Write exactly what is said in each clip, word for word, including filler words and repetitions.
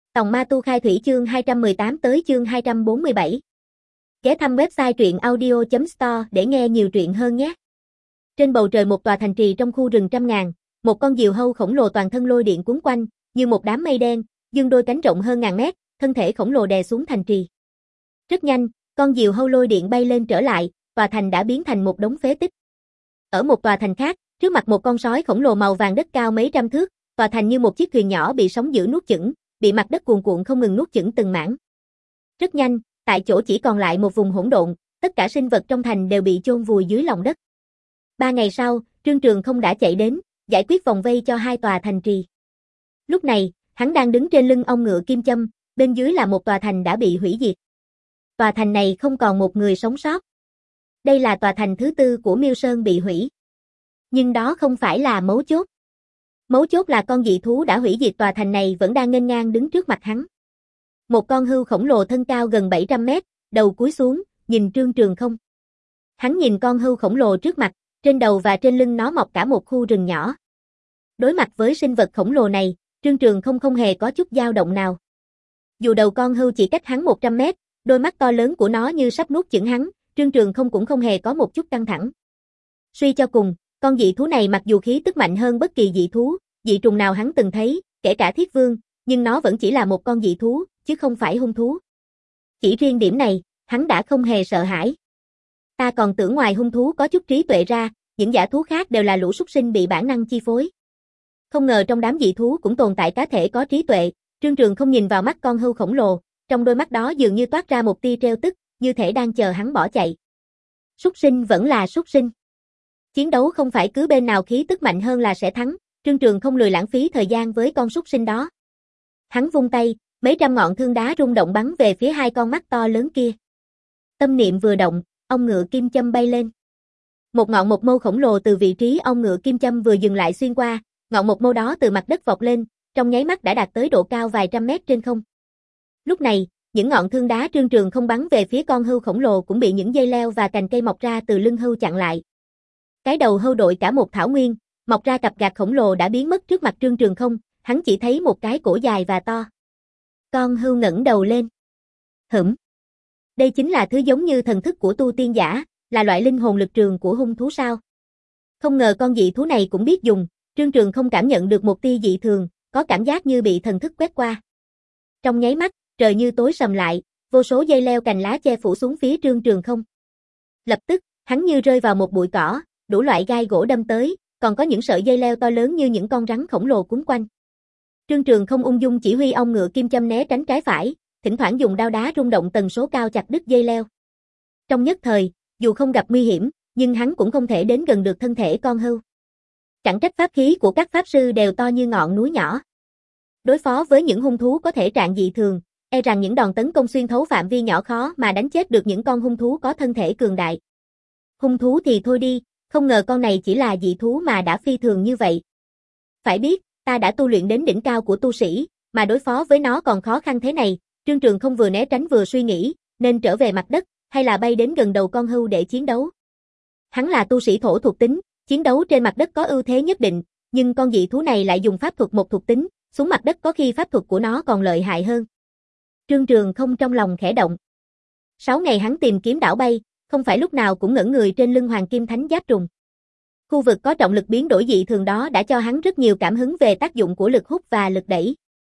Tòng Ma Tu Khai Thủy chương hai trăm mười tám tới chương hai trăm bốn mươi bảy. Ghé thăm website truyện audio chấm store để nghe nhiều truyện hơn nhé. Trên bầu trời một tòa thành trì trong khu rừng trăm ngàn, một con diều hâu khổng lồ toàn thân lôi điện cuốn quanh, như một đám mây đen, dương đôi cánh rộng hơn ngàn mét, thân thể khổng lồ đè xuống thành trì. Rất nhanh, con diều hâu lôi điện bay lên trở lại, tòa thành đã biến thành một đống phế tích. Ở một tòa thành khác, trước mặt một con sói khổng lồ màu vàng đất cao mấy trăm thước, tòa thành như một chiếc thuyền nhỏ bị sóng dữ nuốt chửng, bị mặt đất cuồn cuộn không ngừng nuốt chửng từng mảng. Rất nhanh, tại chỗ chỉ còn lại một vùng hỗn độn, tất cả sinh vật trong thành đều bị chôn vùi dưới lòng đất. Ba ngày sau, Trương Trường Không đã chạy đến, giải quyết vòng vây cho hai tòa thành trì. Lúc này, hắn đang đứng trên lưng ong ngựa kim châm, bên dưới là một tòa thành đã bị hủy diệt. Tòa thành này không còn một người sống sót. Đây là tòa thành thứ tư của Miêu Sơn bị hủy. Nhưng đó không phải là mấu chốt. Mấu chốt là con dị thú đã hủy diệt tòa thành này vẫn đang nghênh ngang đứng trước mặt hắn. Một con hươu khổng lồ thân cao gần bảy trăm mét, đầu cúi xuống, nhìn Trương Trường Không. Hắn nhìn con hươu khổng lồ trước mặt, trên đầu và trên lưng nó mọc cả một khu rừng nhỏ. Đối mặt với sinh vật khổng lồ này, Trương Trường Không không hề có chút dao động nào. Dù đầu con hươu chỉ cách hắn một trăm mét, đôi mắt to lớn của nó như sắp nuốt chửng hắn, Trương Trường Không cũng không hề có một chút căng thẳng. Suy cho cùng, con dị thú này mặc dù khí tức mạnh hơn bất kỳ dị thú, dị trùng nào hắn từng thấy, kể cả thiết vương, nhưng nó vẫn chỉ là một con dị thú, chứ không phải hung thú. Chỉ riêng điểm này, hắn đã không hề sợ hãi. Ta còn tưởng ngoài hung thú có chút trí tuệ ra, những dã thú khác đều là lũ súc sinh bị bản năng chi phối. Không ngờ trong đám dị thú cũng tồn tại cá thể có trí tuệ. Trương Trường Không nhìn vào mắt con hươu khổng lồ, trong đôi mắt đó dường như toát ra một tia trêu tức, như thể đang chờ hắn bỏ chạy. Súc sinh vẫn là súc sinh. Chiến đấu không phải cứ bên nào khí tức mạnh hơn là sẽ thắng, Trương Trường không lười lãng phí thời gian với con súc sinh đó. Hắn vung tay, mấy trăm ngọn thương đá rung động bắn về phía hai con mắt to lớn kia. Tâm niệm vừa động, ong ngựa kim châm bay lên. Một ngọn mộc mâu khổng lồ từ vị trí ong ngựa kim châm vừa dừng lại xuyên qua, ngọn mộc mâu đó từ mặt đất vọt lên, trong nháy mắt đã đạt tới độ cao vài trăm mét trên không. Lúc này, những ngọn thương đá Trương Trường không bắn về phía con hươu khổng lồ cũng bị những dây leo và cành cây mọc ra từ lưng hươu chặn lại. Cái đầu hươu đội cả một thảo nguyên, mọc ra cặp gạc khổng lồ đã biến mất trước mặt Trương Trường Không, hắn chỉ thấy một cái cổ dài và to. Con hươu ngẩng đầu lên. Hửm. Đây chính là thứ giống như thần thức của tu tiên giả, là loại linh hồn lực trường của hung thú sao? Không ngờ con dị thú này cũng biết dùng, Trương Trường không cảm nhận được một tia dị thường, có cảm giác như bị thần thức quét qua. Trong nháy mắt, trời như tối sầm lại, vô số dây leo cành lá che phủ xuống phía Trương Trường Không. Lập tức, hắn như rơi vào một bụi cỏ, đủ loại gai gỗ đâm tới, còn có những sợi dây leo to lớn như những con rắn khổng lồ quấn quanh. Trương Trường không ung dung chỉ huy ong ngựa kim châm né tránh trái phải, thỉnh thoảng dùng đao đá rung động tần số cao chặt đứt dây leo. Trong nhất thời, dù không gặp nguy hiểm, nhưng hắn cũng không thể đến gần được thân thể con hươu. Chẳng trách pháp khí của các pháp sư đều to như ngọn núi nhỏ. Đối phó với những hung thú có thể trạng dị thường, e rằng những đòn tấn công xuyên thấu phạm vi nhỏ khó mà đánh chết được những con hung thú có thân thể cường đại. Hung thú thì thôi đi, không ngờ con này chỉ là dị thú mà đã phi thường như vậy. Phải biết, ta đã tu luyện đến đỉnh cao của tu sĩ, mà đối phó với nó còn khó khăn thế này. Trương Trường không vừa né tránh vừa suy nghĩ, nên trở về mặt đất, hay là bay đến gần đầu con hươu để chiến đấu. Hắn là tu sĩ thổ thuộc tính, chiến đấu trên mặt đất có ưu thế nhất định, nhưng con dị thú này lại dùng pháp thuật một thuộc tính, xuống mặt đất có khi pháp thuật của nó còn lợi hại hơn. Trương Trường không trong lòng khẽ động. Sáu ngày hắn tìm kiếm đảo bay, không phải lúc nào cũng ngẩn người trên lưng Hoàng Kim Thánh Giáp Trùng. Khu vực có trọng lực biến đổi dị thường đó đã cho hắn rất nhiều cảm hứng về tác dụng của lực hút và lực đẩy.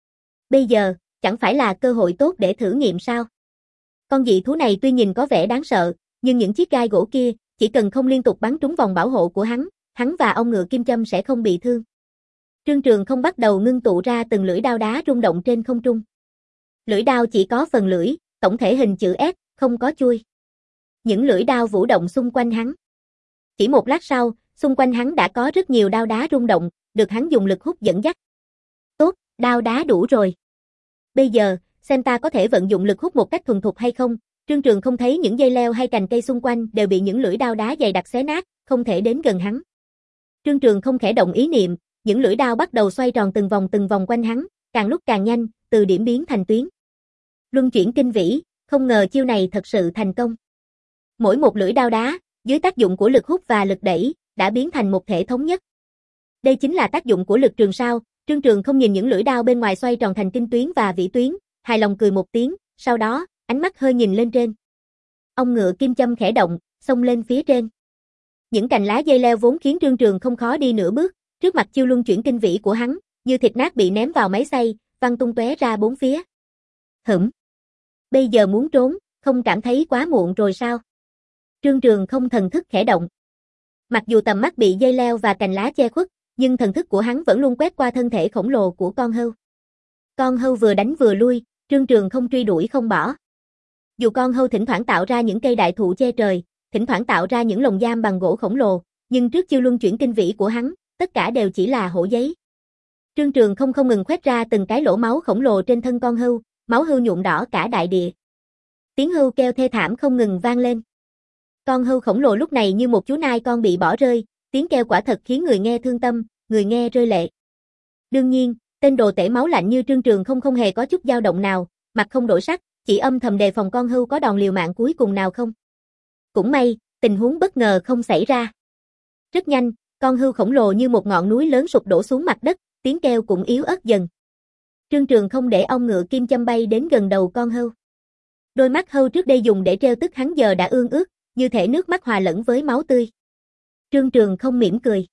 Bây giờ, chẳng phải là cơ hội tốt để thử nghiệm sao? Con dị thú này tuy nhìn có vẻ đáng sợ, nhưng những chiếc gai gỗ kia, chỉ cần không liên tục bắn trúng vòng bảo hộ của hắn, hắn và ong ngựa kim châm sẽ không bị thương. Trương Trường không bắt đầu ngưng tụ ra từng lưỡi đao đá rung động trên không trung. Lưỡi đao chỉ có phần lưỡi, tổng thể hình chữ S, không có chuôi. Những lưỡi đao vũ động xung quanh hắn. Chỉ một lát sau, xung quanh hắn đã có rất nhiều đao đá rung động, được hắn dùng lực hút dẫn dắt. Tốt, đao đá đủ rồi. Bây giờ, xem ta có thể vận dụng lực hút một cách thuần thục hay không. Trương Trường không thấy những dây leo hay cành cây xung quanh đều bị những lưỡi đao đá dày đặc xé nát, không thể đến gần hắn. Trương Trường không khẽ động ý niệm, những lưỡi đao bắt đầu xoay tròn từng vòng từng vòng quanh hắn, càng lúc càng nhanh, từ điểm biến thành tuyến. Luân chuyển kinh vĩ, không ngờ chiêu này thật sự thành công. Mỗi một lưỡi đao đá, dưới tác dụng của lực hút và lực đẩy, đã biến thành một thể thống nhất. Đây chính là tác dụng của lực trường sao, Trương Trường không nhìn những lưỡi đao bên ngoài xoay tròn thành kinh tuyến và vĩ tuyến, hài lòng cười một tiếng, sau đó, ánh mắt hơi nhìn lên trên. Ong ngựa kim châm khẽ động, xông lên phía trên. Những cành lá dây leo vốn khiến Trương Trường không khó đi nửa bước, trước mặt chiêu luân chuyển kinh vĩ của hắn, như thịt nát bị ném vào máy xay, văng tung tóe ra bốn phía. Hửm. Bây giờ muốn trốn, không cảm thấy quá muộn rồi sao? Trương Trường không thần thức khẽ động. Mặc dù tầm mắt bị dây leo và cành lá che khuất, nhưng thần thức của hắn vẫn luôn quét qua thân thể khổng lồ của con hươu. Con hươu vừa đánh vừa lui, Trương Trường không truy đuổi không bỏ. Dù con hươu thỉnh thoảng tạo ra những cây đại thụ che trời, thỉnh thoảng tạo ra những lồng giam bằng gỗ khổng lồ, nhưng trước chiêu luân chuyển kinh vĩ của hắn, tất cả đều chỉ là hổ giấy. Trương Trường không không ngừng khoét ra từng cái lỗ máu khổng lồ trên thân con hươu, máu hươu nhuộm đỏ cả đại địa. Tiếng hươu kêu thê thảm không ngừng vang lên. Con hươu khổng lồ lúc này như một chú nai con bị bỏ rơi, tiếng kêu quả thật khiến người nghe thương tâm, người nghe rơi lệ. Đương nhiên, tên đồ tể máu lạnh như Trương Trường không không hề có chút dao động nào, mặt không đổi sắc, chỉ âm thầm đề phòng con hươu có đòn liều mạng cuối cùng nào không. Cũng may, tình huống bất ngờ không xảy ra. Rất nhanh, con hươu khổng lồ như một ngọn núi lớn sụp đổ xuống mặt đất, tiếng kêu cũng yếu ớt dần. Trương Trường không để ong ngựa kim châm bay đến gần đầu con hươu. Đôi mắt hươu trước đây dùng để treo tức hắn giờ đã ương ướt, như thể nước mắt hòa lẫn với máu tươi. Trương Trường không mỉm cười.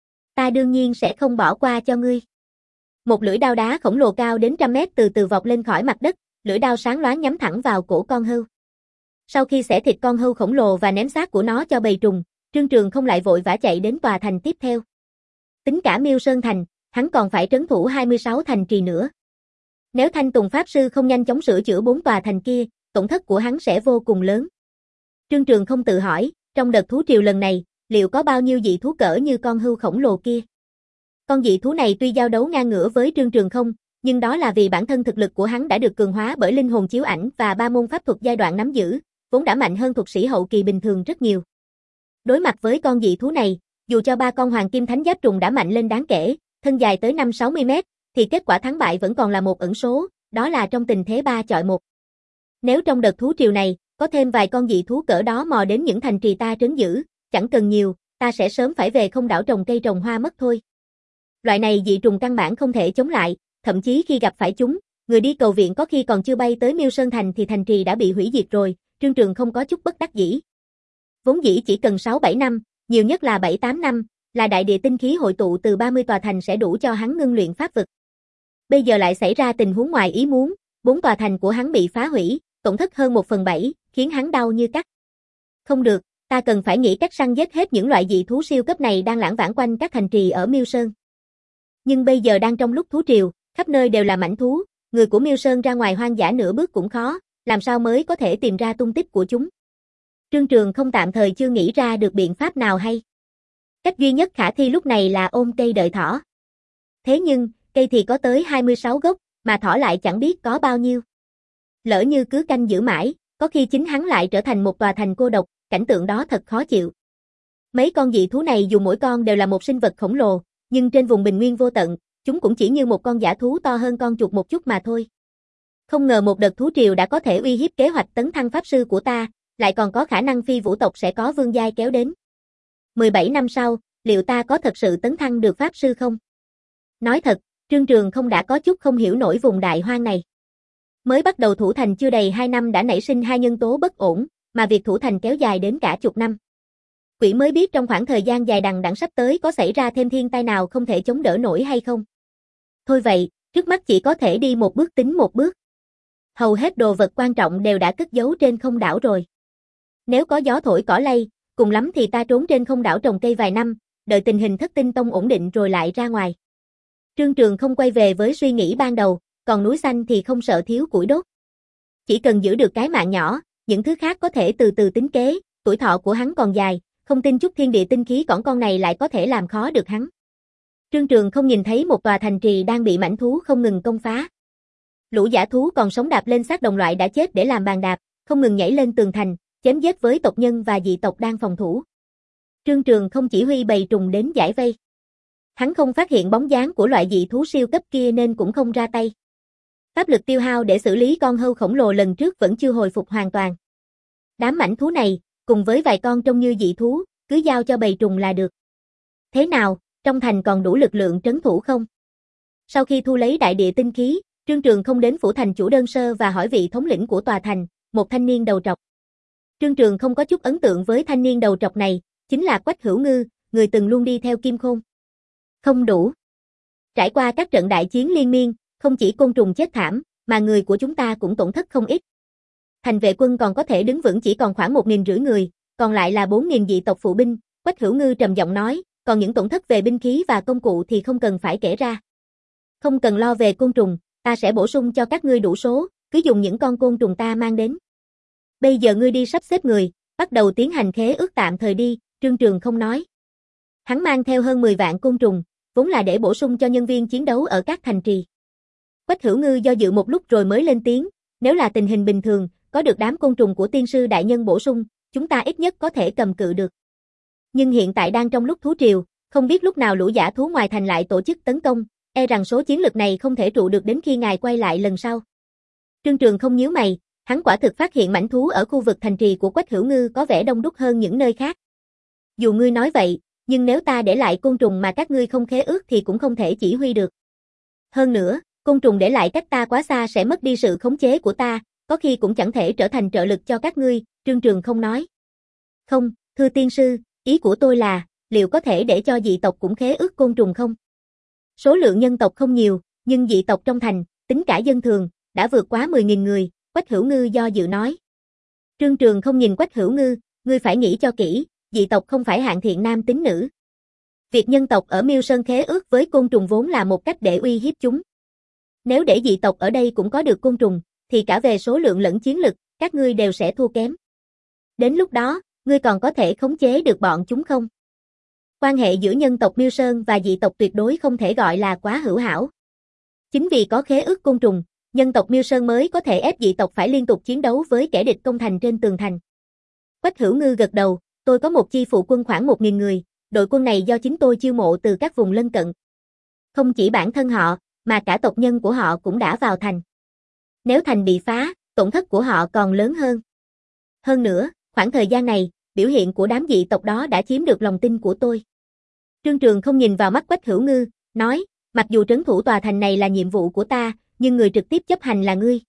Ta đương nhiên sẽ không bỏ qua cho ngươi. Một lưỡi đao đá khổng lồ cao đến trăm mét từ từ vọt lên khỏi mặt đất, lưỡi đao sáng loáng nhắm thẳng vào cổ con hươu. Sau khi xẻ thịt con hươu khổng lồ và ném xác của nó cho bầy trùng, Trương Trường không lại vội vã chạy đến tòa thành tiếp theo. Tính cả Miêu Sơn thành, hắn còn phải trấn thủ hai mươi sáu thành trì nữa. Nếu Thanh Tùng Pháp Sư không nhanh chóng sửa chữa bốn tòa thành kia, tổn thất của hắn sẽ vô cùng lớn. Trương Trường không tự hỏi, trong đợt thú triều lần này, liệu có bao nhiêu dị thú cỡ như con hươu khổng lồ kia? Con dị thú này tuy giao đấu ngang ngửa với Trương Trường không, nhưng đó là vì bản thân thực lực của hắn đã được cường hóa bởi linh hồn chiếu ảnh và ba môn pháp thuật giai đoạn nắm giữ, vốn đã mạnh hơn thuật sĩ hậu kỳ bình thường rất nhiều. Đối mặt với con dị thú này, dù cho ba con hoàng kim thánh giáp trùng đã mạnh lên đáng kể, thân dài tới năm sáu mươi mét, thì kết quả thắng bại vẫn còn là một ẩn số, đó là trong tình thế ba chọi một. Nếu trong đợt thú triều này, có thêm vài con dị thú cỡ đó mò đến những thành trì ta trấn giữ, chẳng cần nhiều, ta sẽ sớm phải về không đảo trồng cây trồng hoa mất thôi. Loại này dị trùng căn bản không thể chống lại, thậm chí khi gặp phải chúng, người đi cầu viện có khi còn chưa bay tới Miêu Sơn thành thì thành trì đã bị hủy diệt rồi, Trương Trường không có chút bất đắc dĩ. Vốn dĩ chỉ cần sáu bảy năm, nhiều nhất là bảy tám năm, là đại địa tinh khí hội tụ từ ba mươi tòa thành sẽ đủ cho hắn ngưng luyện pháp vực. Bây giờ lại xảy ra tình huống ngoài ý muốn, bốn tòa thành của hắn bị phá hủy, tổn thất hơn một phần bảy, khiến hắn đau như cắt. Không được, ta cần phải nghĩ cách săn giết hết những loại dị thú siêu cấp này đang lảng vảng quanh các thành trì ở Miêu Sơn. Nhưng bây giờ đang trong lúc thú triều, khắp nơi đều là mãnh thú, người của Miêu Sơn ra ngoài hoang dã nửa bước cũng khó, làm sao mới có thể tìm ra tung tích của chúng. Trương Trường không tạm thời chưa nghĩ ra được biện pháp nào hay. Cách duy nhất khả thi lúc này là ôm cây đợi thỏ. Thế nhưng, cây thì có tới hai mươi sáu gốc, mà thỏ lại chẳng biết có bao nhiêu. Lỡ như cứ canh giữ mãi, có khi chính hắn lại trở thành một tòa thành cô độc, cảnh tượng đó thật khó chịu. Mấy con dị thú này dù mỗi con đều là một sinh vật khổng lồ, nhưng trên vùng bình nguyên vô tận, chúng cũng chỉ như một con dã thú to hơn con chuột một chút mà thôi. Không ngờ một đợt thú triều đã có thể uy hiếp kế hoạch tấn thăng pháp sư của ta, lại còn có khả năng phi vũ tộc sẽ có vương giai kéo đến. mười bảy năm sau, liệu ta có thật sự tấn thăng được pháp sư không? Nói thật, Trương Trường không đã có chút không hiểu nổi vùng đại hoang này. Mới bắt đầu thủ thành chưa đầy hai năm đã nảy sinh hai nhân tố bất ổn, mà việc thủ thành kéo dài đến cả chục năm. Quỷ mới biết trong khoảng thời gian dài đằng đẵng sắp tới có xảy ra thêm thiên tai nào không thể chống đỡ nổi hay không. Thôi vậy, trước mắt chỉ có thể đi một bước tính một bước. Hầu hết đồ vật quan trọng đều đã cất giấu trên không đảo rồi. Nếu có gió thổi cỏ lay, cùng lắm thì ta trốn trên không đảo trồng cây vài năm, đợi tình hình Thất Tinh Tông ổn định rồi lại ra ngoài. Trương Trường không quay về với suy nghĩ ban đầu, còn núi xanh thì không sợ thiếu củi đốt. Chỉ cần giữ được cái mạng nhỏ, những thứ khác có thể từ từ tính kế, tuổi thọ của hắn còn dài, không tin chút thiên địa tinh khí cỏn con này lại có thể làm khó được hắn. Trương Trường không nhìn thấy một tòa thành trì đang bị mãnh thú không ngừng công phá. Lũ dã thú còn sống đạp lên xác đồng loại đã chết để làm bàn đạp, không ngừng nhảy lên tường thành, chém giết với tộc nhân và dị tộc đang phòng thủ. Trương Trường không chỉ huy bầy trùng đến giải vây. Hắn không phát hiện bóng dáng của loại dị thú siêu cấp kia nên cũng không ra tay. Pháp lực tiêu hao để xử lý con hươu khổng lồ lần trước vẫn chưa hồi phục hoàn toàn. Đám mãnh thú này, cùng với vài con trông như dị thú, cứ giao cho bầy trùng là được. Thế nào, trong thành còn đủ lực lượng trấn thủ không? Sau khi thu lấy đại địa tinh khí, Trương Trường không đến phủ thành chủ đơn sơ và hỏi vị thống lĩnh của tòa thành, một thanh niên đầu trọc. Trương Trường không có chút ấn tượng với thanh niên đầu trọc này, chính là Quách Hữu Ngư, người từng luôn đi theo Kim Khôn. Không đủ. Trải qua các trận đại chiến liên miên, không chỉ côn trùng chết thảm, mà người của chúng ta cũng tổn thất không ít. Thành vệ quân còn có thể đứng vững chỉ còn khoảng một nghìn rưỡi người, còn lại là bốn nghìn dị tộc phụ binh, Quách Hữu Ngư trầm giọng nói, còn những tổn thất về binh khí và công cụ thì không cần phải kể ra. Không cần lo về côn trùng, ta sẽ bổ sung cho các ngươi đủ số, cứ dùng những con côn trùng ta mang đến. Bây giờ ngươi đi sắp xếp người, bắt đầu tiến hành khế ước tạm thời đi, Trương Trường không nói. Hắn mang theo hơn mười vạn côn trùng, vốn là để bổ sung cho nhân viên chiến đấu ở các thành trì. Quách Hữu Ngư do dự một lúc rồi mới lên tiếng, nếu là tình hình bình thường, có được đám côn trùng của tiên sư đại nhân bổ sung, chúng ta ít nhất có thể cầm cự được. Nhưng hiện tại đang trong lúc thú triều, không biết lúc nào lũ dã thú ngoài thành lại tổ chức tấn công, e rằng số chiến lực này không thể trụ được đến khi ngài quay lại lần sau. Trương Trường không nhíu mày, hắn quả thực phát hiện mãnh thú ở khu vực thành trì của Quách Hữu Ngư có vẻ đông đúc hơn những nơi khác. Dù ngươi nói vậy, nhưng nếu ta để lại côn trùng mà các ngươi không khế ước thì cũng không thể chỉ huy được. Hơn nữa, côn trùng để lại cách ta quá xa sẽ mất đi sự khống chế của ta, có khi cũng chẳng thể trở thành trợ lực cho các ngươi, Trương Trường không nói. Không, thưa tiên sư, ý của tôi là, liệu có thể để cho dị tộc cũng khế ước côn trùng không? Số lượng nhân tộc không nhiều, nhưng dị tộc trong thành, tính cả dân thường, đã vượt quá mười nghìn người, Quách Hữu Ngư do dự nói. Trương Trường không nhìn Quách Hữu Ngư, ngươi phải nghĩ cho kỹ, dị tộc không phải hạng thiện nam tín nữ. Việc nhân tộc ở Miêu Sơn khế ước với côn trùng vốn là một cách để uy hiếp chúng. Nếu để dị tộc ở đây cũng có được côn trùng, thì cả về số lượng lẫn chiến lực, các ngươi đều sẽ thua kém. Đến lúc đó, ngươi còn có thể khống chế được bọn chúng không? Quan hệ giữa nhân tộc Miêu Sơn và dị tộc tuyệt đối không thể gọi là quá hữu hảo. Chính vì có khế ước côn trùng, nhân tộc Miêu Sơn mới có thể ép dị tộc phải liên tục chiến đấu với kẻ địch công thành trên tường thành. Quách Hữu Ngư gật đầu, tôi có một chi phụ quân khoảng một nghìn người, đội quân này do chính tôi chiêu mộ từ các vùng lân cận. Không chỉ bản thân họ, mà cả tộc nhân của họ cũng đã vào thành. Nếu thành bị phá, tổn thất của họ còn lớn hơn. Hơn nữa, khoảng thời gian này, biểu hiện của đám dị tộc đó đã chiếm được lòng tin của tôi. Trương Trường không nhìn vào mắt Quách Hữu Ngư, nói, mặc dù trấn thủ tòa thành này là nhiệm vụ của ta, nhưng người trực tiếp chấp hành là ngươi.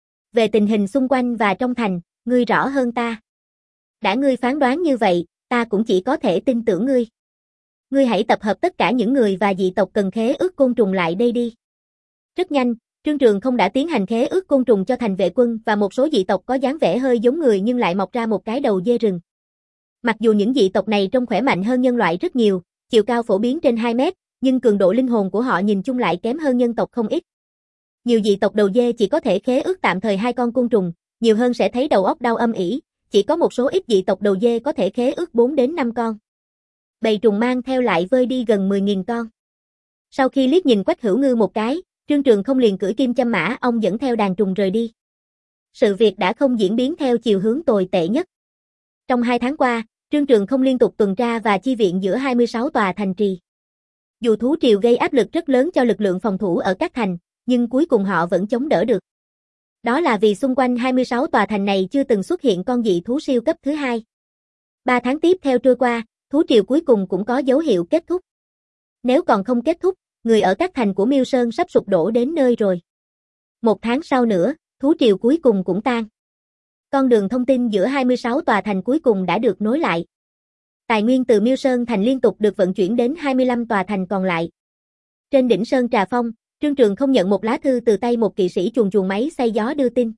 Về tình hình xung quanh và trong thành, ngươi rõ hơn ta. Đã ngươi phán đoán như vậy, ta cũng chỉ có thể tin tưởng ngươi. Ngươi hãy tập hợp tất cả những người và dị tộc cần khế ước côn trùng lại đây đi. Rất nhanh, Trương Trường không đã tiến hành khế ước côn trùng cho thành vệ quân và một số dị tộc có dáng vẻ hơi giống người nhưng lại mọc ra một cái đầu dê rừng. Mặc dù những dị tộc này trông khỏe mạnh hơn nhân loại rất nhiều, chiều cao phổ biến trên hai mét, nhưng cường độ linh hồn của họ nhìn chung lại kém hơn nhân tộc không ít. Nhiều dị tộc đầu dê chỉ có thể khế ước tạm thời hai con côn trùng, nhiều hơn sẽ thấy đầu óc đau âm ỉ, chỉ có một số ít dị tộc đầu dê có thể khế ước bốn đến năm con. Bầy trùng mang theo lại vơi đi gần mười nghìn con. Sau khi liếc nhìn Quách Hữu Ngư một cái, Trương Trường không liền cưỡi kim châm mã ông dẫn theo đàn trùng rời đi. Sự việc đã không diễn biến theo chiều hướng tồi tệ nhất. Trong hai tháng qua, Trương Trường không liên tục tuần tra và chi viện giữa hai mươi sáu tòa thành trì. Dù thú triều gây áp lực rất lớn cho lực lượng phòng thủ ở các thành, nhưng cuối cùng họ vẫn chống đỡ được. Đó là vì xung quanh hai mươi sáu tòa thành này chưa từng xuất hiện con dị thú siêu cấp thứ hai. Ba tháng tiếp theo trôi qua, thú triều cuối cùng cũng có dấu hiệu kết thúc. Nếu còn không kết thúc, người ở các thành của Miêu Sơn sắp sụp đổ đến nơi rồi. Một tháng sau nữa, thú triều cuối cùng cũng tan. Con đường thông tin giữa hai mươi sáu tòa thành cuối cùng đã được nối lại. Tài nguyên từ Miêu Sơn thành liên tục được vận chuyển đến hai mươi lăm tòa thành còn lại. Trên đỉnh Sơn Trà Phong, Trương Trường không nhận một lá thư từ tay một kỵ sĩ chuồn chuồn máy xay gió đưa tin.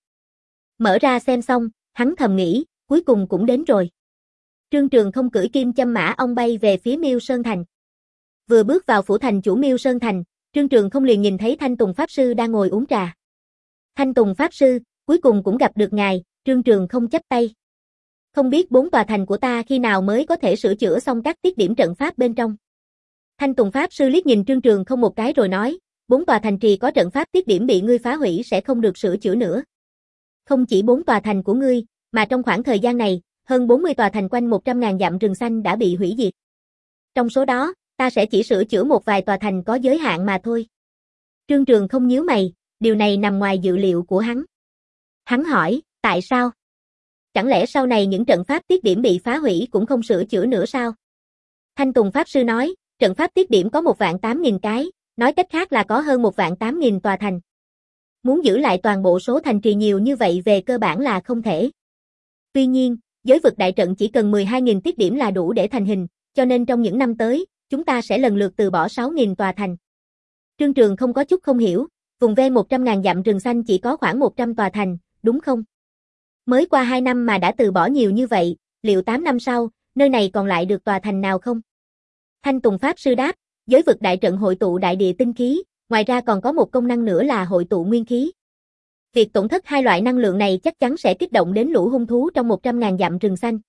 Mở ra xem xong, hắn thầm nghĩ, cuối cùng cũng đến rồi. Trương Trường không cưỡi kim châm mã ông bay về phía Miêu Sơn thành. Vừa bước vào phủ thành chủ Miêu Sơn thành, Trương Trường không liền nhìn thấy Thanh Tùng Pháp Sư đang ngồi uống trà. Thanh Tùng Pháp Sư, cuối cùng cũng gặp được ngài, Trương Trường không chắp tay. Không biết bốn tòa thành của ta khi nào mới có thể sửa chữa xong các tiết điểm trận pháp bên trong. Thanh Tùng Pháp Sư liếc nhìn Trương Trường không một cái rồi nói, bốn tòa thành trì có trận pháp tiết điểm bị ngươi phá hủy sẽ không được sửa chữa nữa. Không chỉ bốn tòa thành của ngươi, mà trong khoảng thời gian này, hơn bốn mươi tòa thành quanh một trăm nghìn dặm rừng xanh đã bị hủy diệt. Trong số đó, ta sẽ chỉ sửa chữa một vài tòa thành có giới hạn mà thôi. Trương Trường không nhíu mày, điều này nằm ngoài dự liệu của hắn. Hắn hỏi, tại sao? Chẳng lẽ sau này những trận pháp tiết điểm bị phá hủy cũng không sửa chữa nữa sao? Thanh Tùng Pháp Sư nói, trận pháp tiết điểm có một vạn tám nghìn cái, Nói cách khác là có hơn một vạn tám nghìn tòa thành. Muốn giữ lại toàn bộ số thành trì nhiều như vậy về cơ bản là không thể. Tuy nhiên, giới vực đại trận chỉ cần mười hai nghìn tiết điểm là đủ để thành hình, cho nên trong những năm tới, chúng ta sẽ lần lượt từ bỏ sáu nghìn tòa thành. Trương Trường không có chút không hiểu, vùng ven một trăm ngàn dặm rừng xanh chỉ có khoảng một trăm tòa thành, đúng không? Mới qua hai năm mà đã từ bỏ nhiều như vậy, liệu tám năm sau, nơi này còn lại được tòa thành nào không? Thanh Tùng Pháp Sư đáp, giới vực đại trận hội tụ đại địa tinh khí, ngoài ra còn có một công năng nữa là hội tụ nguyên khí. Việc tổn thất hai loại năng lượng này chắc chắn sẽ kích động đến lũ hung thú trong một trăm ngàn dặm rừng xanh.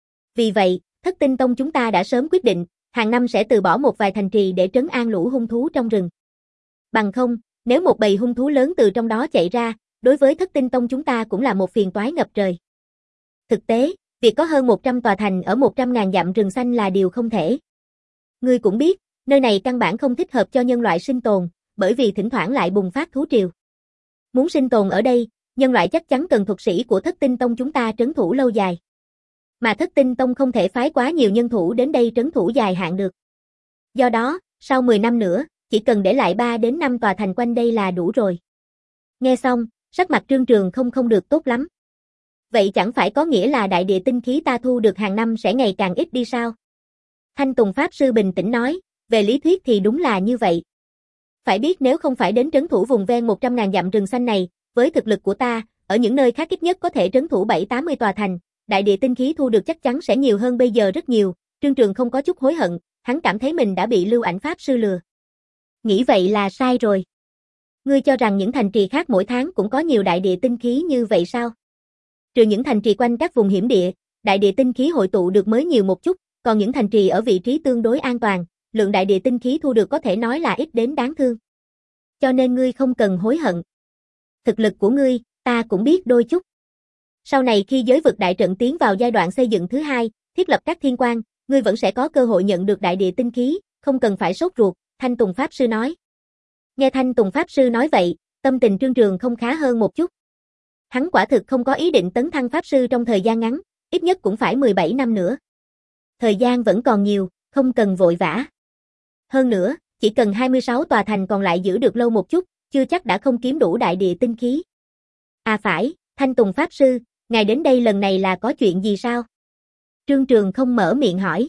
Vì vậy, Thất Tinh Tông chúng ta đã sớm quyết định, hàng năm sẽ từ bỏ một vài thành trì để trấn an lũ hung thú trong rừng. Bằng không, nếu một bầy hung thú lớn từ trong đó chạy ra, đối với Thất Tinh Tông chúng ta cũng là một phiền toái ngập trời. Thực tế, việc có hơn một trăm tòa thành ở một trăm ngàn dặm rừng xanh là điều không thể. Ngươi cũng biết, nơi này căn bản không thích hợp cho nhân loại sinh tồn, bởi vì thỉnh thoảng lại bùng phát thú triều. Muốn sinh tồn ở đây, nhân loại chắc chắn cần thuật sĩ của Thất Tinh Tông chúng ta trấn thủ lâu dài. Mà Thất Tinh Tông không thể phái quá nhiều nhân thủ đến đây trấn thủ dài hạn được. Do đó, sau mười năm nữa, chỉ cần để lại ba đến năm tòa thành quanh đây là đủ rồi. Nghe xong, sắc mặt Trương Trường không không được tốt lắm. Vậy chẳng phải có nghĩa là đại địa tinh khí ta thu được hàng năm sẽ ngày càng ít đi sao? Thanh Tùng Pháp Sư bình tĩnh nói, về lý thuyết thì đúng là như vậy. Phải biết nếu không phải đến trấn thủ vùng ven một trăm ngàn dặm rừng xanh này, với thực lực của ta, ở những nơi khác ít nhất có thể trấn thủ bảy tám mươi tòa thành, đại địa tinh khí thu được chắc chắn sẽ nhiều hơn bây giờ rất nhiều. Trương Trường không có chút hối hận, hắn cảm thấy mình đã bị Lưu Ảnh Pháp Sư lừa. Nghĩ vậy là sai rồi. Ngươi cho rằng những thành trì khác mỗi tháng cũng có nhiều đại địa tinh khí như vậy sao? Trừ những thành trì quanh các vùng hiểm địa, đại địa tinh khí hội tụ được mới nhiều một chút, còn những thành trì ở vị trí tương đối an toàn, lượng đại địa tinh khí thu được có thể nói là ít đến đáng thương. Cho nên ngươi không cần hối hận. Thực lực của ngươi, ta cũng biết đôi chút. Sau này khi giới vực đại trận tiến vào giai đoạn xây dựng thứ hai, thiết lập các thiên quan, ngươi vẫn sẽ có cơ hội nhận được đại địa tinh khí, không cần phải sốt ruột, Thanh Tùng Pháp Sư nói. Nghe Thanh Tùng Pháp Sư nói vậy, tâm tình Trương Trường không khá hơn một chút. Hắn quả thực không có ý định tấn thăng Pháp Sư trong thời gian ngắn, ít nhất cũng phải mười bảy năm nữa. Thời gian vẫn còn nhiều, không cần vội vã. Hơn nữa, chỉ cần hai mươi sáu tòa thành còn lại giữ được lâu một chút, chưa chắc đã không kiếm đủ đại địa tinh khí. À phải, Thanh Tùng Pháp Sư, ngài đến đây lần này là có chuyện gì sao? Trương Trường không mở miệng hỏi.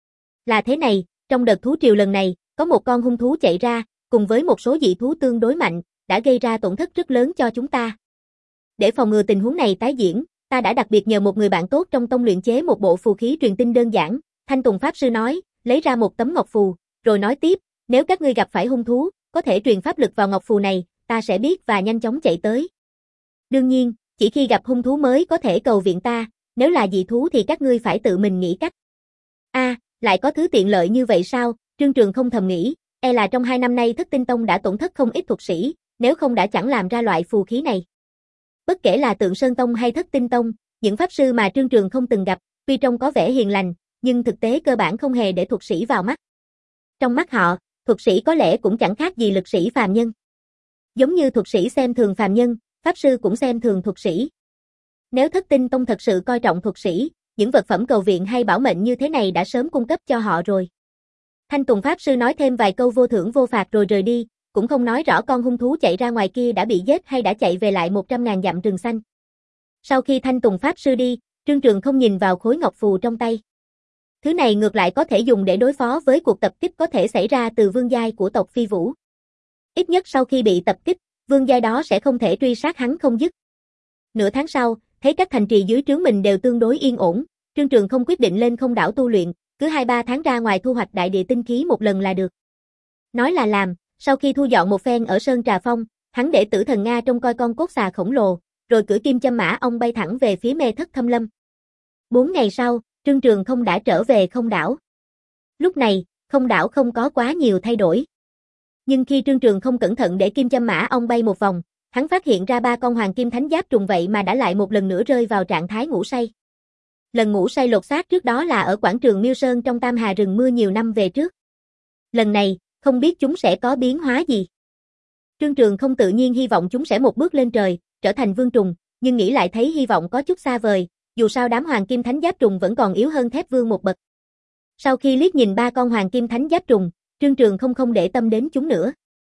Là thế này, trong đợt thú triều lần này, có một con hung thú chạy ra, cùng với một số dị thú tương đối mạnh, đã gây ra tổn thất rất lớn cho chúng ta. Để phòng ngừa tình huống này tái diễn, ta đã đặc biệt nhờ một người bạn tốt trong tông luyện chế một bộ phù khí truyền tin đơn giản, Thanh Tùng Pháp Sư nói, lấy ra một tấm ngọc phù, rồi nói tiếp, nếu các ngươi gặp phải hung thú, có thể truyền pháp lực vào ngọc phù này, ta sẽ biết và nhanh chóng chạy tới. Đương nhiên, chỉ khi gặp hung thú mới có thể cầu viện ta, nếu là dị thú thì các ngươi phải tự mình nghĩ cách. A, à, lại có thứ tiện lợi như vậy sao? Trương Trường không thầm nghĩ, e là trong hai năm nay Thất Tinh Tông đã tổn thất không ít thuật sĩ, nếu không đã chẳng làm ra loại phù khí này. Bất kể là Tượng Sơn Tông hay Thất Tinh Tông, những pháp sư mà Trương Trường không từng gặp, tuy trông có vẻ hiền lành, nhưng thực tế cơ bản không hề để thuật sĩ vào mắt. Trong mắt họ, thuật sĩ có lẽ cũng chẳng khác gì lực sĩ phàm nhân. Giống như thuật sĩ xem thường phàm nhân, pháp sư cũng xem thường thuật sĩ. Nếu Thất Tinh Tông thật sự coi trọng thuật sĩ, những vật phẩm cầu viện hay bảo mệnh như thế này đã sớm cung cấp cho họ rồi. Thanh Tùng Pháp Sư nói thêm vài câu vô thưởng vô phạt rồi rời đi, cũng không nói rõ con hung thú chạy ra ngoài kia đã bị giết hay đã chạy về lại một trăm ngàn dặm rừng xanh. Sau khi Thanh Tùng Pháp Sư đi, Trương Trường không nhìn vào khối ngọc phù trong tay. Thứ này ngược lại có thể dùng để đối phó với cuộc tập kích có thể xảy ra từ vương giai của tộc Phi Vũ. Ít nhất sau khi bị tập kích, vương giai đó sẽ không thể truy sát hắn không dứt. Nửa tháng sau, thấy các thành trì dưới trướng mình đều tương đối yên ổn, Trương Trường không quyết định lên không đảo tu luyện, cứ hai ba tháng ra ngoài thu hoạch đại địa tinh khí một lần là được. Nói là làm, sau khi thu dọn một phen ở Sơn Trà Phong, hắn để Tử Thần Nga trông coi con cốt xà khổng lồ, rồi cưỡi kim châm mã ong bay thẳng về phía Mê Thất Thâm Lâm. Bốn ngày sau, Trương Trường không đã trở về không đảo. Lúc này, không đảo không có quá nhiều thay đổi. Nhưng khi Trương Trường không cẩn thận để kim châm mã ong bay một vòng, hắn phát hiện ra ba con hoàng kim thánh giáp trùng vậy mà đã lại một lần nữa rơi vào trạng thái ngủ say. Lần ngủ say lột xác trước đó là ở quảng trường Miêu Sơn trong Tam Hà rừng mưa nhiều năm về trước. Lần này, không biết chúng sẽ có biến hóa gì. Trương Trường không tự nhiên hy vọng chúng sẽ một bước lên trời, trở thành vương trùng, nhưng nghĩ lại thấy hy vọng có chút xa vời, dù sao đám hoàng kim thánh giáp trùng vẫn còn yếu hơn thép vương một bậc. Sau khi liếc nhìn ba con hoàng kim thánh giáp trùng, Trương Trường không không để tâm đến chúng nữa.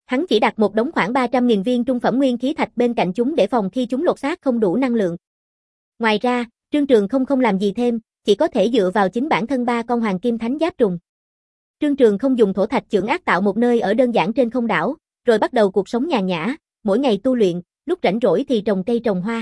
Hắn chỉ đặt một đống khoảng ba trăm nghìn viên trung phẩm nguyên khí thạch bên cạnh chúng để phòng khi chúng lột xác không đủ năng lượng. Ngoài ra, Trương Trường không không làm gì thêm, chỉ có thể dựa vào chính bản thân ba con hoàng kim thánh giáp trùng. Trương Trường không dùng thổ thạch chưởng ác tạo một nơi ở đơn giản trên không đảo, rồi bắt đầu cuộc sống nhàn nhã, mỗi ngày tu luyện, lúc rảnh rỗi thì trồng cây trồng hoa.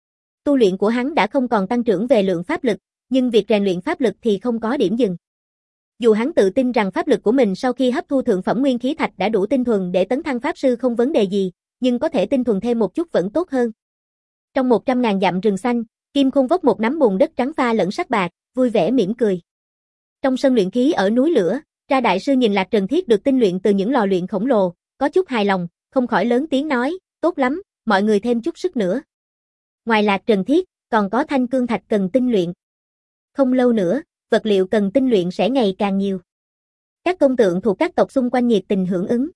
Tu luyện của hắn đã không còn tăng trưởng về lượng pháp lực, nhưng việc rèn luyện pháp lực thì không có điểm dừng. Dù hắn tự tin rằng pháp lực của mình sau khi hấp thu thượng phẩm nguyên khí thạch đã đủ tinh thuần để tấn thăng pháp sư không vấn đề gì, nhưng có thể tinh thuần thêm một chút vẫn tốt hơn. Trong một trăm ngàn dặm rừng xanh, Kim Khôn vốc một nắm bùn đất trắng pha lẫn sắt bạc, vui vẻ mỉm cười. Trong sân luyện khí ở núi lửa, Tra đại sư nhìn Lạc Trần Thiết được tinh luyện từ những lò luyện khổng lồ, có chút hài lòng, không khỏi lớn tiếng nói, tốt lắm, mọi người thêm chút sức nữa. Ngoài Lạc Trần Thiết, còn có thanh cương thạch cần tinh luyện. Không lâu nữa, vật liệu cần tinh luyện sẽ ngày càng nhiều. Các công tượng thuộc các tộc xung quanh nhiệt tình hưởng ứng.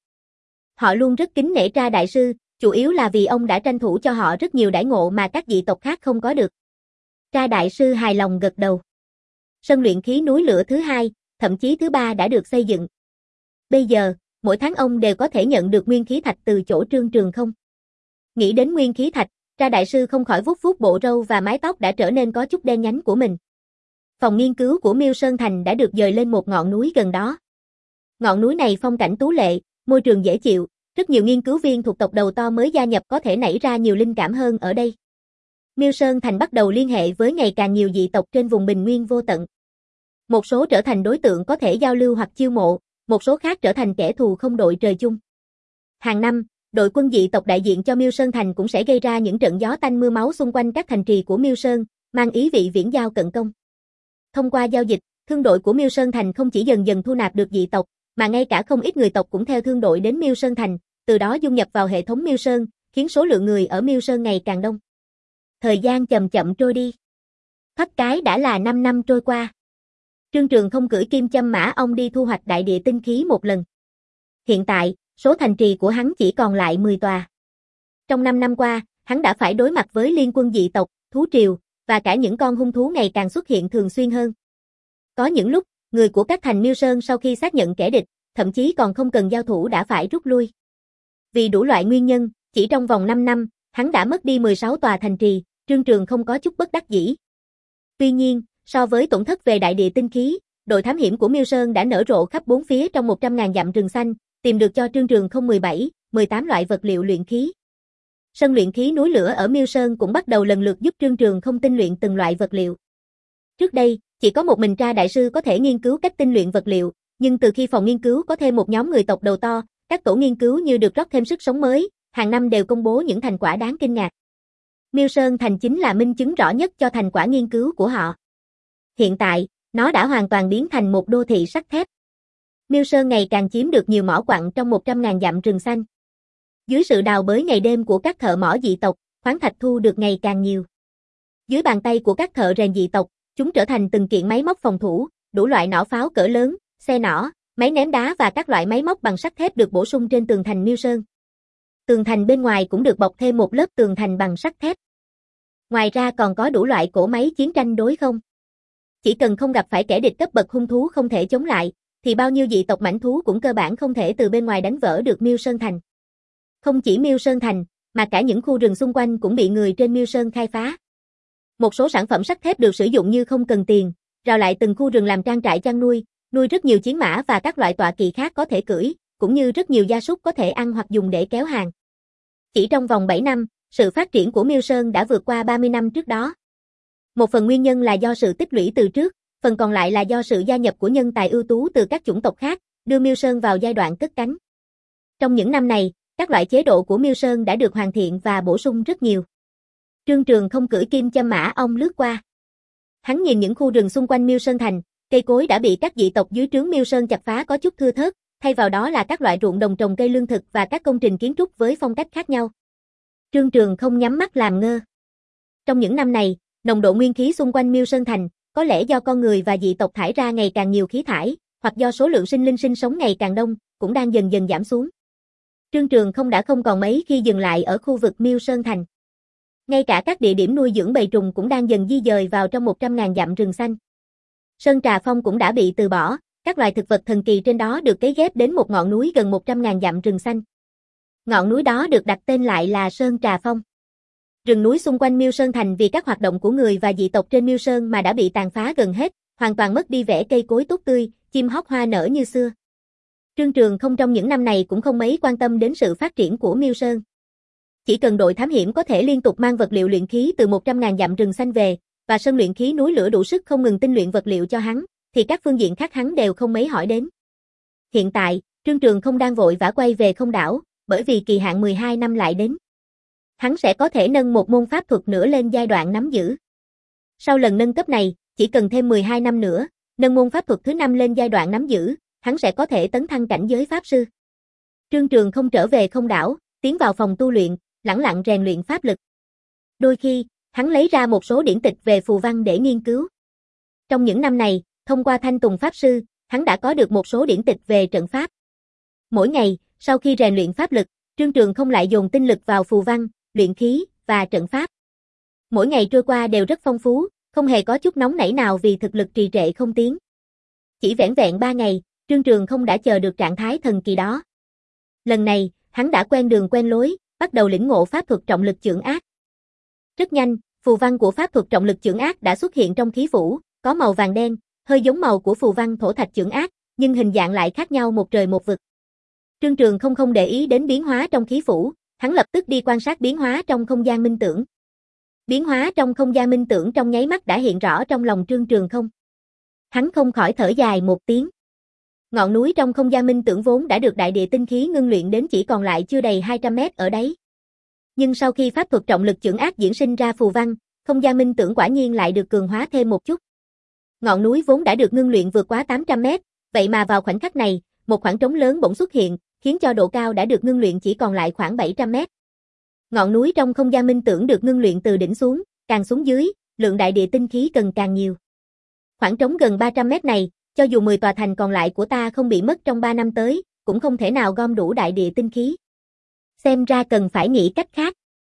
Họ luôn rất kính nể Tra đại sư, chủ yếu là vì ông đã tranh thủ cho họ rất nhiều đãi ngộ mà các dị tộc khác không có được. Tra đại sư hài lòng gật đầu. Sân luyện khí núi lửa thứ hai, thậm chí thứ ba đã được xây dựng. Bây giờ, mỗi tháng ông đều có thể nhận được nguyên khí thạch từ chỗ Trương Trường không. Nghĩ đến nguyên khí thạch, Tra đại sư không khỏi vuốt vuốt bộ râu và mái tóc đã trở nên có chút đen nhánh của mình. Phòng nghiên cứu của Miêu Sơn Thành đã được dời lên một ngọn núi gần đó. Ngọn núi này phong cảnh tú lệ, môi trường dễ chịu, rất nhiều nghiên cứu viên thuộc tộc đầu to mới gia nhập có thể nảy ra nhiều linh cảm hơn ở đây. Miêu Sơn Thành bắt đầu liên hệ với ngày càng nhiều dị tộc trên vùng bình nguyên vô tận. Một số trở thành đối tượng có thể giao lưu hoặc chiêu mộ, một số khác trở thành kẻ thù không đội trời chung. Hàng năm, đội quân dị tộc đại diện cho Miêu Sơn Thành cũng sẽ gây ra những trận gió tanh mưa máu xung quanh các thành trì của Miêu Sơn, mang ý vị viễn giao cận công. Thông qua giao dịch, thương đội của Miêu Sơn Thành không chỉ dần dần thu nạp được dị tộc, mà ngay cả không ít người tộc cũng theo thương đội đến Miêu Sơn Thành, từ đó dung nhập vào hệ thống Miêu Sơn, khiến số lượng người ở Miêu Sơn ngày càng đông. Thời gian chậm chậm trôi đi. Thoát cái đã là năm năm trôi qua. Trương Trường không cưỡi kim châm mã ong đi thu hoạch đại địa tinh khí một lần. Hiện tại, số thành trì của hắn chỉ còn lại mười tòa. Trong năm năm qua, hắn đã phải đối mặt với liên quân dị tộc, thú triều, và cả những con hung thú ngày càng xuất hiện thường xuyên hơn. Có những lúc, người của các thành Miêu Sơn sau khi xác nhận kẻ địch, thậm chí còn không cần giao thủ đã phải rút lui. Vì đủ loại nguyên nhân, chỉ trong vòng năm năm, hắn đã mất đi mười sáu tòa thành trì, Trương Trường không có chút bất đắc dĩ. Tuy nhiên, so với tổn thất về đại địa tinh khí, đội thám hiểm của Miêu Sơn đã nở rộ khắp bốn phía trong một trăm ngàn dặm rừng xanh, tìm được cho Trương Trường không mười bảy, mười tám loại vật liệu luyện khí. Sân luyện khí núi lửa ở Miêu Sơn cũng bắt đầu lần lượt giúp Trương Trường không tinh luyện từng loại vật liệu. Trước đây, chỉ có một mình Tra đại sư có thể nghiên cứu cách tinh luyện vật liệu, nhưng từ khi phòng nghiên cứu có thêm một nhóm người tộc đầu to, các tổ nghiên cứu như được rót thêm sức sống mới, hàng năm đều công bố những thành quả đáng kinh ngạc. Miêu Sơn Thành chính là minh chứng rõ nhất cho thành quả nghiên cứu của họ. Hiện tại, nó đã hoàn toàn biến thành một đô thị sắt thép. Miêu Sơn ngày càng chiếm được nhiều mỏ quặng trong một trăm ngàn dặm rừng xanh. Dưới sự đào bới ngày đêm của các thợ mỏ dị tộc, khoáng thạch thu được ngày càng nhiều. Dưới bàn tay của các thợ rèn dị tộc, chúng trở thành từng kiện máy móc phòng thủ, đủ loại nỏ pháo cỡ lớn, xe nỏ, máy ném đá và các loại máy móc bằng sắt thép được bổ sung trên tường thành Miêu Sơn. Tường thành bên ngoài cũng được bọc thêm một lớp tường thành bằng sắt thép. Ngoài ra còn có đủ loại cỗ máy chiến tranh đối không. Chỉ cần không gặp phải kẻ địch cấp bậc hung thú không thể chống lại, thì bao nhiêu dị tộc mãnh thú cũng cơ bản không thể từ bên ngoài đánh vỡ được Miêu Sơn Thành. Không chỉ Miêu Sơn Thành, mà cả những khu rừng xung quanh cũng bị người trên Miêu Sơn khai phá. Một số sản phẩm sắt thép được sử dụng như không cần tiền, rào lại từng khu rừng làm trang trại chăn nuôi, nuôi rất nhiều chiến mã và các loại tọa kỵ khác có thể cưỡi, cũng như rất nhiều gia súc có thể ăn hoặc dùng để kéo hàng. Chỉ trong vòng bảy năm, sự phát triển của Miêu Sơn đã vượt qua ba mươi năm trước đó. Một phần nguyên nhân là do sự tích lũy từ trước, phần còn lại là do sự gia nhập của nhân tài ưu tú từ các chủng tộc khác, đưa Miêu Sơn vào giai đoạn cất cánh. Trong những năm này, các loại chế độ của Miêu Sơn đã được hoàn thiện và bổ sung rất nhiều. Trương Trường không cưỡi kim châm mã ong lướt qua. Hắn nhìn những khu rừng xung quanh Miêu Sơn Thành, cây cối đã bị các dị tộc dưới trướng Miêu Sơn chặt phá có chút thưa thớt, thay vào đó là các loại ruộng đồng trồng cây lương thực và các công trình kiến trúc với phong cách khác nhau. Trương Trường không nhắm mắt làm ngơ. Trong những năm này, nồng độ nguyên khí xung quanh Miêu Sơn Thành, có lẽ do con người và dị tộc thải ra ngày càng nhiều khí thải, hoặc do số lượng sinh linh sinh sống ngày càng đông, cũng đang dần dần giảm xuống. Trương Trường không đã không còn mấy khi dừng lại ở khu vực Miêu Sơn Thành. Ngay cả các địa điểm nuôi dưỡng bầy trùng cũng đang dần di dời vào trong một trăm ngàn dặm rừng xanh. Sơn Trà Phong cũng đã bị từ bỏ, các loài thực vật thần kỳ trên đó được cấy ghép đến một ngọn núi gần một trăm ngàn dặm rừng xanh. Ngọn núi đó được đặt tên lại là Sơn Trà Phong. Rừng núi xung quanh Miêu Sơn Thành vì các hoạt động của người và dị tộc trên Miêu Sơn mà đã bị tàn phá gần hết, hoàn toàn mất đi vẻ cây cối tốt tươi, chim hót hoa nở như xưa. Trương Trường Không trong những năm này cũng không mấy quan tâm đến sự phát triển của Miêu Sơn. Chỉ cần đội thám hiểm có thể liên tục mang vật liệu luyện khí từ một trăm ngàn dặm rừng xanh về, và sân luyện khí núi lửa đủ sức không ngừng tinh luyện vật liệu cho hắn, thì các phương diện khác hắn đều không mấy hỏi đến. Hiện tại, Trương Trường Không đang vội vã quay về Không Đảo, bởi vì kỳ hạn mười hai năm lại đến. Hắn sẽ có thể nâng một môn pháp thuật nữa lên giai đoạn nắm giữ. Sau lần nâng cấp này, chỉ cần thêm mười hai năm nữa, nâng môn pháp thuật thứ năm lên giai đoạn nắm giữ, hắn sẽ có thể tấn thăng cảnh giới pháp sư. Trương Trường Không trở về Không Đảo, tiến vào phòng tu luyện, lẳng lặng rèn luyện pháp lực. Đôi khi, hắn lấy ra một số điển tịch về phù văn để nghiên cứu. Trong những năm này, thông qua Thanh Tùng Pháp Sư, hắn đã có được một số điển tịch về trận pháp. Mỗi ngày, sau khi rèn luyện pháp lực, Trương Trường Không lại dồn tinh lực vào phù văn, luyện khí và trận pháp. Mỗi ngày trôi qua đều rất phong phú, không hề có chút nóng nảy nào vì thực lực trì trệ không tiến. Chỉ vẻn vẹn ba ngày, Trương Trường Không đã chờ được trạng thái thần kỳ đó. Lần này, hắn đã quen đường quen lối, bắt đầu lĩnh ngộ pháp thuật trọng lực chưởng ác. Rất nhanh, phù văn của pháp thuật trọng lực chưởng ác đã xuất hiện trong khí phủ, có màu vàng đen, hơi giống màu của phù văn thổ thạch chưởng ác, nhưng hình dạng lại khác nhau một trời một vực. Trương Trường Không không để ý đến biến hóa trong khí phủ, hắn lập tức đi quan sát biến hóa trong không gian minh tưởng. Biến hóa trong không gian minh tưởng trong nháy mắt đã hiện rõ trong lòng Trương Trường Không. Hắn không khỏi thở dài một tiếng. Ngọn núi trong không gian minh tưởng vốn đã được đại địa tinh khí ngưng luyện đến chỉ còn lại chưa đầy hai trăm mét ở đấy. Nhưng sau khi pháp thuật trọng lực chưởng ác diễn sinh ra phù văn, không gian minh tưởng quả nhiên lại được cường hóa thêm một chút. Ngọn núi vốn đã được ngưng luyện vượt quá tám trăm mét, vậy mà vào khoảnh khắc này, một khoảng trống lớn bỗng xuất hiện, khiến cho độ cao đã được ngưng luyện chỉ còn lại khoảng bảy trăm mét. Ngọn núi trong không gian minh tưởng được ngưng luyện từ đỉnh xuống, càng xuống dưới, lượng đại địa tinh khí cần càng nhiều. Khoảng trống gần ba trăm mét này, cho dù mười tòa thành còn lại của ta không bị mất trong ba năm tới, cũng không thể nào gom đủ đại địa tinh khí. Xem ra cần phải nghĩ cách khác.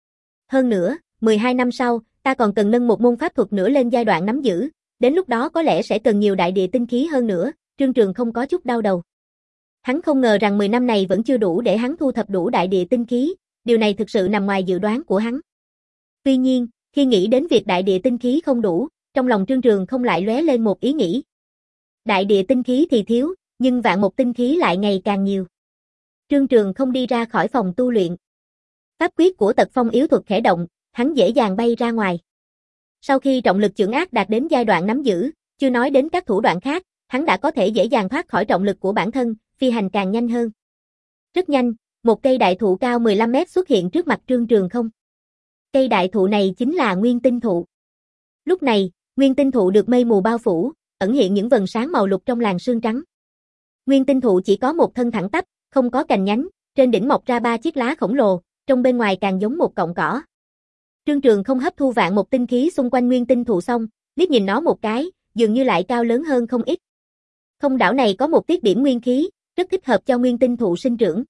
Hơn nữa, mười hai năm sau, ta còn cần nâng một môn pháp thuật nữa lên giai đoạn nắm giữ, đến lúc đó có lẽ sẽ cần nhiều đại địa tinh khí hơn nữa, Trương Trường Không có chút đau đầu. Hắn không ngờ rằng mười năm này vẫn chưa đủ để hắn thu thập đủ đại địa tinh khí, điều này thực sự nằm ngoài dự đoán của hắn. Tuy nhiên, khi nghĩ đến việc đại địa tinh khí không đủ, trong lòng Trương Trường Không lại lóe lên một ý nghĩ. Đại địa tinh khí thì thiếu, nhưng vạn một tinh khí lại ngày càng nhiều. Trương Trường Không đi ra khỏi phòng tu luyện. Pháp quyết của Tật Phong yếu thuật khẽ động, hắn dễ dàng bay ra ngoài. Sau khi trọng lực chưởng ác đạt đến giai đoạn nắm giữ, chưa nói đến các thủ đoạn khác, hắn đã có thể dễ dàng thoát khỏi trọng lực của bản thân, phi hành càng nhanh hơn. Rất nhanh, một cây đại thụ cao mười lăm mét xuất hiện trước mặt Trương Trường Không. Cây đại thụ này chính là Nguyên Tinh Thụ. Lúc này, Nguyên Tinh Thụ được mây mù bao phủ, ẩn hiện những vầng sáng màu lục trong làn sương trắng. Nguyên Tinh Thụ chỉ có một thân thẳng tắp, không có cành nhánh, trên đỉnh mọc ra ba chiếc lá khổng lồ, trong bên ngoài càng giống một cọng cỏ. Trương Trường Không hấp thu vạn một tinh khí xung quanh Nguyên Tinh Thụ xong, liếc nhìn nó một cái, dường như lại cao lớn hơn không ít. Không đảo này có một tiết điểm nguyên khí, rất thích hợp cho Nguyên Tinh Thụ sinh trưởng.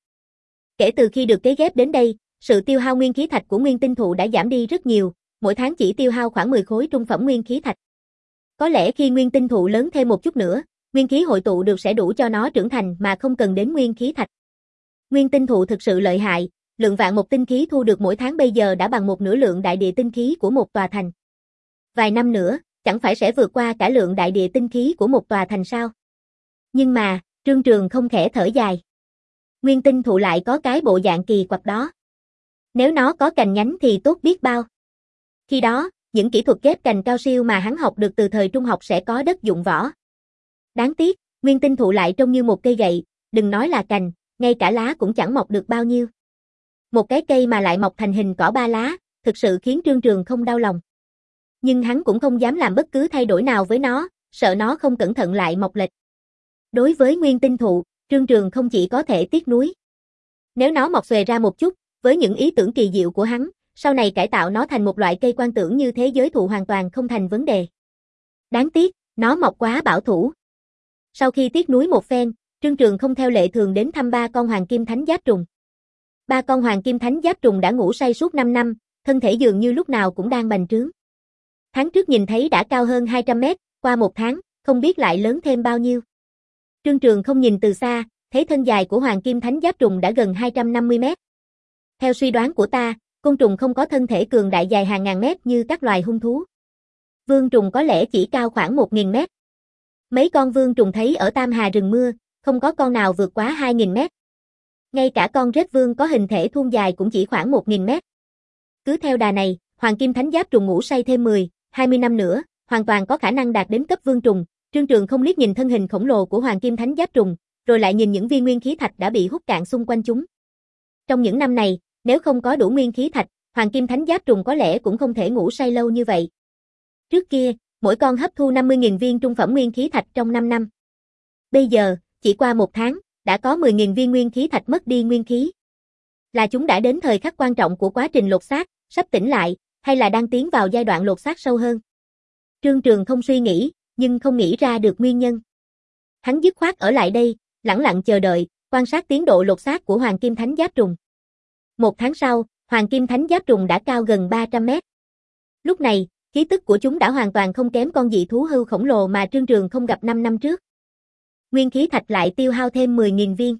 Kể từ khi được cấy ghép đến đây, sự tiêu hao nguyên khí thạch của Nguyên Tinh Thụ đã giảm đi rất nhiều, mỗi tháng chỉ tiêu hao khoảng mười khối trung phẩm nguyên khí thạch. Có lẽ khi Nguyên Tinh Thụ lớn thêm một chút nữa, nguyên khí hội tụ được sẽ đủ cho nó trưởng thành mà không cần đến nguyên khí thạch. Nguyên Tinh Thụ thực sự lợi hại, lượng vạn một tinh khí thu được mỗi tháng bây giờ đã bằng một nửa lượng đại địa tinh khí của một tòa thành. Vài năm nữa, chẳng phải sẽ vượt qua cả lượng đại địa tinh khí của một tòa thành sao? Nhưng mà, Trương Trường Không khẽ thở dài. Nguyên Tinh Thụ lại có cái bộ dạng kỳ quặc đó. Nếu nó có cành nhánh thì tốt biết bao. Khi đó, những kỹ thuật ghép cành cao siêu mà hắn học được từ thời trung học sẽ có đất dụng võ. Đáng tiếc, Nguyên Tinh Thụ lại trông như một cây gậy, đừng nói là cành, ngay cả lá cũng chẳng mọc được bao nhiêu. Một cái cây mà lại mọc thành hình cỏ ba lá, thực sự khiến Trương Trường Không đau lòng. Nhưng hắn cũng không dám làm bất cứ thay đổi nào với nó, sợ nó không cẩn thận lại mọc lệch. Đối với Nguyên Tinh Thụ, Trương Trường Không chỉ có thể tiếc nuối. Nếu nó mọc xòe ra một chút, với những ý tưởng kỳ diệu của hắn, sau này cải tạo nó thành một loại cây quan tưởng như thế giới thụ hoàn toàn không thành vấn đề. Đáng tiếc, nó mọc quá bảo thủ. Sau khi tiếc nuối một phen, Trương Trường Không theo lệ thường đến thăm ba con hoàng kim thánh giáp trùng. Ba con hoàng kim thánh giáp trùng đã ngủ say suốt năm năm, thân thể dường như lúc nào cũng đang bành trướng. Tháng trước nhìn thấy đã cao hơn hai trăm mét, qua một tháng, không biết lại lớn thêm bao nhiêu. Trương Trường Không nhìn từ xa, thấy thân dài của hoàng kim thánh giáp trùng đã gần hai trăm năm mươi mét. Theo suy đoán của ta, côn trùng không có thân thể cường đại dài hàng ngàn mét như các loài hung thú. Vương trùng có lẽ chỉ cao khoảng một nghìn mét. Mấy con vương trùng thấy ở Tam Hà rừng mưa, không có con nào vượt quá hai nghìn mét. Ngay cả con rết vương có hình thể thuôn dài cũng chỉ khoảng một nghìn mét. Cứ theo đà này, Hoàng Kim Thánh Giáp trùng ngủ say thêm mười, hai mươi năm nữa, hoàn toàn có khả năng đạt đến cấp vương trùng. Trương Trường không liếc nhìn thân hình khổng lồ của Hoàng Kim Thánh Giáp trùng, rồi lại nhìn những viên nguyên khí thạch đã bị hút cạn xung quanh chúng. Trong những năm này, nếu không có đủ nguyên khí thạch, Hoàng Kim Thánh Giáp trùng có lẽ cũng không thể ngủ say lâu như vậy. Trước kia, mỗi con hấp thu năm mươi nghìn viên trung phẩm nguyên khí thạch trong năm năm. Bây giờ, chỉ qua một tháng, đã có mười nghìn viên nguyên khí thạch mất đi nguyên khí. Là chúng đã đến thời khắc quan trọng của quá trình lột xác, sắp tỉnh lại, hay là đang tiến vào giai đoạn lột xác sâu hơn? Trương Trường không suy nghĩ, nhưng không nghĩ ra được nguyên nhân. Hắn dứt khoát ở lại đây, lẳng lặng chờ đợi, quan sát tiến độ lột xác của Hoàng Kim Thánh Giáp trùng. Một tháng sau, Hoàng Kim Thánh Giáp trùng đã cao gần ba trăm mét. Lúc này, khí tức của chúng đã hoàn toàn không kém con dị thú hưu khổng lồ mà Trương Trường không gặp năm năm trước. Nguyên khí thạch lại tiêu hao thêm mười nghìn viên.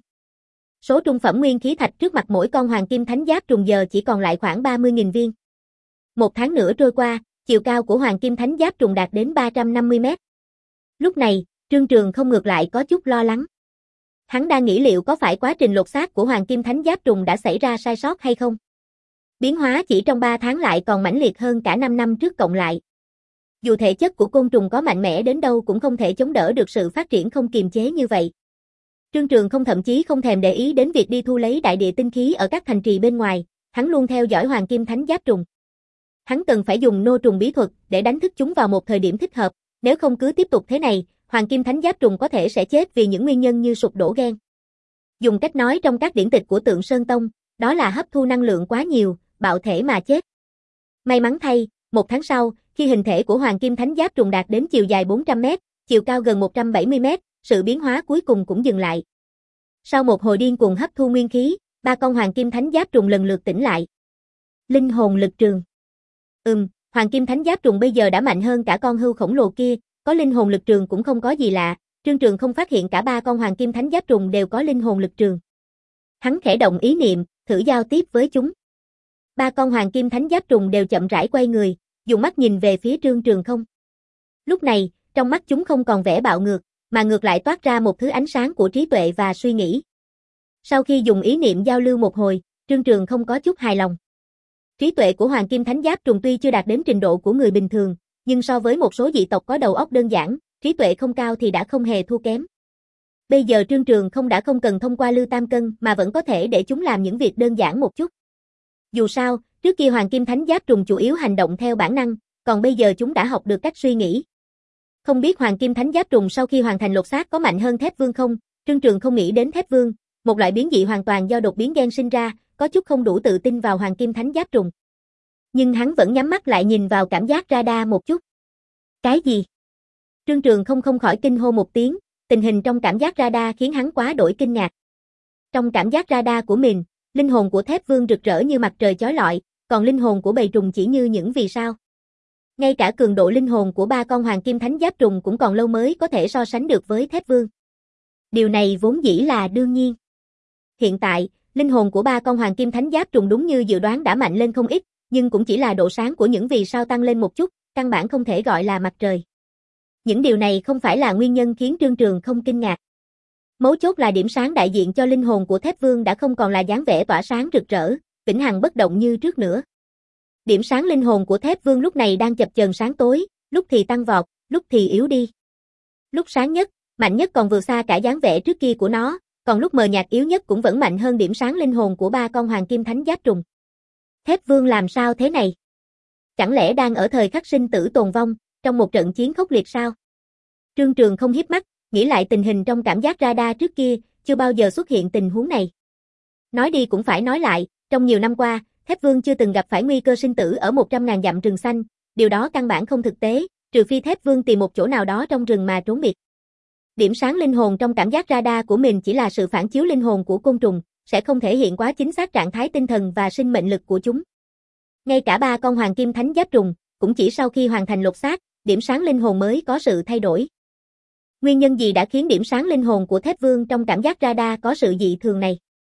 Số trung phẩm nguyên khí thạch trước mặt mỗi con Hoàng Kim Thánh Giáp trùng giờ chỉ còn lại khoảng ba mươi nghìn viên. Một tháng nữa trôi qua, chiều cao của Hoàng Kim Thánh Giáp trùng đạt đến ba trăm năm mươi mét. Lúc này, Trương Trường không ngược lại có chút lo lắng. Hắn đang nghĩ liệu có phải quá trình lột xác của Hoàng Kim Thánh Giáp trùng đã xảy ra sai sót hay không? Biến hóa chỉ trong ba tháng lại còn mãnh liệt hơn cả năm năm trước cộng lại. Dù thể chất của côn trùng có mạnh mẽ đến đâu cũng không thể chống đỡ được sự phát triển không kiềm chế như vậy. Trương Trường không thậm chí không thèm để ý đến việc đi thu lấy đại địa tinh khí ở các thành trì bên ngoài, hắn luôn theo dõi Hoàng Kim Thánh Giáp trùng. Hắn cần phải dùng nô trùng bí thuật để đánh thức chúng vào một thời điểm thích hợp, nếu không cứ tiếp tục thế này, Hoàng Kim Thánh Giáp trùng có thể sẽ chết vì những nguyên nhân như sụp đổ gen. Dùng cách nói trong các điển tịch của Tượng Sơn Tông, đó là hấp thu năng lượng quá nhiều, bạo thể mà chết. May mắn thay, một tháng sau, khi hình thể của Hoàng Kim Thánh Giáp trùng đạt đến chiều dài bốn trăm mét, chiều cao gần một trăm bảy mươi mét, sự biến hóa cuối cùng cũng dừng lại. Sau một hồi điên cuồng hấp thu nguyên khí, ba con Hoàng Kim Thánh Giáp trùng lần lượt tỉnh lại. Linh hồn lực trường. Ừm, Hoàng Kim Thánh Giáp trùng bây giờ đã mạnh hơn cả con hưu khổng lồ kia, có linh hồn lực trường cũng không có gì lạ, Trương Trường không phát hiện cả ba con Hoàng Kim Thánh Giáp trùng đều có linh hồn lực trường. Hắn khẽ động ý niệm, thử giao tiếp với chúng. Ba con Hoàng Kim Thánh Giáp trùng đều chậm rãi quay người, dùng mắt nhìn về phía Trương Trường không. Lúc này, trong mắt chúng không còn vẻ bạo ngược, mà ngược lại toát ra một thứ ánh sáng của trí tuệ và suy nghĩ. Sau khi dùng ý niệm giao lưu một hồi, Trương Trường không có chút hài lòng. Trí tuệ của Hoàng Kim Thánh Giáp trùng tuy chưa đạt đến trình độ của người bình thường, nhưng so với một số dị tộc có đầu óc đơn giản, trí tuệ không cao thì đã không hề thua kém. Bây giờ Trương Trường không đã không cần thông qua Lư Tam Cân mà vẫn có thể để chúng làm những việc đơn giản một chút. Dù sao, trước kia Hoàng Kim Thánh Giáp trùng chủ yếu hành động theo bản năng, còn bây giờ chúng đã học được cách suy nghĩ. Không biết Hoàng Kim Thánh Giáp trùng sau khi hoàn thành lột xác có mạnh hơn Thép Vương không? Trương Trường không nghĩ đến Thép Vương, một loại biến dị hoàn toàn do đột biến gen sinh ra, có chút không đủ tự tin vào Hoàng Kim Thánh Giáp trùng. Nhưng hắn vẫn nhắm mắt lại nhìn vào cảm giác radar một chút. Cái gì? Trương Trường không không khỏi kinh hô một tiếng, tình hình trong cảm giác radar khiến hắn quá đổi kinh ngạc. Trong cảm giác radar của mình, linh hồn của Thép Vương rực rỡ như mặt trời chói lọi, còn linh hồn của bầy trùng chỉ như những vì sao. Ngay cả cường độ linh hồn của ba con Hoàng Kim Thánh Giáp trùng cũng còn lâu mới có thể so sánh được với Thép Vương. Điều này vốn dĩ là đương nhiên. Hiện tại, linh hồn của ba con Hoàng Kim Thánh Giáp trùng đúng như dự đoán đã mạnh lên không ít, nhưng cũng chỉ là độ sáng của những vì sao tăng lên một chút, căn bản không thể gọi là mặt trời. Những điều này không phải là nguyên nhân khiến Trương Trường không kinh ngạc. Mấu chốt là điểm sáng đại diện cho linh hồn của Thép Vương đã không còn là dáng vẻ tỏa sáng rực rỡ, vĩnh hằng bất động như trước nữa. Điểm sáng linh hồn của Thép Vương lúc này đang chập chờn sáng tối, lúc thì tăng vọt, lúc thì yếu đi. Lúc sáng nhất, mạnh nhất còn vượt xa cả dáng vẻ trước kia của nó, còn lúc mờ nhạt yếu nhất cũng vẫn mạnh hơn điểm sáng linh hồn của ba con Hoàng Kim Thánh Giáp trùng. Thép Vương làm sao thế này? Chẳng lẽ đang ở thời khắc sinh tử tồn vong, trong một trận chiến khốc liệt sao? Trương Trường không hiếp mắt, nghĩ lại tình hình trong cảm giác radar trước kia, chưa bao giờ xuất hiện tình huống này. Nói đi cũng phải nói lại, trong nhiều năm qua, Thép Vương chưa từng gặp phải nguy cơ sinh tử ở một trăm ngàn dặm rừng xanh, điều đó căn bản không thực tế, trừ phi Thép Vương tìm một chỗ nào đó trong rừng mà trốn biệt. Điểm sáng linh hồn trong cảm giác radar của mình chỉ là sự phản chiếu linh hồn của côn trùng, sẽ không thể hiện quá chính xác trạng thái tinh thần và sinh mệnh lực của chúng. Ngay cả ba con Hoàng Kim Thánh Giáp trùng, cũng chỉ sau khi hoàn thành lột xác, điểm sáng linh hồn mới có sự thay đổi. Nguyên nhân gì đã khiến điểm sáng linh hồn của Thép Vương trong cảm giác radar có sự dị thường này?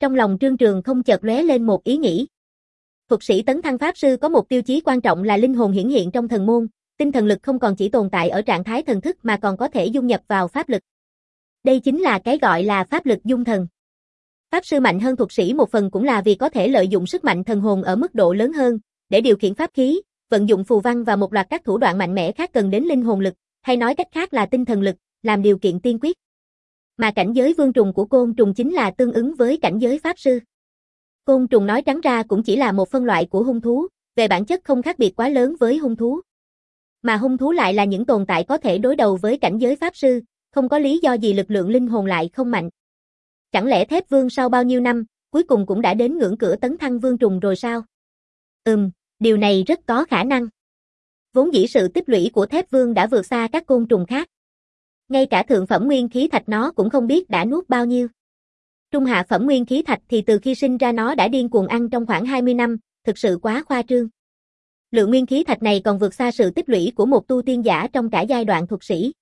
Trong lòng Trương Trường không chợt lóe lên một ý nghĩ. Thuật sĩ tấn thăng pháp sư có một tiêu chí quan trọng là linh hồn hiển hiện trong thần môn, tinh thần lực không còn chỉ tồn tại ở trạng thái thần thức mà còn có thể dung nhập vào pháp lực. Đây chính là cái gọi là pháp lực dung thần. Pháp sư mạnh hơn thuật sĩ một phần cũng là vì có thể lợi dụng sức mạnh thần hồn ở mức độ lớn hơn, để điều khiển pháp khí, vận dụng phù văn và một loạt các thủ đoạn mạnh mẽ khác cần đến linh hồn lực, hay nói cách khác là tinh thần lực, làm điều kiện tiên quyết. Mà cảnh giới vương trùng của côn trùng chính là tương ứng với cảnh giới pháp sư. Côn trùng nói trắng ra cũng chỉ là một phân loại của hung thú, về bản chất không khác biệt quá lớn với hung thú. Mà hung thú lại là những tồn tại có thể đối đầu với cảnh giới pháp sư, không có lý do gì lực lượng linh hồn lại không mạnh. Chẳng lẽ Thép Vương sau bao nhiêu năm, cuối cùng cũng đã đến ngưỡng cửa tấn thăng vương trùng rồi sao? Ừm, điều này rất có khả năng. Vốn dĩ sự tích lũy của Thép Vương đã vượt xa các côn trùng khác. Ngay cả thượng phẩm nguyên khí thạch nó cũng không biết đã nuốt bao nhiêu. Trung hạ phẩm nguyên khí thạch thì từ khi sinh ra nó đã điên cuồng ăn trong khoảng hai mươi năm, thực sự quá khoa trương. Lượng nguyên khí thạch này còn vượt xa sự tích lũy của một tu tiên giả trong cả giai đoạn thuật sĩ.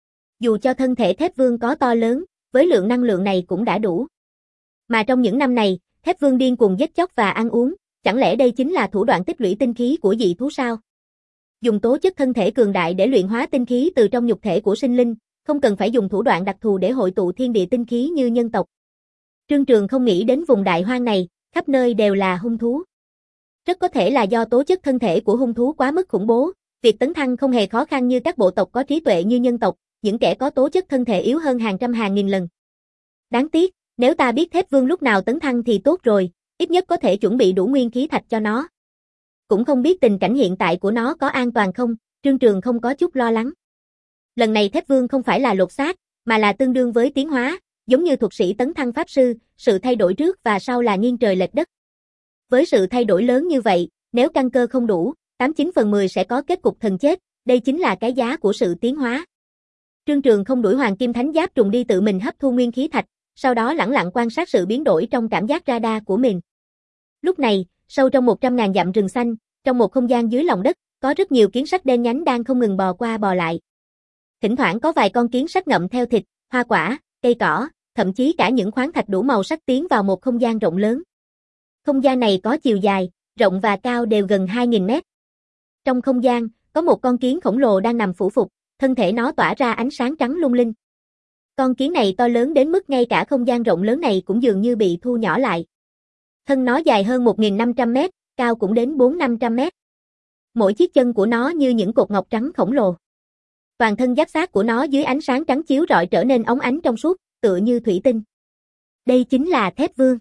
Dù cho thân thể Thép Vương có to lớn, với lượng năng lượng này cũng đã đủ. Mà trong những năm này, Thép Vương điên cuồng giết chóc và ăn uống, chẳng lẽ đây chính là thủ đoạn tích lũy tinh khí của dị thú sao? Dùng tố chất thân thể cường đại để luyện hóa tinh khí từ trong nhục thể của sinh linh, không cần phải dùng thủ đoạn đặc thù để hội tụ thiên địa tinh khí như nhân tộc. Trương Trường không nghĩ đến vùng đại hoang này, khắp nơi đều là hung thú. Rất có thể là do tố chất thân thể của hung thú quá mức khủng bố, việc tấn thăng không hề khó khăn như các bộ tộc có trí tuệ như nhân tộc, những kẻ có tố chất thân thể yếu hơn hàng trăm hàng nghìn lần. Đáng tiếc, nếu ta biết Thép Vương lúc nào tấn thăng thì tốt rồi, ít nhất có thể chuẩn bị đủ nguyên khí thạch cho nó. Cũng không biết tình cảnh hiện tại của nó có an toàn không, Trương Trường không có chút lo lắng. Lần này Thép Vương không phải là lột xác, mà là tương đương với tiến hóa, giống như thuật sĩ tấn thăng pháp sư, sự thay đổi trước và sau là nghiêng trời lệch đất. Với sự thay đổi lớn như vậy, nếu căn cơ không đủ, tám chín phần mười sẽ có kết cục thần chết, đây chính là cái giá của sự tiến hóa. Trương Trường không đuổi Hoàng Kim Thánh Giáp trùng đi tự mình hấp thu nguyên khí thạch, sau đó lẳng lặng quan sát sự biến đổi trong cảm giác radar của mình. Lúc này, sâu trong một trăm ngàn dặm rừng xanh, trong một không gian dưới lòng đất, có rất nhiều kiến sắt đen nhánh đang không ngừng bò qua bò lại. Thỉnh thoảng có vài con kiến sắt ngậm theo thịt, hoa quả, cây cỏ, thậm chí cả những khoáng thạch đủ màu sắc tiến vào một không gian rộng lớn. Không gian này có chiều dài, rộng và cao đều gần hai nghìn mét. Trong không gian, có một con kiến khổng lồ đang nằm phủ phục, thân thể nó tỏa ra ánh sáng trắng lung linh. Con kiến này to lớn đến mức ngay cả không gian rộng lớn này cũng dường như bị thu nhỏ lại. Thân nó dài hơn một nghìn năm trăm mét, cao cũng đến bốn năm trăm mét. Mỗi chiếc chân của nó như những cột ngọc trắng khổng lồ. Toàn thân giáp xác của nó dưới ánh sáng trắng chiếu rọi trở nên óng ánh trong suốt, tựa như thủy tinh. Đây chính là Thép Vương.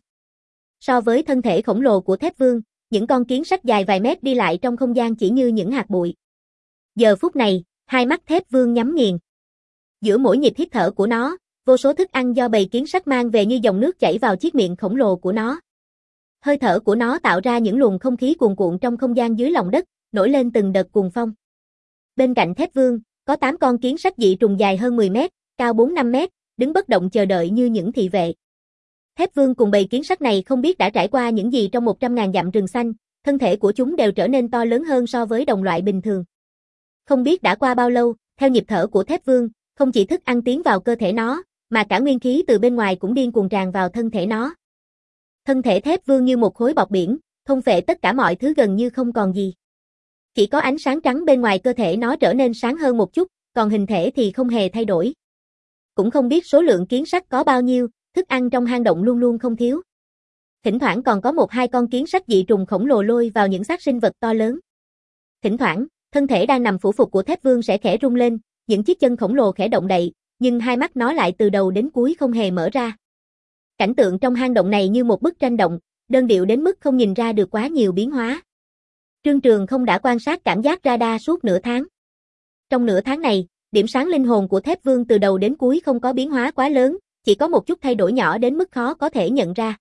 So với thân thể khổng lồ của Thép Vương, những con kiến sắt dài vài mét đi lại trong không gian chỉ như những hạt bụi. Giờ phút này, hai mắt Thép Vương nhắm nghiền. Giữa mỗi nhịp hít thở của nó, vô số thức ăn do bầy kiến sắt mang về như dòng nước chảy vào chiếc miệng khổng lồ của nó. Hơi thở của nó tạo ra những luồng không khí cuồn cuộn trong không gian dưới lòng đất, nổi lên từng đợt cuồng phong. Bên cạnh Thép Vương, có tám con kiến sắt dị trùng dài hơn mười mét, cao bốn năm mét, đứng bất động chờ đợi như những thị vệ. Thép Vương cùng bầy kiến sắt này không biết đã trải qua những gì trong một trăm ngàn dặm rừng xanh, thân thể của chúng đều trở nên to lớn hơn so với đồng loại bình thường. Không biết đã qua bao lâu, theo nhịp thở của Thép Vương, không chỉ thức ăn tiến vào cơ thể nó, mà cả nguyên khí từ bên ngoài cũng điên cuồng tràn vào thân thể nó. Thân thể Thép Vương như một khối bọt biển, thôn phệ tất cả mọi thứ gần như không còn gì. Chỉ có ánh sáng trắng bên ngoài cơ thể nó trở nên sáng hơn một chút, còn hình thể thì không hề thay đổi. Cũng không biết số lượng kiến sắt có bao nhiêu, thức ăn trong hang động luôn luôn không thiếu. Thỉnh thoảng còn có một hai con kiến sắt dị trùng khổng lồ lôi vào những xác sinh vật to lớn. Thỉnh thoảng, thân thể đang nằm phủ phục của Thép Vương sẽ khẽ rung lên, những chiếc chân khổng lồ khẽ động đậy, nhưng hai mắt nó lại từ đầu đến cuối không hề mở ra. Cảnh tượng trong hang động này như một bức tranh động, đơn điệu đến mức không nhìn ra được quá nhiều biến hóa. Trương Trường không đã quan sát cảm giác radar suốt nửa tháng. Trong nửa tháng này, điểm sáng linh hồn của Thép Vương từ đầu đến cuối không có biến hóa quá lớn, chỉ có một chút thay đổi nhỏ đến mức khó có thể nhận ra.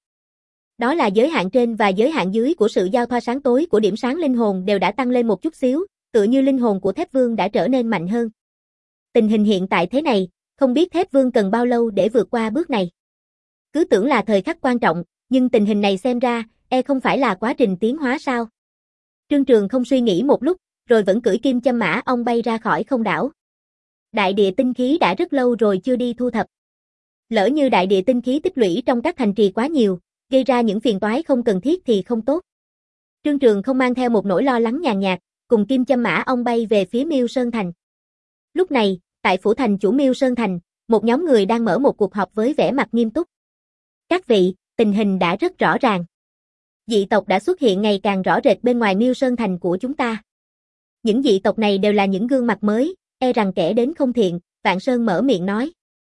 Đó là giới hạn trên và giới hạn dưới của sự giao thoa sáng tối của điểm sáng linh hồn đều đã tăng lên một chút xíu, tựa như linh hồn của Thép Vương đã trở nên mạnh hơn. Tình hình hiện tại thế này, không biết Thép Vương cần bao lâu để vượt qua bước này. Cứ tưởng là thời khắc quan trọng, nhưng tình hình này xem ra, e không phải là quá trình tiến hóa sao. Trương Trường không suy nghĩ một lúc, rồi vẫn cưỡi kim châm mã ong bay ra khỏi không đảo. Đại địa tinh khí đã rất lâu rồi chưa đi thu thập. Lỡ như đại địa tinh khí tích lũy trong các thành trì quá nhiều, gây ra những phiền toái không cần thiết thì không tốt. Trương Trường không mang theo một nỗi lo lắng nhàn nhạt, cùng Kim Châm Mã Ong bay về phía Miêu Sơn Thành. Lúc này, tại phủ thành chủ Miêu Sơn Thành, một nhóm người đang mở một cuộc họp với vẻ mặt nghiêm túc. Các vị, tình hình đã rất rõ ràng. Dị tộc đã xuất hiện ngày càng rõ rệt bên ngoài Miêu Sơn Thành của chúng ta. Những dị tộc này đều là những gương mặt mới, e rằng kẻ đến không thiện, Vạn Sơn mở miệng nói.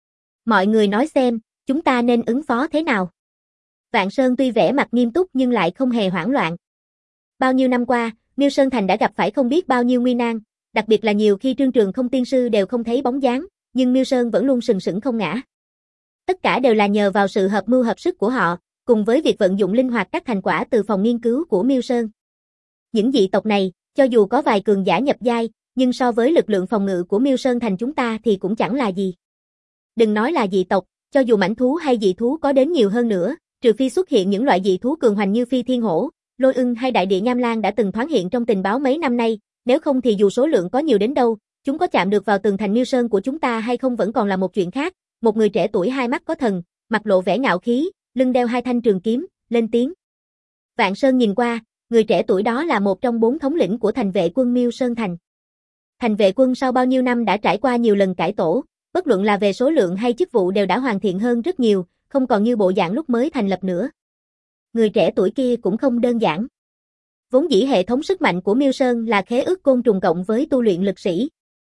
Mọi người nói xem, chúng ta nên ứng phó thế nào? Vạn Sơn tuy vẻ mặt nghiêm túc nhưng lại không hề hoảng loạn. Bao nhiêu năm qua, Miêu Sơn Thành đã gặp phải không biết bao nhiêu nguy nan, đặc biệt là nhiều khi Trương Trường không tiên sư đều không thấy bóng dáng, nhưng Miêu Sơn vẫn luôn sừng sững không ngã. Tất cả đều là nhờ vào sự hợp mưu hợp sức của họ, cùng với việc vận dụng linh hoạt các thành quả từ phòng nghiên cứu của Miêu Sơn. Những dị tộc này, cho dù có vài cường giả nhập giai, nhưng so với lực lượng phòng ngự của Miêu Sơn Thành chúng ta thì cũng chẳng là gì. Đừng nói là dị tộc, cho dù mãnh thú hay dị thú có đến nhiều hơn nữa, trừ phi xuất hiện những loại dị thú cường hoành như phi thiên hổ, lôi ưng hay đại địa nham lang đã từng thoáng hiện trong tình báo mấy năm nay, nếu không thì dù số lượng có nhiều đến đâu, chúng có chạm được vào tường thành Miêu Sơn của chúng ta hay không vẫn còn là một chuyện khác. Một người trẻ tuổi hai mắt có thần, mặt lộ vẻ ngạo khí, lưng đeo hai thanh trường kiếm, lên tiếng. Vạn Sơn nhìn qua, người trẻ tuổi đó là một trong bốn thống lĩnh của thành vệ quân Miêu Sơn Thành. Thành vệ quân sau bao nhiêu năm đã trải qua nhiều lần cải tổ, bất luận là về số lượng hay chức vụ đều đã hoàn thiện hơn rất nhiều, không còn như bộ dạng lúc mới thành lập nữa. Người trẻ tuổi kia cũng không đơn giản. Vốn dĩ hệ thống sức mạnh của Miêu Sơn là khế ước côn trùng cộng với tu luyện lực sĩ.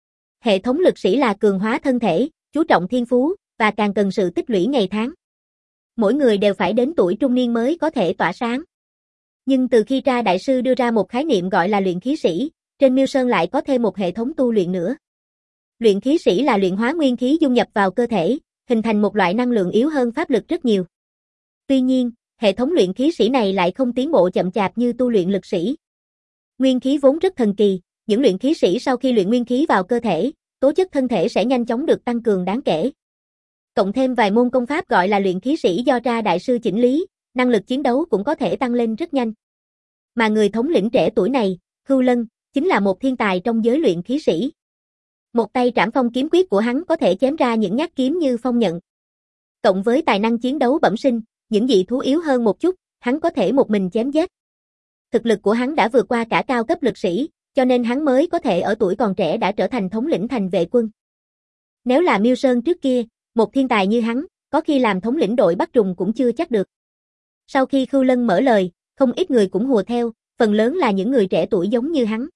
Hệ thống lực sĩ là cường hóa thân thể, chú trọng thiên phú, và càng cần sự tích lũy ngày tháng. Mỗi người đều phải đến tuổi trung niên mới có thể tỏa sáng. Nhưng từ khi Tra Đại Sư đưa ra một khái niệm gọi là luyện khí sĩ, trên Miêu Sơn lại có thêm một hệ thống tu luyện nữa. Luyện khí sĩ là luyện hóa nguyên khí dung nhập vào cơ thể, hình thành một loại năng lượng yếu hơn pháp lực rất nhiều. Tuy nhiên, hệ thống luyện khí sĩ này lại không tiến bộ chậm chạp như tu luyện lực sĩ. Nguyên khí vốn rất thần kỳ, những luyện khí sĩ sau khi luyện nguyên khí vào cơ thể, tố chất thân thể sẽ nhanh chóng được tăng cường đáng kể. Cộng thêm vài môn công pháp gọi là luyện khí sĩ do Tra Đại Sư chỉnh lý, năng lực chiến đấu cũng có thể tăng lên rất nhanh. Mà người thống lĩnh trẻ tuổi này, Khưu Lân, chính là một thiên tài trong giới luyện khí sĩ. Một tay trảm phong kiếm quyết của hắn có thể chém ra những nhát kiếm như phong nhận. Cộng với tài năng chiến đấu bẩm sinh, những dị thú yếu hơn một chút, hắn có thể một mình chém giết. Thực lực của hắn đã vượt qua cả cao cấp lực sĩ, cho nên hắn mới có thể ở tuổi còn trẻ đã trở thành thống lĩnh thành vệ quân. Nếu là Miêu Sơn trước kia, một thiên tài như hắn, có khi làm thống lĩnh đội bắt trùng cũng chưa chắc được. Sau khi Khưu Lân mở lời, không ít người cũng hùa theo, phần lớn là những người trẻ tuổi giống như hắn.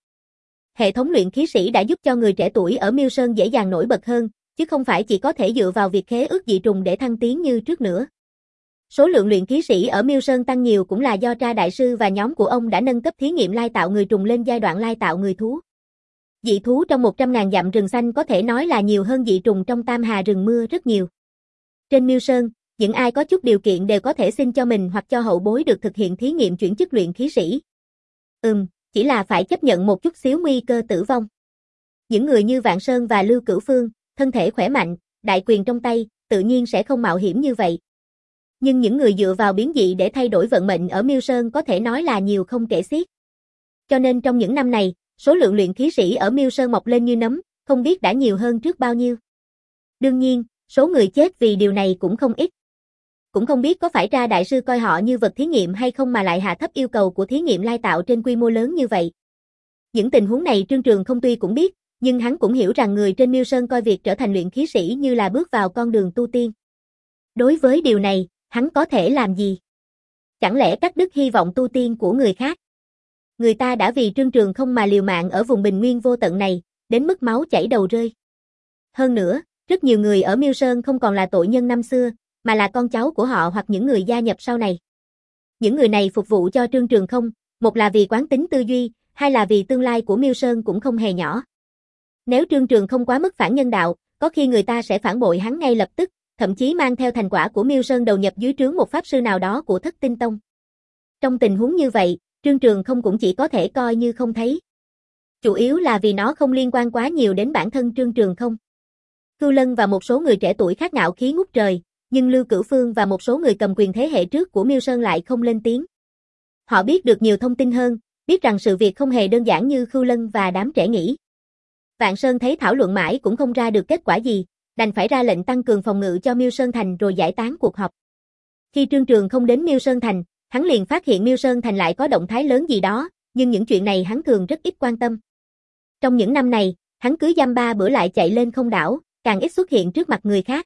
Hệ thống luyện khí sĩ đã giúp cho người trẻ tuổi ở Miêu Sơn dễ dàng nổi bật hơn, chứ không phải chỉ có thể dựa vào việc khế ước dị trùng để thăng tiến như trước nữa. Số lượng luyện khí sĩ ở Miêu Sơn tăng nhiều cũng là do Tra Đại Sư và nhóm của ông đã nâng cấp thí nghiệm lai tạo người trùng lên giai đoạn lai tạo người thú. Dị thú trong một trăm ngàn dặm rừng xanh có thể nói là nhiều hơn dị trùng trong Tam Hà rừng mưa rất nhiều. Trên Miêu Sơn, những ai có chút điều kiện đều có thể xin cho mình hoặc cho hậu bối được thực hiện thí nghiệm chuyển chức luyện khí sĩ. Ừm, chỉ là phải chấp nhận một chút xíu nguy cơ tử vong. Những người như Vạn Sơn và Lưu Cửu Phương, thân thể khỏe mạnh, đại quyền trong tay, tự nhiên sẽ không mạo hiểm như vậy. Nhưng những người dựa vào biến dị để thay đổi vận mệnh ở Miêu Sơn có thể nói là nhiều không kể xiết. Cho nên trong những năm này, số lượng luyện khí sĩ ở Miêu Sơn mọc lên như nấm, không biết đã nhiều hơn trước bao nhiêu. Đương nhiên, số người chết vì điều này cũng không ít. Cũng không biết có phải Tra Đại Sư coi họ như vật thí nghiệm hay không mà lại hạ thấp yêu cầu của thí nghiệm lai tạo trên quy mô lớn như vậy. Những tình huống này Trương Trường không tuy cũng biết, nhưng hắn cũng hiểu rằng người trên Miêu Sơn coi việc trở thành luyện khí sĩ như là bước vào con đường tu tiên. Đối với điều này, hắn có thể làm gì? Chẳng lẽ cắt đứt hy vọng tu tiên của người khác? Người ta đã vì Trương Trường không mà liều mạng ở vùng bình nguyên vô tận này, đến mức máu chảy đầu rơi. Hơn nữa, rất nhiều người ở Miêu Sơn không còn là tội nhân năm xưa, mà là con cháu của họ hoặc những người gia nhập sau này. Những người này phục vụ cho Trương Trường không, một là vì quán tính tư duy, hai là vì tương lai của Miêu Sơn cũng không hề nhỏ. Nếu Trương Trường không quá mức phản nhân đạo, có khi người ta sẽ phản bội hắn ngay lập tức, thậm chí mang theo thành quả của Miêu Sơn đầu nhập dưới trướng một pháp sư nào đó của Thất Tinh Tông. Trong tình huống như vậy, Trương Trường không cũng chỉ có thể coi như không thấy. Chủ yếu là vì nó không liên quan quá nhiều đến bản thân Trương Trường không. Khưu Lân và một số người trẻ tuổi khác ngạo khí ngút trời, nhưng Lưu Cửu Phương và một số người cầm quyền thế hệ trước của Miêu Sơn lại không lên tiếng. Họ biết được nhiều thông tin hơn, biết rằng sự việc không hề đơn giản như Khưu Lân và đám trẻ nghĩ. Vạn Sơn thấy thảo luận mãi cũng không ra được kết quả gì, đành phải ra lệnh tăng cường phòng ngự cho Miêu Sơn Thành rồi giải tán cuộc họp. Khi Trương Trường không đến Miêu Sơn Thành, hắn liền phát hiện Miêu Sơn Thành lại có động thái lớn gì đó, nhưng những chuyện này hắn thường rất ít quan tâm. Trong những năm này, hắn cứ dăm ba bữa lại chạy lên không đảo, càng ít xuất hiện trước mặt người khác.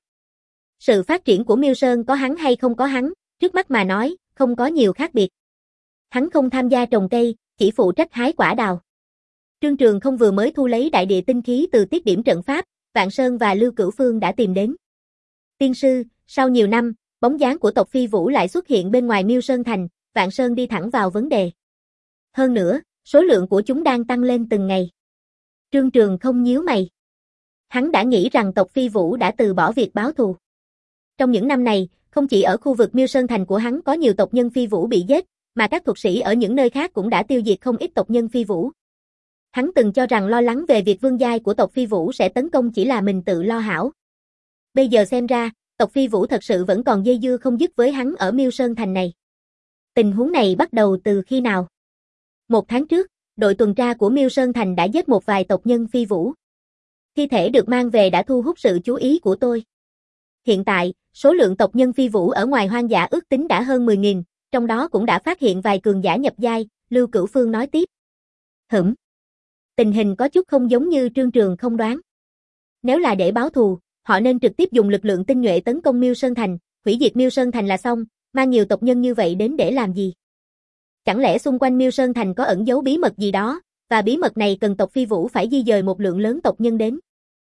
Sự phát triển của Miêu Sơn có hắn hay không có hắn, trước mắt mà nói, không có nhiều khác biệt. Hắn không tham gia trồng cây, chỉ phụ trách hái quả đào. Trương Trường không vừa mới thu lấy đại địa tinh khí từ tiết điểm trận pháp, Vạn Sơn và Lưu Cửu Phương đã tìm đến. Tiên sư, sau nhiều năm, bóng dáng của tộc Phi Vũ lại xuất hiện bên ngoài Miêu Sơn Thành, Vạn Sơn đi thẳng vào vấn đề. Hơn nữa, số lượng của chúng đang tăng lên từng ngày. Trương Trường không nhíu mày. Hắn đã nghĩ rằng tộc Phi Vũ đã từ bỏ việc báo thù. Trong những năm này, không chỉ ở khu vực Miêu Sơn Thành của hắn có nhiều tộc nhân Phi Vũ bị giết, mà các thuật sĩ ở những nơi khác cũng đã tiêu diệt không ít tộc nhân Phi Vũ. Hắn từng cho rằng lo lắng về việc vương giai của tộc Phi Vũ sẽ tấn công chỉ là mình tự lo hảo. Bây giờ xem ra, tộc Phi Vũ thật sự vẫn còn dây dưa không dứt với hắn ở Miêu Sơn Thành này. Tình huống này bắt đầu từ khi nào? Một tháng trước, đội tuần tra của Miêu Sơn Thành đã giết một vài tộc nhân Phi Vũ. Thi thể được mang về đã thu hút sự chú ý của tôi. Hiện tại, số lượng tộc nhân Phi Vũ ở ngoài hoang dã ước tính đã hơn mười nghìn, trong đó cũng đã phát hiện vài cường giả nhập giai, Lưu Cửu Phương nói tiếp. Hửm. Tình hình có chút không giống như Trương Trường không đoán. Nếu là để báo thù, họ nên trực tiếp dùng lực lượng tinh nhuệ tấn công Miêu Sơn Thành, hủy diệt Miêu Sơn Thành là xong, mang nhiều tộc nhân như vậy đến để làm gì? Chẳng lẽ xung quanh Miêu Sơn Thành có ẩn giấu bí mật gì đó, và bí mật này cần tộc Phi Vũ phải di dời một lượng lớn tộc nhân đến?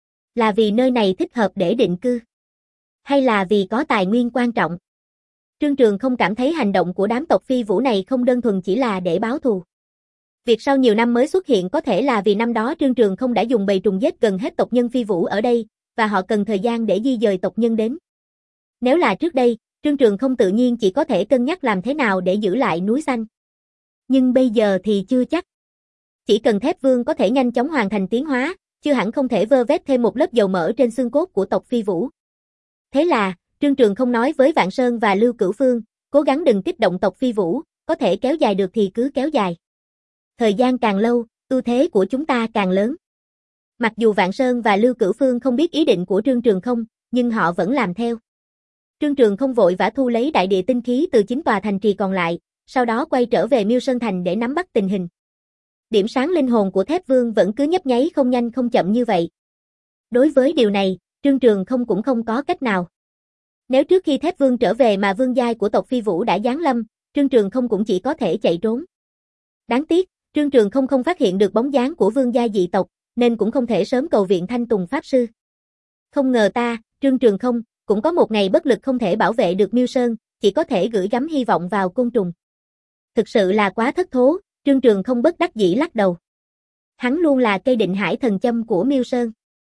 Là vì nơi này thích hợp để định cư? Hay là vì có tài nguyên quan trọng? Trương Trường không cảm thấy hành động của đám tộc Phi Vũ này không đơn thuần chỉ là để báo thù. Việc sau nhiều năm mới xuất hiện có thể là vì năm đó Trương Trường không đã dùng bầy trùng giết gần hết tộc nhân Phi Vũ ở đây, và họ cần thời gian để di dời tộc nhân đến. Nếu là trước đây, Trương Trường không tự nhiên chỉ có thể cân nhắc làm thế nào để giữ lại núi xanh. Nhưng bây giờ thì chưa chắc. Chỉ cần Thép Vương có thể nhanh chóng hoàn thành tiến hóa, chưa hẳn không thể vơ vét thêm một lớp dầu mỡ trên xương cốt của tộc Phi Vũ. Thế là, Trương Trường không nói với Vạn Sơn và Lưu Cửu Phương, cố gắng đừng kích động tộc Phi Vũ, có thể kéo dài được thì cứ kéo dài. Thời gian càng lâu, ưu thế của chúng ta càng lớn. Mặc dù Vạn Sơn và Lưu Cửu Phương không biết ý định của Trương Trường không, nhưng họ vẫn làm theo. Trương Trường không vội vã thu lấy đại địa tinh khí từ chín tòa thành trì còn lại, sau đó quay trở về Miêu Sơn Thành để nắm bắt tình hình. Điểm sáng linh hồn của Thép Vương vẫn cứ nhấp nháy không nhanh không chậm như vậy. Đối với điều này, Trương Trường không cũng không có cách nào. Nếu trước khi Thép Vương trở về mà vương giai của tộc Phi Vũ đã giáng lâm, Trương Trường không cũng chỉ có thể chạy trốn. Đáng tiếc, Trương Trường không không phát hiện được bóng dáng của vương giai dị tộc, nên cũng không thể sớm cầu viện Thanh Tùng Pháp Sư. Không ngờ ta, Trương Trường không, cũng có một ngày bất lực không thể bảo vệ được Miêu Sơn, chỉ có thể gửi gắm hy vọng vào côn trùng. Thực sự là quá thất thố, Trương Trường không bất đắc dĩ lắc đầu. Hắn luôn là cây định hải thần châm của Miêu Sơn.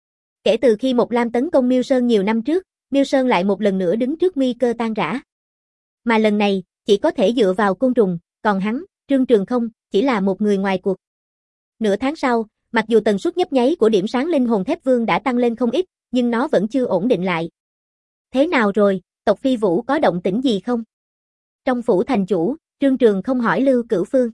Kể từ khi Mộc Lam tấn công Miêu Sơn nhiều năm trước, Miêu Sơn lại một lần nữa đứng trước nguy cơ tan rã. Mà lần này, chỉ có thể dựa vào côn trùng, còn hắn, Trương Trường không, chỉ là một người ngoài cuộc. Nửa tháng sau, mặc dù tần suất nhấp nháy của điểm sáng linh hồn Thép Vương đã tăng lên không ít, nhưng nó vẫn chưa ổn định lại. Thế nào rồi, tộc Phi Vũ có động tĩnh gì không? Trong phủ thành chủ, Trương Trường không hỏi Lưu Cửu Phương.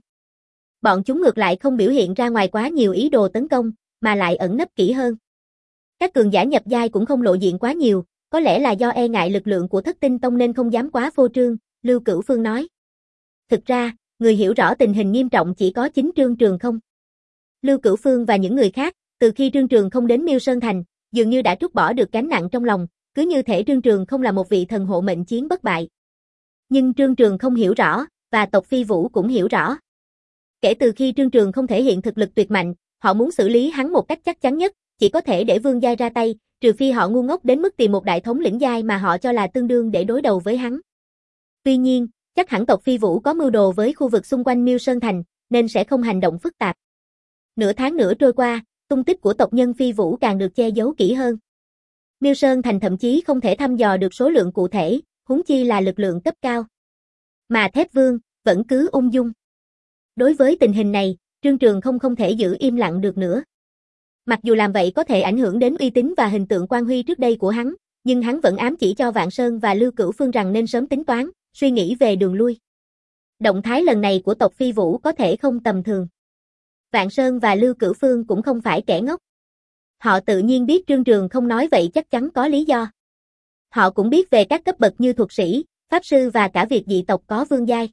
Bọn chúng ngược lại không biểu hiện ra ngoài quá nhiều ý đồ tấn công, mà lại ẩn nấp kỹ hơn. Các cường giả nhập giai cũng không lộ diện quá nhiều, có lẽ là do e ngại lực lượng của Thất Tinh Tông nên không dám quá phô trương, Lưu Cửu Phương nói. Thực ra, người hiểu rõ tình hình nghiêm trọng chỉ có chính Trương Trường không. Lưu Cửu Phương và những người khác, từ khi Trương Trường không đến Miêu Sơn Thành, dường như đã trút bỏ được gánh nặng trong lòng, cứ như thể Trương Trường không là một vị thần hộ mệnh chiến bất bại. Nhưng Trương Trường không hiểu rõ, và tộc Phi Vũ cũng hiểu rõ. Kể từ khi Trương Trường không thể hiện thực lực tuyệt mạnh, họ muốn xử lý hắn một cách chắc chắn nhất, chỉ có thể để vương giai ra tay, trừ phi họ ngu ngốc đến mức tìm một đại thống lĩnh giai mà họ cho là tương đương để đối đầu với hắn. Tuy nhiên, chắc hẳn tộc Phi Vũ có mưu đồ với khu vực xung quanh Miêu Sơn Thành, nên sẽ không hành động phức tạp. Nửa tháng nữa trôi qua, tung tích của tộc nhân Phi Vũ càng được che giấu kỹ hơn. Miêu Sơn Thành thậm chí không thể thăm dò được số lượng cụ thể, huống chi là lực lượng cấp cao. Mà Thép Vương vẫn cứ ung dung. Đối với tình hình này, Trương Trường không không thể giữ im lặng được nữa. Mặc dù làm vậy có thể ảnh hưởng đến uy tín và hình tượng quan huy trước đây của hắn, nhưng hắn vẫn ám chỉ cho Vạn Sơn và Lưu Cửu Phương rằng nên sớm tính toán, suy nghĩ về đường lui. Động thái lần này của tộc Phi Vũ có thể không tầm thường. Vạn Sơn và Lưu Cửu Phương cũng không phải kẻ ngốc. Họ tự nhiên biết Trương Trường không nói vậy chắc chắn có lý do. Họ cũng biết về các cấp bậc như thuật sĩ, pháp sư và cả việc dị tộc có vương giai.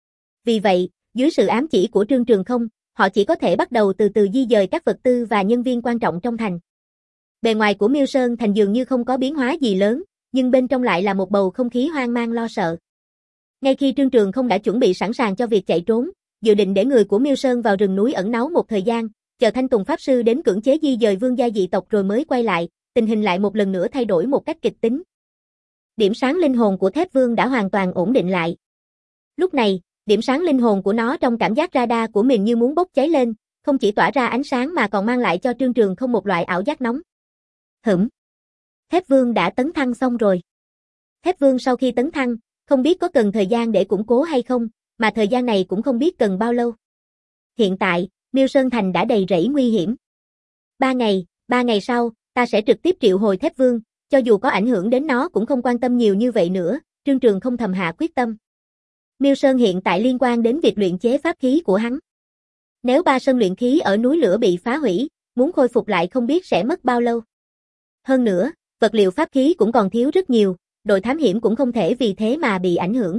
Vì vậy, dưới sự ám chỉ của Trương Trường Không, họ chỉ có thể bắt đầu từ từ di dời các vật tư và nhân viên quan trọng trong thành. Bề ngoài của Miêu Sơn thành dường như không có biến hóa gì lớn, nhưng bên trong lại là một bầu không khí hoang mang lo sợ. Ngay khi Trương Trường Không đã chuẩn bị sẵn sàng cho việc chạy trốn, dự định để người của Miêu Sơn vào rừng núi ẩn náu một thời gian, chờ Thanh Tùng Pháp Sư đến cưỡng chế di dời vương gia dị tộc rồi mới quay lại, tình hình lại một lần nữa thay đổi một cách kịch tính. Điểm sáng linh hồn của Thép Vương đã hoàn toàn ổn định lại. Lúc này, điểm sáng linh hồn của nó trong cảm giác radar của mình như muốn bốc cháy lên, không chỉ tỏa ra ánh sáng mà còn mang lại cho Trương Trường Không một loại ảo giác nóng. Hửm. Thép Vương đã tấn thăng xong rồi. Thép Vương sau khi tấn thăng, không biết có cần thời gian để củng cố hay không, mà thời gian này cũng không biết cần bao lâu. Hiện tại, Miêu Sơn Thành đã đầy rẫy nguy hiểm. Ba ngày, ba ngày sau, ta sẽ trực tiếp triệu hồi Thép Vương, cho dù có ảnh hưởng đến nó cũng không quan tâm nhiều như vậy nữa, Trương Trường Không thầm hạ quyết tâm. Miêu Sơn hiện tại liên quan đến việc luyện chế pháp khí của hắn. Nếu ba sân luyện khí ở núi lửa bị phá hủy, muốn khôi phục lại không biết sẽ mất bao lâu. Hơn nữa, vật liệu pháp khí cũng còn thiếu rất nhiều, đội thám hiểm cũng không thể vì thế mà bị ảnh hưởng.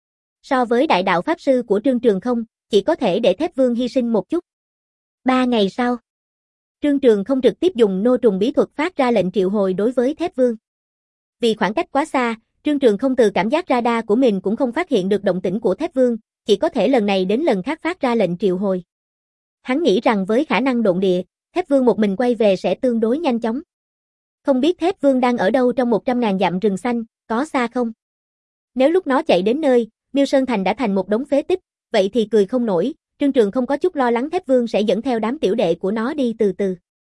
So với đại đạo pháp sư của Trương Trường Không, chỉ có thể để Thép Vương hy sinh một chút. Ba ngày sau, Trương Trường Không trực tiếp dùng nô trùng bí thuật phát ra lệnh triệu hồi đối với Thép Vương. Vì khoảng cách quá xa, Trương Trường Không từ cảm giác radar của mình cũng không phát hiện được động tĩnh của Thép Vương, chỉ có thể lần này đến lần khác phát ra lệnh triệu hồi. Hắn nghĩ rằng với khả năng độn địa, Thép Vương một mình quay về sẽ tương đối nhanh chóng. Không biết Thép Vương đang ở đâu trong một trăm ngàn dặm rừng xanh, có xa không? Nếu lúc nó chạy đến nơi, Miêu Sơn Thành đã thành một đống phế tích, vậy thì cười không nổi, Trương Trường không có chút lo lắng Thép Vương sẽ dẫn theo đám tiểu đệ của nó đi từ từ.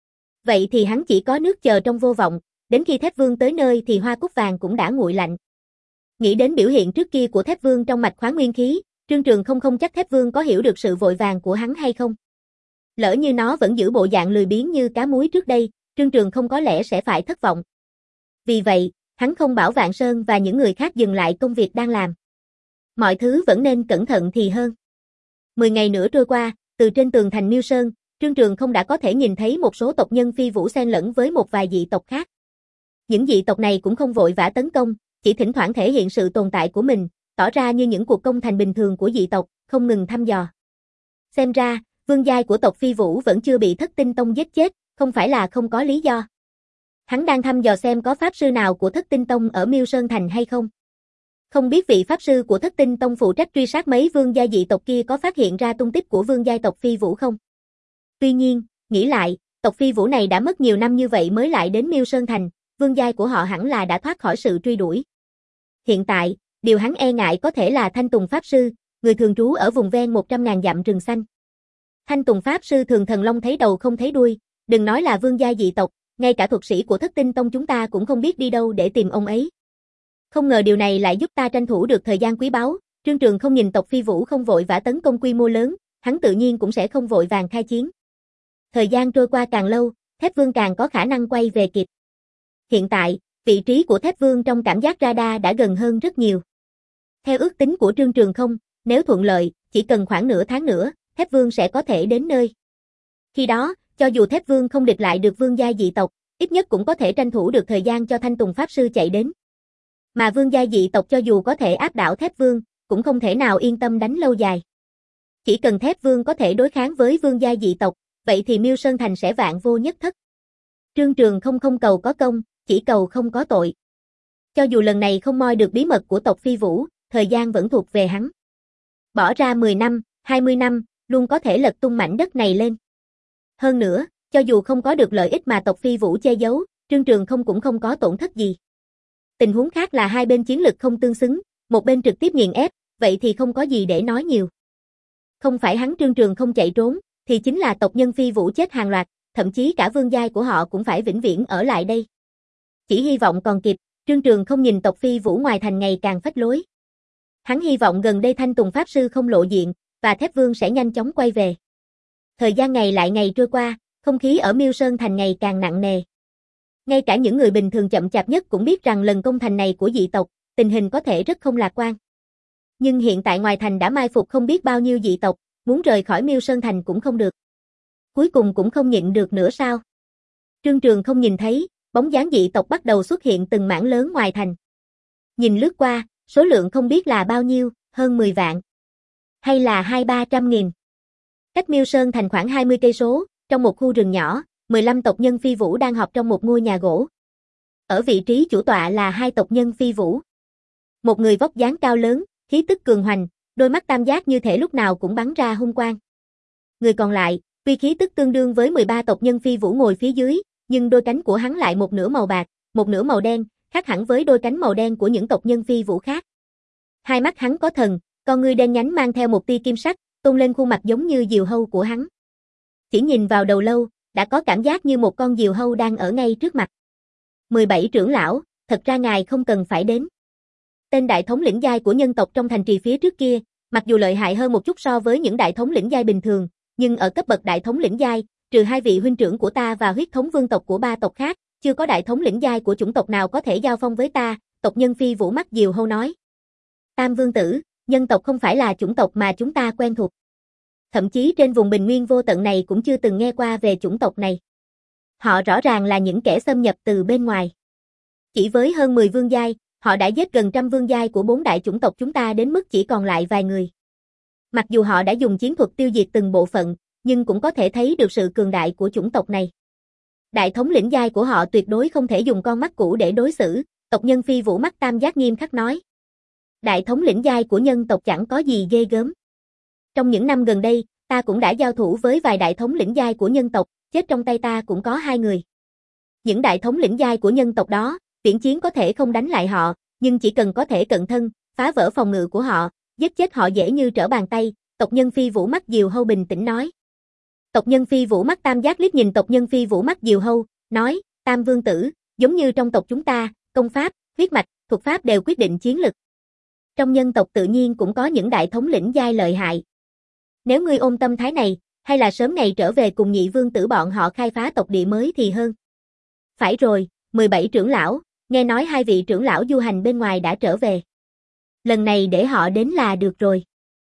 Vậy thì hắn chỉ có nước chờ trong vô vọng, đến khi Thép Vương tới nơi thì hoa cúc vàng cũng đã nguội lạnh. Nghĩ đến biểu hiện trước kia của Thép Vương trong mạch khoáng nguyên khí, Trương Trường không không chắc Thép Vương có hiểu được sự vội vàng của hắn hay không. Lỡ như nó vẫn giữ bộ dạng lười biếng như cá muối trước đây, Trương Trường không có lẽ sẽ phải thất vọng. Vì vậy, hắn không bảo Vạn Sơn và những người khác dừng lại công việc đang làm. Mọi thứ vẫn nên cẩn thận thì hơn. Mười ngày nữa trôi qua, từ trên tường thành Miêu Sơn, Trương Trường không đã có thể nhìn thấy một số tộc nhân phi vũ xen lẫn với một vài dị tộc khác. Những dị tộc này cũng không vội vã tấn công, chỉ thỉnh thoảng thể hiện sự tồn tại của mình, tỏ ra như những cuộc công thành bình thường của dị tộc, không ngừng thăm dò. Xem ra, vương giai của tộc phi vũ vẫn chưa bị Thất Tinh Tông giết chết, không phải là không có lý do. Hắn đang thăm dò xem có pháp sư nào của Thất Tinh Tông ở Miêu Sơn Thành hay không. Không biết vị pháp sư của Thất Tinh Tông phụ trách truy sát mấy vương giai dị tộc kia có phát hiện ra tung tích của vương giai tộc phi vũ không? Tuy nhiên, nghĩ lại, tộc phi vũ này đã mất nhiều năm như vậy mới lại đến Miêu Sơn Thành, vương giai của họ hẳn là đã thoát khỏi sự truy đuổi. Hiện tại, điều hắn e ngại có thể là Thanh Tùng Pháp Sư, người thường trú ở vùng ven một trăm ngàn dặm rừng xanh. Thanh Tùng Pháp Sư thường thần long thấy đầu không thấy đuôi, đừng nói là vương giai dị tộc, ngay cả thuật sĩ của Thất Tinh Tông chúng ta cũng không biết đi đâu để tìm ông ấy. Không ngờ điều này lại giúp ta tranh thủ được thời gian quý báu, Trương Trường không nhìn tộc phi vũ không vội vã tấn công quy mô lớn, hắn tự nhiên cũng sẽ không vội vàng khai chiến. Thời gian trôi qua càng lâu, Thép Vương càng có khả năng quay về kịp. Hiện tại, vị trí của Thép Vương trong cảm giác radar đã gần hơn rất nhiều. Theo ước tính của Trương Trường không, nếu thuận lợi, chỉ cần khoảng nửa tháng nữa, Thép Vương sẽ có thể đến nơi. Khi đó, cho dù Thép Vương không địch lại được vương giai dị tộc, ít nhất cũng có thể tranh thủ được thời gian cho Thanh Tùng Pháp Sư chạy đến. Mà vương giai dị tộc cho dù có thể áp đảo Thép Vương, cũng không thể nào yên tâm đánh lâu dài. Chỉ cần Thép Vương có thể đối kháng với vương giai dị tộc, vậy thì Miêu Sơn Thành sẽ vạn vô nhất thất. Trương Trường không không cầu có công, chỉ cầu không có tội. Cho dù lần này không moi được bí mật của tộc phi vũ, thời gian vẫn thuộc về hắn. Bỏ ra mười năm, hai mươi năm, luôn có thể lật tung mảnh đất này lên. Hơn nữa, cho dù không có được lợi ích mà tộc phi vũ che giấu, Trương Trường không cũng không có tổn thất gì. Tình huống khác là hai bên chiến lực không tương xứng, một bên trực tiếp nghiền ép, vậy thì không có gì để nói nhiều. Không phải hắn Trương Trường không chạy trốn, thì chính là tộc nhân phi vũ chết hàng loạt, thậm chí cả vương giai của họ cũng phải vĩnh viễn ở lại đây. Chỉ hy vọng còn kịp, Trương Trường không nhìn tộc phi vũ ngoài thành ngày càng phách lối. Hắn hy vọng gần đây Thanh Tùng Pháp Sư không lộ diện, và Thép Vương sẽ nhanh chóng quay về. Thời gian ngày lại ngày trôi qua, không khí ở Miêu Sơn Thành ngày càng nặng nề. Ngay cả những người bình thường chậm chạp nhất cũng biết rằng lần công thành này của dị tộc, tình hình có thể rất không lạc quan. Nhưng hiện tại ngoài thành đã mai phục không biết bao nhiêu dị tộc, muốn rời khỏi Miêu Sơn Thành cũng không được. Cuối cùng cũng không nhịn được nữa sao? Trương Trường không nhìn thấy, bóng dáng dị tộc bắt đầu xuất hiện từng mảng lớn ngoài thành. Nhìn lướt qua, số lượng không biết là bao nhiêu, hơn mười vạn. Hay là hai ba trăm nghìn. Cách Miêu Sơn thành khoảng hai mươi cây số, trong một khu rừng nhỏ, mười lăm tộc nhân Phi Vũ đang họp trong một ngôi nhà gỗ. Ở vị trí chủ tọa là hai tộc nhân Phi Vũ. Một người vóc dáng cao lớn, khí tức cường hoành, đôi mắt tam giác như thể lúc nào cũng bắn ra hung quang. Người còn lại, tuy khí tức tương đương với mười ba tộc nhân Phi Vũ ngồi phía dưới, nhưng đôi cánh của hắn lại một nửa màu bạc, một nửa màu đen, khác hẳn với đôi cánh màu đen của những tộc nhân Phi Vũ khác. Hai mắt hắn có thần, con ngươi đen nhánh mang theo một tia kim sắc, tôn lên khuôn mặt giống như diều hâu của hắn. Chỉ nhìn vào đầu lâu, đã có cảm giác như một con diều hâu đang ở ngay trước mặt. mười bảy trưởng lão, thật ra ngài không cần phải đến. Tên đại thống lĩnh giai của nhân tộc trong thành trì phía trước kia, mặc dù lợi hại hơn một chút so với những đại thống lĩnh giai bình thường, nhưng ở cấp bậc đại thống lĩnh giai, trừ hai vị huynh trưởng của ta và huyết thống vương tộc của ba tộc khác, chưa có đại thống lĩnh giai của chủng tộc nào có thể giao phong với ta, tộc nhân Phi Vũ mắt diều hâu nói. Tam vương tử, nhân tộc không phải là chủng tộc mà chúng ta quen thuộc. Thậm chí trên vùng bình nguyên vô tận này cũng chưa từng nghe qua về chủng tộc này. Họ rõ ràng là những kẻ xâm nhập từ bên ngoài. Chỉ với hơn mười vương giai, họ đã giết gần trăm vương giai của bốn đại chủng tộc chúng ta đến mức chỉ còn lại vài người. Mặc dù họ đã dùng chiến thuật tiêu diệt từng bộ phận, nhưng cũng có thể thấy được sự cường đại của chủng tộc này. Đại thống lĩnh giai của họ tuyệt đối không thể dùng con mắt cũ để đối xử, tộc nhân Phi Vũ mắt tam giác nghiêm khắc nói. Đại thống lĩnh giai của nhân tộc chẳng có gì ghê gớm. Trong những năm gần đây, ta cũng đã giao thủ với vài đại thống lĩnh giai của nhân tộc, chết trong tay ta cũng có hai người. Những đại thống lĩnh giai của nhân tộc đó, viễn chiến có thể không đánh lại họ, nhưng chỉ cần có thể cận thân, phá vỡ phòng ngự của họ, giết chết họ dễ như trở bàn tay, tộc nhân Phi Vũ mắt diều hâu bình tĩnh nói. Tộc nhân Phi Vũ mắt tam giác liếc nhìn tộc nhân Phi Vũ mắt diều hâu, nói, Tam vương tử, giống như trong tộc chúng ta, công pháp, huyết mạch, thuật pháp đều quyết định chiến lực. Trong nhân tộc tự nhiên cũng có những đại thống lĩnh giai lợi hại. Nếu ngươi ôm tâm thái này, hay là sớm ngày trở về cùng nhị vương tử bọn họ khai phá tộc địa mới thì hơn. Phải rồi, mười bảy trưởng lão, nghe nói hai vị trưởng lão du hành bên ngoài đã trở về. Lần này để họ đến là được rồi.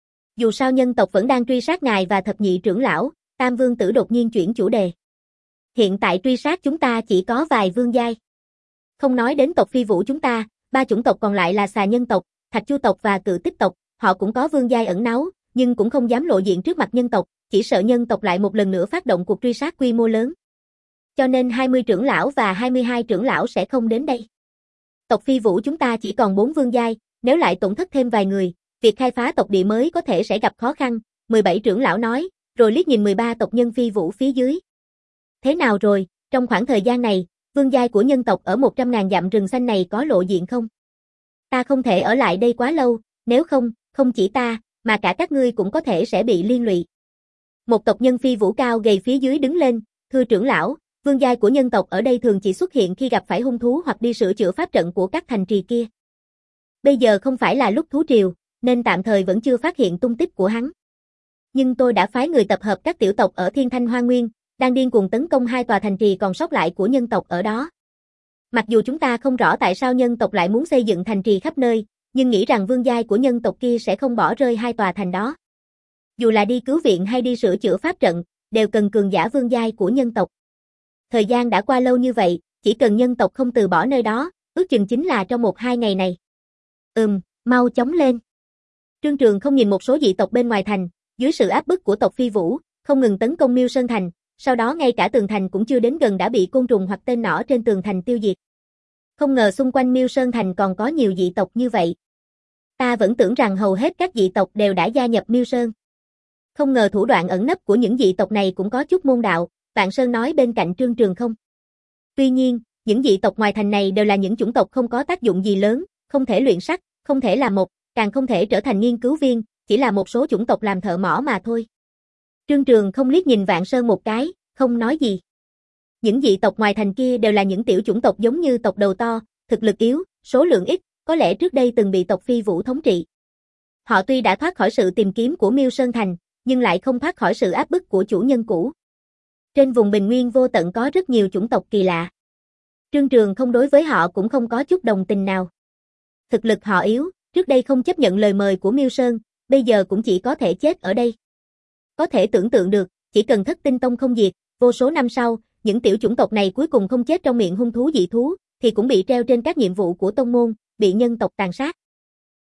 Dù sao nhân tộc vẫn đang truy sát ngài và thập nhị trưởng lão, Tam vương tử đột nhiên chuyển chủ đề. Hiện tại truy sát chúng ta chỉ có vài vương giai. Không nói đến tộc Phi Vũ chúng ta, ba chủng tộc còn lại là xà nhân tộc, thạch chu tộc và cự tích tộc, họ cũng có vương giai ẩn náu, nhưng cũng không dám lộ diện trước mặt nhân tộc, chỉ sợ nhân tộc lại một lần nữa phát động cuộc truy sát quy mô lớn. Cho nên hai mươi trưởng lão và hai mươi hai trưởng lão sẽ không đến đây. Tộc Phi Vũ chúng ta chỉ còn bốn vương giai, nếu lại tổn thất thêm vài người, việc khai phá tộc địa mới có thể sẽ gặp khó khăn, mười bảy trưởng lão nói, rồi liếc nhìn mười ba tộc nhân Phi Vũ phía dưới. Thế nào rồi, trong khoảng thời gian này, vương giai của nhân tộc ở một trăm ngàn dặm rừng xanh này có lộ diện không? Ta không thể ở lại đây quá lâu, nếu không, không chỉ ta, mà cả các ngươi cũng có thể sẽ bị liên lụy. Một tộc nhân Phi Vũ cao gầy phía dưới đứng lên, thưa trưởng lão, vương giai của nhân tộc ở đây thường chỉ xuất hiện khi gặp phải hung thú hoặc đi sửa chữa pháp trận của các thành trì kia. Bây giờ không phải là lúc thú triều, nên tạm thời vẫn chưa phát hiện tung tích của hắn. Nhưng tôi đã phái người tập hợp các tiểu tộc ở Thiên Thanh Hoa Nguyên, đang điên cuồng tấn công hai tòa thành trì còn sót lại của nhân tộc ở đó. Mặc dù chúng ta không rõ tại sao nhân tộc lại muốn xây dựng thành trì khắp nơi, nhưng nghĩ rằng vương giai của nhân tộc kia sẽ không bỏ rơi hai tòa thành đó. Dù là đi cứu viện hay đi sửa chữa pháp trận, đều cần cường giả vương giai của nhân tộc. Thời gian đã qua lâu như vậy, chỉ cần nhân tộc không từ bỏ nơi đó, ước chừng chính là trong một hai ngày này. Ừm, mau chóng lên. Trương Trường không nhìn một số dị tộc bên ngoài thành, dưới sự áp bức của tộc Phi Vũ, không ngừng tấn công Miêu Sơn thành, sau đó ngay cả tường thành cũng chưa đến gần đã bị côn trùng hoặc tên nỏ trên tường thành tiêu diệt. Không ngờ xung quanh Miêu Sơn thành còn có nhiều dị tộc như vậy. Ta vẫn tưởng rằng hầu hết các dị tộc đều đã gia nhập Miêu Sơn. Không ngờ thủ đoạn ẩn nấp của những dị tộc này cũng có chút môn đạo, Vạn Sơn nói bên cạnh Trương Trường không. Tuy nhiên, những dị tộc ngoài thành này đều là những chủng tộc không có tác dụng gì lớn, không thể luyện sắt, không thể làm mộc, càng không thể trở thành nghiên cứu viên, chỉ là một số chủng tộc làm thợ mỏ mà thôi. Trương Trường không liếc nhìn Vạn Sơn một cái, không nói gì. Những dị tộc ngoài thành kia đều là những tiểu chủng tộc giống như tộc đầu to, thực lực yếu, số lượng ít, có lẽ trước đây từng bị tộc Phi Vũ thống trị. Họ tuy đã thoát khỏi sự tìm kiếm của Miêu Sơn thành, nhưng lại không thoát khỏi sự áp bức của chủ nhân cũ. Trên vùng bình nguyên vô tận có rất nhiều chủng tộc kỳ lạ. Trương Trường không đối với họ cũng không có chút đồng tình nào. Thực lực họ yếu, trước đây không chấp nhận lời mời của Miêu Sơn, bây giờ cũng chỉ có thể chết ở đây. Có thể tưởng tượng được, chỉ cần Thất Tinh Tông không diệt, vô số năm sau, những tiểu chủng tộc này cuối cùng không chết trong miệng hung thú dị thú, thì cũng bị treo trên các nhiệm vụ của tông môn, bị nhân tộc tàn sát.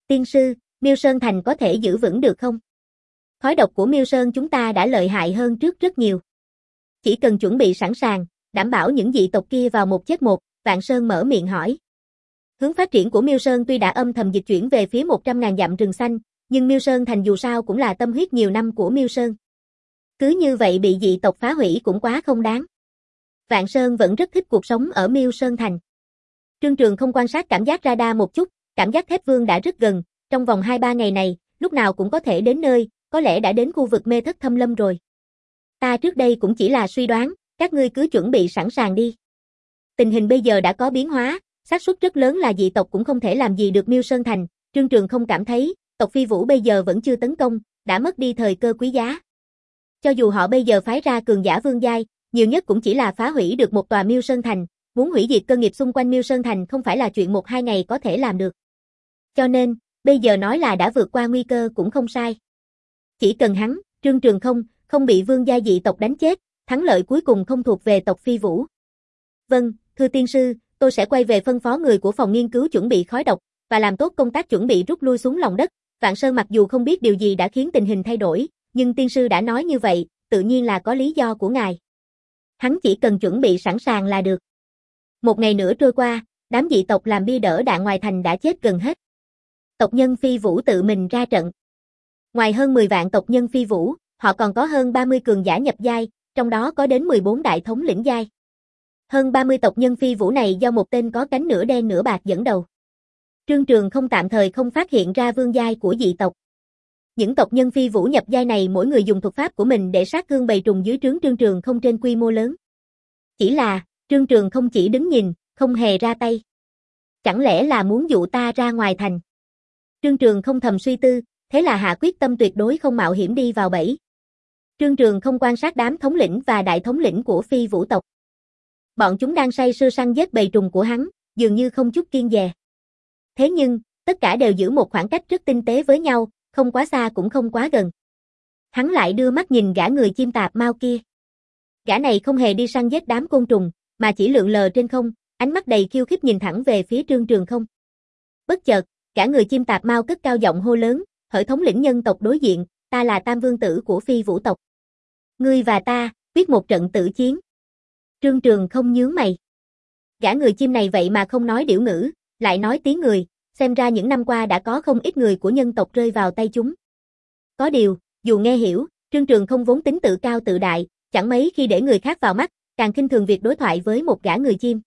Tiên sư, Miêu Sơn Thành có thể giữ vững được không? Khói độc của Miêu Sơn chúng ta đã lợi hại hơn trước rất nhiều. Chỉ cần chuẩn bị sẵn sàng, đảm bảo những dị tộc kia vào một chết một, Vạn Sơn mở miệng hỏi. Hướng phát triển của Miêu Sơn tuy đã âm thầm dịch chuyển về phía một trăm ngàn dặm rừng xanh, nhưng Miêu Sơn Thành dù sao cũng là tâm huyết nhiều năm của Miêu Sơn. Cứ như vậy bị dị tộc phá hủy cũng quá không đáng. Vạn Sơn vẫn rất thích cuộc sống ở Miêu Sơn Thành. Trương Trường không quan sát cảm giác radar một chút, cảm giác Thép Vương đã rất gần, trong vòng hai ba ngày này, lúc nào cũng có thể đến nơi, có lẽ đã đến khu vực mê thất thâm lâm rồi. Ta trước đây cũng chỉ là suy đoán, các ngươi cứ chuẩn bị sẵn sàng đi. Tình hình bây giờ đã có biến hóa, xác suất rất lớn là dị tộc cũng không thể làm gì được Miêu Sơn Thành. Trương Trường không cảm thấy, tộc Phi Vũ bây giờ vẫn chưa tấn công, đã mất đi thời cơ quý giá. Cho dù họ bây giờ phái ra cường giả vương giai, nhiều nhất cũng chỉ là phá hủy được một tòa Miêu Sơn Thành, muốn hủy diệt cơ nghiệp xung quanh Miêu Sơn Thành không phải là chuyện một hai ngày có thể làm được. Cho nên, bây giờ nói là đã vượt qua nguy cơ cũng không sai. Chỉ cần hắn, Trương Trường không, không bị vương gia dị tộc đánh chết, thắng lợi cuối cùng không thuộc về tộc Phi Vũ. Vâng, thưa tiên sư, tôi sẽ quay về phân phó người của phòng nghiên cứu chuẩn bị khói độc, và làm tốt công tác chuẩn bị rút lui xuống lòng đất. Vạn Sơn mặc dù không biết điều gì đã khiến tình hình thay đổi, nhưng tiên sư đã nói như vậy, tự nhiên là có lý do của ngài. Hắn chỉ cần chuẩn bị sẵn sàng là được. Một ngày nữa trôi qua, đám dị tộc làm bia đỡ đạn ngoài thành đã chết gần hết. Tộc nhân Phi Vũ tự mình ra trận. Ngoài hơn mười vạn tộc nhân Phi Vũ, họ còn có hơn ba mươi cường giả nhập giai, trong đó có đến mười bốn đại thống lĩnh giai. Hơn ba mươi tộc nhân Phi Vũ này do một tên có cánh nửa đen nửa bạc dẫn đầu. Trương Trường không tạm thời không phát hiện ra vương giai của dị tộc. Những tộc nhân Phi Vũ nhập giai này mỗi người dùng thuật pháp của mình để sát thương bầy trùng dưới trướng Trương Trường không trên quy mô lớn. Chỉ là, Trương Trường không chỉ đứng nhìn, không hề ra tay. Chẳng lẽ là muốn dụ ta ra ngoài thành? Trương Trường không thầm suy tư, thế là hạ quyết tâm tuyệt đối không mạo hiểm đi vào bẫy. Trương Trường không quan sát đám thống lĩnh và đại thống lĩnh của Phi Vũ tộc. Bọn chúng đang say sưa săn giết bầy trùng của hắn, dường như không chút kiêng dè. Thế nhưng, tất cả đều giữ một khoảng cách rất tinh tế với nhau, không quá xa cũng không quá gần. Hắn lại đưa mắt nhìn gã người chim tạp mau kia. Gã này không hề đi săn giết đám côn trùng, mà chỉ lượn lờ trên không, ánh mắt đầy khiêu khích nhìn thẳng về phía Trương Trường không. Bất chợt, gã người chim tạp mau cất cao giọng hô lớn, hỡi thống lĩnh nhân tộc đối diện, ta là Tam Vương Tử của Phi Vũ tộc. Ngươi và ta, quyết một trận tử chiến. Trương Trường không nhướng mày. Gã người chim này vậy mà không nói điểu ngữ, lại nói tiếng người, xem ra những năm qua đã có không ít người của nhân tộc rơi vào tay chúng. Có điều, dù nghe hiểu, Trương Trường không vốn tính tự cao tự đại, chẳng mấy khi để người khác vào mắt, càng khinh thường việc đối thoại với một gã người chim.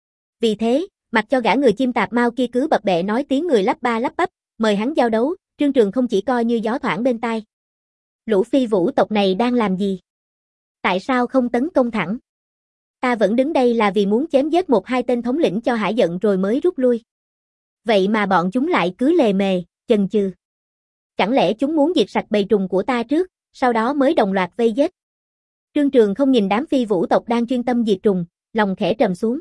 Vì thế, mặc cho gã người chim tạp mau kia cứ bập bẹ nói tiếng người lắp ba lắp bắp, mời hắn giao đấu, Trương Trường không chỉ coi như gió thoảng bên tai. Lũ Phi Vũ tộc này đang làm gì? Tại sao không tấn công thẳng? Ta vẫn đứng đây là vì muốn chém giết một hai tên thống lĩnh cho hả giận rồi mới rút lui. Vậy mà bọn chúng lại cứ lề mề, chần chừ. Chẳng lẽ chúng muốn diệt sạch bầy trùng của ta trước, sau đó mới đồng loạt vây giết? Trương Trường không nhìn đám Phi Vũ tộc đang chuyên tâm diệt trùng, lòng khẽ trầm xuống.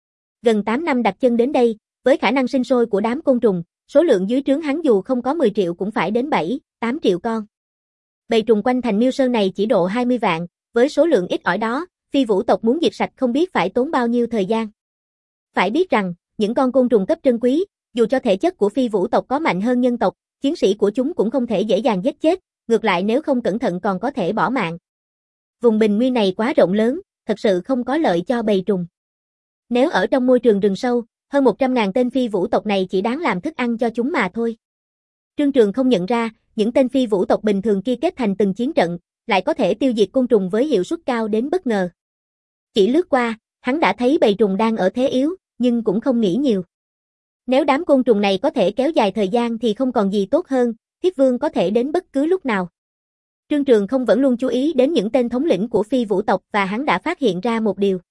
Gần tám năm đặt chân đến đây, với khả năng sinh sôi của đám côn trùng, số lượng dưới trướng hắn dù không có mười triệu cũng phải đến bảy, tám triệu con. Bầy trùng quanh thành Miêu Sơn này chỉ độ hai mươi vạn, với số lượng ít ỏi đó, Phi Vũ tộc muốn diệt sạch không biết phải tốn bao nhiêu thời gian. Phải biết rằng, những con côn trùng cấp trân quý, dù cho thể chất của Phi Vũ tộc có mạnh hơn nhân tộc, chiến sĩ của chúng cũng không thể dễ dàng giết chết, ngược lại nếu không cẩn thận còn có thể bỏ mạng. Vùng bình nguyên này quá rộng lớn, thật sự không có lợi cho bầy trùng. Nếu ở trong môi trường rừng sâu, hơn một trăm ngàn tên Phi Vũ tộc này chỉ đáng làm thức ăn cho chúng mà thôi. Trương Trường không nhận ra, những tên Phi Vũ tộc bình thường kia kết thành từng chiến trận, lại có thể tiêu diệt côn trùng với hiệu suất cao đến bất ngờ. Chỉ lướt qua, hắn đã thấy bầy trùng đang ở thế yếu, nhưng cũng không nghĩ nhiều. Nếu đám côn trùng này có thể kéo dài thời gian thì không còn gì tốt hơn, Thiết Vương có thể đến bất cứ lúc nào. Trương Trường không vẫn luôn chú ý đến những tên thống lĩnh của Phi Vũ tộc và hắn đã phát hiện ra một điều.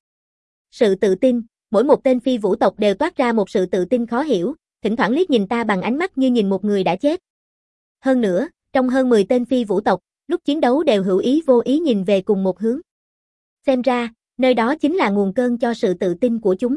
Sự tự tin, mỗi một tên Phi Vũ tộc đều toát ra một sự tự tin khó hiểu, thỉnh thoảng liếc nhìn ta bằng ánh mắt như nhìn một người đã chết. Hơn nữa, trong hơn mười tên Phi Vũ tộc, lúc chiến đấu đều hữu ý vô ý nhìn về cùng một hướng. Xem ra, nơi đó chính là nguồn cơn cho sự tự tin của chúng.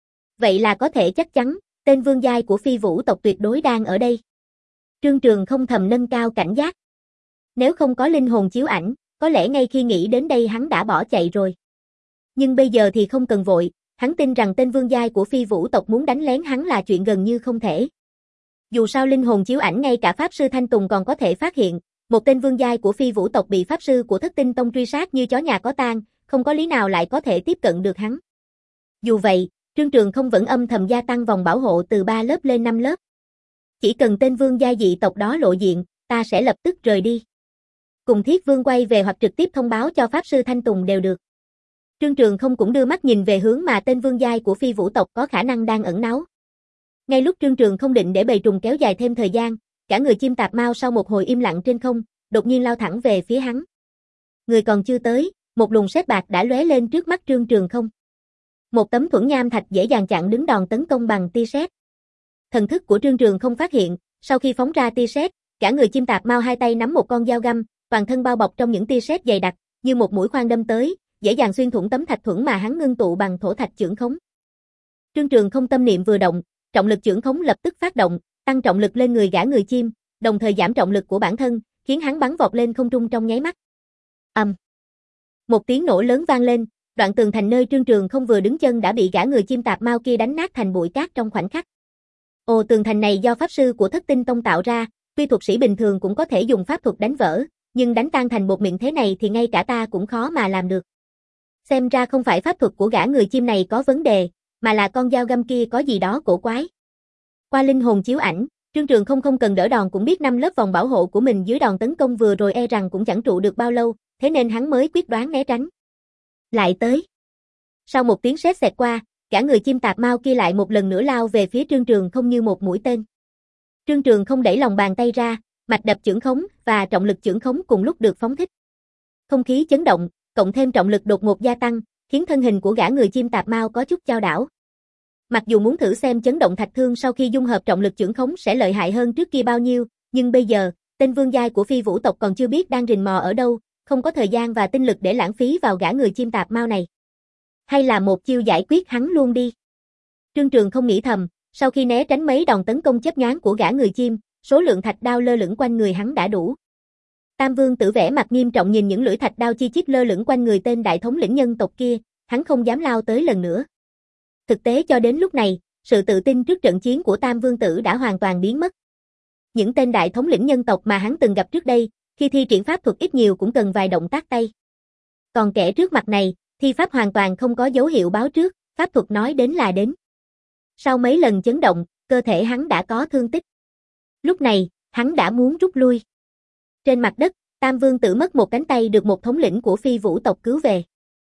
Vậy là có thể chắc chắn, tên vương giai của Phi Vũ tộc tuyệt đối đang ở đây. Trương Trường không thầm nâng cao cảnh giác. Nếu không có linh hồn chiếu ảnh, có lẽ ngay khi nghĩ đến đây hắn đã bỏ chạy rồi. Nhưng bây giờ thì không cần vội, hắn tin rằng tên vương giai của Phi Vũ tộc muốn đánh lén hắn là chuyện gần như không thể. Dù sao linh hồn chiếu ảnh ngay cả Pháp Sư Thanh Tùng còn có thể phát hiện, một tên vương giai của phi vũ tộc bị Pháp Sư của Thất Tinh Tông truy sát như chó nhà có tang, không có lý nào lại có thể tiếp cận được hắn. Dù vậy, Trương Trường không vẫn âm thầm gia tăng vòng bảo hộ từ ba lớp lên năm lớp. Chỉ cần tên vương giai dị tộc đó lộ diện, ta sẽ lập tức rời đi. Cùng Thiết Vương quay về hoặc trực tiếp thông báo cho Pháp Sư Thanh Tùng đều được. Trương Trường không cũng đưa mắt nhìn về hướng mà tên vương giai của phi vũ tộc có khả năng đang ẩn náu. Ngay lúc Trương Trường không định để bầy trùng kéo dài thêm thời gian, cả người chim tạp mao sau một hồi im lặng trên không, đột nhiên lao thẳng về phía hắn. Người còn chưa tới, một luồng sét bạc đã lóe lên trước mắt Trương Trường không. Một tấm thuẫn nham thạch dễ dàng chặn đứng đòn tấn công bằng tia sét. Thần thức của Trương Trường không phát hiện, sau khi phóng ra tia sét, cả người chim tạp mao hai tay nắm một con dao găm, toàn thân bao bọc trong những tia sét dày đặc, như một mũi khoan đâm tới, dễ dàng xuyên thủng tấm thạch thuẫn mà hắn ngưng tụ bằng thổ thạch chưởng khống. Trương Trường không tâm niệm vừa động, trọng lực chưởng khống lập tức phát động, tăng trọng lực lên người gã người chim, đồng thời giảm trọng lực của bản thân, khiến hắn bắn vọt lên không trung trong nháy mắt. Ầm. Um. Một tiếng nổ lớn vang lên, đoạn tường thành nơi Trương Trường không vừa đứng chân đã bị gã người chim tạp mao kia đánh nát thành bụi cát trong khoảnh khắc. Ồ, tường thành này do pháp sư của Thất Tinh Tông tạo ra, tuy thuật sĩ bình thường cũng có thể dùng pháp thuật đánh vỡ, nhưng đánh tan thành bột mịn thế này thì ngay cả ta cũng khó mà làm được. Xem ra không phải pháp thuật của gã người chim này có vấn đề, mà là con dao găm kia có gì đó cổ quái. Qua linh hồn chiếu ảnh, Trương Trường không không cần đỡ đòn cũng biết năm lớp vòng bảo hộ của mình dưới đòn tấn công vừa rồi e rằng cũng chẳng trụ được bao lâu, thế nên hắn mới quyết đoán né tránh. Lại tới. Sau một tiếng sét xẹt qua, cả người chim tạp mao kia lại một lần nữa lao về phía Trương Trường không như một mũi tên. Trương Trường không đẩy lòng bàn tay ra, mạch đập chưởng khống và trọng lực chưởng khống cùng lúc được phóng thích. Không khí chấn động, cộng thêm trọng lực đột ngột gia tăng, khiến thân hình của gã người chim tạp mao có chút chao đảo. Mặc dù muốn thử xem chấn động thạch thương sau khi dung hợp trọng lực chưởng khống sẽ lợi hại hơn trước kia bao nhiêu, nhưng bây giờ, tên vương giai của phi vũ tộc còn chưa biết đang rình mò ở đâu, không có thời gian và tinh lực để lãng phí vào gã người chim tạp mao này. Hay là một chiêu giải quyết hắn luôn đi. Trương Trường không nghĩ thầm, sau khi né tránh mấy đòn tấn công chớp nhoáng của gã người chim, số lượng thạch đao lơ lửng quanh người hắn đã đủ. Tam Vương Tử vẻ mặt nghiêm trọng nhìn những lưỡi thạch đao chi chít lơ lửng quanh người tên đại thống lĩnh nhân tộc kia, hắn không dám lao tới lần nữa. Thực tế cho đến lúc này, sự tự tin trước trận chiến của Tam Vương Tử đã hoàn toàn biến mất. Những tên đại thống lĩnh nhân tộc mà hắn từng gặp trước đây, khi thi triển pháp thuật ít nhiều cũng cần vài động tác tay. Còn kẻ trước mặt này, thi pháp hoàn toàn không có dấu hiệu báo trước, pháp thuật nói đến là đến. Sau mấy lần chấn động, cơ thể hắn đã có thương tích. Lúc này, hắn đã muốn rút lui. Trên mặt đất, Tam Vương Tử mất một cánh tay được một thống lĩnh của phi vũ tộc cứu về.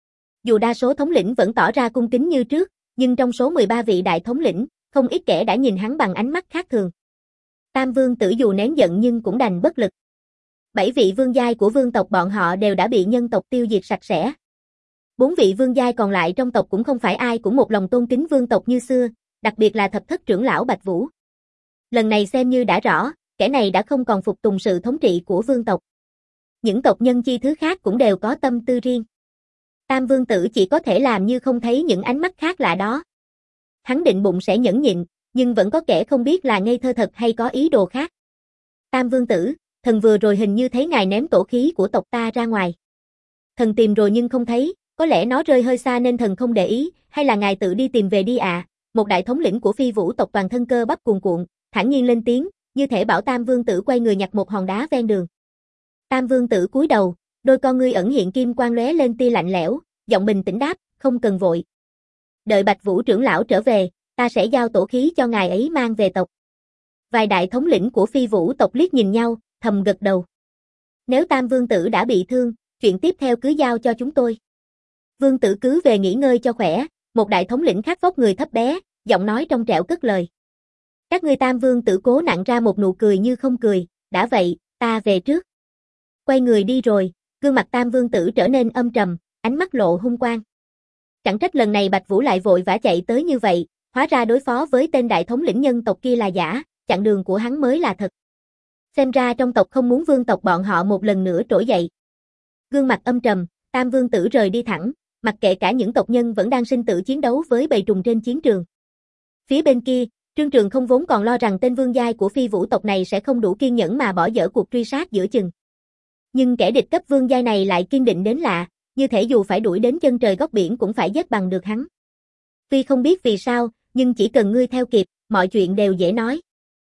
Dù đa số thống lĩnh vẫn tỏ ra cung kính như trước, nhưng trong số mười ba vị đại thống lĩnh, không ít kẻ đã nhìn hắn bằng ánh mắt khác thường. Tam Vương Tử dù nén giận nhưng cũng đành bất lực. Bảy vị vương giai của vương tộc bọn họ đều đã bị nhân tộc tiêu diệt sạch sẽ. Bốn vị vương giai còn lại trong tộc cũng không phải ai cũng một lòng tôn kính vương tộc như xưa, đặc biệt là thập thất trưởng lão Bạch Vũ. Lần này xem như đã rõ, kẻ này đã không còn phục tùng sự thống trị của vương tộc. Những tộc nhân chi thứ khác cũng đều có tâm tư riêng. Tam Vương Tử chỉ có thể làm như không thấy những ánh mắt khác lạ đó. Hắn định bụng sẽ nhẫn nhịn, nhưng vẫn có kẻ không biết là ngây thơ thật hay có ý đồ khác. Tam Vương Tử, thần vừa rồi hình như thấy ngài ném tổ khí của tộc ta ra ngoài. Thần tìm rồi nhưng không thấy, có lẽ nó rơi hơi xa nên thần không để ý, hay là ngài tự đi tìm về đi ạ? À? Một đại thống lĩnh của phi vũ tộc toàn thân cơ bắp cuồn cuộn, thản nhiên lên tiếng, như thể bảo Tam Vương Tử quay người nhặt một hòn đá ven đường. Tam Vương Tử cúi đầu, đôi con ngươi ẩn hiện kim quang lóe lên tia lạnh lẽo, giọng bình tĩnh đáp, không cần vội. Đợi Bạch Vũ trưởng lão trở về, ta sẽ giao tổ khí cho ngài ấy mang về tộc. Vài đại thống lĩnh của phi vũ tộc liếc nhìn nhau, thầm gật đầu. Nếu Tam Vương Tử đã bị thương, chuyện tiếp theo cứ giao cho chúng tôi. Vương Tử cứ về nghỉ ngơi cho khỏe, một đại thống lĩnh khác vóc người thấp bé, giọng nói trong trẻo cất lời. Các ngươi Tam Vương Tử cố nặn ra một nụ cười như không cười, đã vậy, ta về trước. Quay người đi rồi, gương mặt Tam Vương Tử trở nên âm trầm, ánh mắt lộ hung quang. Chẳng trách lần này Bạch Vũ lại vội vã chạy tới như vậy, hóa ra đối phó với tên đại thống lĩnh nhân tộc kia là giả, chặng đường của hắn mới là thật. Xem ra trong tộc không muốn vương tộc bọn họ một lần nữa trỗi dậy. Gương mặt âm trầm, Tam Vương Tử rời đi thẳng, mặc kệ cả những tộc nhân vẫn đang sinh tử chiến đấu với bầy trùng trên chiến trường. Phía bên kia, Trương Trường không vốn còn lo rằng tên vương giai của phi vũ tộc này sẽ không đủ kiên nhẫn mà bỏ dở cuộc truy sát giữa chừng. Nhưng kẻ địch cấp vương giai này lại kiên định đến lạ, như thể dù phải đuổi đến chân trời góc biển cũng phải giết bằng được hắn. Tuy không biết vì sao, nhưng chỉ cần ngươi theo kịp, mọi chuyện đều dễ nói.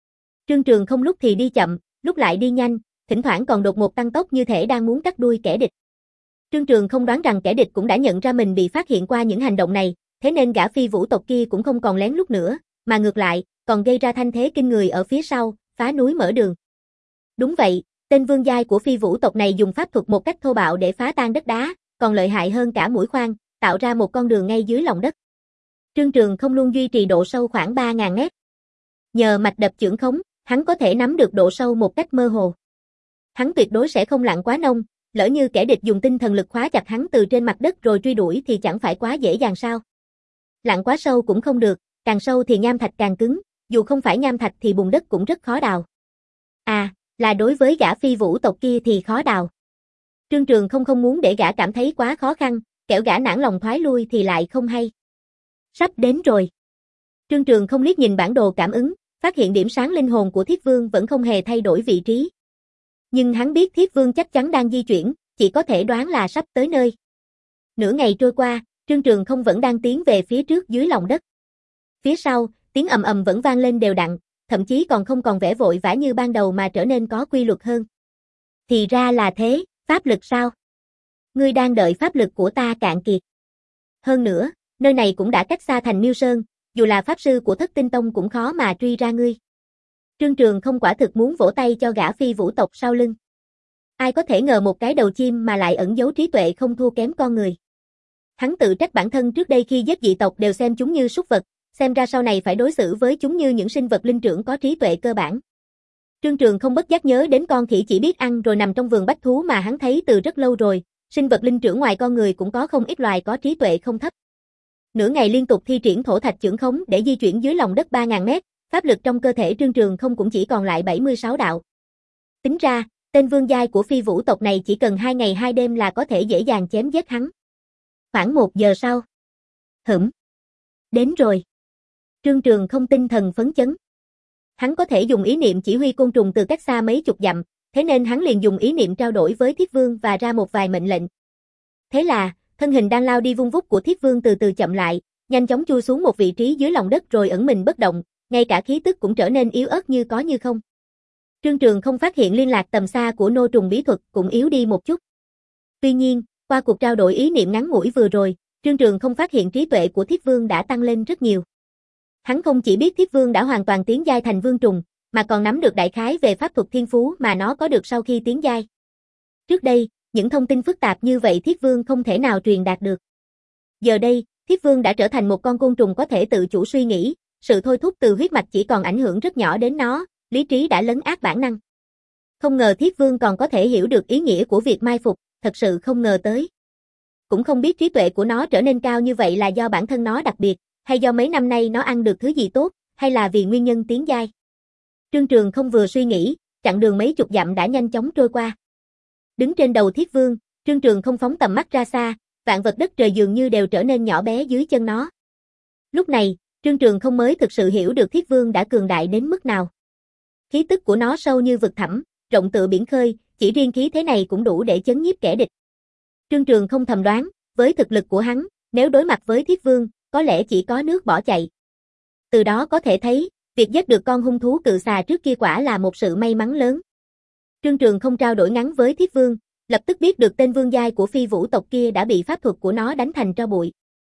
Trương Trường không lúc thì đi chậm, lúc lại đi nhanh, thỉnh thoảng còn đột ngột tăng tốc như thể đang muốn cắt đuôi kẻ địch. Trương Trường không đoán rằng kẻ địch cũng đã nhận ra mình bị phát hiện qua những hành động này, thế nên gã phi vũ tộc kia cũng không còn lén lút nữa, mà ngược lại, còn gây ra thanh thế kinh người ở phía sau, phá núi mở đường. Đúng vậy, tên vương giai của phi vũ tộc này dùng pháp thuật một cách thô bạo để phá tan đất đá, còn lợi hại hơn cả mũi khoan, tạo ra một con đường ngay dưới lòng đất. Trương Trường không luôn duy trì độ sâu khoảng ba nghìn mét. Nhờ mạch đập chưởng khống, hắn có thể nắm được độ sâu một cách mơ hồ. Hắn tuyệt đối sẽ không lặn quá nông, lỡ như kẻ địch dùng tinh thần lực khóa chặt hắn từ trên mặt đất rồi truy đuổi thì chẳng phải quá dễ dàng sao? Lặn quá sâu cũng không được, càng sâu thì nham thạch càng cứng, dù không phải nham thạch thì bùn đất cũng rất khó đào. À, là đối với gã phi vũ tộc kia thì khó đào. Trương Trường không không muốn để gã cảm thấy quá khó khăn, kẻo gã nản lòng thoái lui thì lại không hay. Sắp đến rồi. Trương Trường không liếc nhìn bản đồ cảm ứng, phát hiện điểm sáng linh hồn của Thiết Vương vẫn không hề thay đổi vị trí. Nhưng hắn biết Thiết Vương chắc chắn đang di chuyển, chỉ có thể đoán là sắp tới nơi. Nửa ngày trôi qua, Trương Trường không vẫn đang tiến về phía trước dưới lòng đất. Phía sau, tiếng ầm ầm vẫn vang lên đều đặn, thậm chí còn không còn vẻ vội vã như ban đầu mà trở nên có quy luật hơn. Thì ra là thế, pháp lực sao? Ngươi đang đợi pháp lực của ta cạn kiệt. Hơn nữa, nơi này cũng đã cách xa thành Miêu Sơn, dù là pháp sư của Thất Tinh Tông cũng khó mà truy ra ngươi. Trương Trường không quả thực muốn vỗ tay cho gã phi vũ tộc sau lưng. Ai có thể ngờ một cái đầu chim mà lại ẩn giấu trí tuệ không thua kém con người. Hắn tự trách bản thân trước đây khi giết dị tộc đều xem chúng như súc vật, xem ra sau này phải đối xử với chúng như những sinh vật linh trưởng có trí tuệ cơ bản. Trương Trường không bất giác nhớ đến con khỉ chỉ biết ăn rồi nằm trong vườn bách thú mà hắn thấy từ rất lâu rồi, sinh vật linh trưởng ngoài con người cũng có không ít loài có trí tuệ không thấp. Nửa ngày liên tục thi triển thổ thạch chưởng khống để di chuyển dưới lòng đất ba nghìn mét, pháp lực trong cơ thể Trương Trường không cũng chỉ còn lại bảy mươi sáu đạo. Tính ra, tên vương giai của phi vũ tộc này chỉ cần hai ngày hai đêm là có thể dễ dàng chém giết hắn. Khoảng một giờ sau. Hửm. Đến rồi. Trương Trường không tinh thần phấn chấn. Hắn có thể dùng ý niệm chỉ huy côn trùng từ cách xa mấy chục dặm, thế nên hắn liền dùng ý niệm trao đổi với Thiết Vương và ra một vài mệnh lệnh. Thế là, thân hình đang lao đi vung vút của Thiết Vương từ từ chậm lại, nhanh chóng chui xuống một vị trí dưới lòng đất rồi ẩn mình bất động, ngay cả khí tức cũng trở nên yếu ớt như có như không. Trương Trường không phát hiện liên lạc tầm xa của nô trùng bí thuật cũng yếu đi một chút. Tuy nhiên, qua cuộc trao đổi ý niệm ngắn ngủi vừa rồi, Trương Trường không phát hiện trí tuệ của Thiết Vương đã tăng lên rất nhiều. Hắn không chỉ biết Thiết Vương đã hoàn toàn tiến giai thành vương trùng, mà còn nắm được đại khái về pháp thuật thiên phú mà nó có được sau khi tiến giai. Trước đây, những thông tin phức tạp như vậy Thiết Vương không thể nào truyền đạt được. Giờ đây, Thiết Vương đã trở thành một con côn trùng có thể tự chủ suy nghĩ, sự thôi thúc từ huyết mạch chỉ còn ảnh hưởng rất nhỏ đến nó, lý trí đã lấn át bản năng. Không ngờ Thiết Vương còn có thể hiểu được ý nghĩa của việc mai phục, thật sự không ngờ tới. Cũng không biết trí tuệ của nó trở nên cao như vậy là do bản thân nó đặc biệt, hay do mấy năm nay nó ăn được thứ gì tốt, hay là vì nguyên nhân tiến giai. Trương Trường không vừa suy nghĩ, chặng đường mấy chục dặm đã nhanh chóng trôi qua. Đứng trên đầu Thiết Vương, Trương Trường không phóng tầm mắt ra xa, vạn vật đất trời dường như đều trở nên nhỏ bé dưới chân nó. Lúc này, Trương Trường không mới thực sự hiểu được Thiết Vương đã cường đại đến mức nào. Khí tức của nó sâu như vực thẳm, rộng tựa biển khơi, chỉ riêng khí thế này cũng đủ để chấn nhiếp kẻ địch. Trương Trường không thầm đoán, với thực lực của hắn, nếu đối mặt với Thiết Vương, có lẽ chỉ có nước bỏ chạy. Từ đó có thể thấy, việc giết được con hung thú cự xà trước kia quả là một sự may mắn lớn. Trương Trường không trao đổi ngắn với Thiết Vương, lập tức biết được tên vương giai của phi vũ tộc kia đã bị pháp thuật của nó đánh thành tro bụi.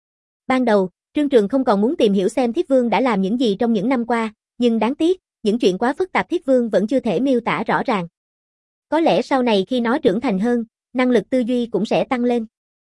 Ban đầu, Trương Trường không còn muốn tìm hiểu xem Thiết Vương đã làm những gì trong những năm qua, nhưng đáng tiếc, những chuyện quá phức tạp Thiết Vương vẫn chưa thể miêu tả rõ ràng. Có lẽ sau này khi nó trưởng thành hơn, năng lực tư duy cũng sẽ tăng lên.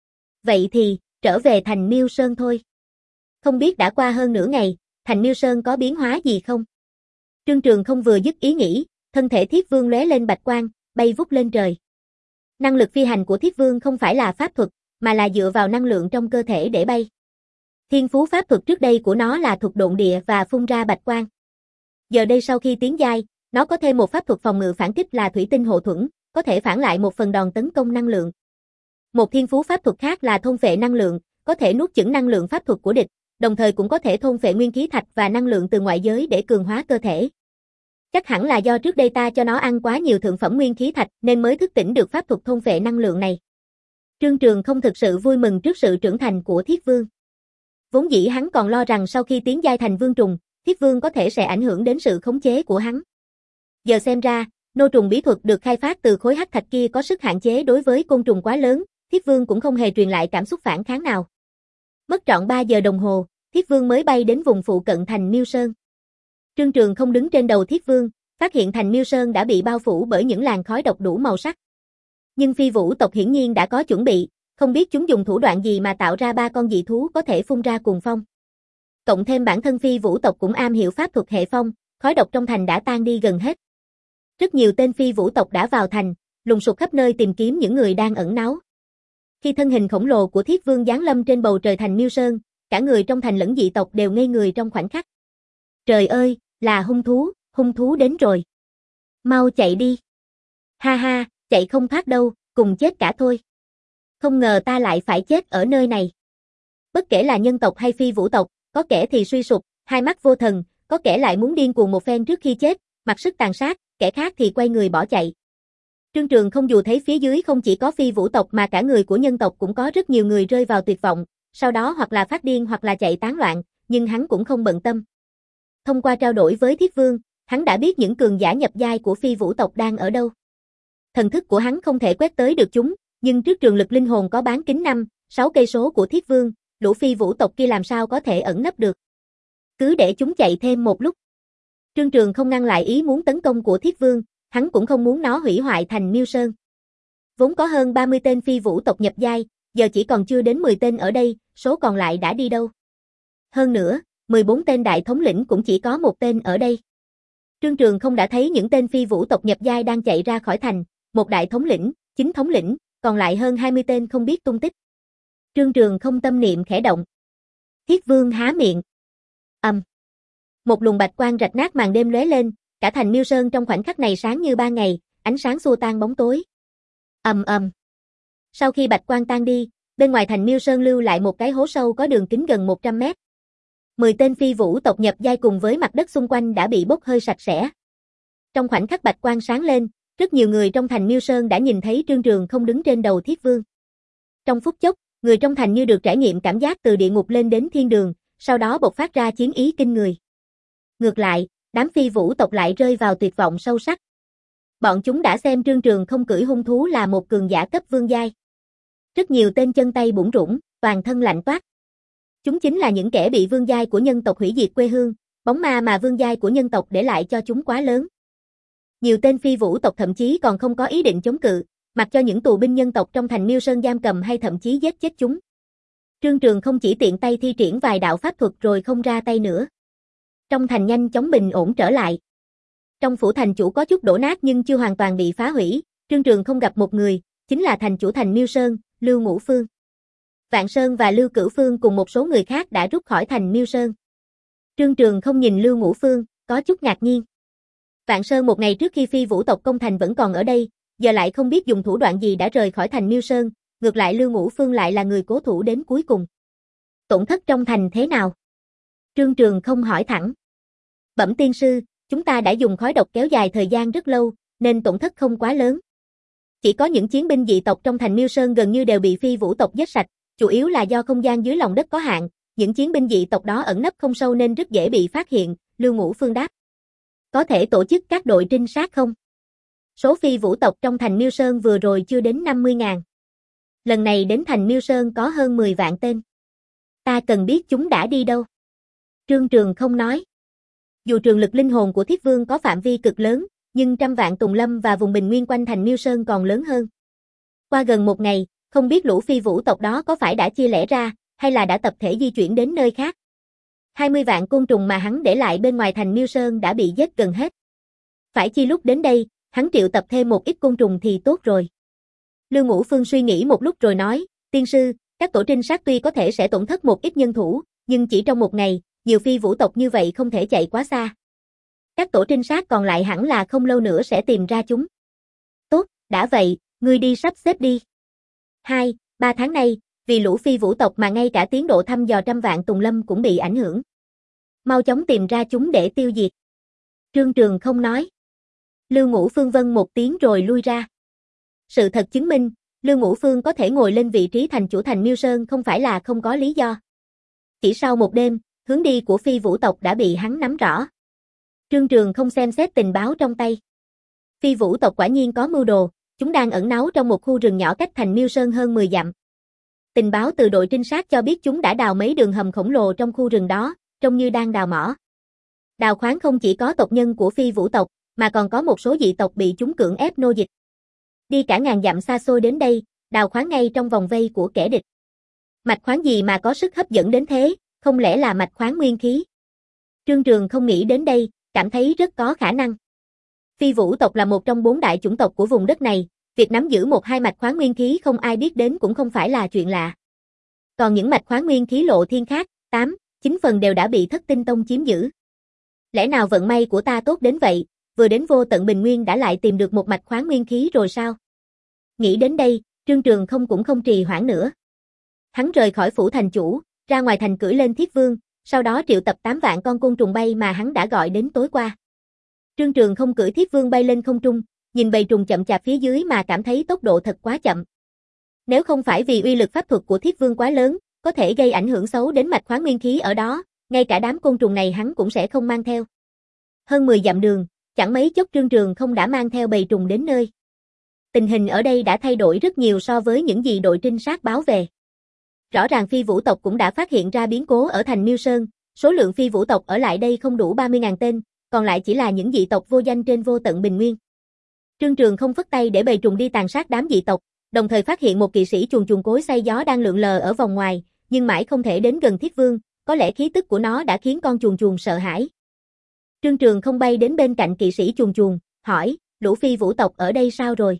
Vậy thì, trở về thành Miêu Sơn thôi. Không biết đã qua hơn nửa ngày, thành Miêu Sơn có biến hóa gì không? Trương Trường không vừa dứt ý nghĩ, thân thể Thiết Vương lóe lên bạch quang, bay vút lên trời. Năng lực phi hành của Thiết Vương không phải là pháp thuật, mà là dựa vào năng lượng trong cơ thể để bay. Thiên phú pháp thuật trước đây của nó là thuật độn địa và phun ra bạch quang. Giờ đây sau khi tiến giai, nó có thêm một pháp thuật phòng ngự phản kích là thủy tinh hộ thuẫn, có thể phản lại một phần đòn tấn công năng lượng. Một thiên phú pháp thuật khác là thôn phệ năng lượng, có thể nuốt chửng năng lượng pháp thuật của địch, đồng thời cũng có thể thôn phệ nguyên khí thạch và năng lượng từ ngoại giới để cường hóa cơ thể. Chắc hẳn là do trước đây ta cho nó ăn quá nhiều thượng phẩm nguyên khí thạch nên mới thức tỉnh được pháp thuật thôn phệ năng lượng này. Trương Trường không thực sự vui mừng trước sự trưởng thành của Thiết Vương. Vốn dĩ hắn còn lo rằng sau khi tiến giai thành vương trùng, Thiết Vương có thể sẽ ảnh hưởng đến sự khống chế của hắn. Giờ xem ra, nô trùng bí thuật được khai phát từ khối hắc thạch kia có sức hạn chế đối với côn trùng quá lớn, Thiết Vương cũng không hề truyền lại cảm xúc phản kháng nào. Mất trọn ba giờ đồng hồ, Thiết Vương mới bay đến vùng phụ cận thành Miêu Sơn. Trương Trường không đứng trên đầu Thiết Vương, phát hiện thành Miêu Sơn đã bị bao phủ bởi những làn khói độc đủ màu sắc. Nhưng phi vũ tộc hiển nhiên đã có chuẩn bị, không biết chúng dùng thủ đoạn gì mà tạo ra ba con dị thú có thể phun ra cuồng phong. Cộng thêm bản thân phi vũ tộc cũng am hiểu pháp thuật hệ phong, khói độc trong thành đã tan đi gần hết. Rất nhiều tên phi vũ tộc đã vào thành, lùng sục khắp nơi tìm kiếm những người đang ẩn náu. Khi thân hình khổng lồ của Thiết Vương giáng lâm trên bầu trời thành Miêu Sơn, cả người trong thành lẫn dị tộc đều ngây người trong khoảnh khắc. Trời ơi, là hung thú, hung thú đến rồi. Mau chạy đi. Ha ha, chạy không thoát đâu, cùng chết cả thôi. Không ngờ ta lại phải chết ở nơi này. Bất kể là nhân tộc hay phi vũ tộc, có kẻ thì suy sụp, hai mắt vô thần, có kẻ lại muốn điên cuồng một phen trước khi chết, mặc sức tàn sát, kẻ khác thì quay người bỏ chạy. Trương Trường không dù thấy phía dưới không chỉ có phi vũ tộc mà cả người của nhân tộc cũng có rất nhiều người rơi vào tuyệt vọng, sau đó hoặc là phát điên hoặc là chạy tán loạn, nhưng hắn cũng không bận tâm. Thông qua trao đổi với Thiết Vương, hắn đã biết những cường giả nhập giai của phi vũ tộc đang ở đâu. Thần thức của hắn không thể quét tới được chúng, nhưng trước trường lực linh hồn có bán kính năm, sáu cây số của Thiết Vương, lũ phi vũ tộc kia làm sao có thể ẩn nấp được. Cứ để chúng chạy thêm một lúc. Trương Trường không ngăn lại ý muốn tấn công của Thiết Vương, hắn cũng không muốn nó hủy hoại thành Miêu Sơn. Vốn có hơn ba mươi tên phi vũ tộc nhập giai, giờ chỉ còn chưa đến mười tên ở đây, số còn lại đã đi đâu. Hơn nữa, mười bốn tên đại thống lĩnh cũng chỉ có một tên ở đây. Trương Trường không đã thấy những tên phi vũ tộc nhập giai đang chạy ra khỏi thành, một đại thống lĩnh, chín thống lĩnh, còn lại hơn hai mươi tên không biết tung tích. Trương Trường không tâm niệm khẽ động. Thiết Vương há miệng. Ầm. Um. Một luồng bạch quang rạch nát màn đêm lóe lên, cả thành Miêu Sơn trong khoảnh khắc này sáng như ban ngày, ánh sáng xua tan bóng tối. Ầm um, ầm. Um. Sau khi bạch quang tan đi, bên ngoài thành Miêu Sơn lưu lại một cái hố sâu có đường kính gần một trăm mét. Mười tên phi vũ tộc nhập giai cùng với mặt đất xung quanh đã bị bốc hơi sạch sẽ. Trong khoảnh khắc bạch quang sáng lên, rất nhiều người trong thành Miêu Sơn đã nhìn thấy Trương Trường không đứng trên đầu Thiết Vương. Trong phút chốc, người trong thành như được trải nghiệm cảm giác từ địa ngục lên đến thiên đường, sau đó bộc phát ra chiến ý kinh người. Ngược lại, đám phi vũ tộc lại rơi vào tuyệt vọng sâu sắc. Bọn chúng đã xem Trương Trường không cưỡi hung thú là một cường giả cấp vương giai. Rất nhiều tên chân tay bủn rủn, toàn thân lạnh toát. Chúng chính là những kẻ bị vương giai của nhân tộc hủy diệt quê hương, bóng ma mà vương giai của nhân tộc để lại cho chúng quá lớn. Nhiều tên phi vũ tộc thậm chí còn không có ý định chống cự, mặc cho những tù binh nhân tộc trong thành Miêu Sơn giam cầm hay thậm chí giết chết chúng. Trương Trường không chỉ tiện tay thi triển vài đạo pháp thuật rồi không ra tay nữa. Trong thành nhanh chóng bình ổn trở lại. Trong phủ thành chủ có chút đổ nát nhưng chưa hoàn toàn bị phá hủy, Trương Trường không gặp một người, chính là thành chủ thành Miêu Sơn, Lưu Ngũ Phương. Vạn Sơn và Lưu Cửu Phương cùng một số người khác đã rút khỏi thành Miêu Sơn. Trương Trường không nhìn Lưu Ngũ Phương, có chút ngạc nhiên. Vạn Sơn một ngày trước khi phi vũ tộc công thành vẫn còn ở đây, giờ lại không biết dùng thủ đoạn gì đã rời khỏi thành Miêu Sơn, ngược lại Lưu Ngũ Phương lại là người cố thủ đến cuối cùng. Tổn thất trong thành thế nào? Trương Trường không hỏi thẳng. Bẩm tiên sư, chúng ta đã dùng khói độc kéo dài thời gian rất lâu, nên tổn thất không quá lớn. Chỉ có những chiến binh dị tộc trong thành Miêu Sơn gần như đều bị phi vũ tộc giết sạch, chủ yếu là do không gian dưới lòng đất có hạn, những chiến binh dị tộc đó ẩn nấp không sâu nên rất dễ bị phát hiện, Lưu Ngũ Phương đáp. Có thể tổ chức các đội trinh sát không? Số phi vũ tộc trong thành Miêu Sơn vừa rồi chưa đến năm mươi ngàn. Lần này đến thành Miêu Sơn có hơn mười vạn tên. Ta cần biết chúng đã đi đâu. Trương Trường không nói. Dù trường lực linh hồn của Thiết Vương có phạm vi cực lớn, nhưng trăm vạn tùng lâm và vùng bình nguyên quanh thành Miêu Sơn còn lớn hơn. Qua gần một ngày, không biết lũ phi vũ tộc đó có phải đã chia lẻ ra, hay là đã tập thể di chuyển đến nơi khác. hai mươi vạn côn trùng mà hắn để lại bên ngoài thành Miêu Sơn đã bị giết gần hết. Phải chi lúc đến đây, hắn triệu tập thêm một ít côn trùng thì tốt rồi. Lưu Ngũ Phương suy nghĩ một lúc rồi nói, tiên sư, các tổ trinh sát tuy có thể sẽ tổn thất một ít nhân thủ, nhưng chỉ trong một ngày, nhiều phi vũ tộc như vậy không thể chạy quá xa. Các tổ trinh sát còn lại hẳn là không lâu nữa sẽ tìm ra chúng. Tốt, đã vậy, ngươi đi sắp xếp đi. Hai, ba tháng nay, vì lũ phi vũ tộc mà ngay cả tiến độ thăm dò trăm vạn tùng lâm cũng bị ảnh hưởng. Mau chóng tìm ra chúng để tiêu diệt. Trương Trường không nói. Lưu Ngũ Phương vâng một tiếng rồi lui ra. Sự thật chứng minh, Lưu Ngũ Phương có thể ngồi lên vị trí thành chủ thành Miêu Sơn không phải là không có lý do. Chỉ sau một đêm, hướng đi của phi vũ tộc đã bị hắn nắm rõ. Trương Trường không xem xét tình báo trong tay. Phi vũ tộc quả nhiên có mưu đồ, chúng đang ẩn náu trong một khu rừng nhỏ cách thành Miêu Sơn hơn mười dặm. Tình báo từ đội trinh sát cho biết chúng đã đào mấy đường hầm khổng lồ trong khu rừng đó, trông như đang đào mỏ. Đào khoáng không chỉ có tộc nhân của phi vũ tộc, mà còn có một số dị tộc bị chúng cưỡng ép nô dịch. Đi cả ngàn dặm xa xôi đến đây, đào khoáng ngay trong vòng vây của kẻ địch. Mạch khoáng gì mà có sức hấp dẫn đến thế, không lẽ là mạch khoáng nguyên khí? Trương Trường không nghĩ đến đây, cảm thấy rất có khả năng. Phi vũ tộc là một trong bốn đại chủng tộc của vùng đất này, việc nắm giữ một hai mạch khoáng nguyên khí không ai biết đến cũng không phải là chuyện lạ. Còn những mạch khoáng nguyên khí lộ thiên khác, tám, chín phần đều đã bị Thất Tinh Tông chiếm giữ. Lẽ nào vận may của ta tốt đến vậy, vừa đến vô tận bình nguyên đã lại tìm được một mạch khoáng nguyên khí rồi sao? Nghĩ đến đây, Trương Trường không cũng không trì hoãn nữa. Hắn rời khỏi phủ thành chủ, ra ngoài thành cưỡi lên Thiết Vương, sau đó triệu tập tám vạn con côn trùng bay mà hắn đã gọi đến tối qua. Trương Trường không cưỡi Thiết Vương bay lên không trung, nhìn bầy trùng chậm chạp phía dưới mà cảm thấy tốc độ thật quá chậm. Nếu không phải vì uy lực pháp thuật của Thiết Vương quá lớn, có thể gây ảnh hưởng xấu đến mạch khoáng nguyên khí ở đó, ngay cả đám côn trùng này hắn cũng sẽ không mang theo. Hơn mười dặm đường, chẳng mấy chốc Trương Trường không đã mang theo bầy trùng đến nơi. Tình hình ở đây đã thay đổi rất nhiều so với những gì đội trinh sát báo về. Rõ ràng phi vũ tộc cũng đã phát hiện ra biến cố ở thành Miêu Sơn, số lượng phi vũ tộc ở lại đây không đủ ba mươi nghìn tên, còn lại chỉ là những dị tộc vô danh trên vô tận bình nguyên. Trương Trường không phất tay để bầy trùng đi tàn sát đám dị tộc, đồng thời phát hiện một kỵ sĩ chuồn chuồn cối xay gió đang lượn lờ ở vòng ngoài, nhưng mãi không thể đến gần Thiết Vương, có lẽ khí tức của nó đã khiến con chuồn chuồn sợ hãi. Trương Trường không bay đến bên cạnh kỵ sĩ chuồn chuồn, hỏi, lũ phi vũ tộc ở đây sao rồi?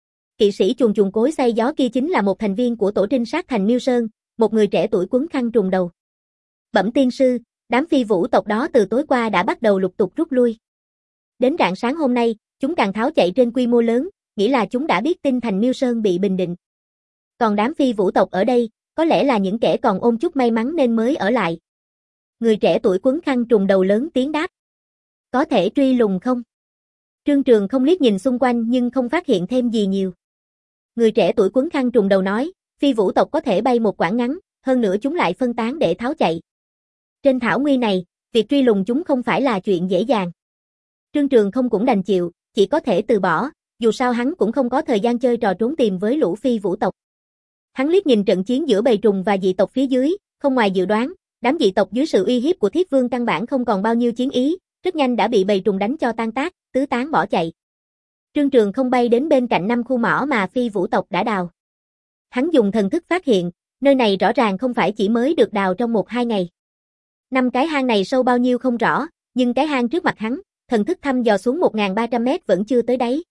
Kỵ sĩ chuồn chuồn cối xay gió kia chính là một thành viên của tổ trinh sát thành Miêu Sơn, một người trẻ tuổi quấn khăn trùng đầu. Bẩm tiên sư, đám phi vũ tộc đó từ tối qua đã bắt đầu lục tục rút lui. Đến rạng sáng hôm nay, chúng càng tháo chạy trên quy mô lớn, nghĩ là chúng đã biết tin thành Miêu Sơn bị bình định. Còn đám phi vũ tộc ở đây, có lẽ là những kẻ còn ôm chút may mắn nên mới ở lại. Người trẻ tuổi quấn khăn trùng đầu lớn tiếng đáp. Có thể truy lùng không? Trương Trường không liếc nhìn xung quanh nhưng không phát hiện thêm gì nhiều. Người trẻ tuổi quấn khăn trùng đầu nói, phi vũ tộc có thể bay một quãng ngắn, hơn nữa chúng lại phân tán để tháo chạy. Trên thảo nguyên này, việc truy lùng chúng không phải là chuyện dễ dàng. Trương Trường không cũng đành chịu, chỉ có thể từ bỏ, dù sao hắn cũng không có thời gian chơi trò trốn tìm với lũ phi vũ tộc. Hắn liếc nhìn trận chiến giữa bầy trùng và dị tộc phía dưới, không ngoài dự đoán, đám dị tộc dưới sự uy hiếp của Thiết Vương căn bản không còn bao nhiêu chiến ý, rất nhanh đã bị bầy trùng đánh cho tan tác, tứ tán bỏ chạy. Trương Trường không bay đến bên cạnh năm khu mỏ mà phi vũ tộc đã đào. Hắn dùng thần thức phát hiện, nơi này rõ ràng không phải chỉ mới được đào trong một hai ngày. Năm cái hang này sâu bao nhiêu không rõ, nhưng cái hang trước mặt hắn, thần thức thăm dò xuống một nghìn ba trăm mét vẫn chưa tới đáy.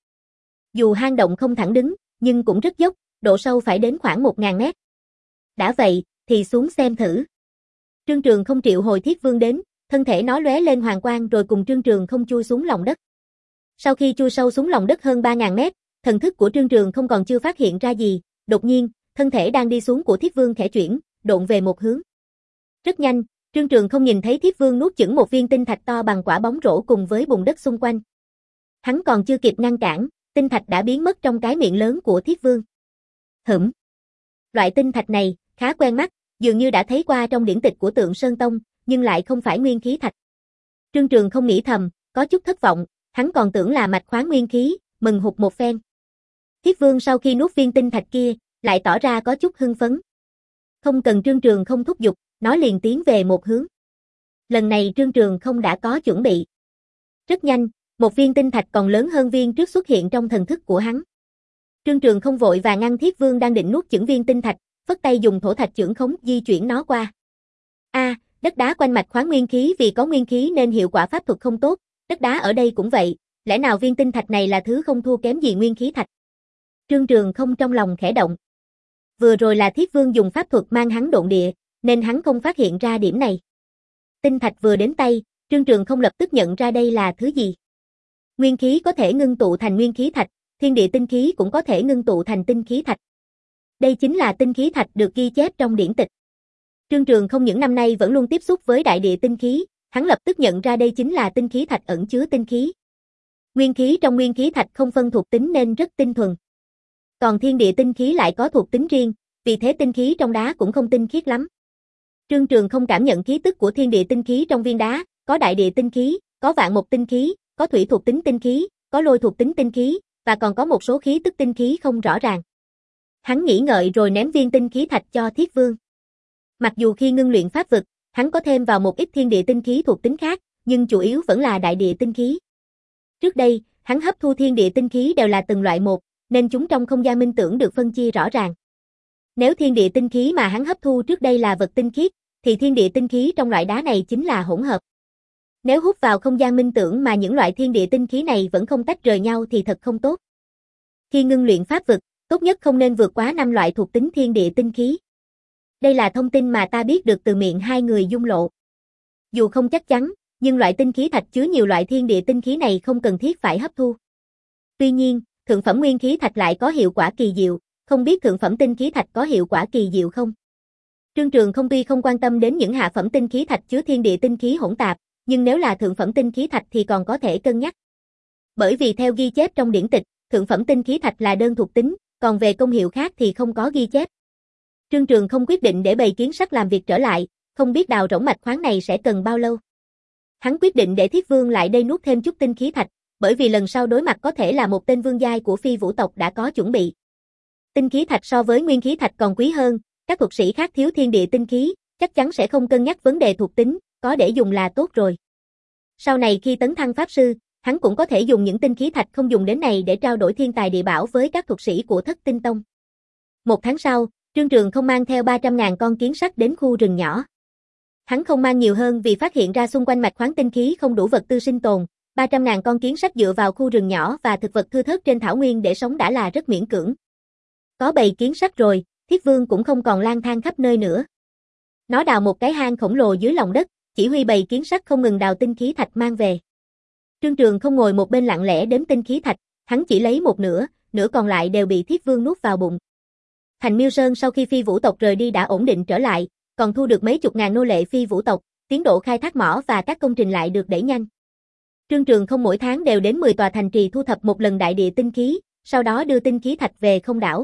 Dù hang động không thẳng đứng, nhưng cũng rất dốc, độ sâu phải đến khoảng một nghìn mét. Đã vậy, thì xuống xem thử. Trương Trường không triệu hồi Thiết Vương đến, thân thể nó lóe lên hoàng quang rồi cùng Trương Trường không chui xuống lòng đất. Sau khi chui sâu xuống lòng đất hơn ba nghìn mét, thần thức của Trương Trường không còn chưa phát hiện ra gì, đột nhiên, thân thể đang đi xuống của Thiết Vương khẽ chuyển, độn về một hướng. Rất nhanh, Trương Trường không nhìn thấy Thiết Vương nuốt chửng một viên tinh thạch to bằng quả bóng rổ cùng với bùn đất xung quanh. Hắn còn chưa kịp ngăn cản, tinh thạch đã biến mất trong cái miệng lớn của Thiết Vương. Hửm. Loại tinh thạch này, khá quen mắt, dường như đã thấy qua trong điển tịch của Tượng Sơn Tông, nhưng lại không phải nguyên khí thạch. Trương Trường không nghĩ thầm, có chút thất vọng, hắn còn tưởng là mạch khoáng nguyên khí, mừng hụt một phen. Thiết Vương sau khi nuốt viên tinh thạch kia, lại tỏ ra có chút hưng phấn. Không cần Trương Trường không thúc giục, nó liền tiến về một hướng. Lần này Trương Trường không đã có chuẩn bị. Rất nhanh, một viên tinh thạch còn lớn hơn viên trước xuất hiện trong thần thức của hắn. Trương Trường không vội và ngăn Thiết Vương đang định nuốt chửng viên tinh thạch, phất tay dùng thổ thạch chưởng khống di chuyển nó qua. A, à, đất đá quanh mạch khoáng nguyên khí vì có nguyên khí nên hiệu quả pháp thuật không tốt, đất đá ở đây cũng vậy, lẽ nào viên tinh thạch này là thứ không thua kém gì nguyên khí thạch? Trương Trường không trong lòng khẽ động. Vừa rồi là Thiết Vương dùng pháp thuật mang hắn độn địa, nên hắn không phát hiện ra điểm này. Tinh thạch vừa đến tay, Trương Trường không lập tức nhận ra đây là thứ gì. Nguyên khí có thể ngưng tụ thành nguyên khí thạch, thiên địa tinh khí cũng có thể ngưng tụ thành tinh khí thạch. Đây chính là tinh khí thạch được ghi chép trong điển tịch. Trương Trường không những năm nay vẫn luôn tiếp xúc với đại địa tinh khí, hắn lập tức nhận ra đây chính là tinh khí thạch ẩn chứa tinh khí. Nguyên khí trong nguyên khí thạch không phân thuộc tính nên rất tinh thuần. Còn thiên địa tinh khí lại có thuộc tính riêng, vì thế tinh khí trong đá cũng không tinh khiết lắm. Trương Trường không cảm nhận khí tức của thiên địa tinh khí trong viên đá, có đại địa tinh khí, có vạn mộc tinh khí, có thủy thuộc tính tinh khí, có lôi thuộc tính tinh khí, và còn có một số khí tức tinh khí không rõ ràng. Hắn nghĩ ngợi rồi ném viên tinh khí thạch cho Thiết Vương. Mặc dù khi ngưng luyện pháp vực, hắn có thêm vào một ít thiên địa tinh khí thuộc tính khác, nhưng chủ yếu vẫn là đại địa tinh khí. Trước đây, hắn hấp thu thiên địa tinh khí đều là từng loại một, nên chúng trong không gian minh tưởng được phân chia rõ ràng. Nếu thiên địa tinh khí mà hắn hấp thu trước đây là vật tinh khiết, thì thiên địa tinh khí trong loại đá này chính là hỗn hợp. Nếu hút vào không gian minh tưởng mà những loại thiên địa tinh khí này vẫn không tách rời nhau thì thật không tốt. Khi ngưng luyện pháp vực, tốt nhất không nên vượt quá năm loại thuộc tính thiên địa tinh khí. Đây là thông tin mà ta biết được từ miệng hai người dung lộ. Dù không chắc chắn, nhưng loại tinh khí thạch chứa nhiều loại thiên địa tinh khí này không cần thiết phải hấp thu. Tuy nhiên, thượng phẩm nguyên khí thạch lại có hiệu quả kỳ diệu, không biết thượng phẩm tinh khí thạch có hiệu quả kỳ diệu không? Trương Trường không tuy không quan tâm đến những hạ phẩm tinh khí thạch chứa thiên địa tinh khí hỗn tạp, nhưng nếu là thượng phẩm tinh khí thạch thì còn có thể cân nhắc. Bởi vì theo ghi chép trong điển tịch, thượng phẩm tinh khí thạch là đơn thuộc tính, còn về công hiệu khác thì không có ghi chép. Trương Trường không quyết định để bầy kiến sắt làm việc trở lại, không biết đào rỗng mạch khoáng này sẽ cần bao lâu. Hắn quyết định để Thiết Vương lại đây nuốt thêm chút tinh khí thạch, bởi vì lần sau đối mặt có thể là một tên vương giai của Phi Vũ tộc đã có chuẩn bị. Tinh khí thạch so với nguyên khí thạch còn quý hơn, các thuật sĩ khác thiếu thiên địa tinh khí, chắc chắn sẽ không cân nhắc vấn đề thuộc tính, có để dùng là tốt rồi. Sau này khi tấn thăng pháp sư, hắn cũng có thể dùng những tinh khí thạch không dùng đến này để trao đổi thiên tài địa bảo với các thuật sĩ của Thất Tinh Tông. Một tháng sau, Trương Trường không mang theo ba trăm ngàn con kiến sắt đến khu rừng nhỏ. Hắn không mang nhiều hơn vì phát hiện ra xung quanh mạch khoáng tinh khí không đủ vật tư sinh tồn, ba trăm ngàn con kiến sắt dựa vào khu rừng nhỏ và thực vật thưa thớt trên thảo nguyên để sống đã là rất miễn cưỡng. Có bầy kiến sắt rồi, Thiết Vương cũng không còn lang thang khắp nơi nữa. Nó đào một cái hang khổng lồ dưới lòng đất, chỉ huy bầy kiến sắt không ngừng đào tinh khí thạch mang về. Trương Trường không ngồi một bên lặng lẽ đếm tinh khí thạch, hắn chỉ lấy một nửa, nửa còn lại đều bị Thiết Vương nuốt vào bụng. Thành Miêu Sơn sau khi Phi Vũ tộc rời đi đã ổn định trở lại, còn thu được mấy chục ngàn nô lệ Phi Vũ tộc, tiến độ khai thác mỏ và các công trình lại được đẩy nhanh. Trương Trường không mỗi tháng đều đến mười tòa thành trì thu thập một lần đại địa tinh khí, sau đó đưa tinh khí thạch về không đảo.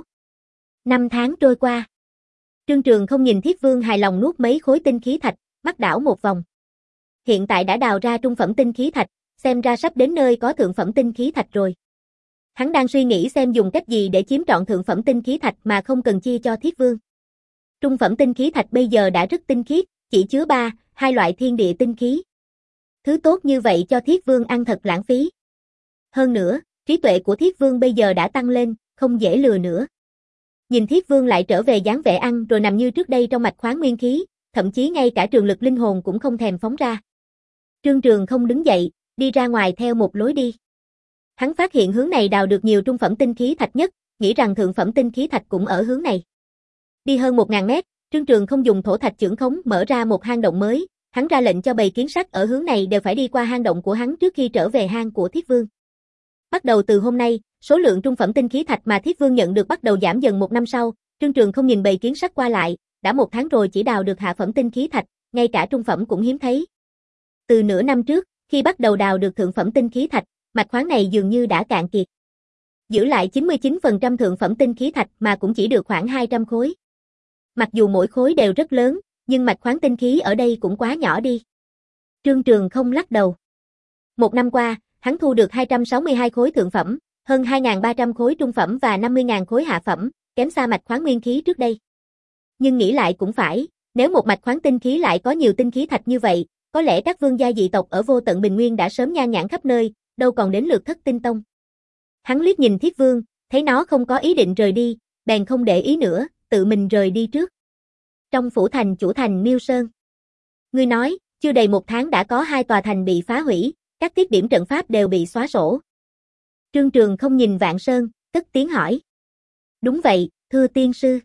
Năm tháng trôi qua. Trương Trường không nhìn Thiết Vương hài lòng nuốt mấy khối tinh khí thạch, mắt đảo một vòng. Hiện tại đã đào ra trung phẩm tinh khí thạch, xem ra sắp đến nơi có thượng phẩm tinh khí thạch rồi. Hắn đang suy nghĩ xem dùng cách gì để chiếm trọn thượng phẩm tinh khí thạch mà không cần chia cho Thiết Vương. Trung phẩm tinh khí thạch bây giờ đã rất tinh khiết, chỉ chứa ba, hai loại thiên địa tinh khí. Thứ tốt như vậy cho Thiết Vương ăn thật lãng phí. Hơn nữa, trí tuệ của Thiết Vương bây giờ đã tăng lên, không dễ lừa nữa. Nhìn Thiết Vương lại trở về dáng vẻ ăn rồi nằm như trước đây trong mạch khoáng nguyên khí, thậm chí ngay cả trường lực linh hồn cũng không thèm phóng ra. Trương Trường không đứng dậy, đi ra ngoài theo một lối đi. Hắn phát hiện hướng này đào được nhiều trung phẩm tinh khí thạch nhất, nghĩ rằng thượng phẩm tinh khí thạch cũng ở hướng này. Đi hơn một ngàn mét, Trương Trường không dùng thổ thạch chưởng khống mở ra một hang động mới, hắn ra lệnh cho bầy kiến sắt ở hướng này đều phải đi qua hang động của hắn trước khi trở về hang của Thiết Vương. Bắt đầu từ hôm nay, số lượng trung phẩm tinh khí thạch mà Thiết Vương nhận được bắt đầu giảm dần một năm sau, Trương Trường không nhìn bầy kiến sắt qua lại, đã một tháng rồi chỉ đào được hạ phẩm tinh khí thạch, ngay cả trung phẩm cũng hiếm thấy. Từ nửa năm trước, khi bắt đầu đào được thượng phẩm tinh khí thạch, mạch khoáng này dường như đã cạn kiệt. Giữ lại chín mươi chín phần trăm thượng phẩm tinh khí thạch mà cũng chỉ được khoảng hai trăm khối. Mặc dù mỗi khối đều rất lớn, nhưng mạch khoáng tinh khí ở đây cũng quá nhỏ đi. Trương Trường không lắc đầu. Một năm qua, hắn thu được hai trăm sáu mươi hai khối thượng phẩm, hơn hai nghìn ba trăm khối trung phẩm và năm mươi nghìn khối hạ phẩm, kém xa mạch khoáng nguyên khí trước đây. Nhưng nghĩ lại cũng phải, nếu một mạch khoáng tinh khí lại có nhiều tinh khí thạch như vậy, có lẽ các vương gia dị tộc ở vô tận bình nguyên đã sớm nhan nhản khắp nơi, đâu còn đến lượt Thất Tinh Tông. Hắn liếc nhìn Thiết Vương, thấy nó không có ý định rời đi, bèn không để ý nữa, tự mình rời đi trước. Trong phủ thành chủ thành Miêu Sơn. Ngươi nói, chưa đầy một tháng đã có hai tòa thành bị phá hủy, các tiết điểm trận pháp đều bị xóa sổ. Trương Trường không nhìn Vạn Sơn, cất tiếng hỏi. Đúng vậy, thưa tiên sư.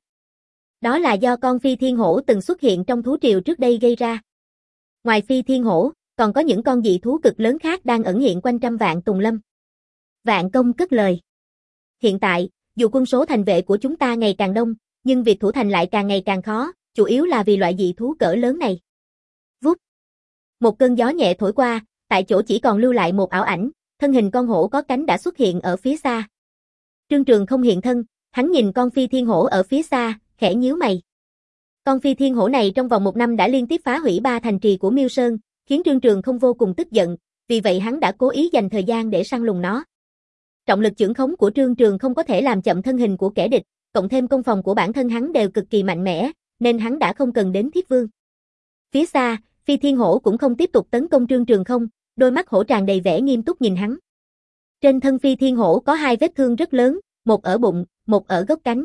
Đó là do con Phi Thiên Hổ từng xuất hiện trong thú triều trước đây gây ra. Ngoài Phi Thiên Hổ, còn có những con dị thú cực lớn khác đang ẩn hiện quanh trăm vạn tùng lâm. Vạn Công cất lời. Hiện tại, dù quân số thành vệ của chúng ta ngày càng đông, nhưng việc thủ thành lại càng ngày càng khó, chủ yếu là vì loại dị thú cỡ lớn này. Vút. Một cơn gió nhẹ thổi qua, tại chỗ chỉ còn lưu lại một ảo ảnh, thân hình con hổ có cánh đã xuất hiện ở phía xa. Trương Trường không hiện thân, hắn nhìn con Phi Thiên Hổ ở phía xa, khẽ nhíu mày. Con Phi Thiên Hổ này trong vòng một năm đã liên tiếp phá hủy ba thành trì của Miêu Sơn, khiến Trương Trường không vô cùng tức giận, vì vậy hắn đã cố ý dành thời gian để săn lùng nó. Trọng lực chưởng khống của Trương Trường không có thể làm chậm thân hình của kẻ địch, cộng thêm công phòng của bản thân hắn đều cực kỳ mạnh mẽ, nên hắn đã không cần đến Thiết Vương. Phía xa, Phi Thiên Hổ cũng không tiếp tục tấn công Trương Trường không, đôi mắt hổ tràn đầy vẻ nghiêm túc nhìn hắn. Trên thân Phi Thiên Hổ có hai vết thương rất lớn, một ở bụng, một ở gốc cánh.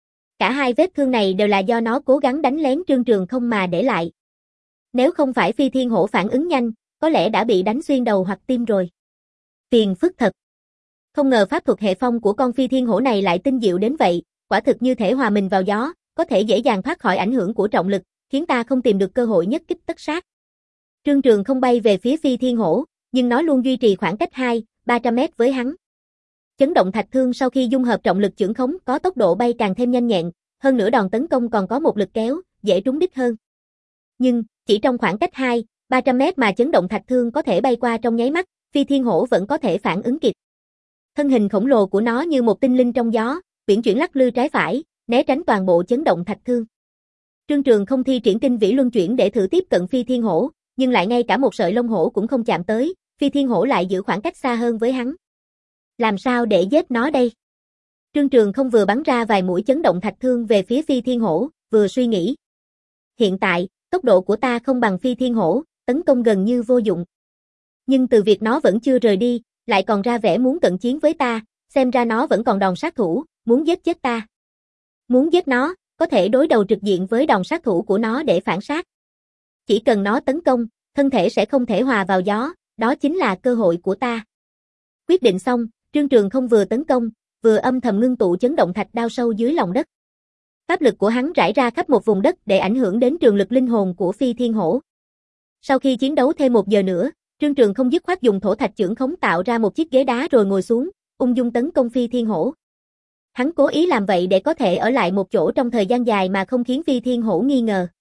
Cả hai vết thương này đều là do nó cố gắng đánh lén Trương Trường không mà để lại. Nếu không phải Phi Thiên Hổ phản ứng nhanh, có lẽ đã bị đánh xuyên đầu hoặc tim rồi. Phiền phức thật. Không ngờ pháp thuật hệ phong của con Phi Thiên Hổ này lại tinh diệu đến vậy, quả thực như thể hòa mình vào gió, có thể dễ dàng thoát khỏi ảnh hưởng của trọng lực, khiến ta không tìm được cơ hội nhất kích tất sát. Trương Trường không bay về phía Phi Thiên Hổ, nhưng nó luôn duy trì khoảng cách hai, ba trăm mét với hắn. Chấn động thạch thương sau khi dung hợp trọng lực chưởng khống có tốc độ bay càng thêm nhanh nhẹn, hơn nữa đòn tấn công còn có một lực kéo, dễ trúng đích hơn. Nhưng, chỉ trong khoảng cách hai, ba trăm mét mà chấn động thạch thương có thể bay qua trong nháy mắt, Phi Thiên Hổ vẫn có thể phản ứng kịp. Thân hình khổng lồ của nó như một tinh linh trong gió, uyển chuyển lắc lư trái phải, né tránh toàn bộ chấn động thạch thương. Trương Trường không thi triển tinh vĩ luân chuyển để thử tiếp cận Phi Thiên Hổ, nhưng lại ngay cả một sợi lông hổ cũng không chạm tới, Phi Thiên Hổ lại giữ khoảng cách xa hơn với hắn. Làm sao để giết nó đây? Trương Trường không vừa bắn ra vài mũi chấn động thạch thương về phía Phi Thiên Hổ, vừa suy nghĩ. Hiện tại, tốc độ của ta không bằng Phi Thiên Hổ, tấn công gần như vô dụng. Nhưng từ việc nó vẫn chưa rời đi, lại còn ra vẻ muốn cận chiến với ta, xem ra nó vẫn còn đòn sát thủ, muốn giết chết ta. Muốn giết nó, có thể đối đầu trực diện với đòn sát thủ của nó để phản sát. Chỉ cần nó tấn công, thân thể sẽ không thể hòa vào gió, đó chính là cơ hội của ta. Quyết định xong, Trương Trường không vừa tấn công, vừa âm thầm ngưng tụ chấn động thạch đao sâu dưới lòng đất. Pháp lực của hắn rải ra khắp một vùng đất để ảnh hưởng đến trường lực linh hồn của Phi Thiên Hổ. Sau khi chiến đấu thêm một giờ nữa, Trương Trường không dứt khoát dùng thổ thạch chưởng khống tạo ra một chiếc ghế đá rồi ngồi xuống, ung dung tấn công Phi Thiên Hổ. Hắn cố ý làm vậy để có thể ở lại một chỗ trong thời gian dài mà không khiến Phi Thiên Hổ nghi ngờ.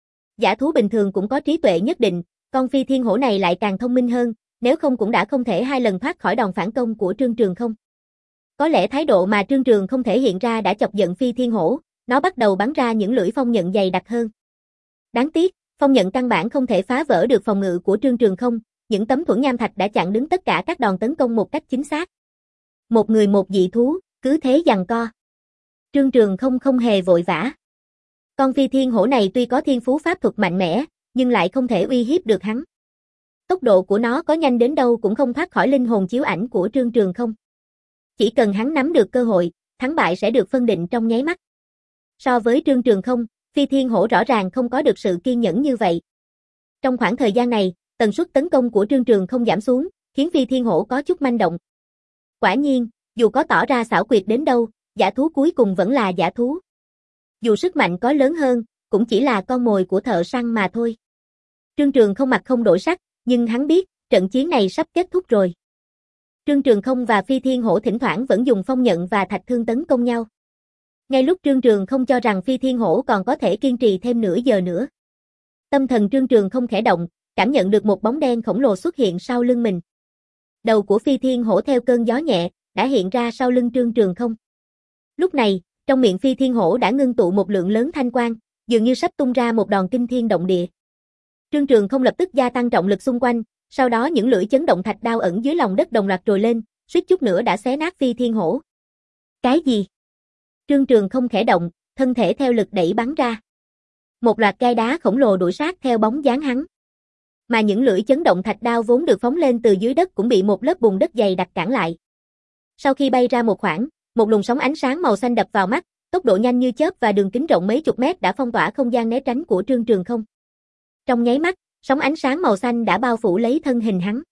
Dã thú bình thường cũng có trí tuệ nhất định, con Phi Thiên Hổ này lại càng thông minh hơn, nếu không cũng đã không thể hai lần thoát khỏi đòn phản công của Trương Trường không. Có lẽ thái độ mà Trương Trường không thể hiện ra đã chọc giận Phi Thiên Hổ, nó bắt đầu bắn ra những lưỡi phong nhận dày đặc hơn. Đáng tiếc, phong nhận căn bản không thể phá vỡ được phòng ngự của Trương Trường không, những tấm thuẫn nham thạch đã chặn đứng tất cả các đòn tấn công một cách chính xác. Một người một dị thú, cứ thế giằng co. Trương Trường không không hề vội vã. Con Phi Thiên Hổ này tuy có thiên phú pháp thuật mạnh mẽ, nhưng lại không thể uy hiếp được hắn. Tốc độ của nó có nhanh đến đâu cũng không thoát khỏi linh hồn chiếu ảnh của Trương Trường không. Chỉ cần hắn nắm được cơ hội, thắng bại sẽ được phân định trong nháy mắt. So với Trương Trường không, Phi Thiên Hổ rõ ràng không có được sự kiên nhẫn như vậy. Trong khoảng thời gian này, tần suất tấn công của Trương Trường không giảm xuống, khiến Phi Thiên Hổ có chút manh động. Quả nhiên, dù có tỏ ra xảo quyệt đến đâu, dã thú cuối cùng vẫn là dã thú. Dù sức mạnh có lớn hơn, cũng chỉ là con mồi của thợ săn mà thôi. Trương Trường không mặt không đổi sắc, nhưng hắn biết, trận chiến này sắp kết thúc rồi. Trương Trường không và Phi Thiên Hổ thỉnh thoảng vẫn dùng phong nhận và thạch thương tấn công nhau. Ngay lúc Trương Trường không cho rằng Phi Thiên Hổ còn có thể kiên trì thêm nửa giờ nữa. Tâm thần Trương Trường không khẽ động, cảm nhận được một bóng đen khổng lồ xuất hiện sau lưng mình. Đầu của Phi Thiên Hổ theo cơn gió nhẹ, đã hiện ra sau lưng Trương Trường không. Lúc này, trong miệng Phi Thiên Hổ đã ngưng tụ một lượng lớn thanh quang, dường như sắp tung ra một đòn kinh thiên động địa. Trương Trường không lập tức gia tăng trọng lực xung quanh, sau đó những lưỡi chấn động thạch đao ẩn dưới lòng đất đồng loạt trồi lên, suýt chút nữa đã xé nát Phi Thiên Hổ. Cái gì? Trương Trường không khẽ động, thân thể theo lực đẩy bắn ra. Một loạt gai đá khổng lồ đuổi sát theo bóng dáng hắn. Mà những lưỡi chấn động thạch đao vốn được phóng lên từ dưới đất cũng bị một lớp bùn đất dày đặc cản lại. Sau khi bay ra một khoảng, một luồng sóng ánh sáng màu xanh đập vào mắt, tốc độ nhanh như chớp và đường kính rộng mấy chục mét đã phong tỏa không gian né tránh của Trương Trường không. Trong nháy mắt, sóng ánh sáng màu xanh đã bao phủ lấy thân hình hắn.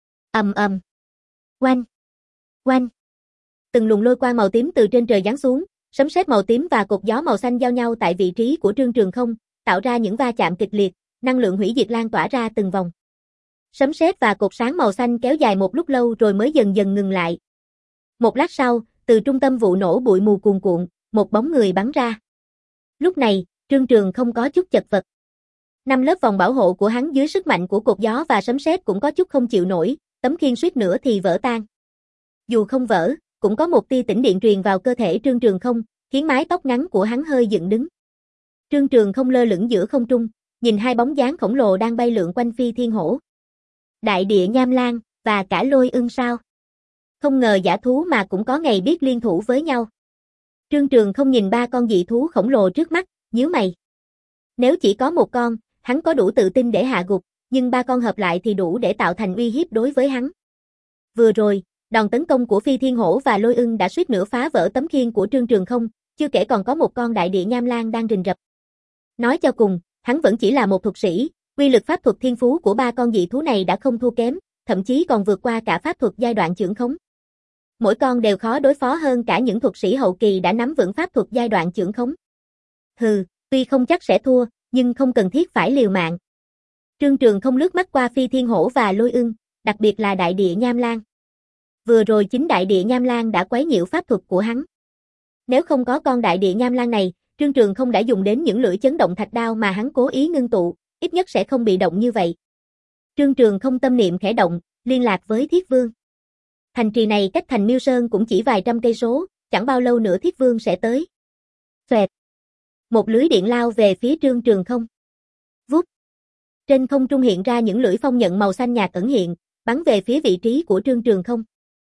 Ầm ầm. Oanh. Oanh. Từng luồng lôi quang màu tím từ trên trời giáng xuống, sấm sét màu tím và cột gió màu xanh giao nhau tại vị trí của Trương Trường không, tạo ra những va chạm kịch liệt, năng lượng hủy diệt lan tỏa ra từng vòng. Sấm sét và cột sáng màu xanh kéo dài một lúc lâu rồi mới dần dần ngừng lại. Một lát sau, từ trung tâm vụ nổ bụi mù cuồn cuộn, một bóng người bắn ra. Lúc này, Trương Trường không có chút chật vật. Năm lớp vòng bảo hộ của hắn dưới sức mạnh của cột gió và sấm sét cũng có chút không chịu nổi, tấm khiên suýt nữa thì vỡ tan. Dù không vỡ, cũng có một tia tĩnh điện truyền vào cơ thể Trương Trường không, khiến mái tóc ngắn của hắn hơi dựng đứng. Trương Trường không lơ lửng giữa không trung, nhìn hai bóng dáng khổng lồ đang bay lượn quanh Phi Thiên Hổ. Đại địa nham lan, và cả lôi ưng sao? Không ngờ giả thú mà cũng có ngày biết liên thủ với nhau. Trương Trường không nhìn ba con dị thú khổng lồ trước mắt, nhíu mày. Nếu chỉ có một con, hắn có đủ tự tin để hạ gục, nhưng ba con hợp lại thì đủ để tạo thành uy hiếp đối với hắn. Vừa rồi, đòn tấn công của Phi Thiên Hổ và Lôi Ưng đã suýt nữa phá vỡ tấm khiên của Trương Trường không, chưa kể còn có một con đại địa nham lang đang rình rập. Nói cho cùng, hắn vẫn chỉ là một thuật sĩ, quy lực pháp thuật thiên phú của ba con dị thú này đã không thua kém, thậm chí còn vượt qua cả pháp thuật giai đoạn chưởng khống. Mỗi con đều khó đối phó hơn cả những thuật sĩ hậu kỳ đã nắm vững pháp thuật giai đoạn chưởng khống. Hừ, tuy không chắc sẽ thua, nhưng không cần thiết phải liều mạng. Trương Trường không lướt mắt qua Phi Thiên Hổ và Lôi Ưng, đặc biệt là đại địa nham lang. Vừa rồi chính đại địa nham lang đã quấy nhiễu pháp thuật của hắn. Nếu không có con đại địa nham lang này, Trương Trường không đã dùng đến những lưỡi chấn động thạch đao mà hắn cố ý ngưng tụ, ít nhất sẽ không bị động như vậy. Trương Trường không tâm niệm khẽ động, liên lạc với Thiết Vương. Thành trì này cách thành Miêu Sơn cũng chỉ vài trăm cây số, chẳng bao lâu nữa Thiết Vương sẽ tới. Xoẹt. Một lưới điện lao về phía Trương Trường không. Vút. Trên không trung hiện ra những lưỡi phong nhận màu xanh nhạt ẩn hiện, bắn về phía vị trí của Trương Trường không.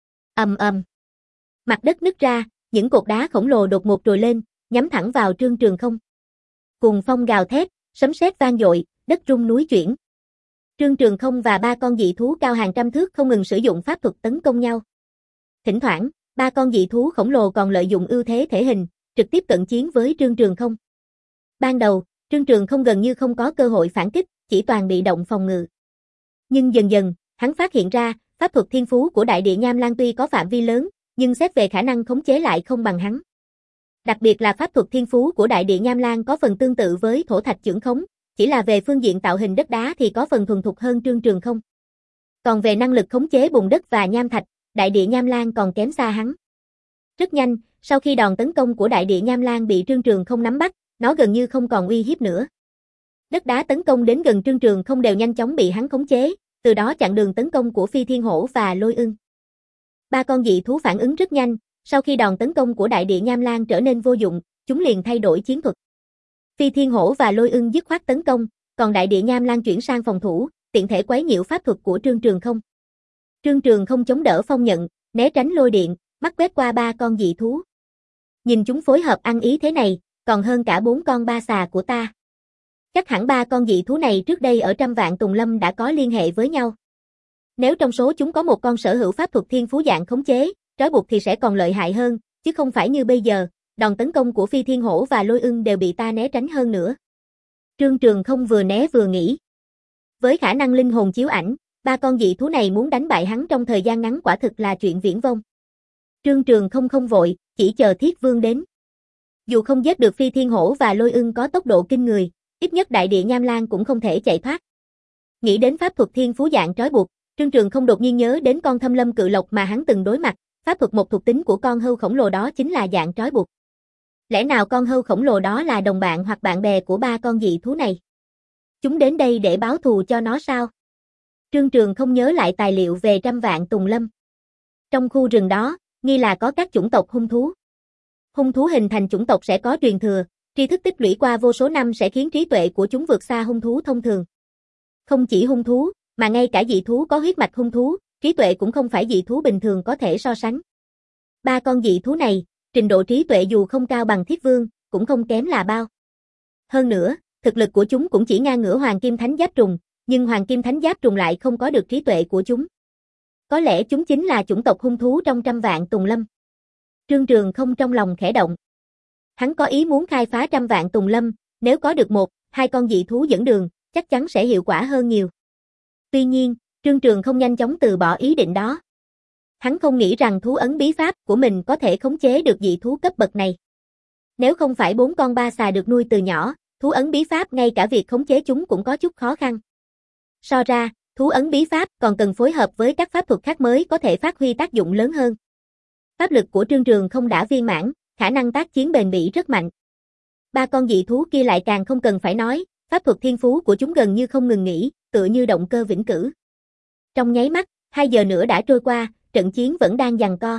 Ầm ầm. Mặt đất nứt ra, những cột đá khổng lồ đột ngột trồi lên, nhắm thẳng vào Trương Trường không. Cùng phong gào thét, sấm sét vang dội, đất rung núi chuyển. Trương Trường không và ba con dị thú cao hàng trăm thước không ngừng sử dụng pháp thuật tấn công nhau. Thỉnh thoảng, ba con dị thú khổng lồ còn lợi dụng ưu thế thể hình, trực tiếp cận chiến với Trương Trường không. Ban đầu, Trương Trường không gần như không có cơ hội phản kích, chỉ toàn bị động phòng ngự. Nhưng dần dần, hắn phát hiện ra, pháp thuật thiên phú của đại địa nham lang tuy có phạm vi lớn, nhưng xét về khả năng khống chế lại không bằng hắn. Đặc biệt là pháp thuật thiên phú của đại địa nham lang có phần tương tự với thổ thạch chưởng khống, chỉ là về phương diện tạo hình đất đá thì có phần thuần thục hơn Trương Trường không. Còn về năng lực khống chế bùn đất và nham thạch, đại địa nham lang còn kém xa hắn. Rất nhanh, sau khi đòn tấn công của đại địa nham lang bị Trương Trường không nắm bắt, nó gần như không còn uy hiếp nữa. Đất đá tấn công đến gần Trương Trường không đều nhanh chóng bị hắn khống chế, từ đó chặn đường tấn công của Phi Thiên Hổ và Lôi Ưng. Ba con dị thú phản ứng rất nhanh, sau khi đòn tấn công của đại địa nham lang trở nên vô dụng, chúng liền thay đổi chiến thuật. Phi Thiên Hổ và Lôi Ưng dứt khoát tấn công, còn đại địa nham lang chuyển sang phòng thủ, tiện thể quấy nhiễu pháp thuật của Trương Trường không. Trương Trường không chống đỡ phong nhận, né tránh lôi điện, mắt quét qua ba con dị thú. Nhìn chúng phối hợp ăn ý thế này, còn hơn cả bốn con ba xà của ta. Chắc hẳn ba con dị thú này trước đây ở Trăm Vạn Tùng Lâm đã có liên hệ với nhau. Nếu trong số chúng có một con sở hữu pháp thuật thiên phú dạng khống chế, trói buộc thì sẽ còn lợi hại hơn, chứ không phải như bây giờ, đòn tấn công của Phi Thiên Hổ và Lôi Ưng đều bị ta né tránh hơn nữa. Trương Trường không vừa né vừa nghĩ. Với khả năng linh hồn chiếu ảnh, ba con dị thú này muốn đánh bại hắn trong thời gian ngắn quả thực là chuyện viển vông. Trương Trường không không vội, chỉ chờ Thiết Vương đến. Dù không giết được Phi Thiên Hổ và Lôi Ưng có tốc độ kinh người, ít nhất đại địa nham lang cũng không thể chạy thoát. Nghĩ đến pháp thuật thiên phú dạng trói buộc, Trương Trường không đột nhiên nhớ đến con Thâm Lâm Cự Lộc mà hắn từng đối mặt, pháp thuật một thuộc tính của con hươu khổng lồ đó chính là dạng trói buộc. Lẽ nào con hươu khổng lồ đó là đồng bạn hoặc bạn bè của ba con dị thú này? Chúng đến đây để báo thù cho nó sao? Trương Trường không nhớ lại tài liệu về Trăm Vạn Tùng Lâm. Trong khu rừng đó, nghi là có các chủng tộc hung thú. Hung thú hình thành chủng tộc sẽ có truyền thừa, tri thức tích lũy qua vô số năm sẽ khiến trí tuệ của chúng vượt xa hung thú thông thường. Không chỉ hung thú, mà ngay cả dị thú có huyết mạch hung thú, trí tuệ cũng không phải dị thú bình thường có thể so sánh. Ba con dị thú này, trình độ trí tuệ dù không cao bằng Thiết Vương, cũng không kém là bao. Hơn nữa, thực lực của chúng cũng chỉ ngang ngửa Hoàng Kim Thánh Giáp Trùng, nhưng Hoàng Kim Thánh Giáp Trùng lại không có được trí tuệ của chúng. Có lẽ chúng chính là chủng tộc hung thú trong Trăm Vạn Tùng Lâm. Trương Trường không trong lòng khẽ động. Hắn có ý muốn khai phá Trăm Vạn Tùng Lâm, nếu có được một, hai con dị thú dẫn đường, chắc chắn sẽ hiệu quả hơn nhiều. Tuy nhiên, Trương Trường không nhanh chóng từ bỏ ý định đó. Hắn không nghĩ rằng thú ấn bí pháp của mình có thể khống chế được dị thú cấp bậc này. Nếu không phải bốn con ba xà được nuôi từ nhỏ, thú ấn bí pháp ngay cả việc khống chế chúng cũng có chút khó khăn. So ra, thú ấn bí pháp còn cần phối hợp với các pháp thuật khác mới có thể phát huy tác dụng lớn hơn. Pháp lực của Trương Trường không đã viên mãn, khả năng tác chiến bền bỉ rất mạnh. Ba con dị thú kia lại càng không cần phải nói, pháp thuật thiên phú của chúng gần như không ngừng nghỉ, tựa như động cơ vĩnh cửu. Trong nháy mắt, hai giờ nữa đã trôi qua, trận chiến vẫn đang giằng co.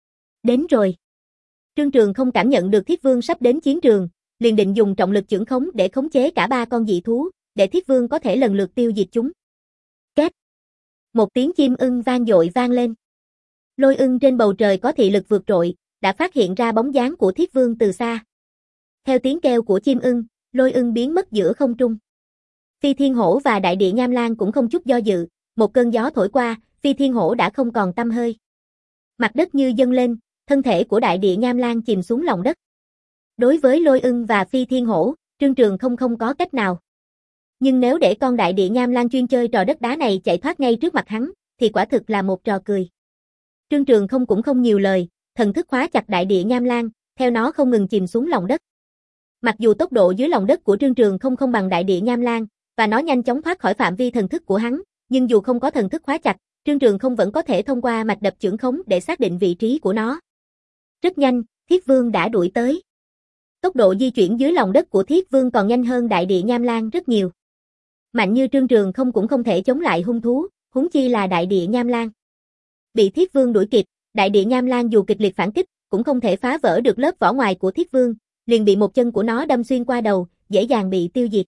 Đến rồi. Trương Trường không cảm nhận được Thiết Vương sắp đến chiến trường, liền định dùng trọng lực chưởng khống để khống chế cả ba con dị thú, để Thiết Vương có thể lần lượt tiêu diệt chúng. Két. Một tiếng chim ưng vang dội vang lên. Lôi Ưng trên bầu trời có thị lực vượt trội, đã phát hiện ra bóng dáng của Thiết Vương từ xa. Theo tiếng kêu của chim ưng, Lôi Ưng biến mất giữa không trung. Phi Thiên Hổ và Đại Địa Nham Lan cũng không chút do dự, một cơn gió thổi qua, Phi Thiên Hổ đã không còn tăm hơi. Mặt đất như dâng lên, thân thể của Đại Địa Nham Lan chìm xuống lòng đất. Đối với Lôi Ưng và Phi Thiên Hổ, Trương Trường không không có cách nào. Nhưng nếu để con Đại Địa Nham Lan chuyên chơi trò đất đá này chạy thoát ngay trước mặt hắn, thì quả thực là một trò cười. Trương Trường không cũng không nhiều lời, thần thức khóa chặt Đại Địa Nham Lan, theo nó không ngừng chìm xuống lòng đất. Mặc dù tốc độ dưới lòng đất của Trương Trường không không bằng Đại Địa Nham Lan, và nó nhanh chóng thoát khỏi phạm vi thần thức của hắn, nhưng dù không có thần thức khóa chặt, Trương Trường không vẫn có thể thông qua mạch đập chưởng khống để xác định vị trí của nó. Rất nhanh, Thiết Vương đã đuổi tới. Tốc độ di chuyển dưới lòng đất của Thiết Vương còn nhanh hơn Đại Địa Nham Lan rất nhiều. Mạnh như Trương Trường không cũng không thể chống lại hung thú, huống chi là Đại Địa Nham Lan. Bị Thiết Vương đuổi kịp, Đại Địa Nham Lan dù kịch liệt phản kích, cũng không thể phá vỡ được lớp vỏ ngoài của Thiết Vương, liền bị một chân của nó đâm xuyên qua đầu, dễ dàng bị tiêu diệt.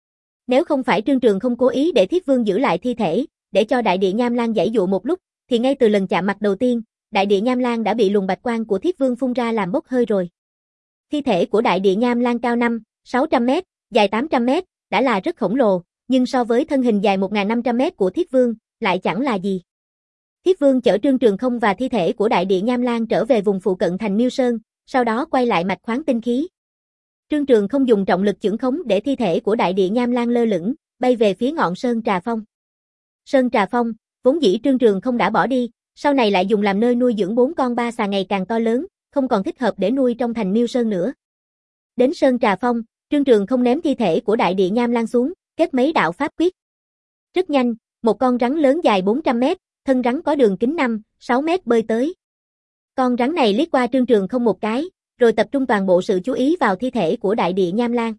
Nếu không phải Trương Trường không cố ý để Thiết Vương giữ lại thi thể, để cho Đại Địa Nham Lan giãy dụa một lúc, thì ngay từ lần chạm mặt đầu tiên, Đại Địa Nham Lan đã bị luồng bạch quang của Thiết Vương phun ra làm bốc hơi rồi. Thi thể của Đại Địa Nham Lan cao năm, sáu trăm mét, dài tám trăm mét, đã là rất khổng lồ, nhưng so với thân hình dài một nghìn năm trăm mét của Thiết Vương, lại chẳng là gì. Thiết Vương chở Trương Trường không và thi thể của Đại Địa Nham Lan trở về vùng phụ cận thành Miêu Sơn, sau đó quay lại mạch khoáng tinh khí. Trương Trường không dùng trọng lực chưởng khống để thi thể của Đại Địa Nham Lan lơ lửng, bay về phía ngọn Sơn Trà Phong. Sơn Trà Phong, vốn dĩ Trương Trường không đã bỏ đi, sau này lại dùng làm nơi nuôi dưỡng bốn con ba xà ngày càng to lớn, không còn thích hợp để nuôi trong thành Miêu Sơn nữa. Đến Sơn Trà Phong, Trương Trường không ném thi thể của Đại Địa Nham Lan xuống, kết mấy đạo pháp quyết. Rất nhanh, một con rắn lớn dài bốn trăm mét, thân rắn có đường kính năm, sáu mét bơi tới. Con rắn này liếc qua Trương Trường không một cái, rồi tập trung toàn bộ sự chú ý vào thi thể của Đại Địa Nham Lan.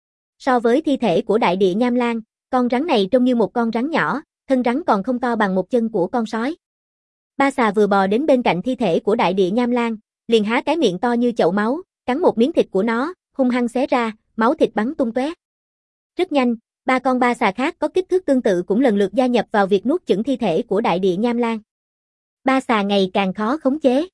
So với thi thể của Đại Địa Nham Lan, con rắn này trông như một con rắn nhỏ, thân rắn còn không to bằng một chân của con sói. Ba xà vừa bò đến bên cạnh thi thể của Đại Địa Nham Lan, liền há cái miệng to như chậu máu, cắn một miếng thịt của nó, hung hăng xé ra, máu thịt bắn tung tóe. Rất nhanh, ba con ba xà khác có kích thước tương tự cũng lần lượt gia nhập vào việc nuốt chửng thi thể của Đại Địa Nham Lan. Ba xà ngày càng khó khống chế.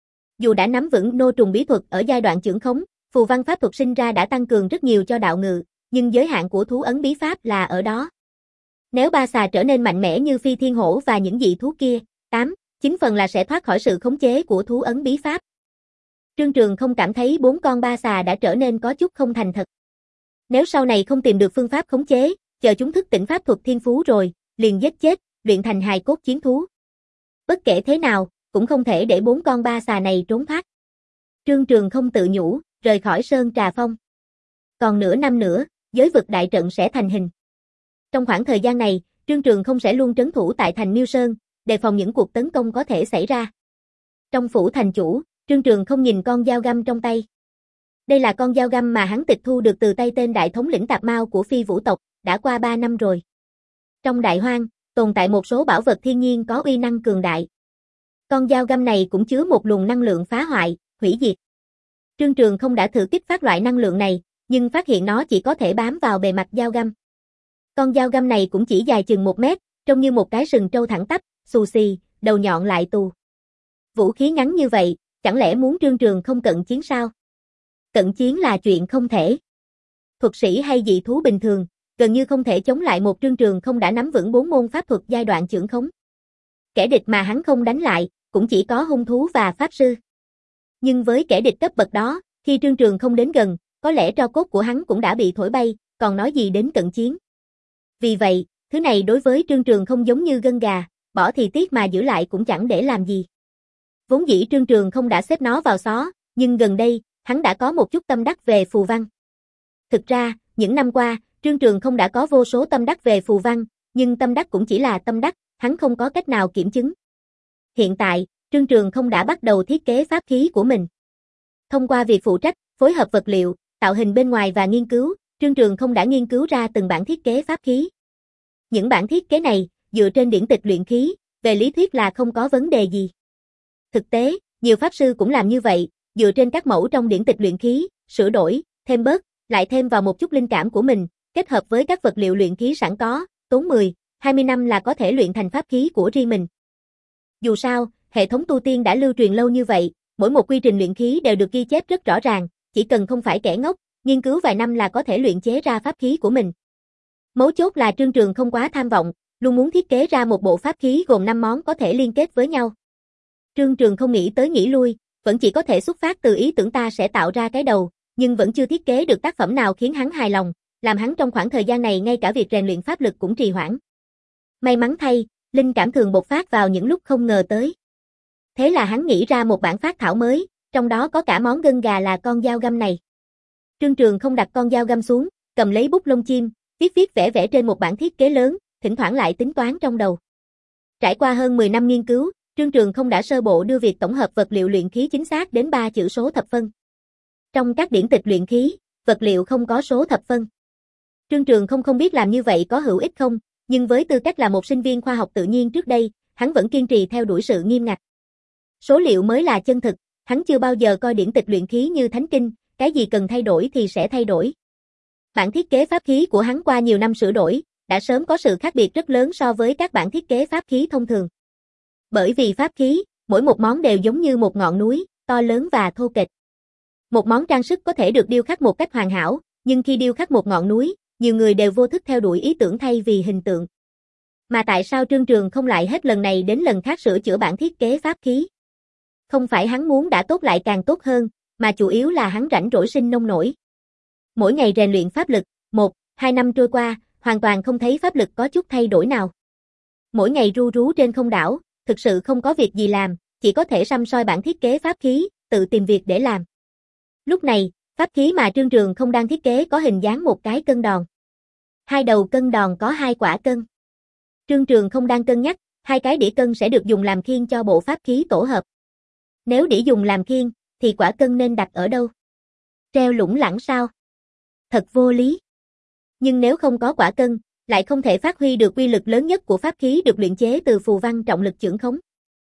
Dù đã nắm vững nô trùng bí thuật ở giai đoạn chưởng khống, phù văn pháp thuật sinh ra đã tăng cường rất nhiều cho đạo ngự, nhưng giới hạn của thú ấn bí pháp là ở đó. Nếu ba xà trở nên mạnh mẽ như Phi Thiên Hổ và những dị thú kia, tám, chín phần là sẽ thoát khỏi sự khống chế của thú ấn bí pháp. Trương Trường không cảm thấy bốn con ba xà đã trở nên có chút không thành thật. Nếu sau này không tìm được phương pháp khống chế, chờ chúng thức tỉnh pháp thuật thiên phú rồi, liền giết chết, luyện thành hài cốt chiến thú. Bất kể thế nào, cũng không thể để bốn con ba xà này trốn thoát. Trương Trường không tự nhủ, rời khỏi Sơn Trà Phong. Còn nửa năm nữa, giới vực đại trận sẽ thành hình. Trong khoảng thời gian này, Trương Trường không sẽ luôn trấn thủ tại thành Miêu Sơn, đề phòng những cuộc tấn công có thể xảy ra. Trong phủ thành chủ, Trương Trường không nhìn con dao găm trong tay. Đây là con dao găm mà hắn tịch thu được từ tay tên đại thống lĩnh Tạp Mao của Phi Vũ tộc, đã qua ba năm rồi. Trong Đại Hoang, tồn tại một số bảo vật thiên nhiên có uy năng cường đại. Con dao găm này cũng chứa một luồng năng lượng phá hoại, hủy diệt. Trương Trường không đã thử kích phát loại năng lượng này, nhưng phát hiện nó chỉ có thể bám vào bề mặt dao găm. Con dao găm này cũng chỉ dài chừng một mét, trông như một cái sừng trâu thẳng tắp, xù xì, đầu nhọn lại tù. Vũ khí ngắn như vậy, chẳng lẽ muốn Trương Trường không cận chiến sao? Cận chiến là chuyện không thể. Thuật sĩ hay dị thú bình thường, gần như không thể chống lại một Trương Trường không đã nắm vững bốn môn pháp thuật giai đoạn chưởng khống. Kẻ địch mà hắn không đánh lại, cũng chỉ có hung thú và pháp sư. Nhưng với kẻ địch cấp bậc đó, khi Trương Trường không đến gần, có lẽ tro cốt của hắn cũng đã bị thổi bay, còn nói gì đến cận chiến. Vì vậy, thứ này đối với Trương Trường không giống như gân gà, bỏ thì tiếc mà giữ lại cũng chẳng để làm gì. Vốn dĩ Trương Trường không đã xếp nó vào xó, nhưng gần đây, hắn đã có một chút tâm đắc về phù văn. Thực ra, những năm qua, Trương Trường không đã có vô số tâm đắc về phù văn, nhưng tâm đắc cũng chỉ là tâm đắc, hắn không có cách nào kiểm chứng. Hiện tại, Trương Trường không đã bắt đầu thiết kế pháp khí của mình. Thông qua việc phụ trách, phối hợp vật liệu, tạo hình bên ngoài và nghiên cứu, Trương Trường không đã nghiên cứu ra từng bản thiết kế pháp khí. Những bản thiết kế này, dựa trên điển tịch luyện khí, về lý thuyết là không có vấn đề gì. Thực tế, nhiều pháp sư cũng làm như vậy, dựa trên các mẫu trong điển tịch luyện khí, sửa đổi, thêm bớt, lại thêm vào một chút linh cảm của mình, kết hợp với các vật liệu luyện khí sẵn có, tốn mười, hai mươi năm là có thể luyện thành pháp khí của riêng mình. Dù sao, hệ thống tu tiên đã lưu truyền lâu như vậy, mỗi một quy trình luyện khí đều được ghi chép rất rõ ràng, chỉ cần không phải kẻ ngốc, nghiên cứu vài năm là có thể luyện chế ra pháp khí của mình. Mấu chốt là Trương Trường không quá tham vọng, luôn muốn thiết kế ra một bộ pháp khí gồm năm món có thể liên kết với nhau. Trương Trường không nghĩ tới nghĩ lui, vẫn chỉ có thể xuất phát từ ý tưởng ta sẽ tạo ra cái đầu, nhưng vẫn chưa thiết kế được tác phẩm nào khiến hắn hài lòng, làm hắn trong khoảng thời gian này ngay cả việc rèn luyện pháp lực cũng trì hoãn. May mắn thay, linh cảm thường bộc phát vào những lúc không ngờ tới. Thế là hắn nghĩ ra một bản phác thảo mới, trong đó có cả món gân gà là con dao găm này. Trương Trường không đặt con dao găm xuống, cầm lấy bút lông chim, viết viết vẽ vẽ trên một bản thiết kế lớn, thỉnh thoảng lại tính toán trong đầu. Trải qua hơn mười năm nghiên cứu, Trương Trường không đã sơ bộ đưa việc tổng hợp vật liệu luyện khí chính xác đến ba chữ số thập phân. Trong các điển tịch luyện khí, vật liệu không có số thập phân. Trương Trường không không biết làm như vậy có hữu ích không, nhưng với tư cách là một sinh viên khoa học tự nhiên trước đây, hắn vẫn kiên trì theo đuổi sự nghiêm ngặt. Số liệu mới là chân thực, hắn chưa bao giờ coi điển tịch luyện khí như thánh kinh, cái gì cần thay đổi thì sẽ thay đổi. Bản thiết kế pháp khí của hắn qua nhiều năm sửa đổi, đã sớm có sự khác biệt rất lớn so với các bản thiết kế pháp khí thông thường. Bởi vì pháp khí, mỗi một món đều giống như một ngọn núi, to lớn và thô kệch. Một món trang sức có thể được điêu khắc một cách hoàn hảo, nhưng khi điêu khắc một ngọn núi, nhiều người đều vô thức theo đuổi ý tưởng thay vì hình tượng. Mà tại sao Trương Trường không lại hết lần này đến lần khác sửa chữa bản thiết kế pháp khí? Không phải hắn muốn đã tốt lại càng tốt hơn, mà chủ yếu là hắn rảnh rỗi sinh nông nổi. Mỗi ngày rèn luyện pháp lực, một, hai năm trôi qua, hoàn toàn không thấy pháp lực có chút thay đổi nào. Mỗi ngày ru rú trên không đảo, thực sự không có việc gì làm, chỉ có thể săm soi bản thiết kế pháp khí, tự tìm việc để làm. Lúc này, pháp khí mà Trương Trường không đang thiết kế có hình dáng một cái cân đòn. Hai đầu cân đòn có hai quả cân. Trương Trường không đang cân nhắc, hai cái đĩa cân sẽ được dùng làm khiên cho bộ pháp khí tổ hợp. Nếu đĩa dùng làm khiên, thì quả cân nên đặt ở đâu? Treo lủng lẳng sao? Thật vô lý. Nhưng nếu không có quả cân, lại không thể phát huy được uy lực lớn nhất của pháp khí được luyện chế từ phù văn trọng lực chưởng khống.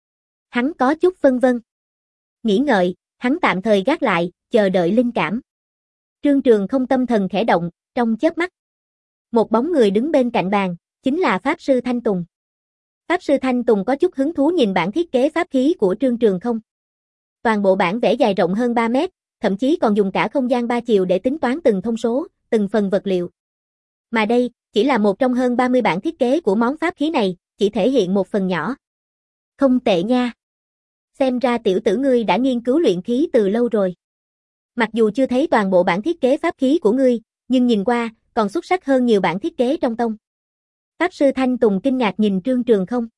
Hắn có chút phân vân. Nghĩ ngợi, hắn tạm thời gác lại, chờ đợi linh cảm. Trương Trường không tâm thần khẽ động, trong chớp mắt. Một bóng người đứng bên cạnh bàn, chính là Pháp Sư Thanh Tùng. Pháp Sư Thanh Tùng có chút hứng thú nhìn bản thiết kế pháp khí của Trương Trường không. Toàn bộ bản vẽ dài rộng hơn ba mét, thậm chí còn dùng cả không gian ba chiều để tính toán từng thông số, từng phần vật liệu. Mà đây, chỉ là một trong hơn ba mươi bản thiết kế của món pháp khí này, chỉ thể hiện một phần nhỏ. Không tệ nha. Xem ra tiểu tử ngươi đã nghiên cứu luyện khí từ lâu rồi. Mặc dù chưa thấy toàn bộ bản thiết kế pháp khí của ngươi, nhưng nhìn qua, còn xuất sắc hơn nhiều bản thiết kế trong tông. Pháp Sư Thanh Tùng kinh ngạc nhìn Trương Trường không.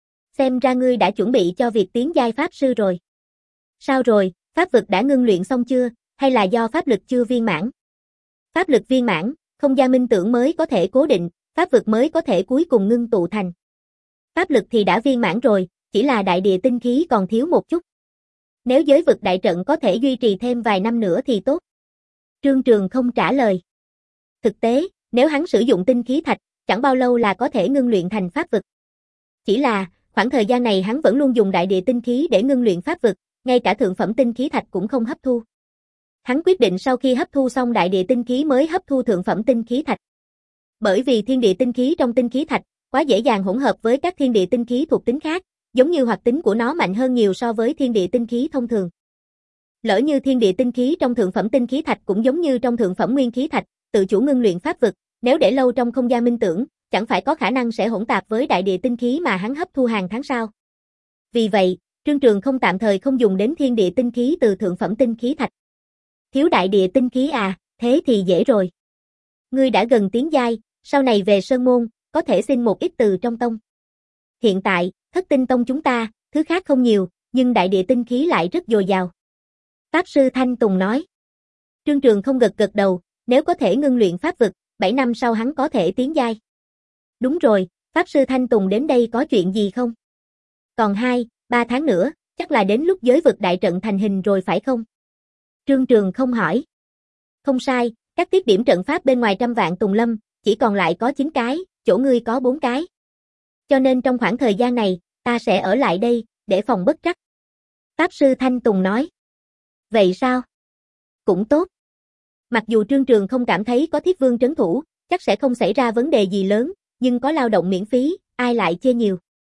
Xem ra ngươi đã chuẩn bị cho việc tiến giai Pháp Sư rồi. Sao rồi, pháp vực đã ngưng luyện xong chưa, hay là do pháp lực chưa viên mãn? Pháp lực viên mãn, không gian minh tưởng mới có thể cố định, pháp vực mới có thể cuối cùng ngưng tụ thành. Pháp lực thì đã viên mãn rồi, chỉ là đại địa tinh khí còn thiếu một chút. Nếu giới vực đại trận có thể duy trì thêm vài năm nữa thì tốt. Trương Trường không trả lời. Thực tế, nếu hắn sử dụng tinh khí thạch, chẳng bao lâu là có thể ngưng luyện thành pháp vực. Chỉ là, khoảng thời gian này hắn vẫn luôn dùng đại địa tinh khí để ngưng luyện pháp vực, ngay cả thượng phẩm tinh khí thạch cũng không hấp thu. Hắn quyết định sau khi hấp thu xong đại địa tinh khí mới hấp thu thượng phẩm tinh khí thạch. Bởi vì thiên địa tinh khí trong tinh khí thạch quá dễ dàng hỗn hợp với các thiên địa tinh khí thuộc tính khác, giống như hoạt tính của nó mạnh hơn nhiều so với thiên địa tinh khí thông thường. Lỡ như thiên địa tinh khí trong thượng phẩm tinh khí thạch cũng giống như trong thượng phẩm nguyên khí thạch, tự chủ ngưng luyện pháp vực, nếu để lâu trong không gian minh tưởng, chẳng phải có khả năng sẽ hỗn tạp với đại địa tinh khí mà hắn hấp thu hàng tháng sau. Vì vậy, Trương Trường không tạm thời không dùng đến thiên địa tinh khí từ thượng phẩm tinh khí thạch. Thiếu đại địa tinh khí à, thế thì dễ rồi. Ngươi đã gần tiến giai, sau này về Sơn Môn, có thể xin một ít từ trong tông. Hiện tại, Thất Tinh Tông chúng ta, thứ khác không nhiều, nhưng đại địa tinh khí lại rất dồi dào. Pháp Sư Thanh Tùng nói. Trương Trường không gật gật đầu, nếu có thể ngưng luyện pháp vực, bảy năm sau hắn có thể tiến giai. Đúng rồi, Pháp Sư Thanh Tùng đến đây có chuyện gì không? Còn hai, ba tháng nữa, chắc là đến lúc giới vực đại trận thành hình rồi phải không? Trương Trường không hỏi. Không sai, các tiết điểm trận pháp bên ngoài trăm vạn tùng lâm, chỉ còn lại có chín cái, chỗ ngươi có bốn cái. Cho nên trong khoảng thời gian này, ta sẽ ở lại đây, để phòng bất trắc. Pháp Sư Thanh Tùng nói. Vậy sao? Cũng tốt. Mặc dù Trương Trường không cảm thấy có Thiết Vương trấn thủ, chắc sẽ không xảy ra vấn đề gì lớn, nhưng có lao động miễn phí, ai lại chê nhiều.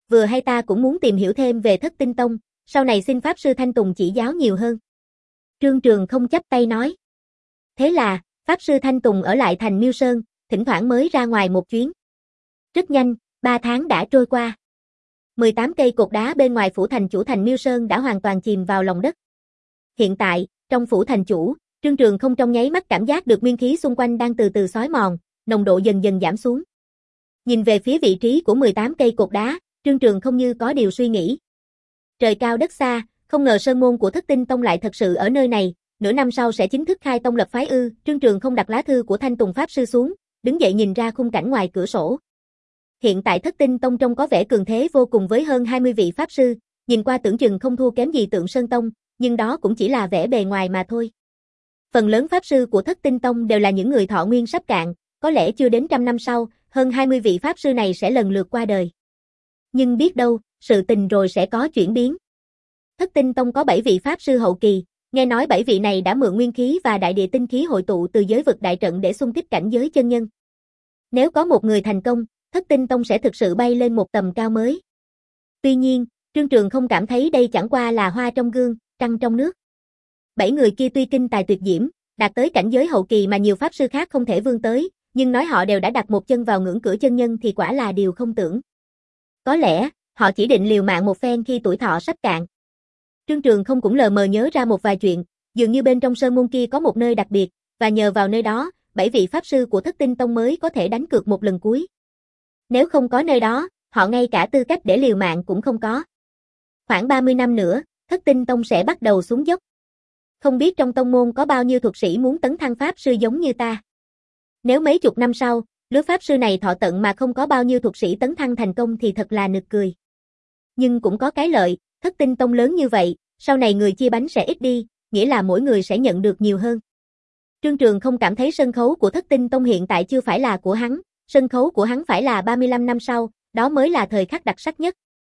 vừa hay ta cũng muốn tìm hiểu thêm về Thất Tinh Tông, sau này xin Pháp Sư Thanh Tùng chỉ giáo nhiều hơn. Trương Trường không chắp tay nói. Thế là, Pháp Sư Thanh Tùng ở lại thành Miêu Sơn, thỉnh thoảng mới ra ngoài một chuyến. Rất nhanh, ba tháng đã trôi qua. mười tám cây cột đá bên ngoài phủ thành chủ thành Miêu Sơn đã hoàn toàn chìm vào lòng đất. Hiện tại, trong phủ thành chủ, Trương Trường không trong nháy mắt cảm giác được nguyên khí xung quanh đang từ từ xói mòn, nồng độ dần dần giảm xuống. Nhìn về phía vị trí của mười tám cây cột đá, Trương Trường không như có điều suy nghĩ. Trời cao đất xa, không ngờ sơn môn của Thất Tinh Tông lại thật sự ở nơi này, nửa năm sau sẽ chính thức khai tông lập phái ư? Trương Trường không đặt lá thư của Thanh Tùng Pháp Sư xuống, đứng dậy nhìn ra khung cảnh ngoài cửa sổ. Hiện tại Thất Tinh Tông trông có vẻ cường thế vô cùng với hơn hai mươi vị Pháp Sư, nhìn qua tưởng chừng không thua kém gì Tượng Sơn Tông, nhưng đó cũng chỉ là vẻ bề ngoài mà thôi. Phần lớn Pháp Sư của Thất Tinh Tông đều là những người thọ nguyên sắp cạn, có lẽ chưa đến trăm năm sau, hơn hai mươi vị Pháp Sư này sẽ lần lượt qua đời. Nhưng biết đâu, sự tình rồi sẽ có chuyển biến. Thất Tinh Tông có bảy vị Pháp Sư hậu kỳ, nghe nói bảy vị này đã mượn nguyên khí và đại địa tinh khí hội tụ từ giới vực đại trận để xung kích cảnh giới chân nhân. Nếu có một người thành công, Thất Tinh Tông sẽ thực sự bay lên một tầm cao mới. Tuy nhiên, Trương Trường không cảm thấy đây chẳng qua là hoa trong gương, trăng trong nước. Bảy người kia tuy kinh tài tuyệt diễm, đạt tới cảnh giới hậu kỳ mà nhiều Pháp Sư khác không thể vươn tới, nhưng nói họ đều đã đặt một chân vào ngưỡng cửa chân nhân thì quả là điều không tưởng. Có lẽ, họ chỉ định liều mạng một phen khi tuổi thọ sắp cạn. Trương Trường không cũng lờ mờ nhớ ra một vài chuyện, dường như bên trong sơn môn kia có một nơi đặc biệt, và nhờ vào nơi đó, bảy vị Pháp Sư của Thất Tinh Tông mới có thể đánh cược một lần cuối. Nếu không có nơi đó, họ ngay cả tư cách để liều mạng cũng không có. Khoảng ba mươi năm nữa, Thất Tinh Tông sẽ bắt đầu xuống dốc. Không biết trong tông môn có bao nhiêu thuật sĩ muốn tấn thăng Pháp Sư giống như ta. Nếu mấy chục năm sau, lứa Pháp Sư này thọ tận mà không có bao nhiêu thuật sĩ tấn thăng thành công thì thật là nực cười. Nhưng cũng có cái lợi, Thất Tinh Tông lớn như vậy, sau này người chia bánh sẽ ít đi, nghĩa là mỗi người sẽ nhận được nhiều hơn. Trương Trường không cảm thấy sân khấu của Thất Tinh Tông hiện tại chưa phải là của hắn, sân khấu của hắn phải là ba mươi lăm năm sau, đó mới là thời khắc đặc sắc nhất.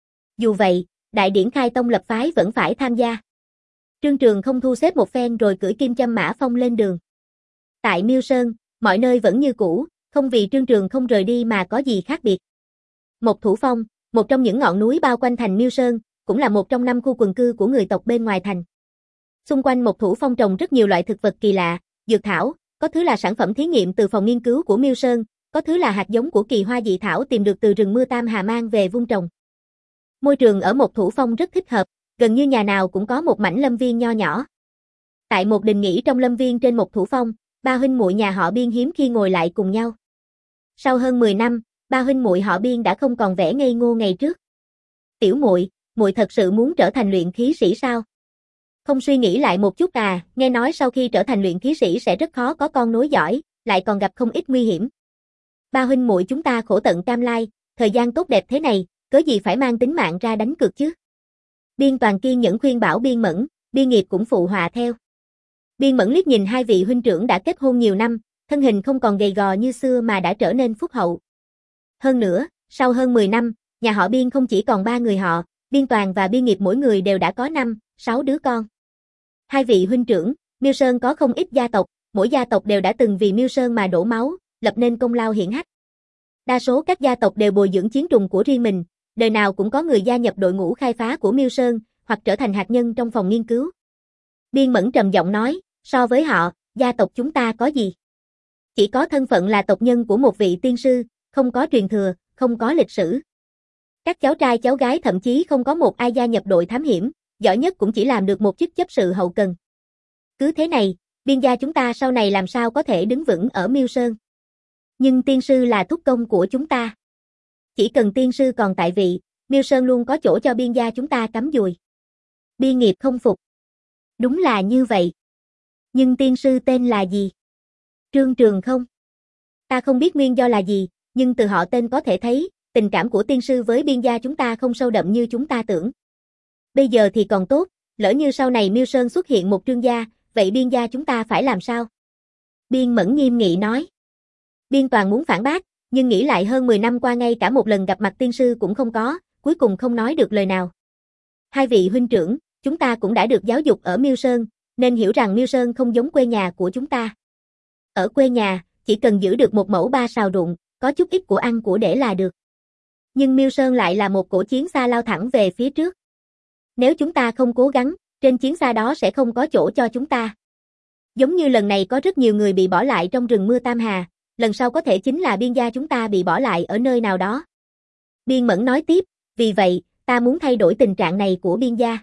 Dù vậy, đại điển khai tông lập phái vẫn phải tham gia. Trương Trường không thu xếp một phen rồi cưỡi kim châm mã phong lên đường. Tại Miêu Sơn, mọi nơi vẫn như cũ, không vì Trương Trường không rời đi mà có gì khác biệt. Một Thủ Phong, một trong những ngọn núi bao quanh thành Miêu Sơn, cũng là một trong năm khu quần cư của người tộc bên ngoài thành. Xung quanh Một Thủ Phong trồng rất nhiều loại thực vật kỳ lạ, dược thảo, có thứ là sản phẩm thí nghiệm từ phòng nghiên cứu của Miêu Sơn, có thứ là hạt giống của kỳ hoa dị thảo tìm được từ rừng mưa Tam Hà mang về vun trồng. Môi trường ở Một Thủ Phong rất thích hợp, gần như nhà nào cũng có một mảnh lâm viên nho nhỏ. Tại một đình nghỉ trong lâm viên trên Một Thủ Phong, ba huynh muội nhà họ Biên hiếm khi ngồi lại cùng nhau. Sau hơn mười năm, ba huynh muội họ Biên đã không còn vẻ ngây ngô ngày trước. Tiểu muội, muội thật sự muốn trở thành luyện khí sĩ sao? Không suy nghĩ lại một chút à, nghe nói sau khi trở thành luyện khí sĩ sẽ rất khó có con nối dõi, lại còn gặp không ít nguy hiểm. Ba huynh muội chúng ta khổ tận cam lai, thời gian tốt đẹp thế này, cớ gì phải mang tính mạng ra đánh cược chứ? Biên Toàn kiên nhẫn khuyên bảo Biên Mẫn, Biên Nghiệp cũng phụ họa theo. Biên Mẫn liếc nhìn hai vị huynh trưởng đã kết hôn nhiều năm, thân hình không còn gầy gò như xưa mà đã trở nên phúc hậu. Hơn nữa, sau hơn mười năm, nhà họ Biên không chỉ còn ba người họ, Biên Toàn và Biên Nghiệp mỗi người đều đã có năm, sáu đứa con. Hai vị huynh trưởng, Miêu Sơn có không ít gia tộc, mỗi gia tộc đều đã từng vì Miêu Sơn mà đổ máu, lập nên công lao hiển hách. Đa số các gia tộc đều bồi dưỡng chiến trùng của riêng mình, đời nào cũng có người gia nhập đội ngũ khai phá của Miêu Sơn, hoặc trở thành hạt nhân trong phòng nghiên cứu. Biên Mẫn trầm giọng nói, so với họ, gia tộc chúng ta có gì? Chỉ có thân phận là tộc nhân của một vị tiên sư, không có truyền thừa, không có lịch sử. Các cháu trai cháu gái thậm chí không có một ai gia nhập đội thám hiểm, giỏi nhất cũng chỉ làm được một chức chấp sự hậu cần. Cứ thế này, Biên gia chúng ta sau này làm sao có thể đứng vững ở Miêu Sơn? Nhưng tiên sư là thúc công của chúng ta. Chỉ cần tiên sư còn tại vị, Miêu Sơn luôn có chỗ cho Biên gia chúng ta cắm dùi. Biên Nghiệp không phục. Đúng là như vậy. Nhưng tiên sư tên là gì? Trương Trường không? Ta không biết nguyên do là gì, nhưng từ họ tên có thể thấy, tình cảm của tiên sư với Biên gia chúng ta không sâu đậm như chúng ta tưởng. Bây giờ thì còn tốt, lỡ như sau này Miêu Sơn xuất hiện một Trương gia, vậy Biên gia chúng ta phải làm sao? Biên Mẫn nghiêm nghị nói. Biên Toàn muốn phản bác, nhưng nghĩ lại hơn mười năm qua ngay cả một lần gặp mặt tiên sư cũng không có, cuối cùng không nói được lời nào. Hai vị huynh trưởng, chúng ta cũng đã được giáo dục ở Miêu Sơn, nên hiểu rằng Miêu Sơn không giống quê nhà của chúng ta. Ở quê nhà, chỉ cần giữ được một mẫu ba sào ruộng, có chút ít của ăn của để là được. Nhưng Miêu Sơn lại là một cổ chiến xa lao thẳng về phía trước. Nếu chúng ta không cố gắng, trên chiến xa đó sẽ không có chỗ cho chúng ta. Giống như lần này có rất nhiều người bị bỏ lại trong rừng mưa Tam Hà, lần sau có thể chính là Biên gia chúng ta bị bỏ lại ở nơi nào đó. Biên Mẫn nói tiếp, vì vậy, ta muốn thay đổi tình trạng này của Biên gia.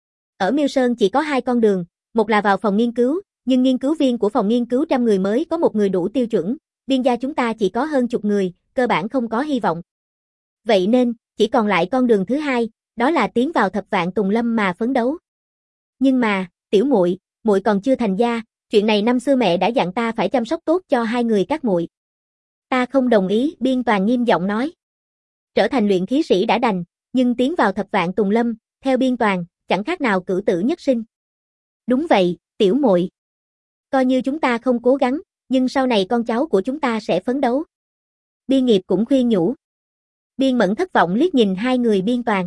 Ở Miêu Sơn chỉ có hai con đường, một là vào phòng nghiên cứu, nhưng nghiên cứu viên của phòng nghiên cứu trăm người mới có một người đủ tiêu chuẩn, Biên gia chúng ta chỉ có hơn chục người, cơ bản không có hy vọng. Vậy nên, chỉ còn lại con đường thứ hai, đó là tiến vào Thập Vạn Tùng Lâm mà phấn đấu. Nhưng mà, tiểu muội, muội còn chưa thành gia, chuyện này năm xưa mẹ đã dặn ta phải chăm sóc tốt cho hai người các muội. Ta không đồng ý, Biên Toàn nghiêm giọng nói. Trở thành luyện khí sĩ đã đành, nhưng tiến vào Thập Vạn Tùng Lâm, theo Biên Toàn, chẳng khác nào cửu tử nhất sinh. Đúng vậy, tiểu muội. Coi như chúng ta không cố gắng, nhưng sau này con cháu của chúng ta sẽ phấn đấu. Biên Nghiệp cũng khuyên nhủ. Biên Mẫn thất vọng liếc nhìn hai người Biên Toàn.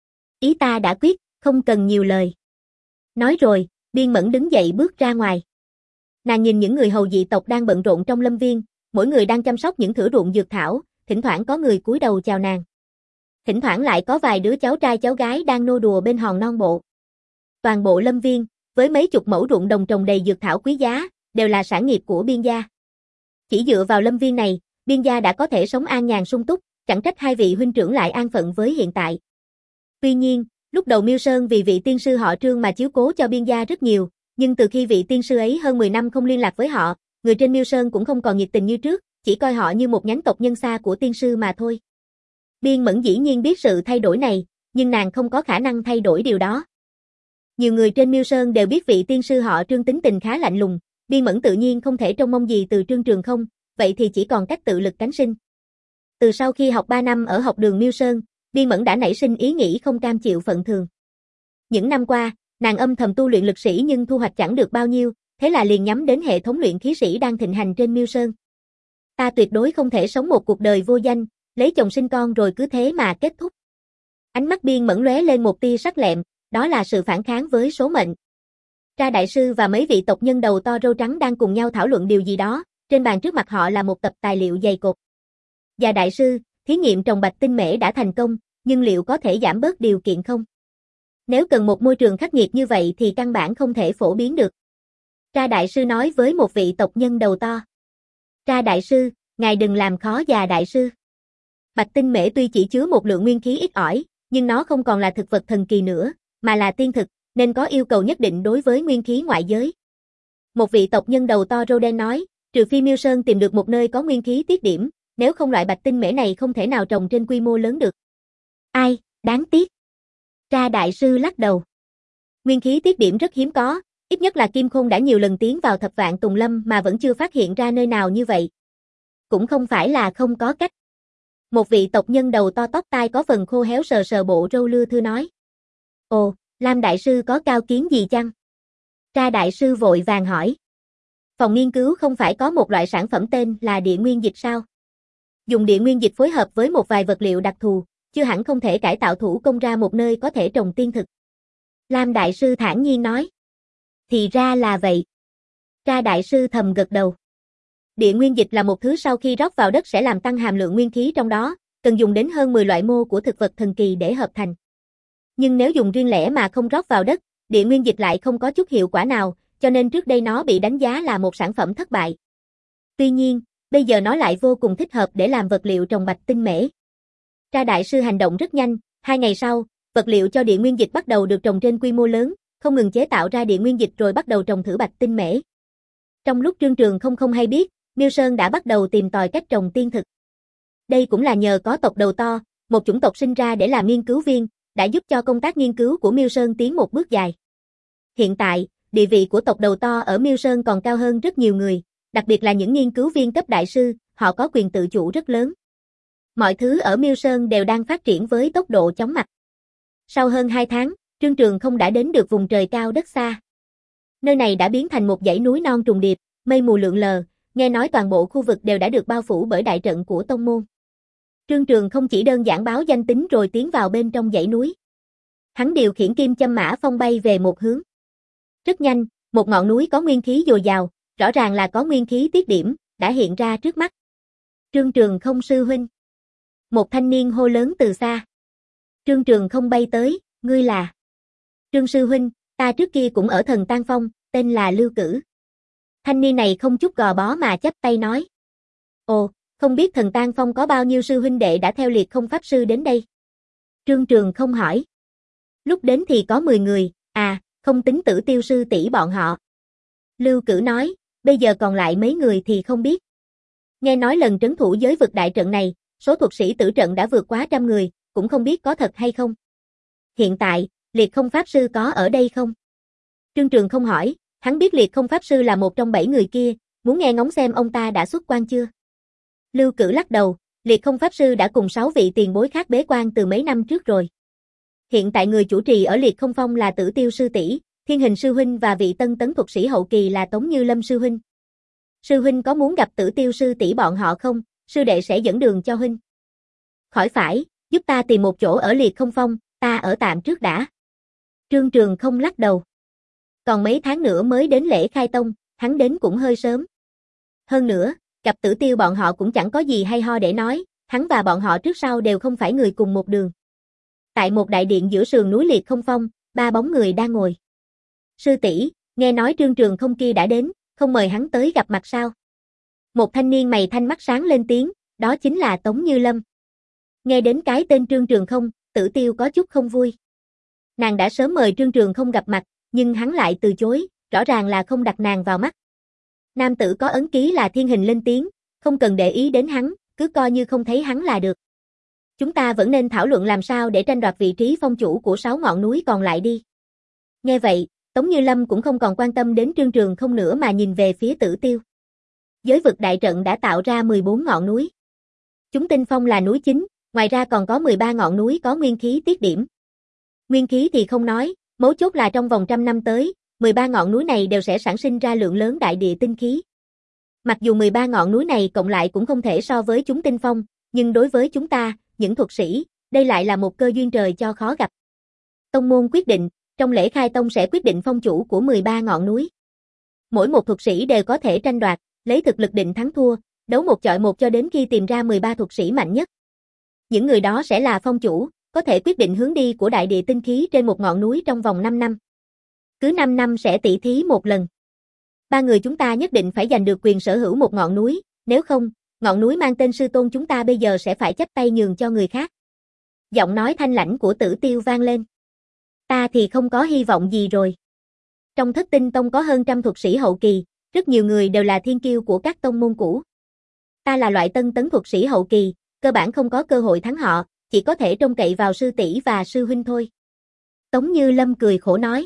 Ý ta đã quyết, không cần nhiều lời. Nói rồi, Biên Mẫn đứng dậy bước ra ngoài. Nàng nhìn những người hầu dị tộc đang bận rộn trong lâm viên, mỗi người đang chăm sóc những thửa ruộng dược thảo, thỉnh thoảng có người cúi đầu chào nàng. Thỉnh thoảng lại có vài đứa cháu trai cháu gái đang nô đùa bên hòn non bộ. Toàn bộ lâm viên, với mấy chục mẫu ruộng đồng trồng đầy dược thảo quý giá, đều là sản nghiệp của Biên gia. Chỉ dựa vào lâm viên này, Biên gia đã có thể sống an nhàn sung túc, chẳng trách hai vị huynh trưởng lại an phận với hiện tại. Tuy nhiên, lúc đầu Miêu Sơn vì vị tiên sư họ Trương mà chiếu cố cho Biên gia rất nhiều, nhưng từ khi vị tiên sư ấy hơn mười năm không liên lạc với họ, người trên Miêu Sơn cũng không còn nhiệt tình như trước, chỉ coi họ như một nhánh tộc nhân xa của tiên sư mà thôi. Biên Mẫn dĩ nhiên biết sự thay đổi này, nhưng nàng không có khả năng thay đổi điều đó. Nhiều người trên Miêu Sơn đều biết vị tiên sư họ Trương tính tình khá lạnh lùng, Biên Mẫn tự nhiên không thể trông mong gì từ Trương Trường Không, vậy thì chỉ còn cách tự lực cánh sinh. Từ sau khi học ba năm ở học đường Miêu Sơn, Biên Mẫn đã nảy sinh ý nghĩ không cam chịu phận thường. Những năm qua, nàng âm thầm tu luyện lực sĩ nhưng thu hoạch chẳng được bao nhiêu, thế là liền nhắm đến hệ thống luyện khí sĩ đang thịnh hành trên Miêu Sơn. Ta tuyệt đối không thể sống một cuộc đời vô danh, lấy chồng sinh con rồi cứ thế mà kết thúc. Ánh mắt Biên Mẫn lóe lên một tia sắc lẹm, đó là sự phản kháng với số mệnh. Tra đại sư và mấy vị tộc nhân đầu to râu trắng đang cùng nhau thảo luận điều gì đó, trên bàn trước mặt họ là một tập tài liệu dày cộp. Và đại sư, thí nghiệm trồng bạch tinh mễ đã thành công, nhưng liệu có thể giảm bớt điều kiện không? Nếu cần một môi trường khắc nghiệt như vậy thì căn bản không thể phổ biến được. Tra đại sư nói với một vị tộc nhân đầu to. Tra đại sư, ngài đừng làm khó già đại sư. Bạch tinh mễ tuy chỉ chứa một lượng nguyên khí ít ỏi, nhưng nó không còn là thực vật thần kỳ nữa, mà là tiên thực, nên có yêu cầu nhất định đối với nguyên khí ngoại giới. Một vị tộc nhân đầu to râu đen nói, trừ phi Miêu Sơn tìm được một nơi có nguyên khí tiết điểm, nếu không loại bạch tinh mễ này không thể nào trồng trên quy mô lớn được. Ai, đáng tiếc. Tra đại sư lắc đầu. Nguyên khí tiết điểm rất hiếm có, ít nhất là Kim Khôn đã nhiều lần tiến vào Thập Vạn Tùng Lâm mà vẫn chưa phát hiện ra nơi nào như vậy. Cũng không phải là không có cách. Một vị tộc nhân đầu to tóc tai có phần khô héo sờ sờ bộ râu lưa thưa nói. Ồ, Lam đại sư có cao kiến gì chăng? Tra đại sư vội vàng hỏi. Phòng nghiên cứu không phải có một loại sản phẩm tên là địa nguyên dịch sao? Dùng địa nguyên dịch phối hợp với một vài vật liệu đặc thù, chưa hẳn không thể cải tạo thủ công ra một nơi có thể trồng tiên thực. Lam đại sư thản nhiên nói. Thì ra là vậy. Tra đại sư thầm gật đầu. Địa nguyên dịch là một thứ sau khi rót vào đất sẽ làm tăng hàm lượng nguyên khí trong đó, cần dùng đến hơn mười loại mô của thực vật thần kỳ để hợp thành. Nhưng nếu dùng riêng lẻ mà không rót vào đất, địa nguyên dịch lại không có chút hiệu quả nào, cho nên trước đây nó bị đánh giá là một sản phẩm thất bại. Tuy nhiên, bây giờ nó lại vô cùng thích hợp để làm vật liệu trồng bạch tinh mễ. Tra đại sư hành động rất nhanh, hai ngày sau, vật liệu cho địa nguyên dịch bắt đầu được trồng trên quy mô lớn, không ngừng chế tạo ra địa nguyên dịch rồi bắt đầu trồng thử bạch tinh mễ. Trong lúc Trương Trường không không hay biết, Miêu Sơn đã bắt đầu tìm tòi cách trồng tiên thực. Đây cũng là nhờ có tộc đầu to, một chủng tộc sinh ra để làm nghiên cứu viên, đã giúp cho công tác nghiên cứu của Miêu Sơn tiến một bước dài. Hiện tại, địa vị của tộc đầu to ở Miêu Sơn còn cao hơn rất nhiều người, đặc biệt là những nghiên cứu viên cấp đại sư, họ có quyền tự chủ rất lớn. Mọi thứ ở Miêu Sơn đều đang phát triển với tốc độ chóng mặt. Sau hơn hai tháng, Trương Trường không đã đến được vùng trời cao đất xa. Nơi này đã biến thành một dãy núi non trùng điệp, mây mù lượn lờ, nghe nói toàn bộ khu vực đều đã được bao phủ bởi đại trận của tông môn. Trương Trường không chỉ đơn giản báo danh tính rồi tiến vào bên trong dãy núi. Hắn điều khiển kim châm mã phong bay về một hướng. Rất nhanh, một ngọn núi có nguyên khí dồi dào, rõ ràng là có nguyên khí tiết điểm, đã hiện ra trước mắt. Trương Trường không sư huynh. Một thanh niên hô lớn từ xa. Trương Trường không bay tới, ngươi là? Trương sư huynh, ta trước kia cũng ở Thần Tang Phong, tên là Lưu Cử. Thanh niên này không chút gò bó mà chắp tay nói. Ồ, không biết Thần Tang Phong có bao nhiêu sư huynh đệ đã theo Liệt Không Pháp Sư đến đây? Trương Trường không hỏi. Lúc đến thì có mười người, à, không tính Tử Tiêu sư tỷ bọn họ. Lưu Cử nói, bây giờ còn lại mấy người thì không biết. Nghe nói lần trấn thủ giới vực đại trận này, số thuật sĩ tử trận đã vượt quá trăm người, cũng không biết có thật hay không. Hiện tại, Liệt Không Pháp Sư có ở đây không? Trương Trường không hỏi, hắn biết Liệt Không Pháp Sư là một trong bảy người kia, muốn nghe ngóng xem ông ta đã xuất quan chưa. Lưu Cử lắc đầu, Liệt Không Pháp Sư đã cùng sáu vị tiền bối khác bế quan từ mấy năm trước rồi. Hiện tại người chủ trì ở Liệt Không Phong là Tử Tiêu sư tỷ, Thiên Hình sư huynh và vị tân tấn thuật sĩ hậu kỳ là Tống Như Lâm sư huynh. Sư huynh có muốn gặp Tử Tiêu sư tỷ bọn họ không? Sư đệ sẽ dẫn đường cho huynh. Khỏi phải, giúp ta tìm một chỗ ở Liệt Không Phong, ta ở tạm trước đã. Trương Trường không lắc đầu. Còn mấy tháng nữa mới đến lễ khai tông, hắn đến cũng hơi sớm. Hơn nữa, gặp Tử Tiêu bọn họ cũng chẳng có gì hay ho để nói, hắn và bọn họ trước sau đều không phải người cùng một đường. Tại một đại điện giữa sườn núi Liệt Không Phong, ba bóng người đang ngồi. Sư tỷ, nghe nói Trương Trường không kia đã đến, không mời hắn tới gặp mặt sao? Một thanh niên mày thanh mắt sáng lên tiếng, đó chính là Tống Như Lâm. Nghe đến cái tên Trương Trường không, Tử Tiêu có chút không vui. Nàng đã sớm mời Trương Trường không gặp mặt, nhưng hắn lại từ chối, rõ ràng là không đặt nàng vào mắt. Nam tử có ấn ký là Thiên Hình lên tiếng, không cần để ý đến hắn, cứ coi như không thấy hắn là được. Chúng ta vẫn nên thảo luận làm sao để tranh đoạt vị trí phong chủ của sáu ngọn núi còn lại đi. Nghe vậy, Tống Như Lâm cũng không còn quan tâm đến Trương Trường không nữa mà nhìn về phía Tử Tiêu. Giới vực đại trận đã tạo ra mười bốn ngọn núi. Chúng Tinh Phong là núi chính, ngoài ra còn có mười ba ngọn núi có nguyên khí tiết điểm. Nguyên khí thì không nói, mấu chốt là trong vòng trăm năm tới, mười ba ngọn núi này đều sẽ sản sinh ra lượng lớn đại địa tinh khí. Mặc dù mười ba ngọn núi này cộng lại cũng không thể so với chúng Tinh Phong, nhưng đối với chúng ta, những thuật sĩ, đây lại là một cơ duyên trời cho khó gặp. Tông môn quyết định, trong lễ khai tông sẽ quyết định phong chủ của mười ba ngọn núi. Mỗi một thuật sĩ đều có thể tranh đoạt, lấy thực lực định thắng thua, đấu một chọi một cho đến khi tìm ra mười ba thuật sĩ mạnh nhất. Những người đó sẽ là phong chủ, có thể quyết định hướng đi của đại địa tinh khí trên một ngọn núi trong vòng năm năm. Cứ năm năm sẽ tỷ thí một lần. Ba người chúng ta nhất định phải giành được quyền sở hữu một ngọn núi, nếu không, ngọn núi mang tên sư tôn chúng ta bây giờ sẽ phải chắp tay nhường cho người khác. Giọng nói thanh lãnh của Tử Tiêu vang lên. Ta thì không có hy vọng gì rồi. Trong Thất Tinh Tông có hơn trăm thuật sĩ hậu kỳ, rất nhiều người đều là thiên kiêu của các tông môn cũ. Ta là loại tân tấn thuật sĩ hậu kỳ, cơ bản không có cơ hội thắng họ, chỉ có thể trông cậy vào sư tỷ và sư huynh thôi. Tống Như Lâm cười khổ nói.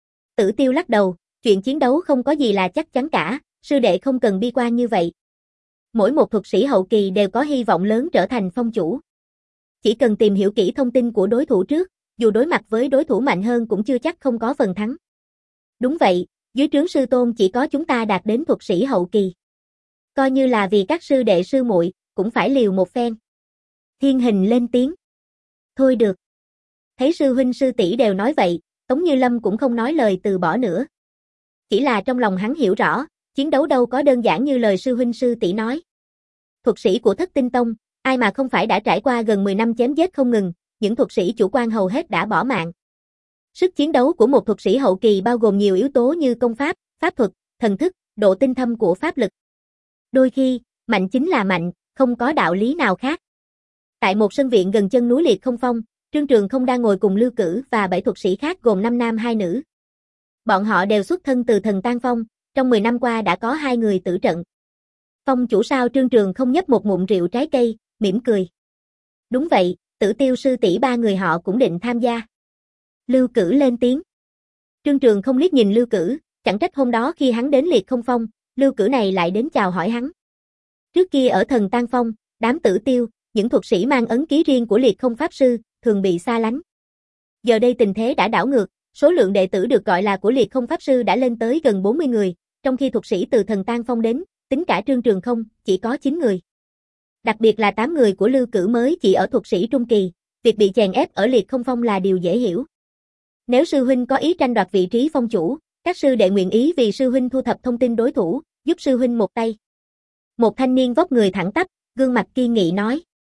Tử Tiêu lắc đầu, chuyện chiến đấu không có gì là chắc chắn cả, sư đệ không cần bi quan như vậy. Mỗi một thuật sĩ hậu kỳ đều có hy vọng lớn trở thành phong chủ. Chỉ cần tìm hiểu kỹ thông tin của đối thủ trước, dù đối mặt với đối thủ mạnh hơn cũng chưa chắc không có phần thắng. Đúng vậy, dưới trướng sư tôn chỉ có chúng ta đạt đến thuật sĩ hậu kỳ. Coi như là vì các sư đệ sư muội, cũng phải liều một phen. Thiên Hình lên tiếng. Thôi được. Thấy sư huynh sư tỷ đều nói vậy, Tống Như Lâm cũng không nói lời từ bỏ nữa. Chỉ là trong lòng hắn hiểu rõ, chiến đấu đâu có đơn giản như lời sư huynh sư tỷ nói. Thuật sĩ của Thất Tinh Tông, ai mà không phải đã trải qua gần mười năm chém giết không ngừng, những thuật sĩ chủ quan hầu hết đã bỏ mạng. Sức chiến đấu của một thuật sĩ hậu kỳ bao gồm nhiều yếu tố như công pháp, pháp thuật, thần thức, độ tinh thâm của pháp lực. Đôi khi, mạnh chính là mạnh, không có đạo lý nào khác. Tại một sân viện gần chân núi Liệt Không Phong, Trương Trường không đang ngồi cùng Lưu Cử và bảy thuật sĩ khác gồm năm nam hai nữ. Bọn họ đều xuất thân từ Thần Tang Phong, trong mười năm qua đã có hai người tử trận. Phong chủ sao? Trương Trường không nhấp một ngụm rượu trái cây, mỉm cười. Đúng vậy, Tử Tiêu sư tỷ ba người họ cũng định tham gia. Lưu Cử lên tiếng. Trương Trường không liếc nhìn Lưu Cử, chẳng trách hôm đó khi hắn đến Liệt Không Phong, Lưu Cử này lại đến chào hỏi hắn. Trước kia ở Thần Tang Phong, đám Tử Tiêu, những thuật sĩ mang ấn ký riêng của Liệt Không Pháp Sư, thường bị xa lánh. Giờ đây tình thế đã đảo ngược, số lượng đệ tử được gọi là của Liệt Không Pháp Sư đã lên tới gần bốn mươi người, trong khi thuật sĩ từ Thần Tang Phong đến, tính cả Trương Trường không, chỉ có chín người. Đặc biệt là tám người của Lưu Cử mới chỉ ở thuật sĩ trung kỳ, việc bị chèn ép ở Liệt Không Phong là điều dễ hiểu. Nếu sư huynh có ý tranh đoạt vị trí phong chủ, các sư đệ nguyện ý vì sư huynh thu thập thông tin đối thủ, giúp sư huynh một tay. Một thanh niên vóc người thẳng tắp, gương mặt kiên nghị nói.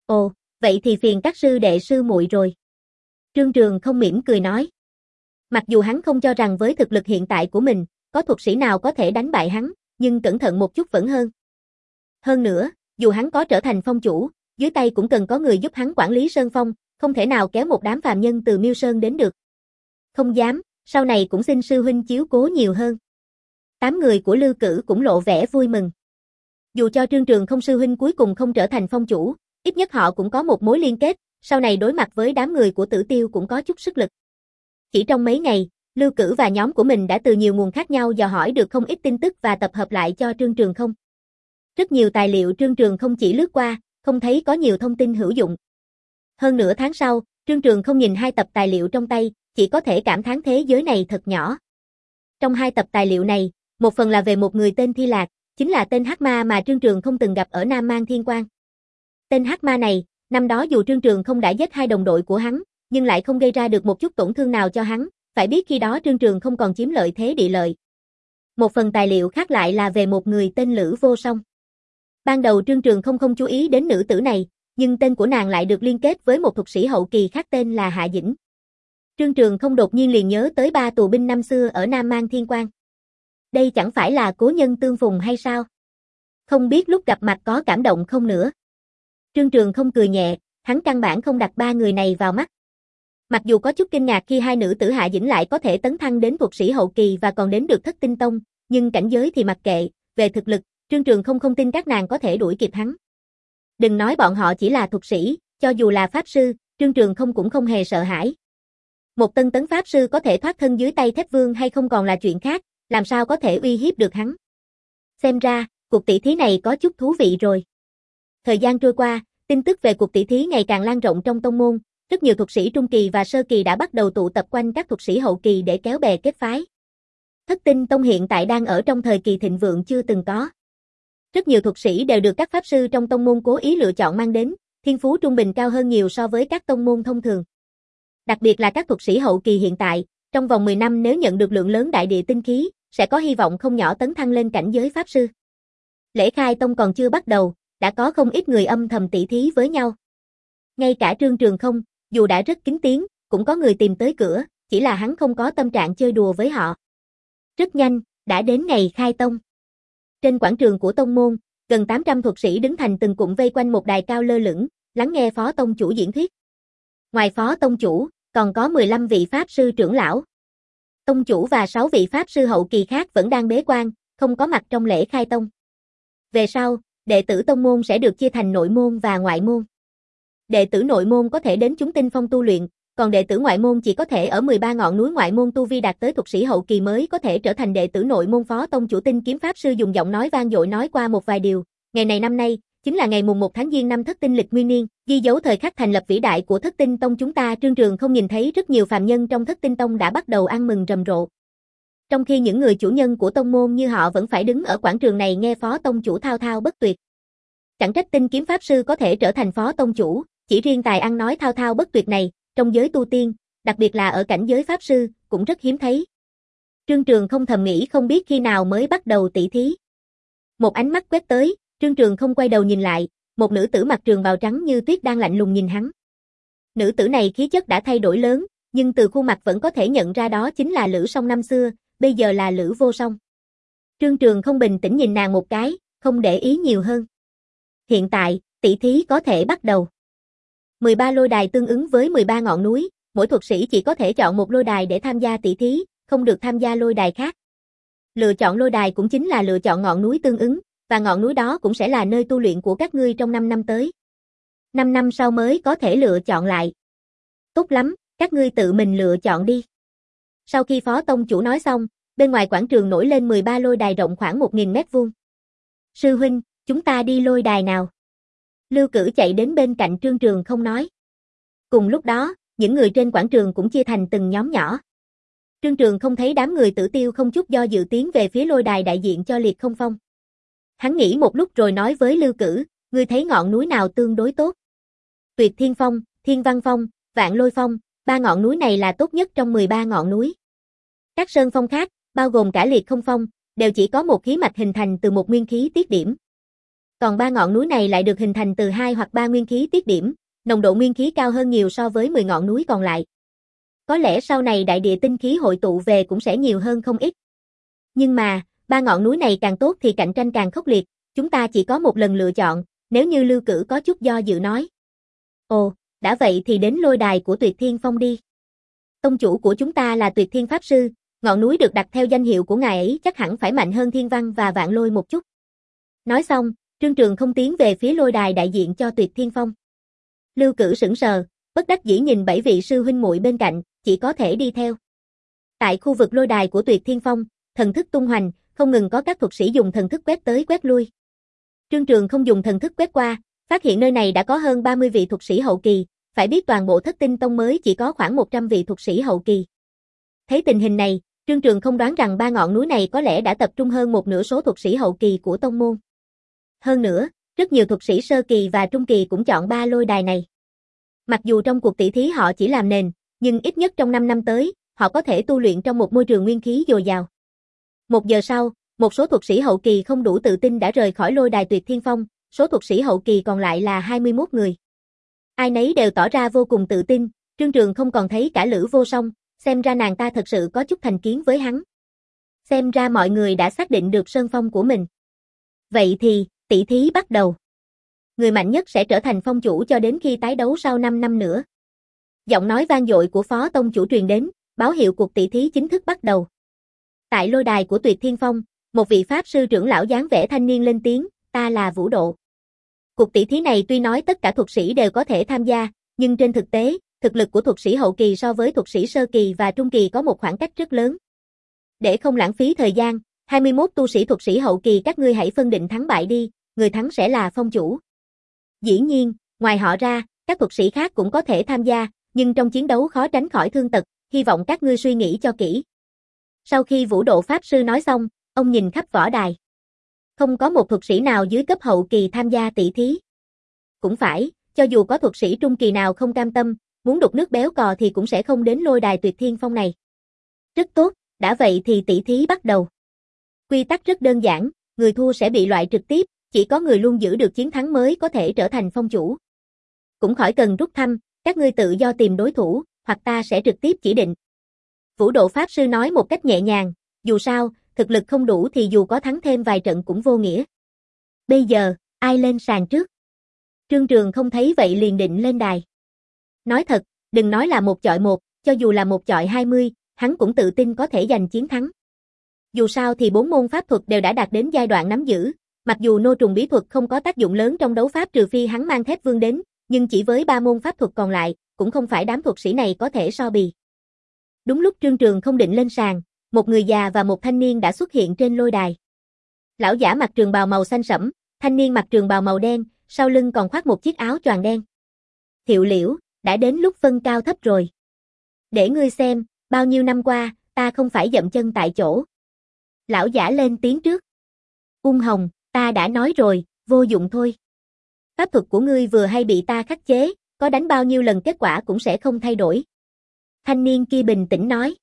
Ồ, vậy thì phiền các sư đệ sư muội rồi. Trương Trường không mỉm cười nói. Mặc dù hắn không cho rằng với thực lực hiện tại của mình, có thuật sĩ nào có thể đánh bại hắn, nhưng cẩn thận một chút vẫn hơn. Hơn nữa, dù hắn có trở thành phong chủ, dưới tay cũng cần có người giúp hắn quản lý Sơn Phong, không thể nào kéo một đám phàm nhân từ Miêu Sơn đến được. Không dám, sau này cũng xin sư huynh chiếu cố nhiều hơn. Tám người của Lư Cử cũng lộ vẻ vui mừng. Dù cho Trương Trường không sư huynh cuối cùng không trở thành phong chủ, ít nhất họ cũng có một mối liên kết, sau này đối mặt với đám người của Tử Tiêu cũng có chút sức lực. Chỉ trong mấy ngày, Lưu Cử và nhóm của mình đã từ nhiều nguồn khác nhau dò hỏi được không ít tin tức và tập hợp lại cho Trương Trường không. Rất nhiều tài liệu Trương Trường không chỉ lướt qua, không thấy có nhiều thông tin hữu dụng. Hơn nửa tháng sau, Trương Trường không nhìn hai tập tài liệu trong tay, chỉ có thể cảm thán thế giới này thật nhỏ. Trong hai tập tài liệu này, một phần là về một người tên Thi Lạc, chính là tên Hắc Ma mà Trương Trường không từng gặp ở Nam Mang Thiên Quang. Tên Hắc Ma này, năm đó dù Trương Trường không đã giết hai đồng đội của hắn, nhưng lại không gây ra được một chút tổn thương nào cho hắn, phải biết khi đó Trương Trường không còn chiếm lợi thế địa lợi. Một phần tài liệu khác lại là về một người tên Lữ Vô Song. Ban đầu Trương Trường không không chú ý đến nữ tử này, nhưng tên của nàng lại được liên kết với một thuật sĩ hậu kỳ khác tên là Hạ Dĩnh. Trương Trường không đột nhiên liền nhớ tới ba tù binh năm xưa ở Nam Mang Thiên Quang. Đây chẳng phải là cố nhân tương phùng hay sao? Không biết lúc gặp mặt có cảm động không nữa. Trương Trường không cười nhẹ, hắn căn bản không đặt ba người này vào mắt. Mặc dù có chút kinh ngạc khi hai nữ tử Hạ Dĩnh lại có thể tấn thăng đến thuật sĩ hậu kỳ và còn đến được Thất Tinh Tông, nhưng cảnh giới thì mặc kệ, về thực lực, Trương Trường không không tin các nàng có thể đuổi kịp hắn. Đừng nói bọn họ chỉ là thuật sĩ, cho dù là pháp sư, Trương Trường không cũng không hề sợ hãi. Một tân tấn pháp sư có thể thoát thân dưới tay Thép Vương hay không còn là chuyện khác, làm sao có thể uy hiếp được hắn. Xem ra, cuộc tỷ thí này có chút thú vị rồi. Thời gian trôi qua, tin tức về cuộc tỷ thí ngày càng lan rộng trong tông môn, rất nhiều thuật sĩ trung kỳ và sơ kỳ đã bắt đầu tụ tập quanh các thuật sĩ hậu kỳ để kéo bè kết phái. Thất Tinh Tông hiện tại đang ở trong thời kỳ thịnh vượng chưa từng có. Rất nhiều thuật sĩ đều được các pháp sư trong tông môn cố ý lựa chọn mang đến, thiên phú trung bình cao hơn nhiều so với các tông môn thông thường. Đặc biệt là các thuật sĩ hậu kỳ hiện tại, trong vòng mười năm nếu nhận được lượng lớn đại địa tinh khí, sẽ có hy vọng không nhỏ tấn thăng lên cảnh giới pháp sư. Lễ khai tông còn chưa bắt đầu, đã có không ít người âm thầm tỷ thí với nhau. Ngay cả Trương Trường không, dù đã rất kín tiếng, cũng có người tìm tới cửa, chỉ là hắn không có tâm trạng chơi đùa với họ. Rất nhanh, đã đến ngày khai tông. Trên quảng trường của tông môn, gần tám trăm thuật sĩ đứng thành từng cụm vây quanh một đài cao lơ lửng, lắng nghe phó tông chủ diễn thuyết. Ngoài phó tông chủ, còn có mười lăm vị pháp sư trưởng lão. Tông chủ và sáu vị pháp sư hậu kỳ khác vẫn đang bế quan, không có mặt trong lễ khai tông. Về sau, đệ tử tông môn sẽ được chia thành nội môn và ngoại môn. Đệ tử nội môn có thể đến chúng tinh phong tu luyện, còn đệ tử ngoại môn chỉ có thể ở mười ba ngọn núi ngoại môn tu vi đạt tới thuật sĩ hậu kỳ mới có thể trở thành đệ tử nội môn. Phó tông chủ Tinh Kiếm pháp sư dùng giọng nói vang dội nói qua một vài điều. Ngày này năm nay, chính là ngày mùng một tháng Giêng năm Thất Tinh lịch nguyên niên, ghi dấu thời khắc thành lập vĩ đại của Thất Tinh Tông chúng ta. Trương Trường không nhìn thấy rất nhiều phàm nhân trong Thất Tinh Tông đã bắt đầu ăn mừng rầm rộ. Trong khi những người chủ nhân của tông môn như họ vẫn phải đứng ở quảng trường này nghe phó tông chủ thao thao bất tuyệt. Chẳng trách Tinh Kiếm pháp sư có thể trở thành phó tông chủ, chỉ riêng tài ăn nói thao thao bất tuyệt này, trong giới tu tiên, đặc biệt là ở cảnh giới pháp sư, cũng rất hiếm thấy. Trương Trường không thầm nghĩ không biết khi nào mới bắt đầu tỷ thí. Một ánh mắt quét tới, Trương Trường không quay đầu nhìn lại, một nữ tử mặc trường bào trắng như tuyết đang lạnh lùng nhìn hắn. Nữ tử này khí chất đã thay đổi lớn, nhưng từ khuôn mặt vẫn có thể nhận ra đó chính là Lữ Song năm xưa, bây giờ là Lữ Vô Song. Trương Trường không bình tĩnh nhìn nàng một cái, không để ý nhiều hơn. Hiện tại, tỷ thí có thể bắt đầu. mười ba lôi đài tương ứng với mười ba ngọn núi, mỗi thuật sĩ chỉ có thể chọn một lôi đài để tham gia tỷ thí, không được tham gia lôi đài khác. Lựa chọn lôi đài cũng chính là lựa chọn ngọn núi tương ứng, và ngọn núi đó cũng sẽ là nơi tu luyện của các ngươi trong năm năm tới. năm năm sau mới có thể lựa chọn lại. Tốt lắm, các ngươi tự mình lựa chọn đi. Sau khi phó tông chủ nói xong, bên ngoài quảng trường nổi lên mười ba lôi đài rộng khoảng một nghìn mét vuông. Sư huynh, chúng ta đi lôi đài nào? Lưu Cử chạy đến bên cạnh Trương Trường không nói. Cùng lúc đó, những người trên quảng trường cũng chia thành từng nhóm nhỏ. Trương Trường không thấy đám người Tử Tiêu không chút do dự tiến về phía lôi đài đại diện cho Liệt Không Phong. Hắn nghĩ một lúc rồi nói với Lưu Cử, ngươi thấy ngọn núi nào tương đối tốt? Tuyệt Thiên Phong, Thiên Văn Phong, Vạn Lôi Phong, ba ngọn núi này là tốt nhất trong mười ba ngọn núi. Các sơn phong khác, bao gồm cả Liệt Không Phong, đều chỉ có một khí mạch hình thành từ một nguyên khí tiết điểm. Còn ba ngọn núi này lại được hình thành từ hai hoặc ba nguyên khí tiết điểm, nồng độ nguyên khí cao hơn nhiều so với mười ngọn núi còn lại. Có lẽ sau này đại địa tinh khí hội tụ về cũng sẽ nhiều hơn không ít. Nhưng mà, ba ngọn núi này càng tốt thì cạnh tranh càng khốc liệt, chúng ta chỉ có một lần lựa chọn, nếu như Lưu Cử có chút do dự nói. Ồ, đã vậy thì đến lôi đài của Tuyệt Thiên Phong đi. Tông chủ của chúng ta là Tuyệt Thiên Pháp Sư, ngọn núi được đặt theo danh hiệu của ngài ấy chắc hẳn phải mạnh hơn Thiên Văn và Vạn Lôi một chút. Nói xong, Trương Trường không tiến về phía lôi đài đại diện cho Tuyệt Thiên Phong. Lưu Cử sững sờ, bất đắc dĩ nhìn bảy vị sư huynh muội bên cạnh, chỉ có thể đi theo. Tại khu vực lôi đài của Tuyệt Thiên Phong, thần thức tung hoành, không ngừng có các thuật sĩ dùng thần thức quét tới quét lui. Trương Trường không dùng thần thức quét qua, phát hiện nơi này đã có hơn ba mươi vị thuật sĩ hậu kỳ, phải biết toàn bộ Thất Tinh Tông mới chỉ có khoảng một trăm vị thuật sĩ hậu kỳ. Thấy tình hình này, Trương Trường không đoán rằng ba ngọn núi này có lẽ đã tập trung hơn một nửa số thuật sĩ hậu kỳ của tông môn. Hơn nữa, rất nhiều thuật sĩ sơ kỳ và trung kỳ cũng chọn ba lôi đài này. Mặc dù trong cuộc tỷ thí họ chỉ làm nền, nhưng ít nhất trong năm năm tới, họ có thể tu luyện trong một môi trường nguyên khí dồi dào. Một giờ sau, một số thuật sĩ hậu kỳ không đủ tự tin đã rời khỏi lôi đài Tuyệt Thiên Phong, số thuật sĩ hậu kỳ còn lại là hai mươi mốt người. Ai nấy đều tỏ ra vô cùng tự tin, Trương Trường không còn thấy cả Lữ Vô Song, xem ra nàng ta thật sự có chút thành kiến với hắn. Xem ra mọi người đã xác định được sơn phong của mình. Vậy thì, tỷ thí bắt đầu. Người mạnh nhất sẽ trở thành phong chủ cho đến khi tái đấu sau năm năm nữa. Giọng nói vang dội của phó tông chủ truyền đến, báo hiệu cuộc tỷ thí chính thức bắt đầu. Tại lôi đài của Tuyệt Thiên Phong, một vị pháp sư trưởng lão dáng vẻ thanh niên lên tiếng, ta là Vũ Độ. Cuộc tỷ thí này tuy nói tất cả thuật sĩ đều có thể tham gia, nhưng trên thực tế, thực lực của thuật sĩ hậu kỳ so với thuật sĩ sơ kỳ và trung kỳ có một khoảng cách rất lớn. Để không lãng phí thời gian, hai mươi mốt tu sĩ thuật sĩ hậu kỳ các ngươi hãy phân định thắng bại đi, người thắng sẽ là phong chủ. Dĩ nhiên, ngoài họ ra, các thuật sĩ khác cũng có thể tham gia, nhưng trong chiến đấu khó tránh khỏi thương tật, hy vọng các ngươi suy nghĩ cho kỹ. Sau khi Vũ Độ Pháp Sư nói xong, ông nhìn khắp võ đài. Không có một thuật sĩ nào dưới cấp hậu kỳ tham gia tỷ thí. Cũng phải, cho dù có thuật sĩ trung kỳ nào không cam tâm, muốn đục nước béo cò thì cũng sẽ không đến lôi đài Tuyệt Thiên Phong này. Rất tốt, đã vậy thì tỷ thí bắt đầu. Quy tắc rất đơn giản, người thua sẽ bị loại trực tiếp, chỉ có người luôn giữ được chiến thắng mới có thể trở thành phong chủ. Cũng khỏi cần rút thăm, các ngươi tự do tìm đối thủ, hoặc ta sẽ trực tiếp chỉ định. Vũ Độ Pháp Sư nói một cách nhẹ nhàng, dù sao, thực lực không đủ thì dù có thắng thêm vài trận cũng vô nghĩa. Bây giờ, ai lên sàn trước? Trương Trường không thấy vậy liền định lên đài. Nói thật, đừng nói là một chọi một, cho dù là một chọi hai mươi, hắn cũng tự tin có thể giành chiến thắng. Dù sao thì bốn môn pháp thuật đều đã đạt đến giai đoạn nắm giữ, mặc dù nô trùng bí thuật không có tác dụng lớn trong đấu pháp trừ phi hắn mang thép vương đến, nhưng chỉ với ba môn pháp thuật còn lại, cũng không phải đám thuật sĩ này có thể so bì. Đúng lúc Trương Trường không định lên sàn, một người già và một thanh niên đã xuất hiện trên lôi đài. Lão giả mặc trường bào màu xanh sẫm, thanh niên mặc trường bào màu đen, sau lưng còn khoác một chiếc áo choàng đen. Thiệu Liễu, đã đến lúc phân cao thấp rồi. Để ngươi xem, bao nhiêu năm qua, ta không phải dậm chân tại chỗ. Lão giả lên tiếng trước. Ung Hồng, ta đã nói rồi, vô dụng thôi. Pháp thuật của ngươi vừa hay bị ta khắc chế, có đánh bao nhiêu lần kết quả cũng sẽ không thay đổi. Thanh niên kia bình tĩnh nói.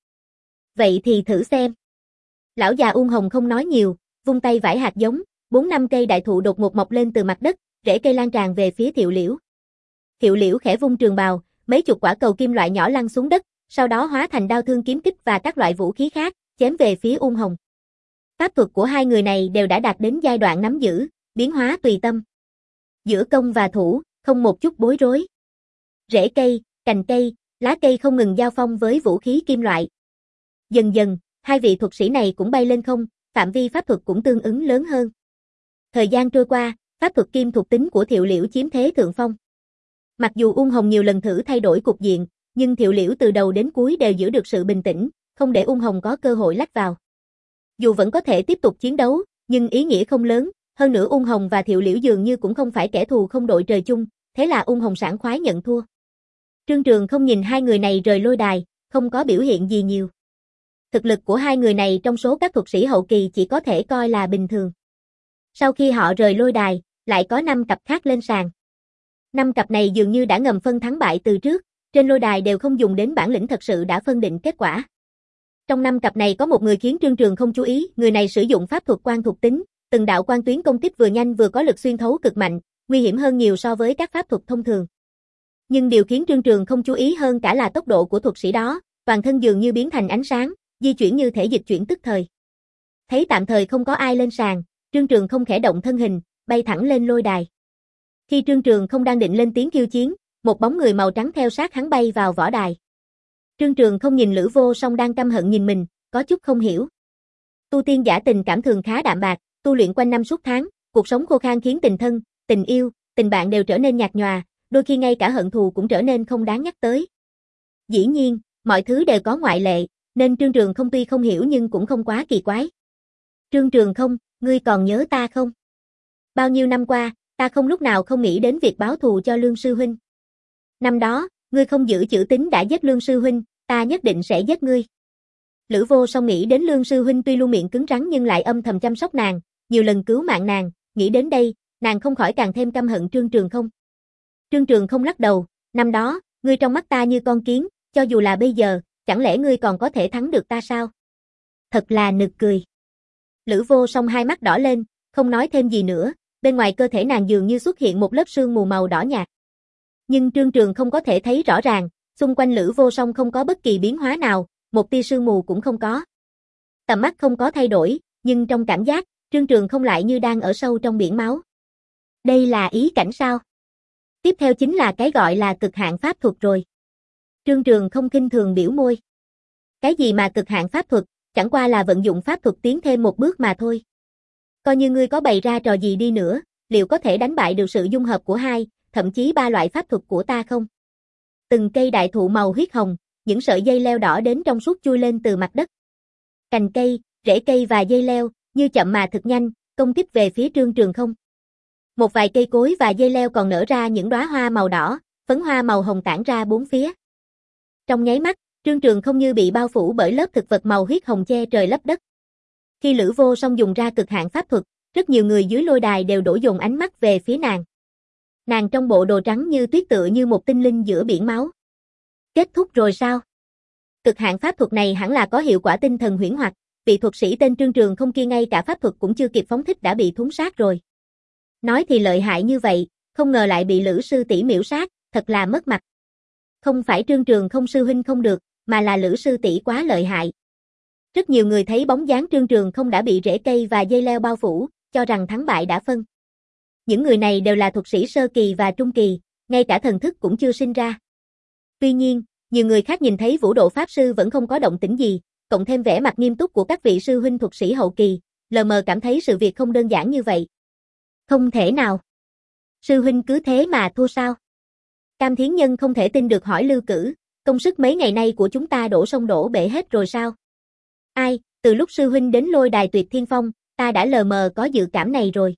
Vậy thì thử xem. Lão già Ung Hồng không nói nhiều, vung tay vải hạt giống, bốn năm cây đại thụ đột ngột mọc lên từ mặt đất, rễ cây lan tràn về phía Thiệu Liễu. Thiệu Liễu khẽ vung trường bào, mấy chục quả cầu kim loại nhỏ lăn xuống đất, sau đó hóa thành đao thương kiếm kích và các loại vũ khí khác, chém về phía Ung Hồng. Pháp thuật của hai người này đều đã đạt đến giai đoạn nắm giữ, biến hóa tùy tâm. Giữa công và thủ, không một chút bối rối. Rễ cây, cành cây, lá cây không ngừng giao phong với vũ khí kim loại. Dần dần, hai vị thuật sĩ này cũng bay lên không, phạm vi pháp thuật cũng tương ứng lớn hơn. Thời gian trôi qua, pháp thuật kim thuộc tính của Thiệu Liễu chiếm thế thượng phong. Mặc dù Ung Hồng nhiều lần thử thay đổi cục diện, nhưng Thiệu Liễu từ đầu đến cuối đều giữ được sự bình tĩnh, không để Ung Hồng có cơ hội lách vào. Dù vẫn có thể tiếp tục chiến đấu, nhưng ý nghĩa không lớn, hơn nữa Ung Hồng và Thiệu Liễu dường như cũng không phải kẻ thù không đội trời chung, thế là Ung Hồng sảng khoái nhận thua. Trương Trường không nhìn hai người này rời lôi đài, không có biểu hiện gì nhiều. Thực lực của hai người này trong số các thuật sĩ hậu kỳ chỉ có thể coi là bình thường. Sau khi họ rời lôi đài, lại có năm cặp khác lên sàn. Năm cặp này dường như đã ngầm phân thắng bại từ trước, trên lôi đài đều không dùng đến bản lĩnh thật sự đã phân định kết quả. Trong năm cặp này có một người khiến Trương Trường không chú ý, người này sử dụng pháp thuật quan thuộc tính, từng đạo quang tuyến công kích vừa nhanh vừa có lực xuyên thấu cực mạnh, nguy hiểm hơn nhiều so với các pháp thuật thông thường. Nhưng điều khiến Trương Trường không chú ý hơn cả là tốc độ của thuật sĩ đó, toàn thân dường như biến thành ánh sáng, di chuyển như thể dịch chuyển tức thời. Thấy tạm thời không có ai lên sàn, Trương Trường không khẽ động thân hình, bay thẳng lên lôi đài. Khi Trương Trường không đang định lên tiếng khiêu chiến, một bóng người màu trắng theo sát hắn bay vào võ đài. Trương Trường không nhìn Lữ Vô Song đang căm hận nhìn mình, có chút không hiểu. Tu tiên giả tình cảm thường khá đạm bạc, tu luyện quanh năm suốt tháng, cuộc sống khô khan khiến tình thân, tình yêu, tình bạn đều trở nên nhạt nhòa, đôi khi ngay cả hận thù cũng trở nên không đáng nhắc tới. Dĩ nhiên, mọi thứ đều có ngoại lệ, nên Trương Trường không tuy không hiểu nhưng cũng không quá kỳ quái. Trương Trường không, ngươi còn nhớ ta không? Bao nhiêu năm qua, ta không lúc nào không nghĩ đến việc báo thù cho Lương sư huynh. Năm đó, ngươi không giữ chữ tín đã giết Lương sư huynh, ta nhất định sẽ giết ngươi. Lữ Vô Song nghĩ đến Lương sư huynh tuy luôn miệng cứng rắn nhưng lại âm thầm chăm sóc nàng, nhiều lần cứu mạng nàng, nghĩ đến đây, nàng không khỏi càng thêm căm hận Trương Trường không. Trương Trường không lắc đầu, năm đó, ngươi trong mắt ta như con kiến, cho dù là bây giờ, chẳng lẽ ngươi còn có thể thắng được ta sao? Thật là nực cười. Lữ Vô Song hai mắt đỏ lên, không nói thêm gì nữa, bên ngoài cơ thể nàng dường như xuất hiện một lớp sương mù màu đỏ nhạt. Nhưng Trương Trường không có thể thấy rõ ràng, xung quanh Lữ Vô Song không có bất kỳ biến hóa nào, một tia sương mù cũng không có. Tầm mắt không có thay đổi, nhưng trong cảm giác, Trương Trường không lại như đang ở sâu trong biển máu. Đây là ý cảnh sao? Tiếp theo chính là cái gọi là cực hạn pháp thuật rồi. Trương Trường không khinh thường biểu môi. Cái gì mà cực hạn pháp thuật, chẳng qua là vận dụng pháp thuật tiến thêm một bước mà thôi. Coi như ngươi có bày ra trò gì đi nữa, liệu có thể đánh bại được sự dung hợp của hai, thậm chí ba loại pháp thuật của ta không? Từng cây đại thụ màu huyết hồng, những sợi dây leo đỏ đến trong suốt chui lên từ mặt đất. Cành cây, rễ cây và dây leo, như chậm mà thực nhanh, công kích về phía Trương Trường không. Một vài cây cối và dây leo còn nở ra những đóa hoa màu đỏ, phấn hoa màu hồng tản ra bốn phía. Trong nháy mắt, Trương Trường không như bị bao phủ bởi lớp thực vật màu huyết hồng che trời lấp đất. Khi Lữ Vô Song dùng ra cực hạn pháp thuật, rất nhiều người dưới lôi đài đều đổ dồn ánh mắt về phía nàng. Nàng trong bộ đồ trắng như tuyết tựa như một tinh linh giữa biển máu. Kết thúc rồi sao? Cực hạn pháp thuật này hẳn là có hiệu quả tinh thần huyễn hoặc, vị thuật sĩ tên Trương Trường không kia ngay cả pháp thuật cũng chưa kịp phóng thích đã bị thúng sát rồi. Nói thì lợi hại như vậy, không ngờ lại bị Lữ sư tỷ miễu sát, thật là mất mặt. Không phải Trương Trường không sư huynh không được, mà là Lữ sư tỷ quá lợi hại. Rất nhiều người thấy bóng dáng Trương Trường không đã bị rễ cây và dây leo bao phủ, cho rằng thắng bại đã phân. Những người này đều là thuật sĩ sơ kỳ và trung kỳ, ngay cả thần thức cũng chưa sinh ra. Tuy nhiên, nhiều người khác nhìn thấy Vũ Độ Pháp Sư vẫn không có động tĩnh gì, cộng thêm vẻ mặt nghiêm túc của các vị sư huynh thuật sĩ hậu kỳ, lờ mờ cảm thấy sự việc không đơn giản như vậy. Không thể nào. Sư huynh cứ thế mà thua sao? Cam Thiến Nhân không thể tin được hỏi Lưu Cử, công sức mấy ngày nay của chúng ta đổ sông đổ bể hết rồi sao? Ai, từ lúc sư huynh đến lôi đài Tuyệt Thiên Phong, ta đã lờ mờ có dự cảm này rồi.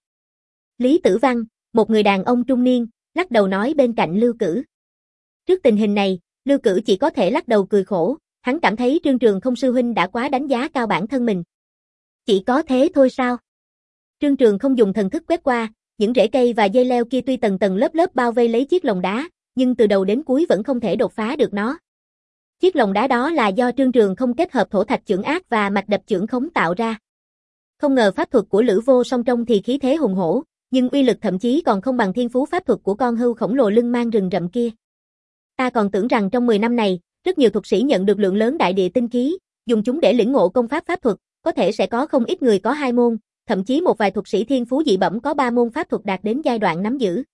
Lý Tử Văn, một người đàn ông trung niên, lắc đầu nói bên cạnh Lưu Cử. Trước tình hình này, Lưu Cử chỉ có thể lắc đầu cười khổ, hắn cảm thấy Trương Trường không sư huynh đã quá đánh giá cao bản thân mình. Chỉ có thế thôi sao? Trương Trường không dùng thần thức quét qua, những rễ cây và dây leo kia tuy tầng tầng lớp lớp bao vây lấy chiếc lồng đá, nhưng từ đầu đến cuối vẫn không thể đột phá được nó. Chiếc lồng đá đó là do Trương Trường không kết hợp thổ thạch chưởng ác và mạch đập chưởng khống tạo ra. Không ngờ pháp thuật của Lữ Vô Song trông thì khí thế hùng hổ, nhưng uy lực thậm chí còn không bằng thiên phú pháp thuật của con hươu khổng lồ lưng mang rừng rậm kia. Ta còn tưởng rằng trong mười năm này, rất nhiều thuật sĩ nhận được lượng lớn đại địa tinh khí, dùng chúng để lĩnh ngộ công pháp pháp thuật, có thể sẽ có không ít người có hai môn, thậm chí một vài thuật sĩ thiên phú dị bẩm có ba môn pháp thuật đạt đến giai đoạn nắm giữ.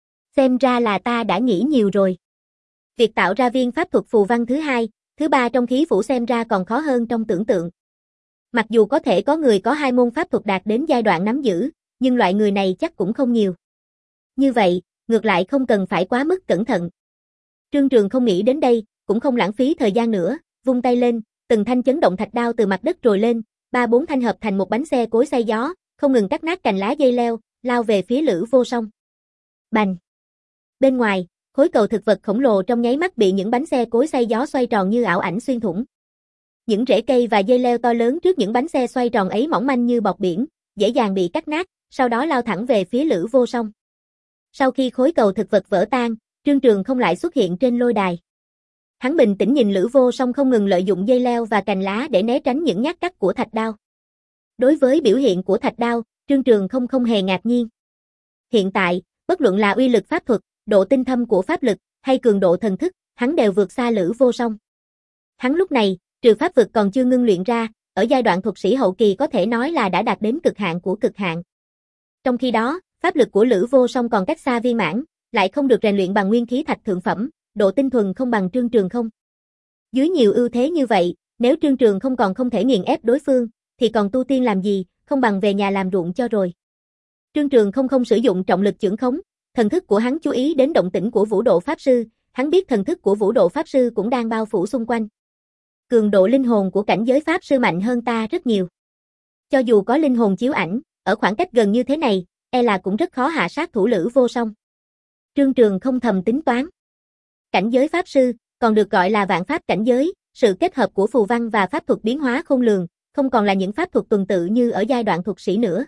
Xem ra là ta đã nghĩ nhiều rồi. Việc tạo ra viên pháp thuật phù văn thứ hai, thứ ba trong khí phủ xem ra còn khó hơn trong tưởng tượng. Mặc dù có thể có người có hai môn pháp thuật đạt đến giai đoạn nắm giữ, nhưng loại người này chắc cũng không nhiều. Như vậy, ngược lại không cần phải quá mức cẩn thận. Trương Trường không nghĩ đến đây, cũng không lãng phí thời gian nữa, vung tay lên, từng thanh chấn động thạch đao từ mặt đất trồi lên, ba bốn thanh hợp thành một bánh xe cối xay gió, không ngừng cắt nát cành lá dây leo, lao về phía Lữ Vô Song. Bành! Bên ngoài, khối cầu thực vật khổng lồ trong nháy mắt bị những bánh xe cối xay gió xoay tròn như ảo ảnh xuyên thủng. Những rễ cây và dây leo to lớn trước những bánh xe xoay tròn ấy mỏng manh như bọt biển, dễ dàng bị cắt nát, sau đó lao thẳng về phía Lữ Vô Song. Sau khi khối cầu thực vật vỡ tan, Trương Trường không lại xuất hiện trên lôi đài. Hắn bình tĩnh nhìn Lữ Vô Song không ngừng lợi dụng dây leo và cành lá để né tránh những nhát cắt của thạch đao. Đối với biểu hiện của thạch đao, Trương Trường không không hề ngạc nhiên. Hiện tại, bất luận là uy lực pháp thuật, độ tinh thâm của pháp lực, hay cường độ thần thức, hắn đều vượt xa Lữ Vô Song. Hắn lúc này, trừ pháp vực còn chưa ngưng luyện ra, ở giai đoạn thuật sĩ hậu kỳ có thể nói là đã đạt đến cực hạn của cực hạn. Trong khi đó, pháp lực của Lữ Vô Song còn cách xa viên mãn, lại không được rèn luyện bằng nguyên khí thạch thượng phẩm, độ tinh thuần không bằng Trương Trường không. Dưới nhiều ưu thế như vậy, nếu Trương Trường không còn không thể nghiền ép đối phương, thì còn tu tiên làm gì, không bằng về nhà làm ruộng cho rồi. Trương Trường không không sử dụng trọng lực chưởng khống, thần thức của hắn chú ý đến động tĩnh của Vũ Độ Pháp Sư, hắn biết thần thức của Vũ Độ Pháp Sư cũng đang bao phủ xung quanh. Cường độ linh hồn của cảnh giới Pháp Sư mạnh hơn ta rất nhiều. Cho dù có linh hồn chiếu ảnh, ở khoảng cách gần như thế này, e là cũng rất khó hạ sát thủ Lữ Vô Song. Trương Trường không thầm tính toán. Cảnh giới Pháp Sư, còn được gọi là vạn pháp cảnh giới, sự kết hợp của phù văn và pháp thuật biến hóa khôn lường, không còn là những pháp thuật tuần tự như ở giai đoạn thuật sĩ nữa.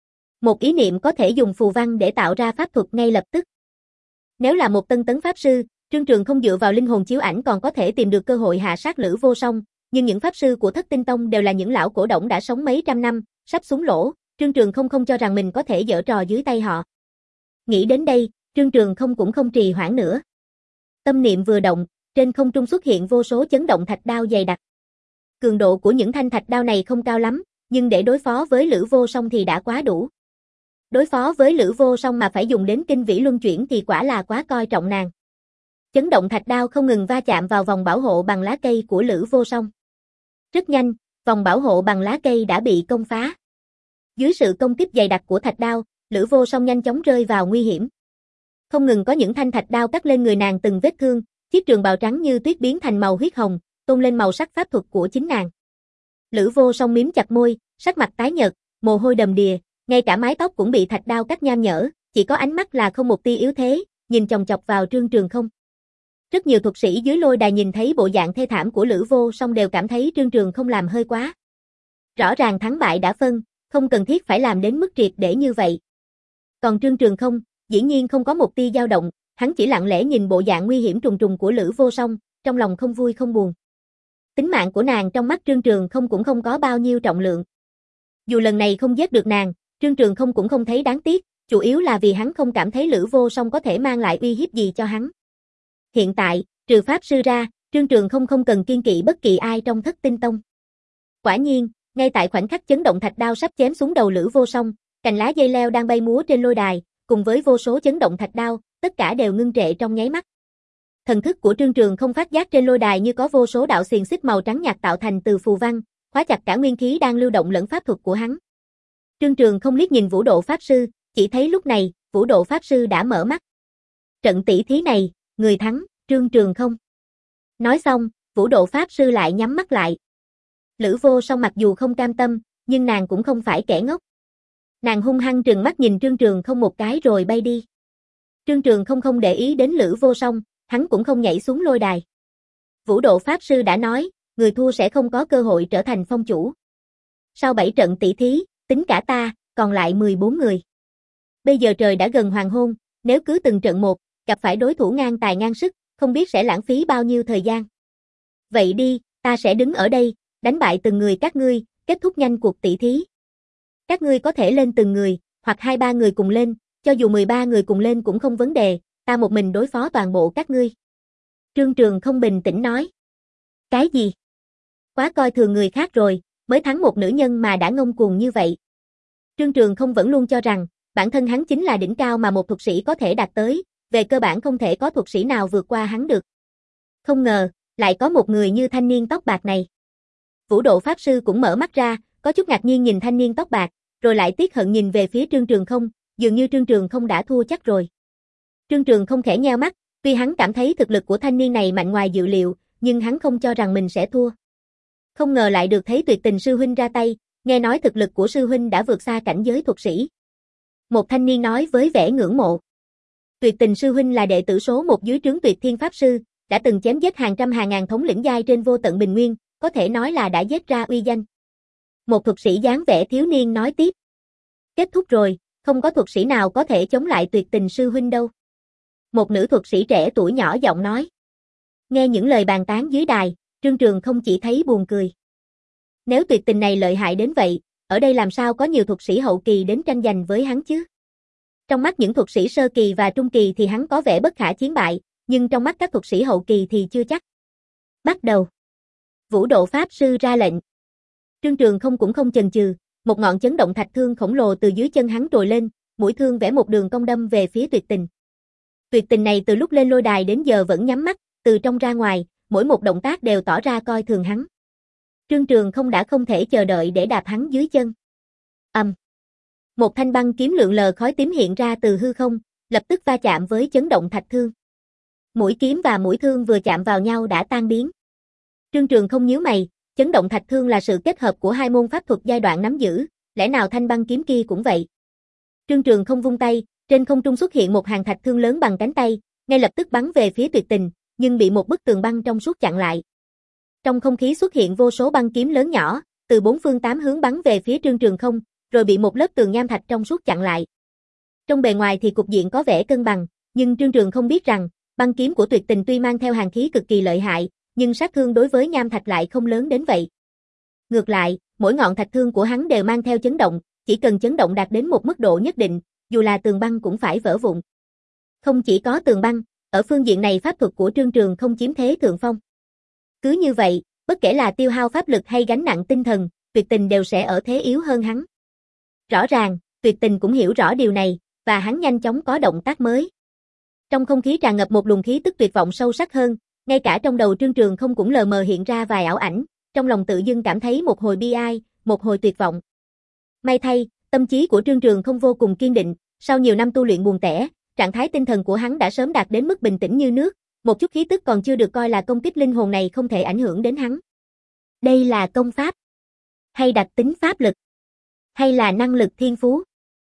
Một ý niệm có thể dùng phù văn để tạo ra pháp thuật ngay lập tức. Nếu là một tân tấn Pháp Sư, Trương Trường không dựa vào linh hồn chiếu ảnh còn có thể tìm được cơ hội hạ sát Lữ Vô Song, nhưng những Pháp Sư của Thất Tinh Tông đều là những lão cổ đổng đã sống mấy trăm năm, sắp xuống lỗ, Trương Trường không không cho rằng mình có thể giở trò dưới tay họ. Nghĩ đến đây, Trương Trường không cũng không trì hoãn nữa. Tâm niệm vừa động, trên không trung xuất hiện vô số chấn động thạch đao dày đặc. Cường độ của những thanh thạch đao này không cao lắm, nhưng để đối phó với Lữ Vô Song thì đã quá đủ. Đối phó với Lữ Vô Song mà phải dùng đến kinh vĩ luân chuyển thì quả là quá coi trọng nàng. Chấn động thạch đao không ngừng va chạm vào vòng bảo hộ bằng lá cây của Lữ Vô Song. Rất nhanh, vòng bảo hộ bằng lá cây đã bị công phá. Dưới sự công kích dày đặc của thạch đao, Lữ Vô Song nhanh chóng rơi vào nguy hiểm. Không ngừng có những thanh thạch đao cắt lên người nàng từng vết thương, chiếc trường bào trắng như tuyết biến thành màu huyết hồng, tôn lên màu sắc pháp thuật của chính nàng. Lữ Vô Song mím chặt môi, sắc mặt tái nhợt, mồ hôi đầm đìa, ngay cả mái tóc cũng bị thạch đao cắt nham nhở, chỉ có ánh mắt là không một tia yếu thế, nhìn chòng chọc vào Trương Trường không. Rất nhiều thuật sĩ dưới lôi đài nhìn thấy bộ dạng thê thảm của Lữ Vô Song đều cảm thấy Trương Trường không làm hơi quá. Rõ ràng thắng bại đã phân, không cần thiết phải làm đến mức triệt để như vậy. Còn Trương Trường không, dĩ nhiên không có một tia dao động, hắn chỉ lặng lẽ nhìn bộ dạng nguy hiểm trùng trùng của Lữ Vô Song, trong lòng không vui không buồn. Tính mạng của nàng trong mắt Trương Trường không cũng không có bao nhiêu trọng lượng. Dù lần này không giết được nàng, Trương Trường không cũng không thấy đáng tiếc, chủ yếu là vì hắn không cảm thấy Lữ Vô Song có thể mang lại uy hiếp gì cho hắn. Hiện tại, trừ Pháp Sư ra, Trương Trường không không cần kiên kỵ bất kỳ ai trong Thất Tinh Tông. Quả nhiên, ngay tại khoảnh khắc chấn động thạch đao sắp chém xuống đầu Lữ Vô Song, cành lá dây leo đang bay múa trên lôi đài, cùng với vô số chấn động thạch đao, tất cả đều ngưng trệ trong nháy mắt. Thần thức của Trương Trường không phát giác trên lôi đài như có vô số đạo xiềng xích màu trắng nhạt tạo thành từ phù văn, khóa chặt cả nguyên khí đang lưu động lẫn pháp thuật của hắn. Trương Trường không liếc nhìn Vũ Độ Pháp Sư, chỉ thấy lúc này, Vũ Độ Pháp Sư đã mở mắt. Trận tỷ thí này, người thắng, Trương Trường không. Nói xong, Vũ Độ Pháp Sư lại nhắm mắt lại. Lữ Vô Song mặc dù không cam tâm, nhưng nàng cũng không phải kẻ ngốc. Nàng hung hăng trừng mắt nhìn Trương Trường không một cái rồi bay đi. Trương Trường không không để ý đến Lữ Vô Song, hắn cũng không nhảy xuống lôi đài. Vũ Độ Pháp Sư đã nói, người thua sẽ không có cơ hội trở thành phong chủ. Sau bảy trận tỷ thí, tính cả ta, còn lại mười bốn người. Bây giờ trời đã gần hoàng hôn, nếu cứ từng trận một, gặp phải đối thủ ngang tài ngang sức, không biết sẽ lãng phí bao nhiêu thời gian. Vậy đi, ta sẽ đứng ở đây, đánh bại từng người các ngươi, kết thúc nhanh cuộc tỷ thí. Các ngươi có thể lên từng người, hoặc hai ba người cùng lên, cho dù mười ba người cùng lên cũng không vấn đề, ta một mình đối phó toàn bộ các ngươi. Trương Trường không bình tĩnh nói. Cái gì? Quá coi thường người khác rồi, mới thắng một nữ nhân mà đã ngông cuồng như vậy. Trương Trường không vẫn luôn cho rằng, bản thân hắn chính là đỉnh cao mà một thuật sĩ có thể đạt tới, về cơ bản không thể có thuật sĩ nào vượt qua hắn được. Không ngờ, lại có một người như thanh niên tóc bạc này. Vũ Độ Pháp Sư cũng mở mắt ra, có chút ngạc nhiên nhìn thanh niên tóc bạc, rồi lại tiếc hận nhìn về phía Trương Trường không, dường như Trương Trường không đã thua chắc rồi. Trương Trường không khẽ nheo mắt, tuy hắn cảm thấy thực lực của thanh niên này mạnh ngoài dự liệu, nhưng hắn không cho rằng mình sẽ thua. Không ngờ lại được thấy Tuyệt Tình sư huynh ra tay, nghe nói thực lực của sư huynh đã vượt xa cảnh giới thuật sĩ. Một thanh niên nói với vẻ ngưỡng mộ. Tuyệt Tình sư huynh là đệ tử số một dưới trướng Tuyệt Thiên Pháp Sư, đã từng chém giết hàng trăm hàng ngàn thống lĩnh giai trên vô tận bình nguyên, có thể nói là đã giết ra uy danh. Một thuật sĩ dáng vẻ thiếu niên nói tiếp. Kết thúc rồi, không có thuật sĩ nào có thể chống lại Tuyệt Tình sư huynh đâu. Một nữ thuật sĩ trẻ tuổi nhỏ giọng nói. Nghe những lời bàn tán dưới đài, Trương Trường không chỉ thấy buồn cười. Nếu Tuyệt Tình này lợi hại đến vậy, ở đây làm sao có nhiều thuật sĩ hậu kỳ đến tranh giành với hắn chứ? Trong mắt những thuật sĩ sơ kỳ và trung kỳ thì hắn có vẻ bất khả chiến bại, nhưng trong mắt các thuật sĩ hậu kỳ thì chưa chắc. Bắt đầu. Vũ Độ Pháp Sư ra lệnh. Trương Trường không cũng không chần chừ, một ngọn chấn động thạch thương khổng lồ từ dưới chân hắn trồi lên, mũi thương vẽ một đường cong đâm về phía Tuyệt Tình. Tuyệt Tình này từ lúc lên lôi đài đến giờ vẫn nhắm mắt, từ trong ra ngoài, mỗi một động tác đều tỏ ra coi thường hắn. Trương Trường không đã không thể chờ đợi để đạp hắn dưới chân. Ầm. Um. Một thanh băng kiếm lượn lờ khói tím hiện ra từ hư không, lập tức va chạm với chấn động thạch thương. Mũi kiếm và mũi thương vừa chạm vào nhau đã tan biến. Trương Trường không nhíu mày, chấn động thạch thương là sự kết hợp của hai môn pháp thuật giai đoạn nắm giữ, lẽ nào thanh băng kiếm kia cũng vậy? Trương Trường không vung tay, trên không trung xuất hiện một hàng thạch thương lớn bằng cánh tay, ngay lập tức bắn về phía Tuyệt Tình, nhưng bị một bức tường băng trong suốt chặn lại. Trong không khí xuất hiện vô số băng kiếm lớn nhỏ, từ bốn phương tám hướng bắn về phía Trương Trường không, rồi bị một lớp tường nham thạch trong suốt chặn lại. Trong bề ngoài thì cục diện có vẻ cân bằng, nhưng Trương Trường không biết rằng, băng kiếm của Tuyệt Tình tuy mang theo hàn khí cực kỳ lợi hại, nhưng sát thương đối với nham thạch lại không lớn đến vậy. Ngược lại, mỗi ngọn thạch thương của hắn đều mang theo chấn động, chỉ cần chấn động đạt đến một mức độ nhất định, dù là tường băng cũng phải vỡ vụn. Không chỉ có tường băng, ở phương diện này pháp thuật của Trương Trường không chiếm thế thượng phong. Cứ như vậy, bất kể là tiêu hao pháp lực hay gánh nặng tinh thần, Tuyệt Tình đều sẽ ở thế yếu hơn hắn. Rõ ràng, Tuyệt Tình cũng hiểu rõ điều này, và hắn nhanh chóng có động tác mới. Trong không khí tràn ngập một luồng khí tức tuyệt vọng sâu sắc hơn, ngay cả trong đầu Trương Trường không cũng lờ mờ hiện ra vài ảo ảnh, trong lòng tự dưng cảm thấy một hồi bi ai, một hồi tuyệt vọng. May thay, tâm trí của Trương Trường không vô cùng kiên định, sau nhiều năm tu luyện buồn tẻ, trạng thái tinh thần của hắn đã sớm đạt đến mức bình tĩnh như nước, một chút khí tức còn chưa được coi là công kích linh hồn này không thể ảnh hưởng đến hắn. Đây là công pháp, hay đặc tính pháp lực, hay là năng lực thiên phú?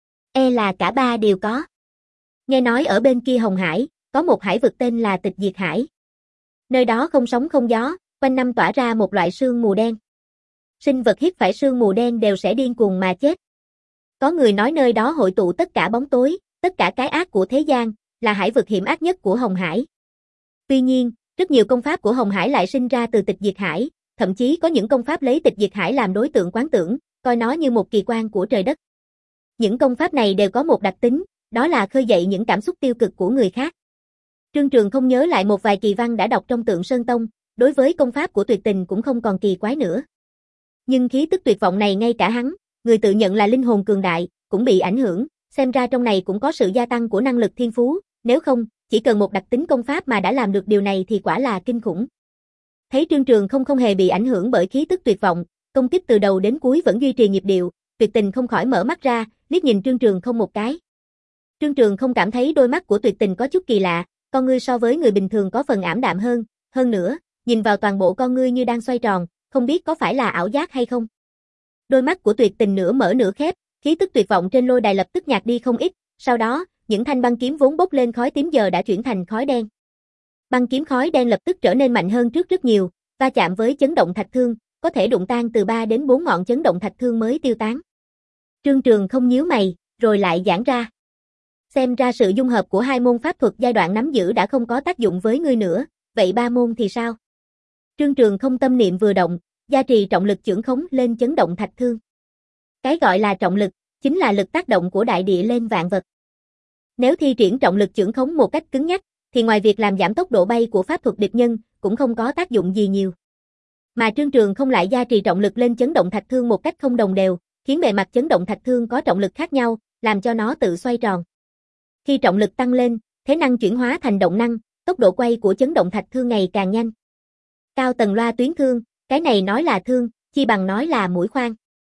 E là cả ba đều có. Nghe nói ở bên kia Hồng Hải, có một hải vực tên là Tịch Diệt Hải. Nơi đó không sóng không gió, quanh năm tỏa ra một loại sương mù đen. Sinh vật hít phải sương mù đen đều sẽ điên cuồng mà chết. Có người nói nơi đó hội tụ tất cả bóng tối, tất cả cái ác của thế gian, là hải vực hiểm ác nhất của Hồng Hải. Tuy nhiên, rất nhiều công pháp của Hồng Hải lại sinh ra từ Tịch Diệt Hải, thậm chí có những công pháp lấy Tịch Diệt Hải làm đối tượng quán tưởng, coi nó như một kỳ quan của trời đất. Những công pháp này đều có một đặc tính, đó là khơi dậy những cảm xúc tiêu cực của người khác. Trương Trường không nhớ lại một vài kỳ văn đã đọc trong Tượng Sơn Tông, đối với công pháp của Tuyệt Tình cũng không còn kỳ quái nữa. Nhưng khí tức tuyệt vọng này ngay cả hắn, người tự nhận là linh hồn cường đại, cũng bị ảnh hưởng, xem ra trong này cũng có sự gia tăng của năng lực thiên phú, nếu không, chỉ cần một đặc tính công pháp mà đã làm được điều này thì quả là kinh khủng. Thấy Trương Trường không không hề bị ảnh hưởng bởi khí tức tuyệt vọng, công kích từ đầu đến cuối vẫn duy trì nhịp điệu, Tuyệt Tình không khỏi mở mắt ra, liếc nhìn Trương Trường không một cái. Trương Trường không cảm thấy đôi mắt của Tuyệt Tình có chút kỳ lạ, con ngươi so với người bình thường có phần ảm đạm hơn, hơn nữa, nhìn vào toàn bộ con ngươi như đang xoay tròn, không biết có phải là ảo giác hay không. Đôi mắt của Tuyệt Tình nửa mở nửa khép, khí tức tuyệt vọng trên lôi đài lập tức nhạt đi không ít, sau đó, những thanh băng kiếm vốn bốc lên khói tím giờ đã chuyển thành khói đen. Băng kiếm khói đen lập tức trở nên mạnh hơn trước rất nhiều, va chạm với chấn động thạch thương, có thể đụng tan từ ba đến bốn ngọn chấn động thạch thương mới tiêu tán. Trương Trường không nhíu mày, rồi lại giãn ra. Xem ra sự dung hợp của hai môn pháp thuật giai đoạn nắm giữ đã không có tác dụng với ngươi nữa, vậy ba môn thì sao? Trương Trường không tâm niệm vừa động, gia trì trọng lực chưởng khống lên chấn động thạch thương. Cái gọi là trọng lực, chính là lực tác động của đại địa lên vạn vật. Nếu thi triển trọng lực chưởng khống một cách cứng nhắc, thì ngoài việc làm giảm tốc độ bay của pháp thuật địch nhân, cũng không có tác dụng gì nhiều. Mà Trương Trường không lại gia trì trọng lực lên chấn động thạch thương một cách không đồng đều, khiến bề mặt chấn động thạch thương có trọng lực khác nhau, làm cho nó tự xoay tròn. Khi trọng lực tăng lên, thế năng chuyển hóa thành động năng, tốc độ quay của chấn động thạch thương ngày càng nhanh. Cao tầng loa tuyến thương, cái này nói là thương, chi bằng nói là mũi khoan.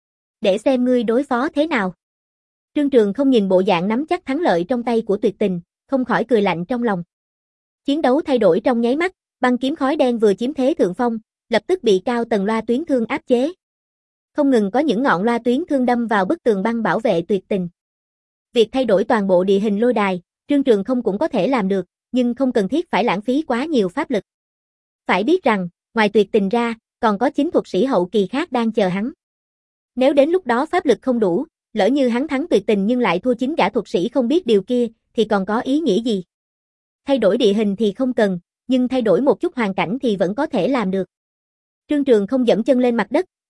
Để xem ngươi đối phó thế nào. Trương Trường không nhìn bộ dạng nắm chắc thắng lợi trong tay của Tuyệt Tình, không khỏi cười lạnh trong lòng. Chiến đấu thay đổi trong nháy mắt, băng kiếm khói đen vừa chiếm thế thượng phong, lập tức bị cao tầng loa tuyến thương áp chế. Không ngừng có những ngọn loa tuyến thương đâm vào bức tường băng bảo vệ Tuyệt Tình. Việc thay đổi toàn bộ địa hình lôi đài, Trương Trường không cũng có thể làm được, nhưng không cần thiết phải lãng phí quá nhiều pháp lực. Phải biết rằng, ngoài Tuyệt Tình ra, còn có chín thuật sĩ hậu kỳ khác đang chờ hắn. Nếu đến lúc đó pháp lực không đủ, lỡ như hắn thắng Tuyệt Tình nhưng lại thua chín gã thuật sĩ không biết điều kia, thì còn có ý nghĩa gì? Thay đổi địa hình thì không cần, nhưng thay đổi một chút hoàn cảnh thì vẫn có thể làm được. Trương Trường không dẫm chân lên mặt đất,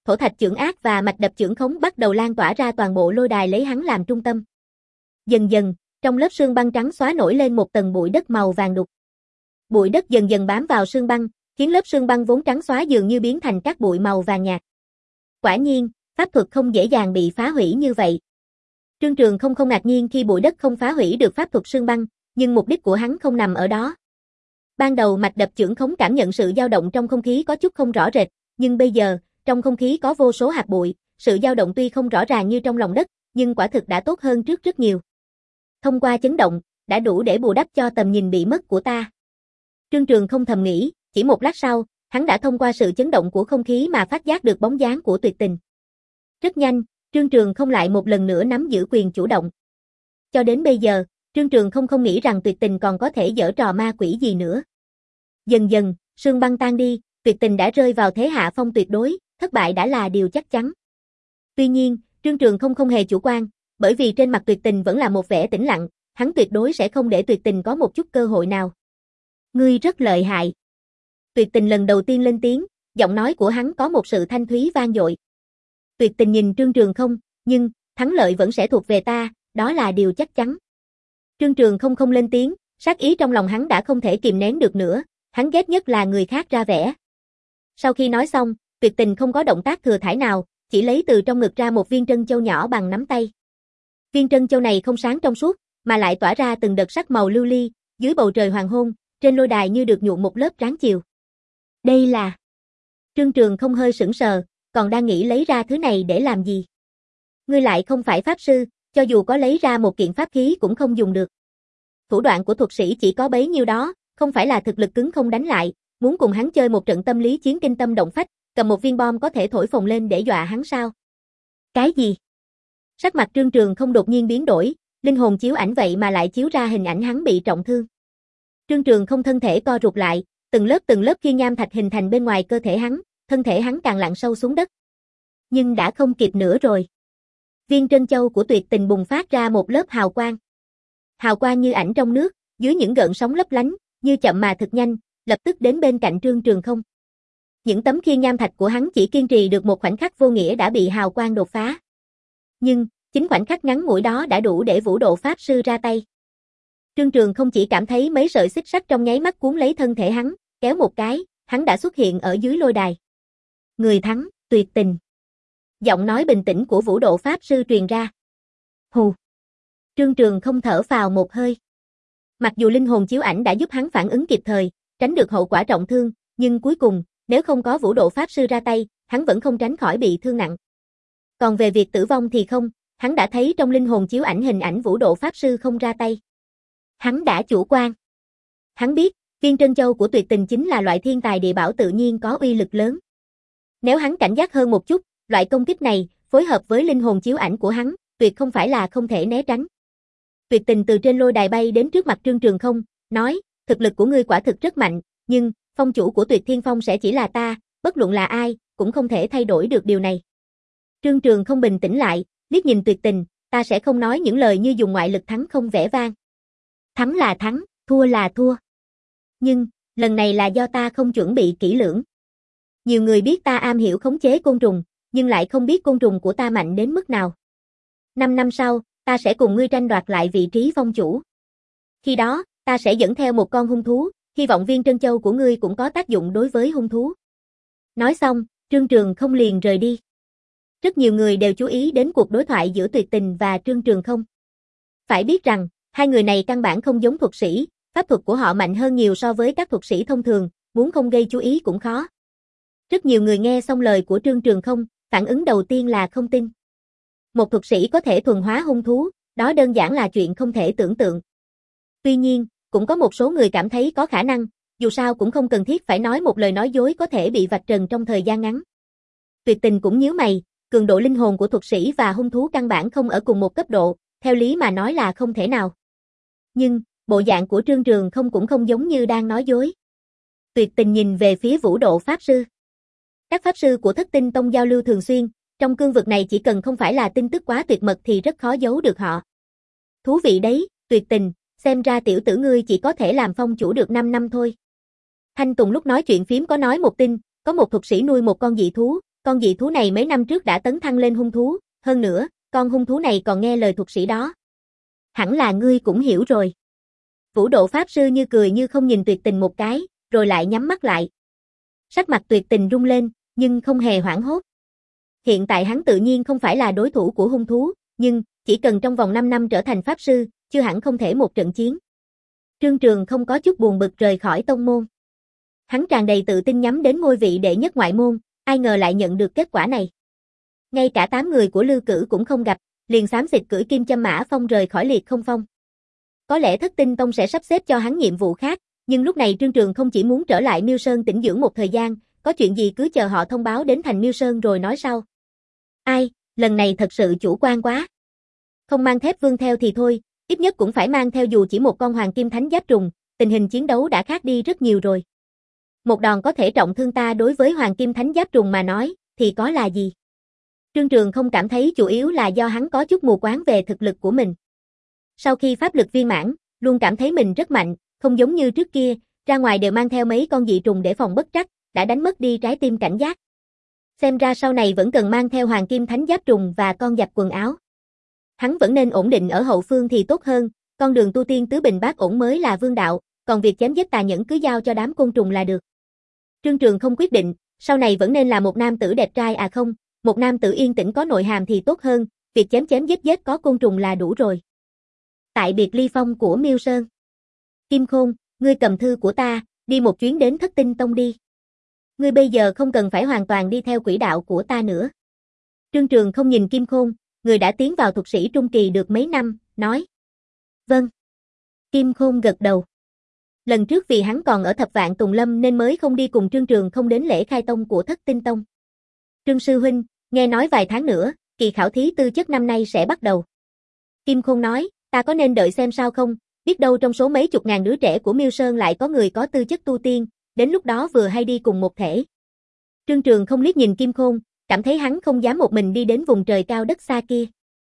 thổ thạch chưởng ác và mạch đập chưởng khống bắt đầu lan tỏa ra toàn bộ lôi đài lấy hắn làm trung tâm. Dần dần, trong lớp sương băng trắng xóa nổi lên một tầng bụi đất màu vàng đục. Bụi đất dần dần bám vào sương băng, khiến lớp sương băng vốn trắng xóa dường như biến thành các bụi màu vàng nhạt. Quả nhiên, pháp thuật không dễ dàng bị phá hủy như vậy. Trương Trường không không ngạc nhiên khi bụi đất không phá hủy được pháp thuật sương băng, nhưng mục đích của hắn không nằm ở đó. Ban đầu mạch đập chưởng khống cảm nhận sự dao động trong không khí có chút không rõ rệt, nhưng bây giờ, trong không khí có vô số hạt bụi, sự dao động tuy không rõ ràng như trong lòng đất, nhưng quả thực đã tốt hơn trước rất nhiều. Thông qua chấn động, đã đủ để bù đắp cho tầm nhìn bị mất của ta. Trương Trường không thầm nghĩ, chỉ một lát sau, hắn đã thông qua sự chấn động của không khí mà phát giác được bóng dáng của Tuyệt Tình. Rất nhanh, Trương Trường không lại một lần nữa nắm giữ quyền chủ động. Cho đến bây giờ, Trương Trường không không nghĩ rằng Tuyệt Tình còn có thể giở trò ma quỷ gì nữa. Dần dần, sương băng tan đi, Tuyệt Tình đã rơi vào thế hạ phong tuyệt đối, thất bại đã là điều chắc chắn. Tuy nhiên, Trương Trường không không hề chủ quan, bởi vì trên mặt Tuyệt Tình vẫn là một vẻ tĩnh lặng, hắn tuyệt đối sẽ không để Tuyệt Tình có một chút cơ hội nào. Ngươi rất lợi hại. Tuyệt Tình lần đầu tiên lên tiếng, giọng nói của hắn có một sự thanh thúy vang dội. Tuyệt Tình nhìn Trương Trường không, nhưng, thắng lợi vẫn sẽ thuộc về ta, đó là điều chắc chắn. Trương Trường không không lên tiếng, sát ý trong lòng hắn đã không thể kìm nén được nữa, hắn ghét nhất là người khác ra vẻ. Sau khi nói xong, Tuyệt Tình không có động tác thừa thãi nào, chỉ lấy từ trong ngực ra một viên trân châu nhỏ bằng nắm tay. Viên trân châu này không sáng trong suốt, mà lại tỏa ra từng đợt sắc màu lưu ly, dưới bầu trời hoàng hôn, trên lôi đài như được nhuộm một lớp tráng chiều. Đây là... Trương Trường không hơi sững sờ, còn đang nghĩ lấy ra thứ này để làm gì. Ngươi lại không phải pháp sư, cho dù có lấy ra một kiện pháp khí cũng không dùng được. Thủ đoạn của thuật sĩ chỉ có bấy nhiêu đó, không phải là thực lực cứng không đánh lại, muốn cùng hắn chơi một trận tâm lý chiến kinh tâm động phách, cầm một viên bom có thể thổi phồng lên để dọa hắn sao? Cái gì? Sắc mặt Trương Trường không đột nhiên biến đổi, linh hồn chiếu ảnh vậy mà lại chiếu ra hình ảnh hắn bị trọng thương. Trương Trường không thân thể co rụt lại, từng lớp từng lớp khiên nham thạch hình thành bên ngoài cơ thể hắn, thân thể hắn càng lặn sâu xuống đất. Nhưng đã không kịp nữa rồi. Viên trân châu của Tuyệt Tình bùng phát ra một lớp hào quang. Hào quang như ảnh trong nước, dưới những gợn sóng lấp lánh, như chậm mà thực nhanh, lập tức đến bên cạnh Trương Trường không. Những tấm khiên nham thạch của hắn chỉ kiên trì được một khoảnh khắc vô nghĩa đã bị hào quang đột phá. Nhưng, chính khoảnh khắc ngắn ngủi đó đã đủ để Vũ Độ Pháp Sư ra tay. Trương Trường không chỉ cảm thấy mấy sợi xích sắt trong nháy mắt cuốn lấy thân thể hắn, kéo một cái, hắn đã xuất hiện ở dưới lôi đài. Người thắng, Tuyệt Tình. Giọng nói bình tĩnh của Vũ Độ Pháp Sư truyền ra. Hù. Trương Trường không thở phào một hơi. Mặc dù linh hồn chiếu ảnh đã giúp hắn phản ứng kịp thời, tránh được hậu quả trọng thương, nhưng cuối cùng, nếu không có Vũ Độ Pháp Sư ra tay, hắn vẫn không tránh khỏi bị thương nặng. Còn về việc tử vong thì không, hắn đã thấy trong linh hồn chiếu ảnh hình ảnh Vũ Độ Pháp Sư không ra tay. Hắn đã chủ quan. Hắn biết, viên trân châu của Tuyệt Tình chính là loại thiên tài địa bảo tự nhiên có uy lực lớn. Nếu hắn cảnh giác hơn một chút, loại công kích này, phối hợp với linh hồn chiếu ảnh của hắn, tuyệt không phải là không thể né tránh. Tuyệt Tình từ trên lôi đài bay đến trước mặt Trương Trường không, nói, thực lực của ngươi quả thực rất mạnh, nhưng, phong chủ của Tuyệt Thiên Phong sẽ chỉ là ta, bất luận là ai, cũng không thể thay đổi được điều này. Trương Trường không bình tĩnh lại, liếc nhìn Tuyệt Tình, ta sẽ không nói những lời như dùng ngoại lực thắng không vẻ vang. Thắng là thắng, thua là thua. Nhưng, lần này là do ta không chuẩn bị kỹ lưỡng. Nhiều người biết ta am hiểu khống chế côn trùng, nhưng lại không biết côn trùng của ta mạnh đến mức nào. Năm năm sau, ta sẽ cùng ngươi tranh đoạt lại vị trí phong chủ. Khi đó, ta sẽ dẫn theo một con hung thú, hy vọng viên trân châu của ngươi cũng có tác dụng đối với hung thú. Nói xong, Trương Trường không liền rời đi. Rất nhiều người đều chú ý đến cuộc đối thoại giữa Tuyệt Tình và Trương Trường không. Phải biết rằng, hai người này căn bản không giống thuật sĩ, pháp thuật của họ mạnh hơn nhiều so với các thuật sĩ thông thường, muốn không gây chú ý cũng khó. Rất nhiều người nghe xong lời của Trương Trường không, phản ứng đầu tiên là không tin. Một thuật sĩ có thể thuần hóa hung thú, đó đơn giản là chuyện không thể tưởng tượng. Tuy nhiên, cũng có một số người cảm thấy có khả năng, dù sao cũng không cần thiết phải nói một lời nói dối có thể bị vạch trần trong thời gian ngắn. Tuyệt Tình cũng nhíu mày, cường độ linh hồn của thuật sĩ và hung thú căn bản không ở cùng một cấp độ, theo lý mà nói là không thể nào. Nhưng, bộ dạng của Trương Trường không cũng không giống như đang nói dối. Tuyệt Tình nhìn về phía Vũ Độ Pháp Sư. Các pháp sư của Thất Tinh Tông giao lưu thường xuyên, trong cương vực này chỉ cần không phải là tin tức quá tuyệt mật thì rất khó giấu được họ. Thú vị đấy, Tuyệt Tình, xem ra tiểu tử ngươi chỉ có thể làm phong chủ được năm năm thôi. Thanh Tùng lúc nói chuyện phím có nói một tin, có một thuật sĩ nuôi một con dị thú, con dị thú này mấy năm trước đã tấn thăng lên hung thú, hơn nữa, con hung thú này còn nghe lời thuật sĩ đó. Hẳn là ngươi cũng hiểu rồi. Vũ Độ Pháp Sư như cười như không nhìn Tuyệt Tình một cái, rồi lại nhắm mắt lại. Sắc mặt Tuyệt Tình rung lên, nhưng không hề hoảng hốt. Hiện tại hắn tự nhiên không phải là đối thủ của hung thú, nhưng, chỉ cần trong vòng năm năm trở thành Pháp Sư, chưa hẳn không thể một trận chiến. Trương Trường không có chút buồn bực rời khỏi tông môn. Hắn tràn đầy tự tin nhắm đến ngôi vị đệ nhất ngoại môn, ai ngờ lại nhận được kết quả này. Ngay cả tám người của Lư Cử cũng không gặp, liền xám xịt cưỡi Kim Châm Mã Phong rời khỏi Liệt Không Phong. Có lẽ Thất Tinh Tông sẽ sắp xếp cho hắn nhiệm vụ khác, nhưng lúc này Trương Trường không chỉ muốn trở lại Miêu Sơn tĩnh dưỡng một thời gian, có chuyện gì cứ chờ họ thông báo đến thành Miêu Sơn rồi nói sau. Ai, lần này thật sự chủ quan quá. Không mang Thép Vương theo thì thôi, ít nhất cũng phải mang theo dù chỉ một con Hoàng Kim Thánh Giáp Trùng, tình hình chiến đấu đã khác đi rất nhiều rồi. Một đòn có thể trọng thương ta đối với Hoàng Kim Thánh Giáp Trùng mà nói, thì có là gì? Trương Trường không cảm thấy chủ yếu là do hắn có chút mù quáng về thực lực của mình. Sau khi pháp lực viên mãn, luôn cảm thấy mình rất mạnh, không giống như trước kia, ra ngoài đều mang theo mấy con dị trùng để phòng bất trắc, đã đánh mất đi trái tim cảnh giác. Xem ra sau này vẫn cần mang theo Hoàng Kim Thánh Giáp Trùng và con giặc quần áo. Hắn vẫn nên ổn định ở hậu phương thì tốt hơn, con đường tu tiên tứ bình bát ổn mới là vương đạo, còn việc chém giết tà nhẫn cứ giao cho đám côn trùng là được. Trương Trường không quyết định, sau này vẫn nên là một nam tử đẹp trai à không, một nam tử yên tĩnh có nội hàm thì tốt hơn, việc chém chém giết giết có côn trùng là đủ rồi. Tại Biệt Ly Phong của Miêu Sơn. Kim Khôn, ngươi cầm thư của ta, đi một chuyến đến Thất Tinh Tông đi. Ngươi bây giờ không cần phải hoàn toàn đi theo quỹ đạo của ta nữa. Trương Trường không nhìn Kim Khôn, người đã tiến vào thuật sĩ trung kỳ được mấy năm, nói. Vâng. Kim Khôn gật đầu. Lần trước vì hắn còn ở Thập Vạn Tùng Lâm nên mới không đi cùng Trương Trường không đến lễ khai tông của Thất Tinh Tông. Trương Sư Huynh, nghe nói vài tháng nữa, kỳ khảo thí tư chất năm nay sẽ bắt đầu. Kim Khôn nói, ta có nên đợi xem sao không, biết đâu trong số mấy chục ngàn đứa trẻ của Miêu Sơn lại có người có tư chất tu tiên, đến lúc đó vừa hay đi cùng một thể. Trương Trường không liếc nhìn Kim Khôn, cảm thấy hắn không dám một mình đi đến vùng trời cao đất xa kia.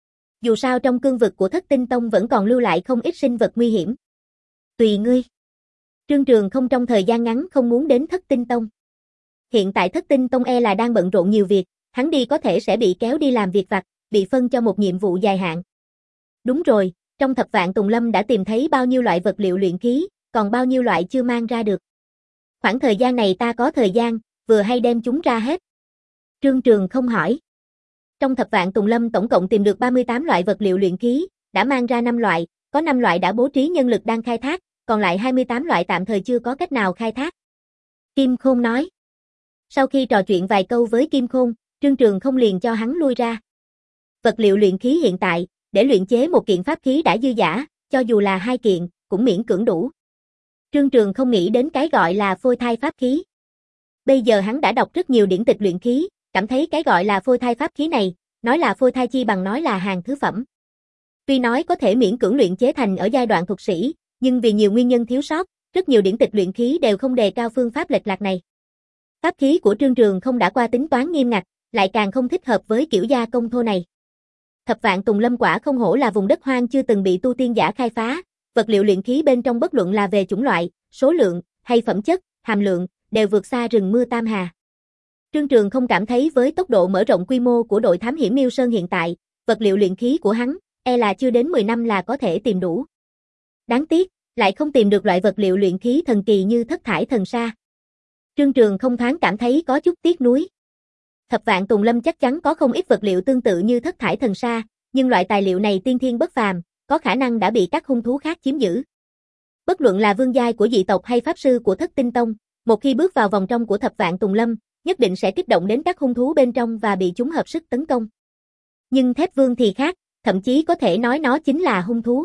Dù sao trong cương vực của Thất Tinh Tông vẫn còn lưu lại không ít sinh vật nguy hiểm. Tùy ngươi. Trương Trường không trong thời gian ngắn không muốn đến Thất Tinh Tông. Hiện tại Thất Tinh Tông e là đang bận rộn nhiều việc, hắn đi có thể sẽ bị kéo đi làm việc vặt, bị phân cho một nhiệm vụ dài hạn. Đúng rồi, trong Thập Vạn Tùng Lâm đã tìm thấy bao nhiêu loại vật liệu luyện khí, còn bao nhiêu loại chưa mang ra được. Khoảng thời gian này ta có thời gian, vừa hay đem chúng ra hết. Trương Trường không hỏi. Trong Thập Vạn Tùng Lâm tổng cộng tìm được ba mươi tám loại vật liệu luyện khí, đã mang ra năm loại, có năm loại đã bố trí nhân lực đang khai thác, còn lại hai mươi tám loại tạm thời chưa có cách nào khai thác. Kim Khôn nói. Sau khi trò chuyện vài câu với Kim Khôn, Trương Trường không liền cho hắn lui ra. Vật liệu luyện khí hiện tại, để luyện chế một kiện pháp khí đã dư dả, cho dù là hai kiện, cũng miễn cưỡng đủ. Trương Trường không nghĩ đến cái gọi là phôi thai pháp khí. Bây giờ hắn đã đọc rất nhiều điển tịch luyện khí, cảm thấy cái gọi là phôi thai pháp khí này, nói là phôi thai chi bằng nói là hàng thứ phẩm. Tuy nói có thể miễn cưỡng luyện chế thành ở giai đoạn thuật sĩ, nhưng vì nhiều nguyên nhân thiếu sót, rất nhiều điển tịch luyện khí đều không đề cao phương pháp lệch lạc này. Pháp khí của Trương Trường không đã qua tính toán nghiêm ngặt, lại càng không thích hợp với kiểu gia công thô này. Thập Vạn Tùng Lâm quả không hổ là vùng đất hoang chưa từng bị tu tiên giả khai phá, vật liệu luyện khí bên trong bất luận là về chủng loại, số lượng, hay phẩm chất, hàm lượng, đều vượt xa rừng mưa Tam Hà. Trương Trường không cảm thấy với tốc độ mở rộng quy mô của đội thám hiểm Miêu Sơn hiện tại, vật liệu luyện khí của hắn, e là chưa đến mười năm là có thể tìm đủ. Đáng tiếc, lại không tìm được loại vật liệu luyện khí thần kỳ như Thất Thải Thần Sa. Trương Trường không thoáng cảm thấy có chút tiếc nuối. Thập Vạn Tùng Lâm chắc chắn có không ít vật liệu tương tự như Thất Thải Thần Sa, nhưng loại tài liệu này tiên thiên bất phàm, có khả năng đã bị các hung thú khác chiếm giữ. Bất luận là vương giai của dị tộc hay pháp sư của Thất Tinh Tông, một khi bước vào vòng trong của Thập Vạn Tùng Lâm, nhất định sẽ kích động đến các hung thú bên trong và bị chúng hợp sức tấn công. Nhưng Thép Vương thì khác, thậm chí có thể nói nó chính là hung thú.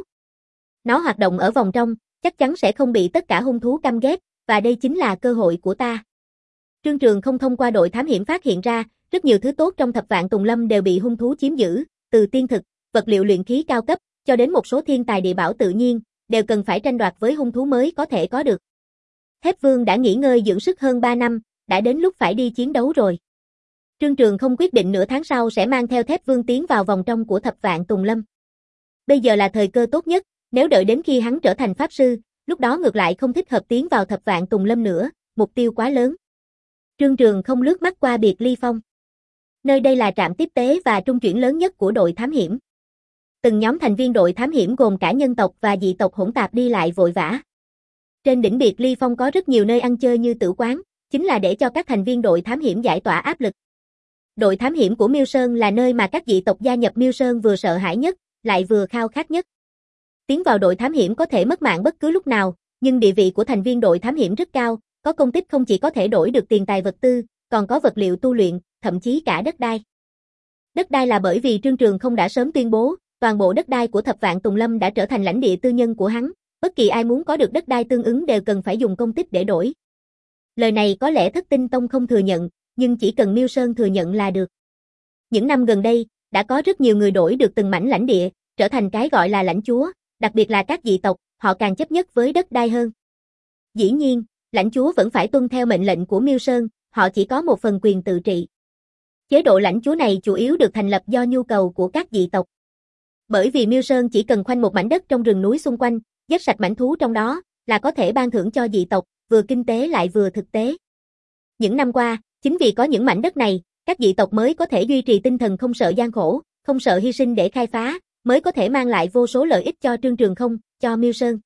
Nó hoạt động ở vòng trong, chắc chắn sẽ không bị tất cả hung thú căm ghét, và đây chính là cơ hội của ta. Trương Trường không thông qua đội thám hiểm phát hiện ra, rất nhiều thứ tốt trong Thập Vạn Tùng Lâm đều bị hung thú chiếm giữ, từ tiên thực, vật liệu luyện khí cao cấp, cho đến một số thiên tài địa bảo tự nhiên, đều cần phải tranh đoạt với hung thú mới có thể có được. Thép Vương đã nghỉ ngơi dưỡng sức hơn ba năm, đã đến lúc phải đi chiến đấu rồi. Trương Trường không quyết định nửa tháng sau sẽ mang theo Thép Vương tiến vào vòng trong của Thập Vạn Tùng Lâm. Bây giờ là thời cơ tốt nhất, nếu đợi đến khi hắn trở thành pháp sư, lúc đó ngược lại không thích hợp tiến vào Thập Vạn Tùng Lâm nữa, mục tiêu quá lớn. Trương Trường không lướt mắt qua Biệt Ly Phong. Nơi đây là trạm tiếp tế và trung chuyển lớn nhất của đội thám hiểm. Từng nhóm thành viên đội thám hiểm gồm cả nhân tộc và dị tộc hỗn tạp đi lại vội vã. Trên đỉnh Biệt Ly Phong có rất nhiều nơi ăn chơi như tử quán, chính là để cho các thành viên đội thám hiểm giải tỏa áp lực. Đội thám hiểm của Miêu Sơn là nơi mà các dị tộc gia nhập Miêu Sơn vừa sợ hãi nhất, lại vừa khao khát nhất. Tiến vào đội thám hiểm có thể mất mạng bất cứ lúc nào, nhưng địa vị của thành viên đội thám hiểm rất cao, có công tích không chỉ có thể đổi được tiền tài vật tư, còn có vật liệu tu luyện, thậm chí cả đất đai. Đất đai là bởi vì Trương Trường không đã sớm tuyên bố, toàn bộ đất đai của Thập Vạn Tùng Lâm đã trở thành lãnh địa tư nhân của hắn, bất kỳ ai muốn có được đất đai tương ứng đều cần phải dùng công tích để đổi. Lời này có lẽ Thất Tinh Tông không thừa nhận, nhưng chỉ cần Miêu Sơn thừa nhận là được. Những năm gần đây, đã có rất nhiều người đổi được từng mảnh lãnh địa, trở thành cái gọi là lãnh chúa, đặc biệt là các dị tộc, họ càng chấp nhất với đất đai hơn. Dĩ nhiên, lãnh chúa vẫn phải tuân theo mệnh lệnh của Miêu Sơn, họ chỉ có một phần quyền tự trị. Chế độ lãnh chúa này chủ yếu được thành lập do nhu cầu của các dị tộc. Bởi vì Miêu Sơn chỉ cần khoanh một mảnh đất trong rừng núi xung quanh, giết sạch mảnh thú trong đó, là có thể ban thưởng cho dị tộc, vừa kinh tế lại vừa thực tế. Những năm qua, chính vì có những mảnh đất này, các dị tộc mới có thể duy trì tinh thần không sợ gian khổ, không sợ hy sinh để khai phá, mới có thể mang lại vô số lợi ích cho Trương Trường không, cho Miêu Sơn.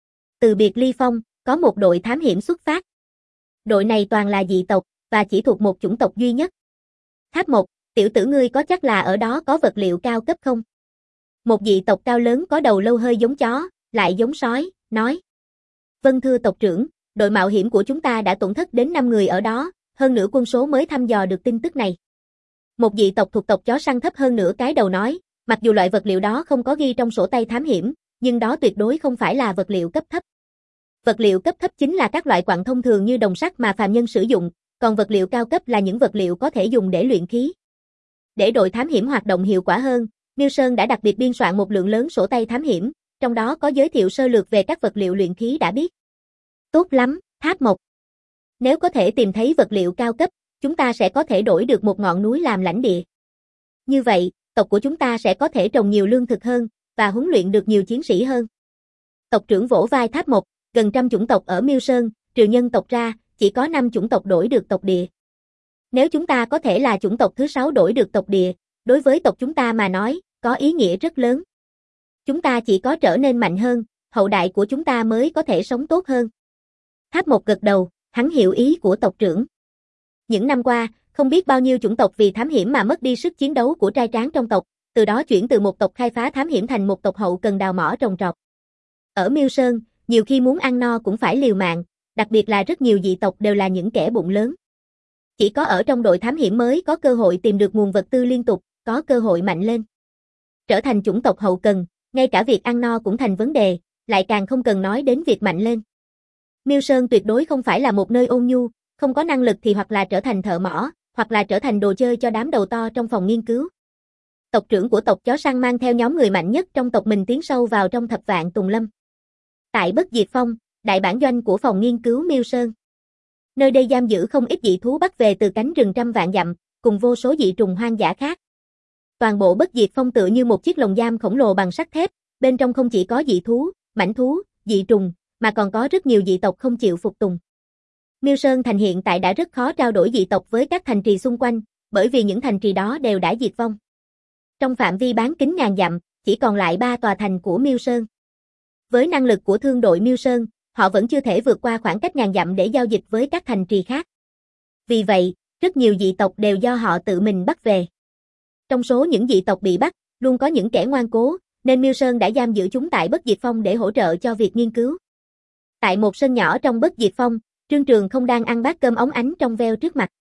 Từ Biệt Ly Phong, có một đội thám hiểm xuất phát. Đội này toàn là dị tộc, và chỉ thuộc một chủng tộc duy nhất. Tháp Mộc, tiểu tử ngươi có chắc là ở đó có vật liệu cao cấp không? Một dị tộc cao lớn có đầu lâu hơi giống chó, lại giống sói, nói. Vâng thưa tộc trưởng, đội mạo hiểm của chúng ta đã tổn thất đến năm người ở đó, hơn nữa quân số mới thăm dò được tin tức này. Một dị tộc thuộc tộc chó săn thấp hơn nửa cái đầu nói, mặc dù loại vật liệu đó không có ghi trong sổ tay thám hiểm, nhưng đó tuyệt đối không phải là vật liệu cấp thấp. Vật liệu cấp thấp chính là các loại quặng thông thường như đồng sắt mà phàm nhân sử dụng, còn vật liệu cao cấp là những vật liệu có thể dùng để luyện khí. Để đội thám hiểm hoạt động hiệu quả hơn, Miêu Sơn đã đặc biệt biên soạn một lượng lớn sổ tay thám hiểm, trong đó có giới thiệu sơ lược về các vật liệu luyện khí đã biết. Tốt lắm, Tháp Mộc. Nếu có thể tìm thấy vật liệu cao cấp, chúng ta sẽ có thể đổi được một ngọn núi làm lãnh địa. Như vậy, tộc của chúng ta sẽ có thể trồng nhiều lương thực hơn, và huấn luyện được nhiều chiến sĩ hơn. Tộc trưởng vỗ vai Tháp Mộc, gần trăm chủng tộc ở Miêu Sơn, trừ nhân tộc ra, chỉ có năm chủng tộc đổi được tộc địa. Nếu chúng ta có thể là chủng tộc thứ sáu đổi được tộc địa, đối với tộc chúng ta mà nói, có ý nghĩa rất lớn. Chúng ta chỉ có trở nên mạnh hơn, hậu đại của chúng ta mới có thể sống tốt hơn. Tháp Mộc gật đầu, hắn hiểu ý của tộc trưởng. Những năm qua, không biết bao nhiêu chủng tộc vì thám hiểm mà mất đi sức chiến đấu của trai tráng trong tộc, từ đó chuyển từ một tộc khai phá thám hiểm thành một tộc hậu cần đào mỏ trồng trọt. Ở Miêu Sơn, nhiều khi muốn ăn no cũng phải liều mạng, đặc biệt là rất nhiều dị tộc đều là những kẻ bụng lớn. Chỉ có ở trong đội thám hiểm mới có cơ hội tìm được nguồn vật tư liên tục, có cơ hội mạnh lên. Trở thành chủng tộc hậu cần, ngay cả việc ăn no cũng thành vấn đề, lại càng không cần nói đến việc mạnh lên. Miêu Sơn tuyệt đối không phải là một nơi ôn nhu, không có năng lực thì hoặc là trở thành thợ mỏ, hoặc là trở thành đồ chơi cho đám đầu to trong phòng nghiên cứu. Tộc trưởng của tộc chó săn mang theo nhóm người mạnh nhất trong tộc mình tiến sâu vào trong Thập Vạn Tùng Lâm. Tại Bất Diệt Phong, đại bản doanh của phòng nghiên cứu Miêu Sơn. Nơi đây giam giữ không ít dị thú bắt về từ cánh rừng trăm vạn dặm, cùng vô số dị trùng hoang dã khác. Toàn bộ Bất Diệt Phong tựa như một chiếc lồng giam khổng lồ bằng sắt thép, bên trong không chỉ có dị thú, mãnh thú, dị trùng, mà còn có rất nhiều dị tộc không chịu phục tùng. Miêu Sơn thành hiện tại đã rất khó trao đổi dị tộc với các thành trì xung quanh, bởi vì những thành trì đó đều đã diệt vong. Trong phạm vi bán kính ngàn dặm, chỉ còn lại ba tòa thành của Miêu Sơn. Với năng lực của thương đội Miêu Sơn, họ vẫn chưa thể vượt qua khoảng cách ngàn dặm để giao dịch với các thành trì khác. Vì vậy, rất nhiều dị tộc đều do họ tự mình bắt về. Trong số những dị tộc bị bắt, luôn có những kẻ ngoan cố, nên Miêu Sơn đã giam giữ chúng tại Bất Diệt Phong để hỗ trợ cho việc nghiên cứu. Tại một sân nhỏ trong Bất Diệt Phong, Trương Trường không đang ăn bát cơm óng ánh trong veo trước mặt.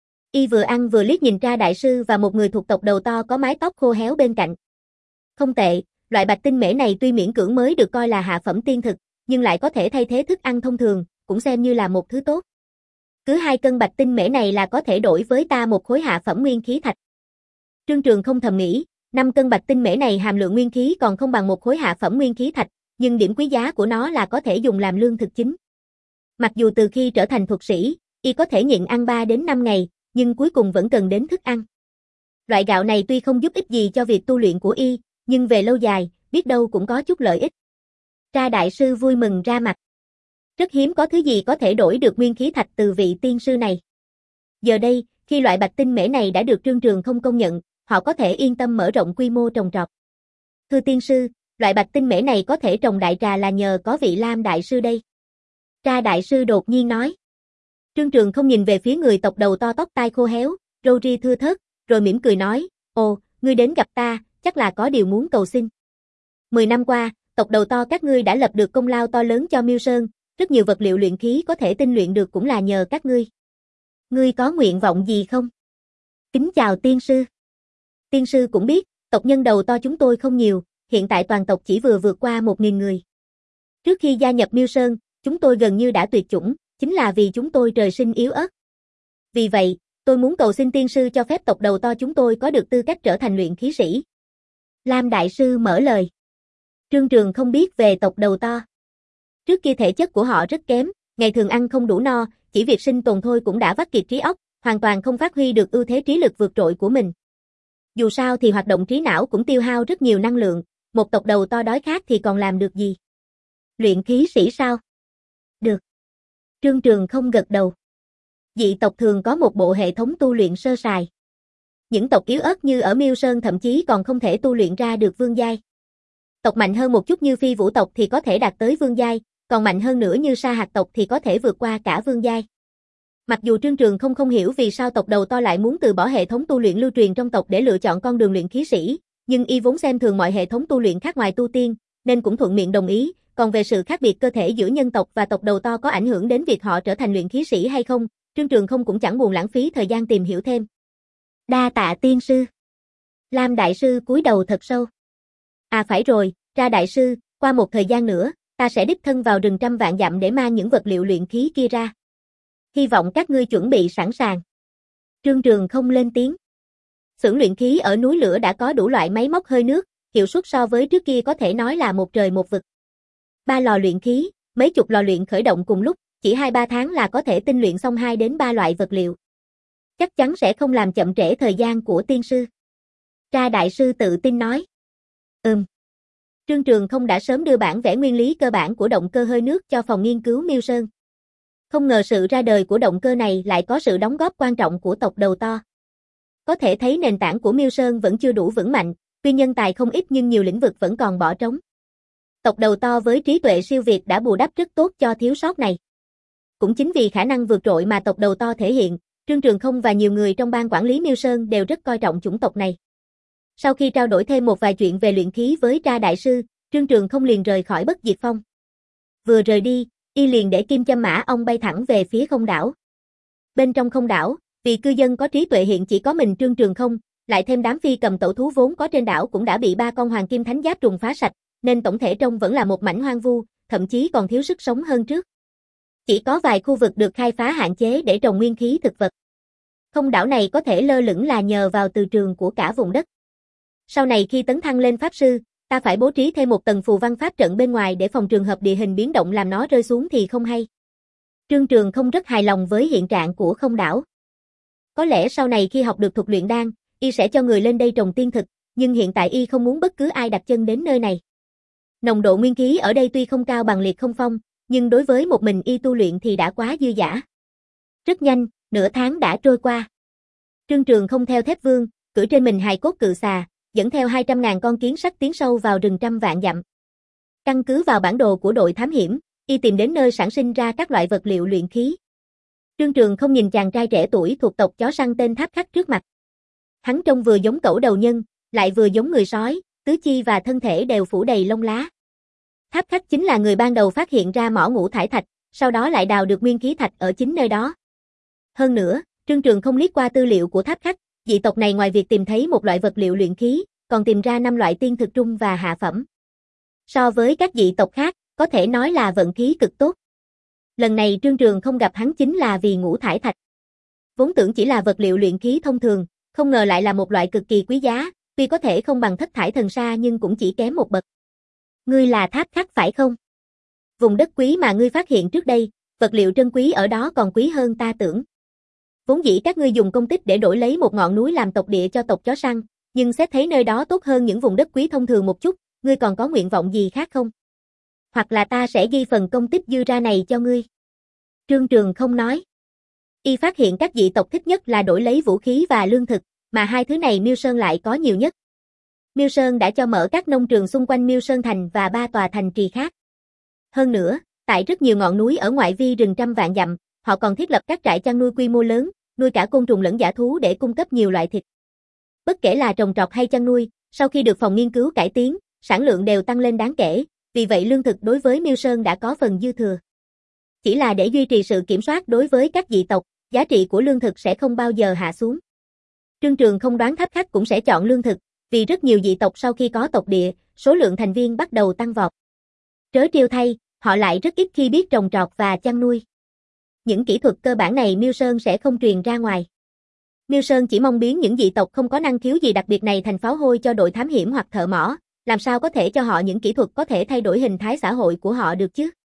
Y vừa ăn vừa liếc nhìn Tra đại sư và một người thuộc tộc đầu to có mái tóc khô héo bên cạnh. Không tệ, loại bạch tinh mễ này tuy miễn cưỡng mới được coi là hạ phẩm tiên thực, nhưng lại có thể thay thế thức ăn thông thường, cũng xem như là một thứ tốt. Cứ hai cân bạch tinh mễ này là có thể đổi với ta một khối hạ phẩm nguyên khí thạch. Trương Trường không thầm nghĩ, năm cân bạch tinh mễ này hàm lượng nguyên khí còn không bằng một khối hạ phẩm nguyên khí thạch, nhưng điểm quý giá của nó là có thể dùng làm lương thực chính. Mặc dù từ khi trở thành thuật sĩ, y có thể nhịn ăn ba đến năm ngày, nhưng cuối cùng vẫn cần đến thức ăn. Loại gạo này tuy không giúp ích gì cho việc tu luyện của y, nhưng về lâu dài, biết đâu cũng có chút lợi ích. Tra đại sư vui mừng ra mặt. Rất hiếm có thứ gì có thể đổi được nguyên khí thạch từ vị tiên sư này. Giờ đây, khi loại bạch tinh mễ này đã được Trương Trường không công nhận, họ có thể yên tâm mở rộng quy mô trồng trọt. Thưa tiên sư, loại bạch tinh mễ này có thể trồng đại trà là nhờ có vị Lam đại sư đây. Tra đại sư đột nhiên nói. Trương Trường không nhìn về phía người tộc đầu to tóc tai khô héo, râu ria thưa thớt, rồi mỉm cười nói, ồ, ngươi đến gặp ta, chắc là có điều muốn cầu xin. Mười năm qua, tộc đầu to các ngươi đã lập được công lao to lớn cho Miêu Sơn, rất nhiều vật liệu luyện khí có thể tinh luyện được cũng là nhờ các ngươi. Ngươi có nguyện vọng gì không? Kính chào tiên sư. Tiên sư cũng biết, tộc nhân đầu to chúng tôi không nhiều, hiện tại toàn tộc chỉ vừa vượt qua một nghìn người. Trước khi gia nhập Miêu Sơn, chúng tôi gần như đã tuyệt chủng, chính là vì chúng tôi trời sinh yếu ớt. Vì vậy, tôi muốn cầu xin tiên sư cho phép tộc đầu to chúng tôi có được tư cách trở thành luyện khí sĩ. Lam đại sư mở lời. Trương Trường không biết về tộc đầu to. Trước kia thể chất của họ rất kém, ngày thường ăn không đủ no, chỉ việc sinh tồn thôi cũng đã vắt kiệt trí óc, hoàn toàn không phát huy được ưu thế trí lực vượt trội của mình. Dù sao thì hoạt động trí não cũng tiêu hao rất nhiều năng lượng, một tộc đầu to đói khát thì còn làm được gì? Luyện khí sĩ sao? Được. Trương Trường không gật đầu. Dị tộc thường có một bộ hệ thống tu luyện sơ sài. Những tộc yếu ớt như ở Miêu Sơn thậm chí còn không thể tu luyện ra được vương giai. Tộc mạnh hơn một chút như Phi Vũ tộc thì có thể đạt tới vương giai, còn mạnh hơn nữa như Sa Hạt tộc thì có thể vượt qua cả vương giai. Mặc dù Trương Trường không không hiểu vì sao tộc đầu to lại muốn từ bỏ hệ thống tu luyện lưu truyền trong tộc để lựa chọn con đường luyện khí sĩ, nhưng y vốn xem thường mọi hệ thống tu luyện khác ngoài tu tiên, nên cũng thuận miệng đồng ý, còn về sự khác biệt cơ thể giữa nhân tộc và tộc đầu to có ảnh hưởng đến việc họ trở thành luyện khí sĩ hay không, Trương Trường không cũng chẳng buồn lãng phí thời gian tìm hiểu thêm. Đa tạ tiên sư. Lam đại sư cúi đầu thật sâu. À phải rồi, Tra đại sư, qua một thời gian nữa, ta sẽ đích thân vào rừng trăm vạn dặm để mang những vật liệu luyện khí kia ra. Hy vọng các ngươi chuẩn bị sẵn sàng. Trương Trường không lên tiếng. Xưởng luyện khí ở núi lửa đã có đủ loại máy móc hơi nước, hiệu suất so với trước kia có thể nói là một trời một vực. Ba lò luyện khí, mấy chục lò luyện khởi động cùng lúc, chỉ hai ba tháng là có thể tinh luyện xong hai đến ba loại vật liệu. Chắc chắn sẽ không làm chậm trễ thời gian của tiên sư. Tra đại sư tự tin nói. Ừm. Trương Trường không đã sớm đưa bản vẽ nguyên lý cơ bản của động cơ hơi nước cho phòng nghiên cứu Miêu Sơn. Không ngờ sự ra đời của động cơ này lại có sự đóng góp quan trọng của tộc đầu to. Có thể thấy nền tảng của Miêu Sơn vẫn chưa đủ vững mạnh, tuy nhân tài không ít nhưng nhiều lĩnh vực vẫn còn bỏ trống. Tộc đầu to với trí tuệ siêu việt đã bù đắp rất tốt cho thiếu sót này. Cũng chính vì khả năng vượt trội mà tộc đầu to thể hiện, Trương Trường không và nhiều người trong ban quản lý Miêu Sơn đều rất coi trọng chủng tộc này. Sau khi trao đổi thêm một vài chuyện về luyện khí với Tra đại sư, Trương Trường không liền rời khỏi Bất Diệt Phong. Vừa rời đi, y liền để Kim Châm Mã Ong bay thẳng về phía không đảo. Bên trong không đảo, vì cư dân có trí tuệ hiện chỉ có mình Trương Trường không, lại thêm đám phi cầm tẩu thú vốn có trên đảo cũng đã bị ba con hoàng kim thánh giáp trùng phá sạch, nên tổng thể trông vẫn là một mảnh hoang vu, thậm chí còn thiếu sức sống hơn trước. Chỉ có vài khu vực được khai phá hạn chế để trồng nguyên khí thực vật. Không đảo này có thể lơ lửng là nhờ vào từ trường của cả vùng đất. Sau này khi tấn thăng lên pháp sư, ta phải bố trí thêm một tầng phù văn pháp trận bên ngoài để phòng trường hợp địa hình biến động làm nó rơi xuống thì không hay. Trương Trường không rất hài lòng với hiện trạng của không đảo. Có lẽ sau này khi học được thuật luyện đan, y sẽ cho người lên đây trồng tiên thực, nhưng hiện tại y không muốn bất cứ ai đặt chân đến nơi này. Nồng độ nguyên khí ở đây tuy không cao bằng Liệt Không Phong, nhưng đối với một mình y tu luyện thì đã quá dư dả. Rất nhanh, nửa tháng đã trôi qua. Trương Trường không theo Thép Vương, cưỡi trên mình hài cốt cự xà, dẫn theo hai trăm ngàn con kiến sắt tiến sâu vào rừng trăm vạn dặm. Căn cứ vào bản đồ của đội thám hiểm, y tìm đến nơi sản sinh ra các loại vật liệu luyện khí. Trương Trường không nhìn chàng trai trẻ tuổi thuộc tộc chó săn tên Tháp Khắc trước mặt. Hắn trông vừa giống cẩu đầu nhân, lại vừa giống người sói, tứ chi và thân thể đều phủ đầy lông lá. Tháp Khắc chính là người ban đầu phát hiện ra mỏ ngũ thải thạch, sau đó lại đào được nguyên khí thạch ở chính nơi đó. Hơn nữa, Trương Trường không liếc qua tư liệu của Tháp Khắc, dị tộc này ngoài việc tìm thấy một loại vật liệu luyện khí, còn tìm ra năm loại tiên thực trung và hạ phẩm. So với các dị tộc khác, có thể nói là vận khí cực tốt. Lần này Trương Trường không gặp hắn chính là vì ngũ thải thạch. Vốn tưởng chỉ là vật liệu luyện khí thông thường, không ngờ lại là một loại cực kỳ quý giá, tuy có thể không bằng thất thải thần sa nhưng cũng chỉ kém một bậc. Ngươi là Tháp Khắc phải không? Vùng đất quý mà ngươi phát hiện trước đây, vật liệu trân quý ở đó còn quý hơn ta tưởng. Vốn dĩ các ngươi dùng công tích để đổi lấy một ngọn núi làm tộc địa cho tộc chó săn, nhưng xét thấy nơi đó tốt hơn những vùng đất quý thông thường một chút, ngươi còn có nguyện vọng gì khác không? Hoặc là ta sẽ ghi phần công tích dư ra này cho ngươi. Trương Trường không nói. Y phát hiện các dị tộc thích nhất là đổi lấy vũ khí và lương thực, mà hai thứ này Miêu Sơn lại có nhiều nhất. Miêu Sơn đã cho mở các nông trường xung quanh Miêu Sơn thành và ba tòa thành trì khác. Hơn nữa, tại rất nhiều ngọn núi ở ngoại vi rừng trăm vạn dặm, họ còn thiết lập các trại chăn nuôi quy mô lớn, nuôi cả côn trùng lẫn dã thú để cung cấp nhiều loại thịt. Bất kể là trồng trọt hay chăn nuôi, sau khi được phòng nghiên cứu cải tiến, sản lượng đều tăng lên đáng kể, vì vậy lương thực đối với Miêu Sơn đã có phần dư thừa. Chỉ là để duy trì sự kiểm soát đối với các dị tộc, giá trị của lương thực sẽ không bao giờ hạ xuống. Trương Trường không đoán Tháp Khách cũng sẽ chọn lương thực, vì rất nhiều dị tộc sau khi có tộc địa, số lượng thành viên bắt đầu tăng vọt. Trớ trêu thay, họ lại rất ít khi biết trồng trọt và chăn nuôi. Những kỹ thuật cơ bản này Miêu Sơn sẽ không truyền ra ngoài. Miêu Sơn chỉ mong biến những dị tộc không có năng khiếu gì đặc biệt này thành pháo hôi cho đội thám hiểm hoặc thợ mỏ, làm sao có thể cho họ những kỹ thuật có thể thay đổi hình thái xã hội của họ được chứ?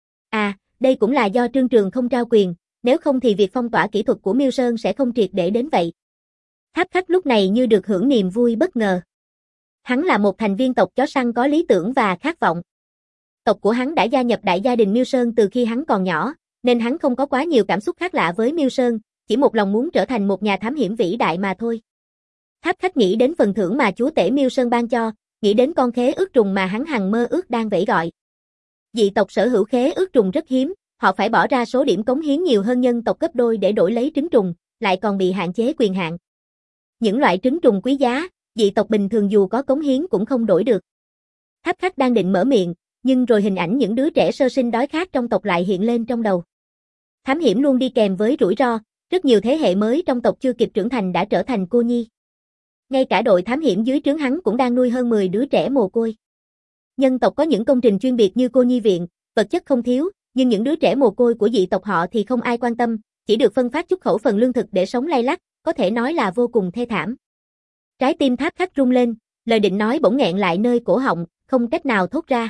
À, đây cũng là do Trương Trường không trao quyền, nếu không thì việc phong tỏa kỹ thuật của Miêu Sơn sẽ không triệt để đến vậy. Tháp Khách lúc này như được hưởng niềm vui bất ngờ. Hắn là một thành viên tộc chó săn có lý tưởng và khát vọng. Tộc của hắn đã gia nhập đại gia đình Miêu Sơn từ khi hắn còn nhỏ, nên hắn không có quá nhiều cảm xúc khác lạ với Miêu Sơn, chỉ một lòng muốn trở thành một nhà thám hiểm vĩ đại mà thôi. Tháp Khách nghĩ đến phần thưởng mà chúa tể Miêu Sơn ban cho, nghĩ đến con khế ước trùng mà hắn hằng mơ ước đang vẫy gọi. Dị tộc sở hữu khế ước trùng rất hiếm, họ phải bỏ ra số điểm cống hiến nhiều hơn nhân tộc gấp đôi để đổi lấy trứng trùng, lại còn bị hạn chế quyền hạn. Những loại trứng trùng quý giá, dị tộc bình thường dù có cống hiến cũng không đổi được. Tháp Khách đang định mở miệng, nhưng rồi hình ảnh những đứa trẻ sơ sinh đói khát trong tộc lại hiện lên trong đầu. Thám hiểm luôn đi kèm với rủi ro, rất nhiều thế hệ mới trong tộc chưa kịp trưởng thành đã trở thành cô nhi. Ngay cả đội thám hiểm dưới trướng hắn cũng đang nuôi hơn mười đứa trẻ mồ côi. Nhân tộc có những công trình chuyên biệt như cô nhi viện, vật chất không thiếu, nhưng những đứa trẻ mồ côi của dị tộc họ thì không ai quan tâm, chỉ được phân phát chút khẩu phần lương thực để sống lay lắt, có thể nói là vô cùng thê thảm. Trái tim Tháp Khách rung lên, lời định nói bỗng nghẹn lại nơi cổ họng, không cách nào thốt ra.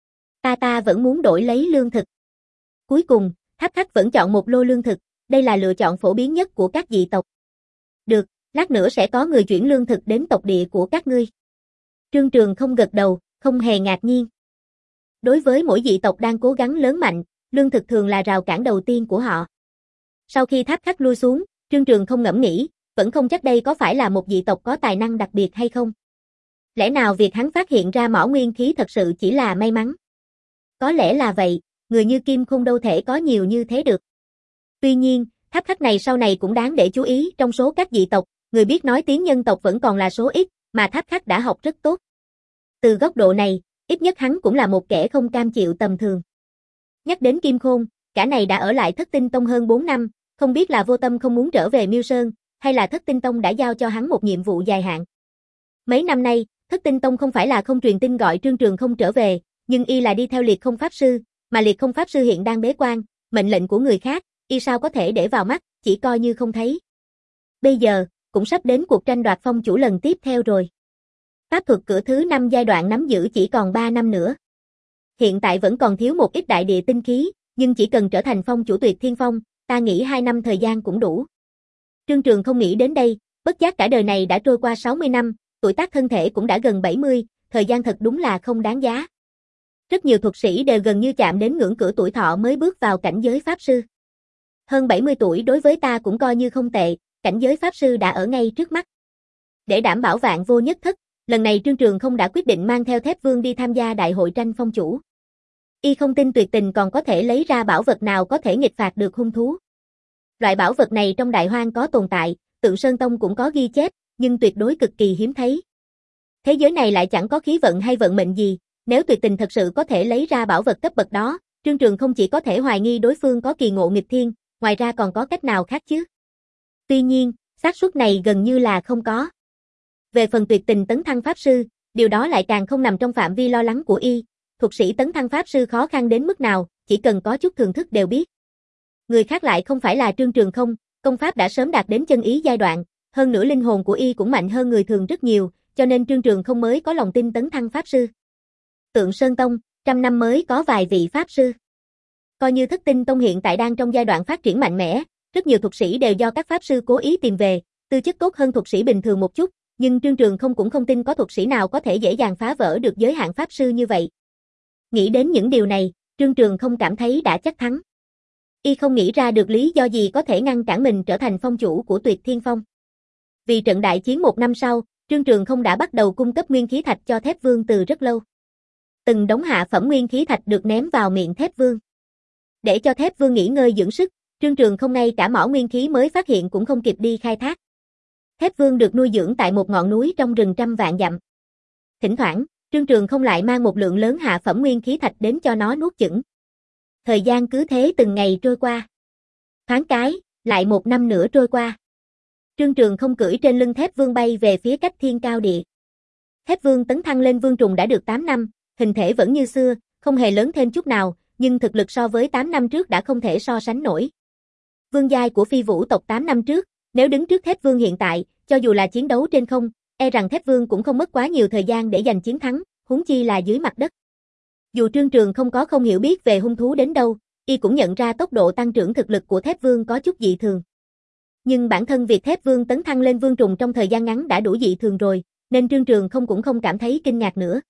Ta ta vẫn muốn đổi lấy lương thực. Cuối cùng, Tháp Khách vẫn chọn một lô lương thực, đây là lựa chọn phổ biến nhất của các dị tộc. Được, lát nữa sẽ có người chuyển lương thực đến tộc địa của các ngươi. Trương Trường không gật đầu, không hề ngạc nhiên. Đối với mỗi dị tộc đang cố gắng lớn mạnh, lương thực thường là rào cản đầu tiên của họ. Sau khi Tháp Khách lui xuống, Trương Trường không ngẫm nghĩ, vẫn không chắc đây có phải là một dị tộc có tài năng đặc biệt hay không. Lẽ nào việc hắn phát hiện ra mỏ nguyên khí thật sự chỉ là may mắn? Có lẽ là vậy, người như Kim Khôn đâu thể có nhiều như thế được. Tuy nhiên, Tháp Khách này sau này cũng đáng để chú ý, trong số các dị tộc, người biết nói tiếng nhân tộc vẫn còn là số ít, mà Tháp Khách đã học rất tốt. Từ góc độ này, ít nhất hắn cũng là một kẻ không cam chịu tầm thường. Nhắc đến Kim Khôn, cả này đã ở lại Thất Tinh Tông hơn bốn năm, không biết là vô tâm không muốn trở về Miêu Sơn, hay là Thất Tinh Tông đã giao cho hắn một nhiệm vụ dài hạn. Mấy năm nay, Thất Tinh Tông không phải là không truyền tin gọi Trương Trường không trở về, nhưng y là đi theo Liệt Không Pháp Sư, mà Liệt Không Pháp Sư hiện đang bế quan, mệnh lệnh của người khác, y sao có thể để vào mắt, chỉ coi như không thấy. Bây giờ, cũng sắp đến cuộc tranh đoạt phong chủ lần tiếp theo rồi. Pháp thuật cửa thứ năm giai đoạn nắm giữ chỉ còn ba năm nữa. Hiện tại vẫn còn thiếu một ít đại địa tinh khí, nhưng chỉ cần trở thành phong chủ tuyệt thiên phong, ta nghĩ hai năm thời gian cũng đủ. Trương Trường không nghĩ đến đây, bất giác cả đời này đã trôi qua sáu mươi năm, tuổi tác thân thể cũng đã gần bảy mươi, thời gian thật đúng là không đáng giá. Rất nhiều thuật sĩ đều gần như chạm đến ngưỡng cửa tuổi thọ mới bước vào cảnh giới Pháp Sư. Hơn bảy mươi tuổi đối với ta cũng coi như không tệ, cảnh giới Pháp Sư đã ở ngay trước mắt. Để đảm bảo vạn vô nhất thất, lần này Trương Trường không đã quyết định mang theo Thép Vương đi tham gia đại hội tranh phong chủ. Y không tin tuyệt tình còn có thể lấy ra bảo vật nào có thể nghịch phạt được hung thú. Loại bảo vật này trong đại hoang có tồn tại, Tượng Sơn Tông cũng có ghi chép, nhưng tuyệt đối cực kỳ hiếm thấy. Thế giới này lại chẳng có khí vận hay vận mệnh gì, nếu tuyệt tình thật sự có thể lấy ra bảo vật cấp bậc đó, Trương Trường không chỉ có thể hoài nghi đối phương có kỳ ngộ nghịch thiên, ngoài ra còn có cách nào khác chứ? Tuy nhiên, xác suất này gần như là không có. Về phần tuyệt tình tấn thăng Pháp Sư, điều đó lại càng không nằm trong phạm vi lo lắng của y, thuật sĩ tấn thăng Pháp Sư khó khăn đến mức nào, chỉ cần có chút thường thức đều biết. Người khác lại không phải là Trương Trường không, công pháp đã sớm đạt đến chân ý giai đoạn, hơn nữa linh hồn của y cũng mạnh hơn người thường rất nhiều, cho nên Trương Trường không mới có lòng tin tấn thăng Pháp Sư. Tượng Sơn Tông, trăm năm mới có vài vị Pháp Sư. Coi như Thất Tinh Tông hiện tại đang trong giai đoạn phát triển mạnh mẽ, rất nhiều thuật sĩ đều do các Pháp Sư cố ý tìm về, tư chất tốt hơn thuật sĩ bình thường một chút, nhưng Trương Trường không cũng không tin có thuật sĩ nào có thể dễ dàng phá vỡ được giới hạn Pháp Sư như vậy. Nghĩ đến những điều này, Trương Trường không cảm thấy đã chắc thắng. Y không nghĩ ra được lý do gì có thể ngăn cản mình trở thành phong chủ của Tuyệt Thiên Phong. Vì trận đại chiến một năm sau, Trương Trường không đã bắt đầu cung cấp nguyên khí thạch cho Thép Vương từ rất lâu. Từng đống hạ phẩm nguyên khí thạch được ném vào miệng Thép Vương. Để cho Thép Vương nghỉ ngơi dưỡng sức, Trương Trường không ngay cả mỏ nguyên khí mới phát hiện cũng không kịp đi khai thác. Thép Vương được nuôi dưỡng tại một ngọn núi trong rừng trăm vạn dặm. Thỉnh thoảng, Trương Trường không lại mang một lượng lớn hạ phẩm nguyên khí thạch đến cho nó nuốt chửng. Thời gian cứ thế từng ngày trôi qua. Thoáng cái, lại một năm nữa trôi qua. Trương Trường không cưỡi trên lưng Thép Vương bay về phía Cách Thiên Cao Địa. Thép Vương tấn thăng lên vương trùng đã được tám năm, hình thể vẫn như xưa, không hề lớn thêm chút nào, nhưng thực lực so với tám năm trước đã không thể so sánh nổi. Vương giai của Phi Vũ tộc tám năm trước, nếu đứng trước Thép Vương hiện tại, cho dù là chiến đấu trên không, e rằng Thép Vương cũng không mất quá nhiều thời gian để giành chiến thắng, huống chi là dưới mặt đất. Dù Trương Trường không có không hiểu biết về hung thú đến đâu, y cũng nhận ra tốc độ tăng trưởng thực lực của Thép Vương có chút dị thường. Nhưng bản thân việc Thép Vương tấn thăng lên vương trùng trong thời gian ngắn đã đủ dị thường rồi, nên Trương Trường không cũng không cảm thấy kinh ngạc nữa.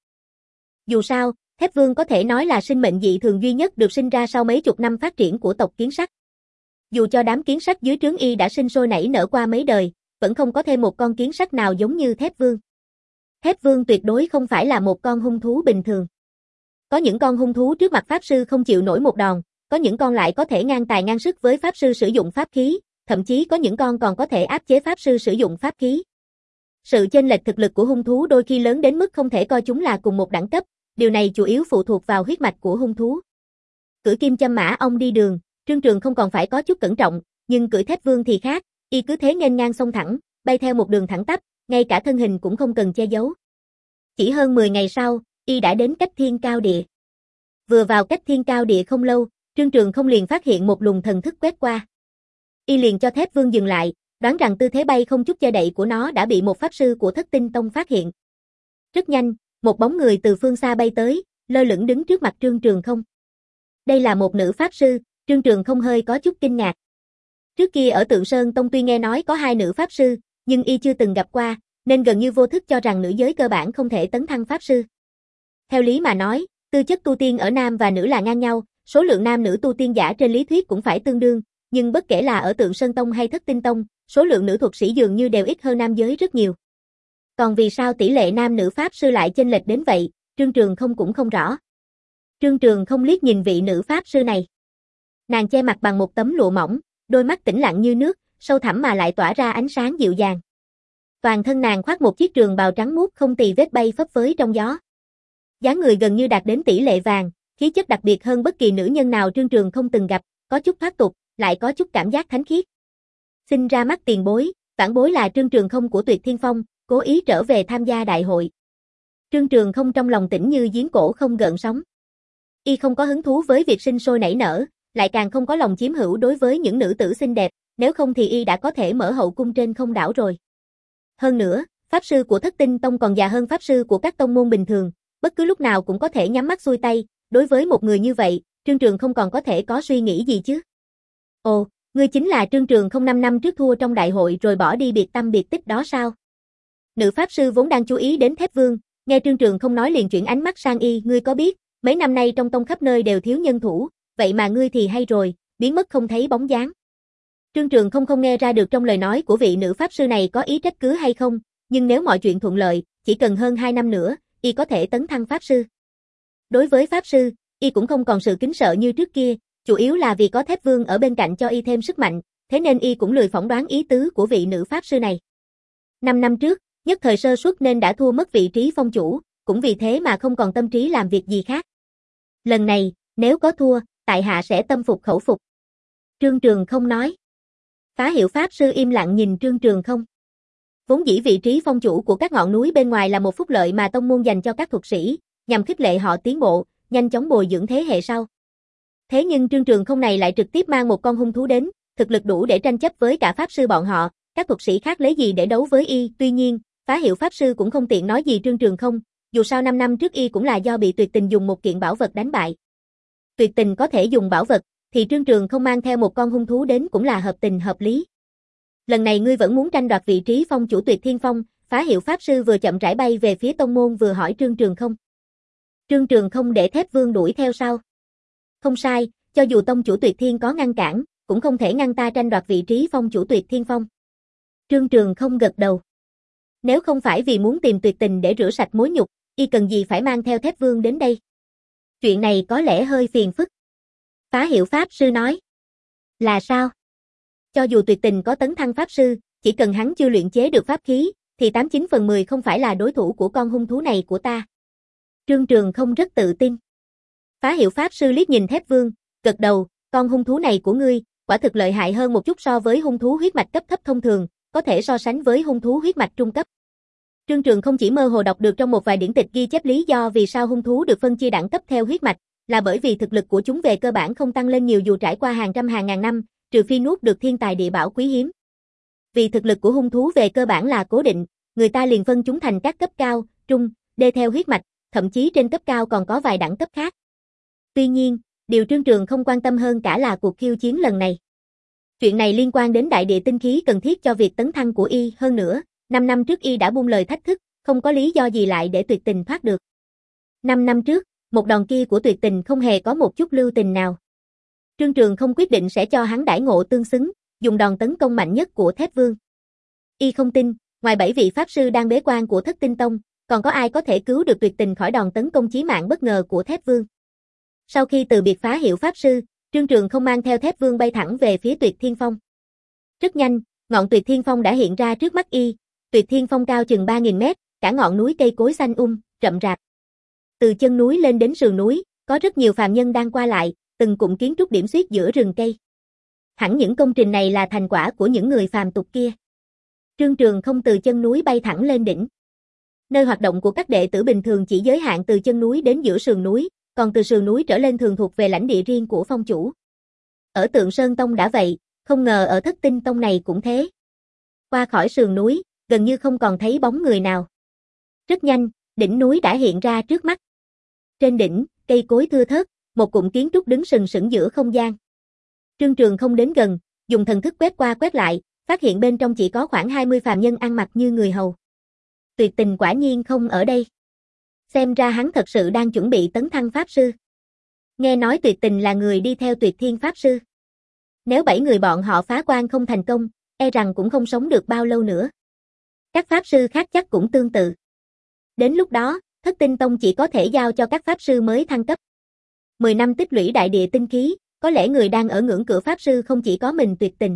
Dù sao, Thép Vương có thể nói là sinh mệnh dị thường duy nhất được sinh ra sau mấy chục năm phát triển của tộc Kiến Sắt. Dù cho đám kiến sắt dưới trướng y đã sinh sôi nảy nở qua mấy đời, vẫn không có thêm một con kiến sắt nào giống như Thép Vương. Thép Vương tuyệt đối không phải là một con hung thú bình thường. Có những con hung thú trước mặt Pháp Sư không chịu nổi một đòn, có những con lại có thể ngang tài ngang sức với Pháp Sư sử dụng pháp khí, thậm chí có những con còn có thể áp chế Pháp Sư sử dụng pháp khí. Sự chênh lệch thực lực của hung thú đôi khi lớn đến mức không thể coi chúng là cùng một đẳng cấp, điều này chủ yếu phụ thuộc vào huyết mạch của hung thú. Cưỡi kim châm mã ong đi đường, Trương Trường không còn phải có chút cẩn trọng, nhưng cưỡi Thép Vương thì khác, y cứ thế nghênh ngang xông thẳng, bay theo một đường thẳng tắp, ngay cả thân hình cũng không cần che giấu. Chỉ hơn mười ngày sau, y đã đến Cách Thiên Cao Địa. Vừa vào Cách Thiên Cao Địa không lâu, Trương Trường không liền phát hiện một luồng thần thức quét qua. Y liền cho Thép Vương dừng lại, đoán rằng tư thế bay không chút che đậy của nó đã bị một pháp sư của Thất Tinh Tông phát hiện. Rất nhanh, một bóng người từ phương xa bay tới, lơ lửng đứng trước mặt Trương Trường không. Đây là một nữ pháp sư, Trương Trường không hơi có chút kinh ngạc. Trước kia ở Tượng Sơn Tông tuy nghe nói có hai nữ pháp sư, nhưng y chưa từng gặp qua, nên gần như vô thức cho rằng nữ giới cơ bản không thể tấn thăng pháp sư. Theo lý mà nói, tư chất tu tiên ở nam và nữ là ngang nhau, số lượng nam nữ tu tiên giả trên lý thuyết cũng phải tương đương, nhưng bất kể là ở Tượng Sơn Tông hay Thất Tinh Tông, số lượng nữ thuật sĩ dường như đều ít hơn nam giới rất nhiều. Còn vì sao tỷ lệ nam nữ pháp sư lại chênh lệch đến vậy, Trương Trường không cũng không rõ. Trương Trường không liếc nhìn vị nữ pháp sư này. Nàng che mặt bằng một tấm lụa mỏng, đôi mắt tĩnh lặng như nước, sâu thẳm mà lại tỏa ra ánh sáng dịu dàng. Toàn thân nàng khoác một chiếc trường bào trắng muốt không tì vết bay phấp phới trong gió. Dáng người gần như đạt đến tỷ lệ vàng, khí chất đặc biệt hơn bất kỳ nữ nhân nào Trương Trường không từng gặp, có chút thoát tục, lại có chút cảm giác thánh khiết. Xin ra mắt tiền bối, vãn bối là Trương Trường không của Tuyệt Thiên Phong, cố ý trở về tham gia đại hội. Trương Trường không trong lòng tĩnh như giếng cổ không gợn sóng. Y không có hứng thú với việc sinh sôi nảy nở, lại càng không có lòng chiếm hữu đối với những nữ tử xinh đẹp, nếu không thì y đã có thể mở hậu cung trên không đảo rồi. Hơn nữa, pháp sư của Thất Tinh Tông còn già hơn pháp sư của các tông môn bình thường, bất cứ lúc nào cũng có thể nhắm mắt xuôi tay, đối với một người như vậy, Trương Trường không còn có thể có suy nghĩ gì chứ. Ồ, ngươi chính là Trương Trường không năm năm trước thua trong đại hội rồi bỏ đi biệt tâm biệt tích đó sao? Nữ pháp sư vốn đang chú ý đến Thép Vương, nghe Trương Trường không nói liền chuyển ánh mắt sang y, ngươi có biết, mấy năm nay trong tông khắp nơi đều thiếu nhân thủ, vậy mà ngươi thì hay rồi, biến mất không thấy bóng dáng. Trương Trường không không nghe ra được trong lời nói của vị nữ pháp sư này có ý trách cứ hay không, nhưng nếu mọi chuyện thuận lợi, chỉ cần hơn hai năm nữa, y có thể tấn thăng pháp sư. Đối với pháp sư, y cũng không còn sự kính sợ như trước kia, chủ yếu là vì có Thép Vương ở bên cạnh cho y thêm sức mạnh, thế nên y cũng lười phỏng đoán ý tứ của vị nữ pháp sư này. Năm năm trước, nhất thời sơ suất nên đã thua mất vị trí phong chủ, cũng vì thế mà không còn tâm trí làm việc gì khác. Lần này, nếu có thua, tại hạ sẽ tâm phục khẩu phục. Trương Trường không nói. Phá Hiệu pháp sư im lặng nhìn Trương Trường không. Vốn dĩ vị trí phong chủ của các ngọn núi bên ngoài là một phúc lợi mà tông môn dành cho các thuật sĩ, nhằm khích lệ họ tiến bộ, nhanh chóng bồi dưỡng thế hệ sau. Thế nhưng Trương Trường không này lại trực tiếp mang một con hung thú đến, thực lực đủ để tranh chấp với cả pháp sư bọn họ, các thuật sĩ khác lấy gì để đấu với y, tuy nhiên, Phá Hiệu pháp sư cũng không tiện nói gì Trương Trường không, dù sao năm năm trước y cũng là do bị Tuyệt Tình dùng một kiện bảo vật đánh bại. Tuyệt Tình có thể dùng bảo vật, thì Trương Trường không mang theo một con hung thú đến cũng là hợp tình hợp lý. Lần này ngươi vẫn muốn tranh đoạt vị trí phong chủ Tuyệt Thiên Phong, Phá Hiệu pháp sư vừa chậm rãi bay về phía tông môn vừa hỏi Trương Trường không. Trương Trường không để Thép Vương đuổi theo sao? Không sai, cho dù tông chủ Tuyệt Thiên có ngăn cản, cũng không thể ngăn ta tranh đoạt vị trí phong chủ Tuyệt Thiên Phong. Trương Trường không gật đầu. Nếu không phải vì muốn tìm Tuyệt Tình để rửa sạch mối nhục, y cần gì phải mang theo Thép Vương đến đây? Chuyện này có lẽ hơi phiền phức. Phá Hiệu Pháp Sư nói. Là sao? Cho dù Tuyệt Tình có tấn thăng Pháp Sư, chỉ cần hắn chưa luyện chế được pháp khí, thì tám chín phần mười không phải là đối thủ của con hung thú này của ta. Trương Trường không rất tự tin. Phá Hiệu Pháp Sư liếc nhìn Thép Vương, gật đầu, con hung thú này của ngươi, quả thực lợi hại hơn một chút so với hung thú huyết mạch cấp thấp thông thường, có thể so sánh với hung thú huyết mạch trung cấp. Trương Trường không chỉ mơ hồ đọc được trong một vài điển tịch ghi chép lý do vì sao hung thú được phân chia đẳng cấp theo huyết mạch, là bởi vì thực lực của chúng về cơ bản không tăng lên nhiều dù trải qua hàng trăm hàng ngàn năm, trừ phi nuốt được thiên tài địa bảo quý hiếm. Vì thực lực của hung thú về cơ bản là cố định, người ta liền phân chúng thành các cấp cao, trung, đê theo huyết mạch, thậm chí trên cấp cao còn có vài đẳng cấp khác. Tuy nhiên, điều Trương Trường không quan tâm hơn cả là cuộc khiêu chiến lần này. Chuyện này liên quan đến đại địa tinh khí cần thiết cho việc tấn thăng của y, hơn nữa, năm năm trước y đã buông lời thách thức, không có lý do gì lại để Tuyệt Tình thoát được. Năm năm trước, một đòn kia của Tuyệt Tình không hề có một chút lưu tình nào. Trương Trường không quyết định sẽ cho hắn đãi ngộ tương xứng, dùng đòn tấn công mạnh nhất của Thép Vương. Y không tin, ngoài bảy vị pháp sư đang bế quan của Thất Tinh Tông, còn có ai có thể cứu được Tuyệt Tình khỏi đòn tấn công chí mạng bất ngờ của Thép Vương. Sau khi từ biệt Phá Hiệu Pháp Sư, Trương Trường không mang theo Thép Vương bay thẳng về phía Tuyệt Thiên Phong. Rất nhanh, ngọn Tuyệt Thiên Phong đã hiện ra trước mắt y. Tuyệt Thiên Phong cao chừng ba nghìn mét, cả ngọn núi cây cối xanh um, rậm rạp. Từ chân núi lên đến sườn núi, có rất nhiều phàm nhân đang qua lại, từng cụm kiến trúc điểm xuyết giữa rừng cây. Hẳn những công trình này là thành quả của những người phàm tục kia. Trương Trường không từ chân núi bay thẳng lên đỉnh. Nơi hoạt động của các đệ tử bình thường chỉ giới hạn từ chân núi đến giữa sườn núi, còn từ sườn núi trở lên thường thuộc về lãnh địa riêng của phong chủ. Ở Tượng Sơn Tông đã vậy, không ngờ ở Thất Tinh Tông này cũng thế. Qua khỏi sườn núi, gần như không còn thấy bóng người nào. Rất nhanh, đỉnh núi đã hiện ra trước mắt. Trên đỉnh, cây cối thưa thớt, một cụm kiến trúc đứng sừng sững giữa không gian. Trương Trường không đến gần, dùng thần thức quét qua quét lại, phát hiện bên trong chỉ có khoảng hai mươi phàm nhân ăn mặc như người hầu. Tuyệt Tình quả nhiên không ở đây. Xem ra hắn thật sự đang chuẩn bị tấn thăng Pháp Sư. Nghe nói Tuyệt Tình là người đi theo Tuyệt Thiên Pháp Sư. Nếu bảy người bọn họ phá quan không thành công, e rằng cũng không sống được bao lâu nữa. Các Pháp Sư khác chắc cũng tương tự. Đến lúc đó, Thất Tinh Tông chỉ có thể giao cho các Pháp Sư mới thăng cấp. mười năm tích lũy đại địa tinh khí, có lẽ người đang ở ngưỡng cửa Pháp Sư không chỉ có mình Tuyệt Tình.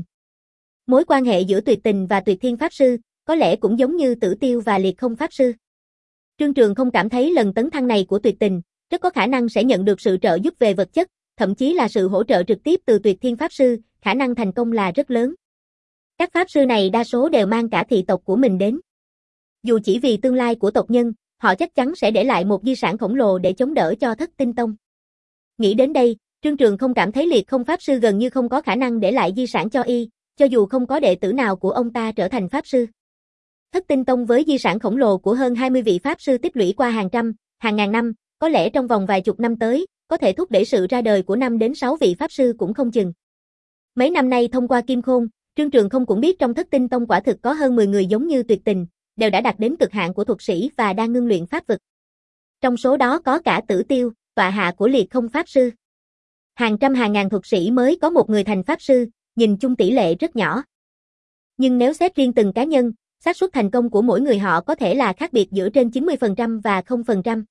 Mối quan hệ giữa Tuyệt Tình và Tuyệt Thiên Pháp Sư, có lẽ cũng giống như Tử Tiêu và Liệt Không Pháp Sư. Trương Trường không cảm thấy lần tấn thăng này của Tuyệt Tình, rất có khả năng sẽ nhận được sự trợ giúp về vật chất, thậm chí là sự hỗ trợ trực tiếp từ Tuyệt Thiên Pháp Sư, khả năng thành công là rất lớn. Các Pháp Sư này đa số đều mang cả thị tộc của mình đến. Dù chỉ vì tương lai của tộc nhân, họ chắc chắn sẽ để lại một di sản khổng lồ để chống đỡ cho Thất Tinh Tông. Nghĩ đến đây, Trương Trường không cảm thấy Liệt Không Pháp Sư gần như không có khả năng để lại di sản cho y, cho dù không có đệ tử nào của ông ta trở thành Pháp Sư. Thất Tinh Tông với di sản khổng lồ của hơn hai mươi vị Pháp Sư tích lũy qua hàng trăm, hàng ngàn năm, có lẽ trong vòng vài chục năm tới, có thể thúc đẩy sự ra đời của năm đến sáu vị Pháp Sư cũng không chừng. Mấy năm nay thông qua Kim Khôn, Trương Trường không cũng biết trong Thất Tinh Tông quả thực có hơn mười người giống như Tuyệt Tình, đều đã đạt đến cực hạn của thuật sĩ và đang ngưng luyện pháp vực. Trong số đó có cả Tử Tiêu, tọa hạ của Liệt Không Pháp Sư. Hàng trăm hàng ngàn thuật sĩ mới có một người thành Pháp Sư, nhìn chung tỷ lệ rất nhỏ. Nhưng nếu xét riêng từng cá nhân, xác suất thành công của mỗi người họ có thể là khác biệt giữa trên chín mươi phần trăm và không phần trăm.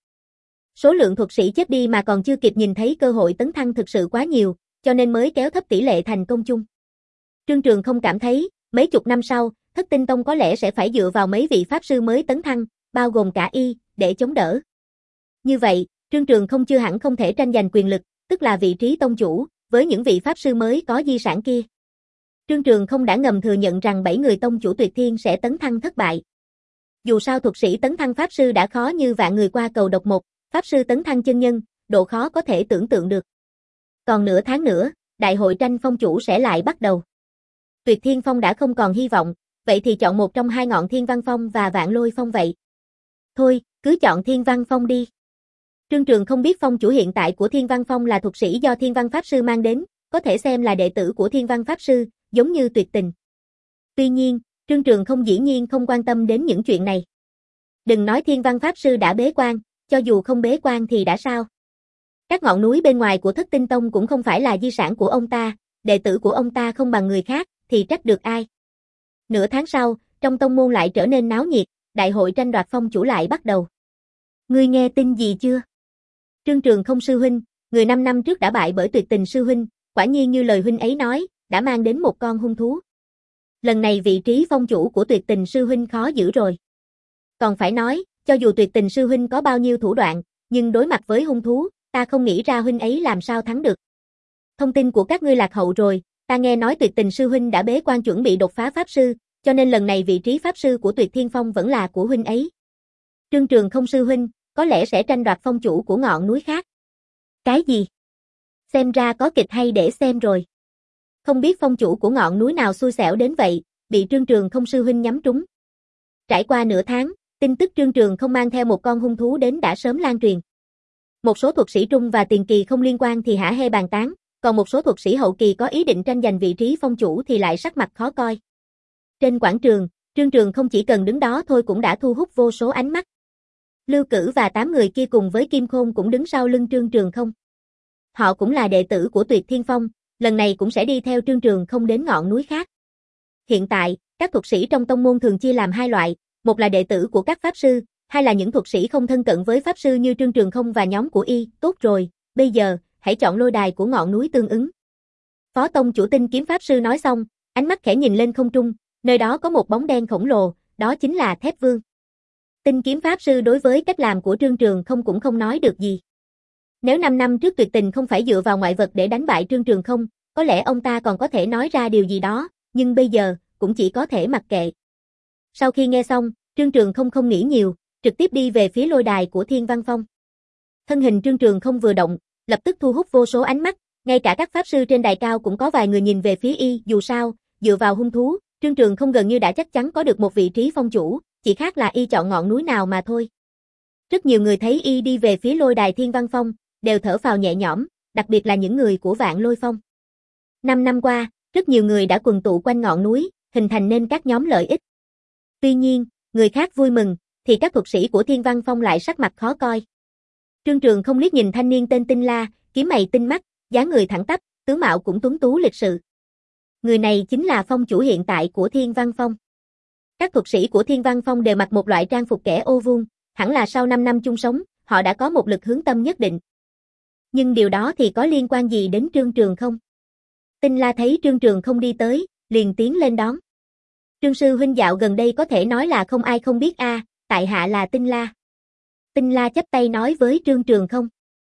Số lượng thuật sĩ chết đi mà còn chưa kịp nhìn thấy cơ hội tấn thăng thực sự quá nhiều, cho nên mới kéo thấp tỷ lệ thành công chung. Trương Trường không cảm thấy, mấy chục năm sau, Thất Tinh Tông có lẽ sẽ phải dựa vào mấy vị Pháp Sư mới tấn thăng, bao gồm cả y, để chống đỡ. Như vậy, Trương Trường không chưa hẳn không thể tranh giành quyền lực, tức là vị trí tông chủ, với những vị Pháp Sư mới có di sản kia. Trương Trường không đã ngầm thừa nhận rằng bảy người tông chủ Tuyệt Thiên sẽ tấn thăng thất bại. Dù sao thuật sĩ tấn thăng Pháp Sư đã khó như vạn người qua cầu độc một, Pháp Sư tấn thăng chân nhân, độ khó có thể tưởng tượng được. Còn nửa tháng nữa, đại hội tranh phong chủ sẽ lại bắt đầu. Tuyệt Thiên Phong đã không còn hy vọng, vậy thì chọn một trong hai ngọn Thiên Văn Phong và Vạn Lôi Phong vậy. Thôi, cứ chọn Thiên Văn Phong đi. Trương Trường không biết phong chủ hiện tại của Thiên Văn Phong là thuật sĩ do Thiên Văn Pháp Sư mang đến, có thể xem là đệ tử của Thiên Văn Pháp Sư, giống như Tuyệt Tình. Tuy nhiên, Trương Trường không dĩ nhiên không quan tâm đến những chuyện này. Đừng nói Thiên Văn Pháp Sư đã bế quan, cho dù không bế quan thì đã sao? Các ngọn núi bên ngoài của Thất Tinh Tông cũng không phải là di sản của ông ta, đệ tử của ông ta không bằng người khác, thì trách được ai. Nửa tháng sau, trong tông môn lại trở nên náo nhiệt, đại hội tranh đoạt phong chủ lại bắt đầu. Ngươi nghe tin gì chưa? Trương Trường Không sư huynh, người năm năm trước đã bại bởi Tuyệt Tình sư huynh, quả nhiên như lời huynh ấy nói, đã mang đến một con hung thú. Lần này vị trí phong chủ của Tuyệt Tình sư huynh khó giữ rồi. Còn phải nói, cho dù Tuyệt Tình sư huynh có bao nhiêu thủ đoạn, nhưng đối mặt với hung thú, ta không nghĩ ra huynh ấy làm sao thắng được. Thông tin của các ngươi lạc hậu rồi, ta nghe nói Tuyệt Tình sư huynh đã bế quan chuẩn bị đột phá pháp sư, cho nên lần này vị trí pháp sư của Tuyệt Thiên Phong vẫn là của huynh ấy. Trương Trường Không sư huynh, có lẽ sẽ tranh đoạt phong chủ của ngọn núi khác. Cái gì? Xem ra có kịch hay để xem rồi. Không biết phong chủ của ngọn núi nào xui xẻo đến vậy, bị Trương Trường Không sư huynh nhắm trúng. Trải qua nửa tháng, tin tức Trương Trường Không mang theo một con hung thú đến đã sớm lan truyền. Một số thuật sĩ trung và tiền kỳ không liên quan thì hả hê bàn tán, còn một số thuật sĩ hậu kỳ có ý định tranh giành vị trí phong chủ thì lại sắc mặt khó coi. Trên quảng trường, Trương Trường Không chỉ cần đứng đó thôi cũng đã thu hút vô số ánh mắt. Lưu Cử và tám người kia cùng với Kim Khôn cũng đứng sau lưng Trương Trường Không. Họ cũng là đệ tử của Tuyệt Thiên Phong, lần này cũng sẽ đi theo Trương Trường Không đến ngọn núi khác. Hiện tại, các thuật sĩ trong tông môn thường chia làm hai loại, một là đệ tử của các pháp sư, hai là những thuật sĩ không thân cận với pháp sư như Trương Trường Không và nhóm của y. Tốt rồi, bây giờ, hãy chọn lôi đài của ngọn núi tương ứng. Phó tông chủ Tinh Kiếm pháp sư nói xong, ánh mắt khẽ nhìn lên không trung, nơi đó có một bóng đen khổng lồ, đó chính là Thép Vương. Tinh Kiếm pháp sư đối với cách làm của Trương Trường Không cũng không nói được gì. Nếu năm năm trước Tuyệt Tình không phải dựa vào ngoại vật để đánh bại Trương Trường Không, có lẽ ông ta còn có thể nói ra điều gì đó, nhưng bây giờ, cũng chỉ có thể mặc kệ. Sau khi nghe xong, Trương Trường Không không nghĩ nhiều, trực tiếp đi về phía lôi đài của Thiên Văn Phong. Thân hình Trương Trường Không vừa động, lập tức thu hút vô số ánh mắt, ngay cả các pháp sư trên đài cao cũng có vài người nhìn về phía y, dù sao, dựa vào hung thú, Trương Trường Không gần như đã chắc chắn có được một vị trí phong chủ, chỉ khác là y chọn ngọn núi nào mà thôi. Rất nhiều người thấy y đi về phía lôi đài Thiên Văn Phong, đều thở phào nhẹ nhõm, đặc biệt là những người của Vạn Lôi Phong. Năm năm qua, rất nhiều người đã quần tụ quanh ngọn núi, hình thành nên các nhóm lợi ích. Tuy nhiên, người khác vui mừng, thì các thuật sĩ của Thiên Văn Phong lại sắc mặt khó coi. Trương Trường Không liếc nhìn thanh niên tên Tinh La, kiếm mày tinh mắt, dáng người thẳng tắp, tướng mạo cũng tuấn tú lịch sự. Người này chính là phong chủ hiện tại của Thiên Văn Phong. Các thuật sĩ của Thiên Văn Phong đều mặc một loại trang phục kẻ ô vuông, hẳn là sau năm năm chung sống, họ đã có một lực hướng tâm nhất định. Nhưng điều đó thì có liên quan gì đến Trương Trường Không? Tinh La thấy Trương Trường Không đi tới, liền tiến lên đón. Trương sư huynh dạo gần đây có thể nói là không ai không biết a, à, tại hạ là Tinh La. Tinh La chắp tay nói với Trương Trường Không.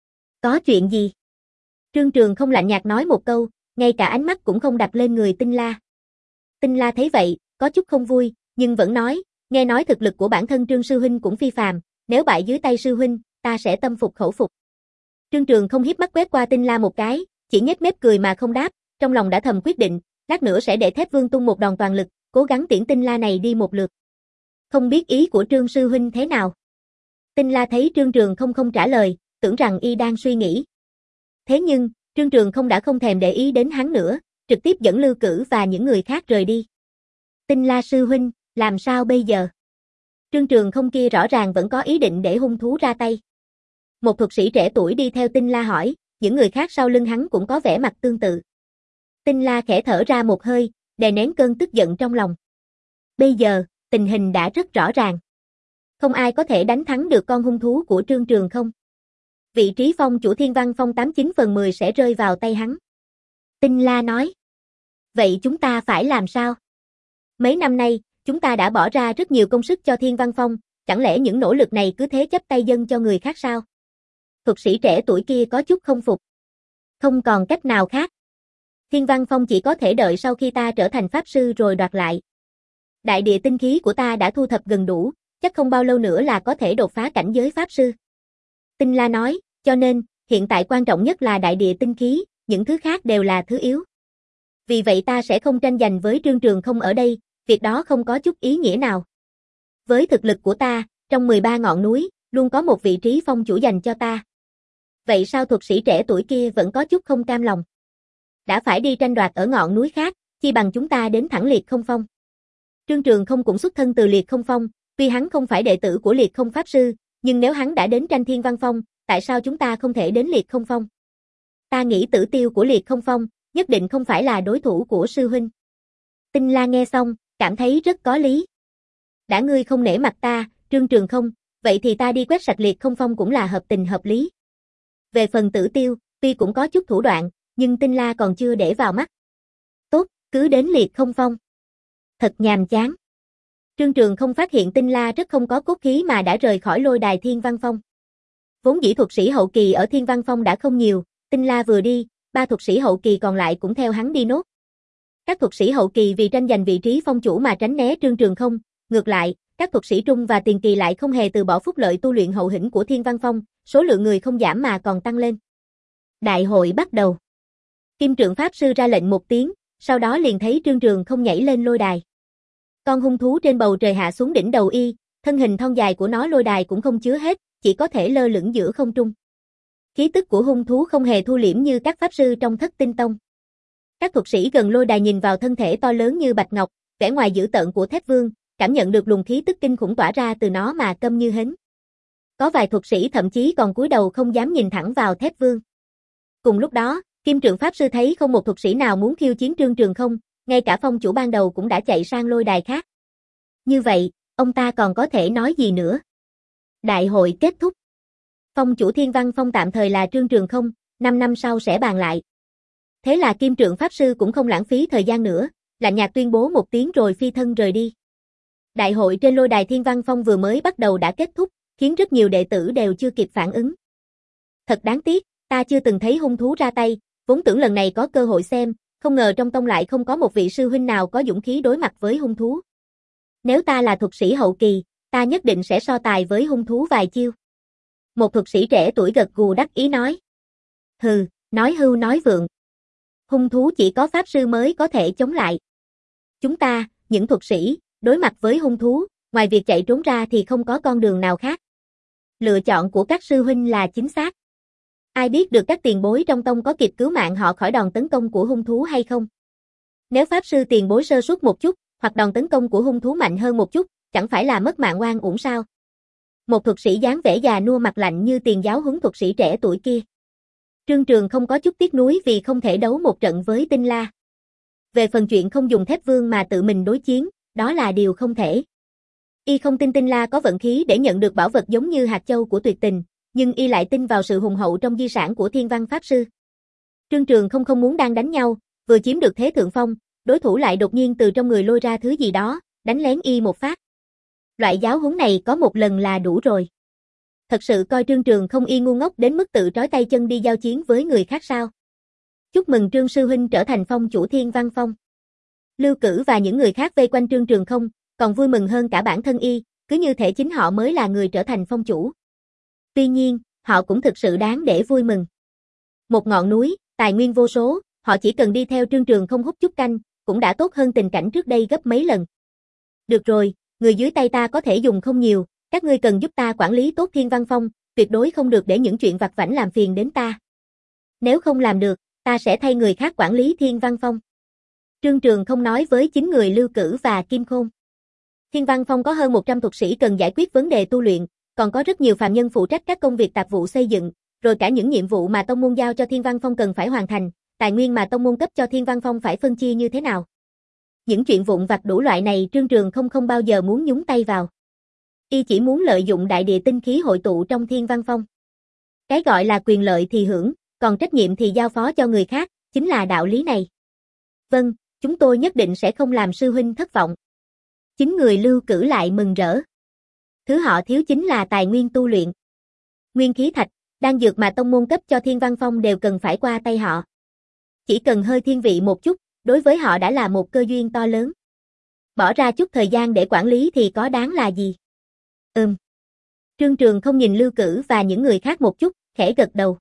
Có chuyện gì? Trương Trường Không lạnh nhạt nói một câu, ngay cả ánh mắt cũng không đặt lên người Tinh La. Tinh La thấy vậy, có chút không vui, nhưng vẫn nói, nghe nói thực lực của bản thân Trương sư huynh cũng phi phàm, nếu bại dưới tay sư huynh, ta sẽ tâm phục khẩu phục. Trương Trường Không hiếp mắt quét qua Tinh La một cái, chỉ nhếch mép cười mà không đáp, trong lòng đã thầm quyết định, lát nữa sẽ để Thép Vương tung một đòn toàn lực, cố gắng tiễn Tinh La này đi một lượt. Không biết ý của Trương sư huynh thế nào? Tinh La thấy Trương Trường Không không trả lời, tưởng rằng y đang suy nghĩ. Thế nhưng, Trương Trường Không đã không thèm để ý đến hắn nữa, trực tiếp dẫn Lưu Cử và những người khác rời đi. Tinh La sư huynh, làm sao bây giờ? Trương Trường Không kia rõ ràng vẫn có ý định để hung thú ra tay. Một thuật sĩ trẻ tuổi đi theo Tinh La hỏi, những người khác sau lưng hắn cũng có vẻ mặt tương tự. Tinh La khẽ thở ra một hơi, đè nén cơn tức giận trong lòng. Bây giờ, tình hình đã rất rõ ràng. Không ai có thể đánh thắng được con hung thú của Trương Trường Không. Vị trí phong chủ Thiên Văn Phong tám mươi chín phần mười sẽ rơi vào tay hắn. Tinh La nói. Vậy chúng ta phải làm sao? Mấy năm nay, chúng ta đã bỏ ra rất nhiều công sức cho Thiên Văn Phong, chẳng lẽ những nỗ lực này cứ thế chấp tay dâng cho người khác sao? Thuật sĩ trẻ tuổi kia có chút không phục. Không còn cách nào khác. Thiên Văn Phong chỉ có thể đợi sau khi ta trở thành pháp sư rồi đoạt lại. Đại địa tinh khí của ta đã thu thập gần đủ, chắc không bao lâu nữa là có thể đột phá cảnh giới pháp sư. Tinh La nói, cho nên, hiện tại quan trọng nhất là đại địa tinh khí, những thứ khác đều là thứ yếu. Vì vậy ta sẽ không tranh giành với Trương Trường Không ở đây, việc đó không có chút ý nghĩa nào. Với thực lực của ta, trong mười ba ngọn núi, luôn có một vị trí phong chủ dành cho ta. Vậy sao thuật sĩ trẻ tuổi kia vẫn có chút không cam lòng? Đã phải đi tranh đoạt ở ngọn núi khác, chi bằng chúng ta đến thẳng Liệt Không Phong. Trương Trường Không cũng xuất thân từ Liệt Không Phong, tuy hắn không phải đệ tử của Liệt Không Pháp Sư, nhưng nếu hắn đã đến tranh Thiên Văn Phong, tại sao chúng ta không thể đến Liệt Không Phong? Ta nghĩ tử tiêu của Liệt Không Phong, nhất định không phải là đối thủ của sư huynh. Tinh La nghe xong, cảm thấy rất có lý. Đã ngươi không nể mặt ta, Trương Trường Không, vậy thì ta đi quét sạch Liệt Không Phong cũng là hợp tình hợp lý. Về phần tử tiêu, tuy cũng có chút thủ đoạn, nhưng Tinh La còn chưa để vào mắt. Tốt, cứ đến Liệt Không Phong. Thật nhàm chán. Trương Trường Không phát hiện Tinh La rất không có cốt khí mà đã rời khỏi lôi đài Thiên Văn Phong. Vốn dĩ thuật sĩ hậu kỳ ở Thiên Văn Phong đã không nhiều, Tinh La vừa đi, ba thuật sĩ hậu kỳ còn lại cũng theo hắn đi nốt. Các thuật sĩ hậu kỳ vì tranh giành vị trí phong chủ mà tránh né Trương Trường Không, ngược lại, các thuật sĩ trung và tiền kỳ lại không hề từ bỏ phúc lợi tu luyện hậu hĩnh của Thiên Văn Phong, số lượng người không giảm mà còn tăng lên. Đại hội bắt đầu. Kim Trượng Pháp Sư ra lệnh một tiếng, sau đó liền thấy Trương Trường Không nhảy lên lôi đài. Con hung thú trên bầu trời hạ xuống đỉnh đầu y, thân hình thon dài của nó lôi đài cũng không chứa hết, chỉ có thể lơ lửng giữa không trung. Khí tức của hung thú không hề thu liễm như các pháp sư trong Thất Tinh Tông. Các thuật sĩ gần lôi đài nhìn vào thân thể to lớn như bạch ngọc, vẻ ngoài dữ tợn của Thép Vương, cảm nhận được luồng khí tức kinh khủng tỏa ra từ nó mà câm như hến. Có vài thuật sĩ thậm chí còn cúi đầu không dám nhìn thẳng vào Thép Vương. Cùng lúc đó, Kim Trượng Pháp Sư thấy không một thuật sĩ nào muốn khiêu chiến Trương Trường Không, ngay cả phong chủ ban đầu cũng đã chạy sang lôi đài khác. Như vậy, ông ta còn có thể nói gì nữa? Đại hội kết thúc. Phong chủ Thiên Văn Phong tạm thời là Trương Trường Không, năm năm sau sẽ bàn lại. Thế là Kim Trượng Pháp Sư cũng không lãng phí thời gian nữa, lạnh nhạt tuyên bố một tiếng rồi phi thân rời đi. Đại hội trên lôi đài Thiên Văn Phong vừa mới bắt đầu đã kết thúc, khiến rất nhiều đệ tử đều chưa kịp phản ứng. Thật đáng tiếc, ta chưa từng thấy hung thú ra tay, vốn tưởng lần này có cơ hội xem, không ngờ trong tông lại không có một vị sư huynh nào có dũng khí đối mặt với hung thú. Nếu ta là thuật sĩ hậu kỳ, ta nhất định sẽ so tài với hung thú vài chiêu. Một thuật sĩ trẻ tuổi gật gù đắc ý nói. Hừ, nói hưu nói vượng. Hung thú chỉ có pháp sư mới có thể chống lại. Chúng ta, những thuật sĩ, đối mặt với hung thú, ngoài việc chạy trốn ra thì không có con đường nào khác. Lựa chọn của các sư huynh là chính xác. Ai biết được các tiền bối trong tông có kịp cứu mạng họ khỏi đòn tấn công của hung thú hay không? Nếu pháp sư tiền bối sơ suất một chút, hoặc đòn tấn công của hung thú mạnh hơn một chút, chẳng phải là mất mạng oan uổng sao? Một thuật sĩ dáng vẻ già nua mặt lạnh như tiền giáo huấn thuật sĩ trẻ tuổi kia. Trương Trường không có chút tiếc nuối vì không thể đấu một trận với Tinh La. Về phần chuyện không dùng Thép Vương mà tự mình đối chiến, đó là điều không thể. Y không tin Tinh La có vận khí để nhận được bảo vật giống như hạt châu của tuyệt tình, nhưng y lại tin vào sự hùng hậu trong di sản của Thiên Văn Pháp Sư. Trương Trường không không muốn đang đánh nhau, vừa chiếm được thế thượng phong, đối thủ lại đột nhiên từ trong người lôi ra thứ gì đó, đánh lén y một phát. Loại giáo huấn này có một lần là đủ rồi. Thật sự coi Trương Trường không y ngu ngốc đến mức tự trói tay chân đi giao chiến với người khác sao? Chúc mừng Trương sư huynh trở thành phong chủ Thiên Văn Phong. Lưu Cử và những người khác vây quanh Trương Trường không, còn vui mừng hơn cả bản thân y, cứ như thể chính họ mới là người trở thành phong chủ. Tuy nhiên, họ cũng thực sự đáng để vui mừng. Một ngọn núi, tài nguyên vô số, họ chỉ cần đi theo Trương Trường không hút chút canh, cũng đã tốt hơn tình cảnh trước đây gấp mấy lần. Được rồi, người dưới tay ta có thể dùng không nhiều, các ngươi cần giúp ta quản lý tốt Thiên Văn Phong, tuyệt đối không được để những chuyện vặt vãnh làm phiền đến ta. Nếu không làm được, ta sẽ thay người khác quản lý Thiên Văn Phong. Trương Trường không nói với chính người Lưu Cử và Kim Khôn. Thiên Văn Phong có hơn một trăm thuật sĩ cần giải quyết vấn đề tu luyện, còn có rất nhiều phàm nhân phụ trách các công việc tạp vụ xây dựng, rồi cả những nhiệm vụ mà tông môn giao cho Thiên Văn Phong cần phải hoàn thành, tài nguyên mà tông môn cấp cho Thiên Văn Phong phải phân chia như thế nào. Những chuyện vụn vặt đủ loại này Trương Trường không không bao giờ muốn nhúng tay vào. Y chỉ muốn lợi dụng đại địa tinh khí hội tụ trong Thiên Văn Phong. Cái gọi là quyền lợi thì hưởng, còn trách nhiệm thì giao phó cho người khác, chính là đạo lý này. Vâng, chúng tôi nhất định sẽ không làm sư huynh thất vọng. Chính người Lưu Cử lại mừng rỡ. Thứ họ thiếu chính là tài nguyên tu luyện. Nguyên khí thạch, đan dược mà tông môn cấp cho Thiên Văn Phong đều cần phải qua tay họ. Chỉ cần hơi thiên vị một chút, đối với họ đã là một cơ duyên to lớn. Bỏ ra chút thời gian để quản lý thì có đáng là gì? Ừm. Trương Trường không nhìn Lưu Cử và những người khác một chút, khẽ gật đầu.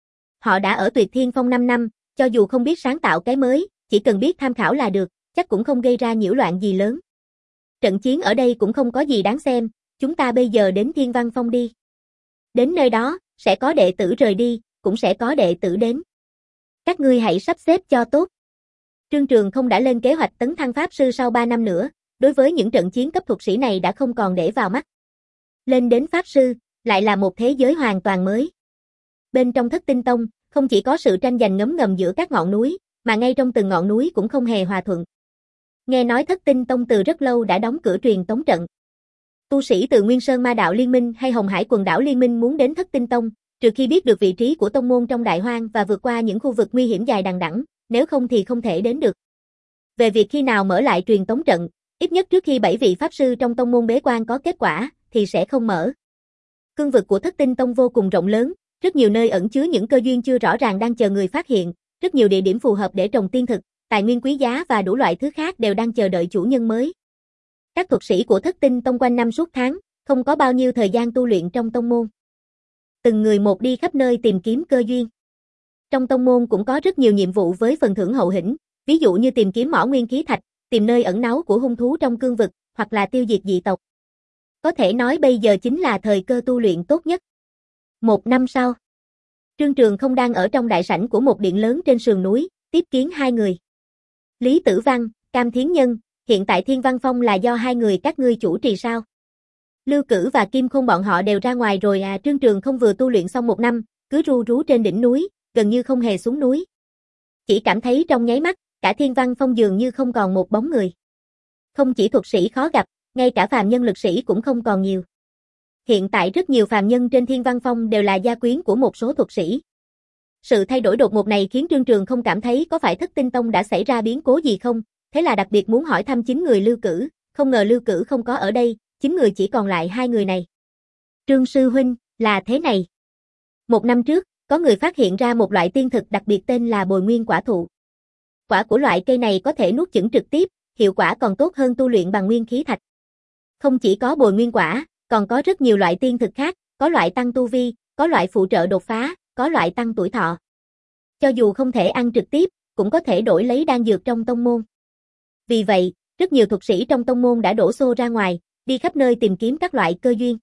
Họ đã ở Tuyệt Thiên Phong năm năm, cho dù không biết sáng tạo cái mới, chỉ cần biết tham khảo là được, chắc cũng không gây ra nhiễu loạn gì lớn. Trận chiến ở đây cũng không có gì đáng xem, chúng ta bây giờ đến Thiên Văn Phong đi. Đến nơi đó, sẽ có đệ tử rời đi, cũng sẽ có đệ tử đến. Các ngươi hãy sắp xếp cho tốt. Trương Trường không đã lên kế hoạch tấn thăng pháp sư sau ba năm nữa, đối với những trận chiến cấp thuật sĩ này đã không còn để vào mắt. Lên đến pháp sư, lại là một thế giới hoàn toàn mới. Bên trong Thất Tinh Tông, không chỉ có sự tranh giành ngấm ngầm giữa các ngọn núi, mà ngay trong từng ngọn núi cũng không hề hòa thuận. Nghe nói Thất Tinh Tông từ rất lâu đã đóng cửa truyền tống trận. Tu sĩ từ Nguyên Sơn Ma Đạo Liên Minh hay Hồng Hải Quần Đảo Liên Minh muốn đến Thất Tinh Tông, trừ khi biết được vị trí của tông môn trong Đại Hoang và vượt qua những khu vực nguy hiểm dài đằng đẵng, nếu không thì không thể đến được. Về việc khi nào mở lại truyền tống trận, ít nhất trước khi bảy vị pháp sư trong tông môn bế quan có kết quả, thì sẽ không mở. Cương vực của Thất Tinh Tông vô cùng rộng lớn, rất nhiều nơi ẩn chứa những cơ duyên chưa rõ ràng đang chờ người phát hiện, rất nhiều địa điểm phù hợp để trồng tiên thực, tài nguyên quý giá và đủ loại thứ khác đều đang chờ đợi chủ nhân mới. Các thuật sĩ của Thất Tinh Tông quanh năm suốt tháng, không có bao nhiêu thời gian tu luyện trong tông môn. Từng người một đi khắp nơi tìm kiếm cơ duyên. Trong tông môn cũng có rất nhiều nhiệm vụ với phần thưởng hậu hĩnh, ví dụ như tìm kiếm mỏ nguyên khí thạch, tìm nơi ẩn náu của hung thú trong cương vực, hoặc là tiêu diệt dị tộc. Có thể nói bây giờ chính là thời cơ tu luyện tốt nhất. Một năm sau, Trương Trường không đang ở trong đại sảnh của một điện lớn trên sườn núi, tiếp kiến hai người. Lý Tử Văn, Cam Thiến Nhân, hiện tại Thiên Văn Phong là do hai người các ngươi chủ trì sao? Lưu Cử và Kim Khôn bọn họ đều ra ngoài rồi à? Trương Trường không vừa tu luyện xong một năm, cứ ru rú trên đỉnh núi, gần như không hề xuống núi. Chỉ cảm thấy trong nháy mắt, cả Thiên Văn Phong dường như không còn một bóng người. Không chỉ thuật sĩ khó gặp, ngay cả phàm nhân lực sĩ cũng không còn nhiều. Hiện tại rất nhiều phàm nhân trên Thiên Văn Phong đều là gia quyến của một số thuật sĩ. Sự thay đổi đột ngột này khiến Trương Trường không cảm thấy có phải Thất Tinh Tông đã xảy ra biến cố gì không, thế là đặc biệt muốn hỏi thăm chính người Lưu Cử, không ngờ Lưu Cử không có ở đây, chính người chỉ còn lại hai người này. Trương sư huynh, là thế này. Một năm trước, có người phát hiện ra một loại tiên thực đặc biệt tên là bồi nguyên quả thụ. Quả của loại cây này có thể nuốt chửng trực tiếp, hiệu quả còn tốt hơn tu luyện bằng nguyên khí thạch. Không chỉ có bồi nguyên quả, còn có rất nhiều loại tiên thực khác, có loại tăng tu vi, có loại phụ trợ đột phá, có loại tăng tuổi thọ. Cho dù không thể ăn trực tiếp, cũng có thể đổi lấy đan dược trong tông môn. Vì vậy, rất nhiều thuật sĩ trong tông môn đã đổ xô ra ngoài, đi khắp nơi tìm kiếm các loại cơ duyên.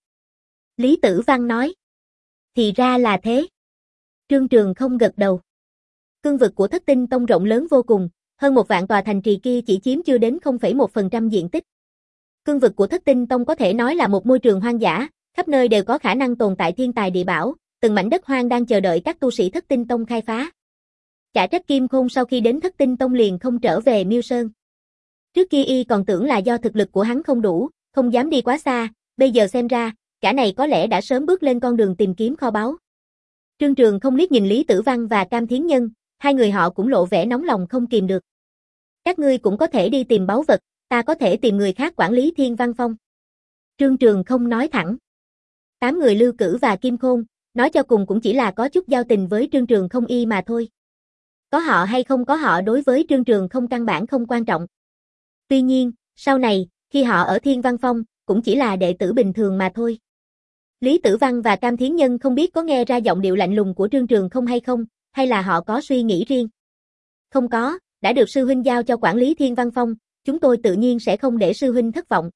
Lý Tử Văn nói. Thì ra là thế. Trương Trường không gật đầu. Cương vực của Thất Tinh Tông rộng lớn vô cùng, hơn một vạn tòa thành trì kia chỉ chiếm chưa đến không phẩy một phần trăm diện tích. Cương vực của Thất Tinh Tông có thể nói là một môi trường hoang dã, khắp nơi đều có khả năng tồn tại thiên tài địa bảo, từng mảnh đất hoang đang chờ đợi các tu sĩ Thất Tinh Tông khai phá. Chả trách Kim Khôn sau khi đến Thất Tinh Tông liền không trở về Miêu Sơn. Trước kia y còn tưởng là do thực lực của hắn không đủ, không dám đi quá xa, bây giờ xem ra, cả này có lẽ đã sớm bước lên con đường tìm kiếm kho báu. Trương Trường không liếc nhìn Lý Tử Văn và Cam Thiến Nhân, hai người họ cũng lộ vẻ nóng lòng không kìm được. Các ngươi cũng có thể đi tìm báu vật, ta có thể tìm người khác quản lý Thiên Văn Phong. Trương Trường không nói thẳng. Tám người Lưu Cử và Kim Khôn, nói cho cùng cũng chỉ là có chút giao tình với Trương Trường không y mà thôi. Có họ hay không có họ đối với Trương Trường không căn bản không quan trọng. Tuy nhiên, sau này, khi họ ở Thiên Văn Phong, cũng chỉ là đệ tử bình thường mà thôi. Lý Tử Văn và Cam Thiến Nhân không biết có nghe ra giọng điệu lạnh lùng của Trương Trường không hay không, hay là họ có suy nghĩ riêng. Không có, đã được sư huynh giao cho quản lý Thiên Văn Phong, chúng tôi tự nhiên sẽ không để sư huynh thất vọng.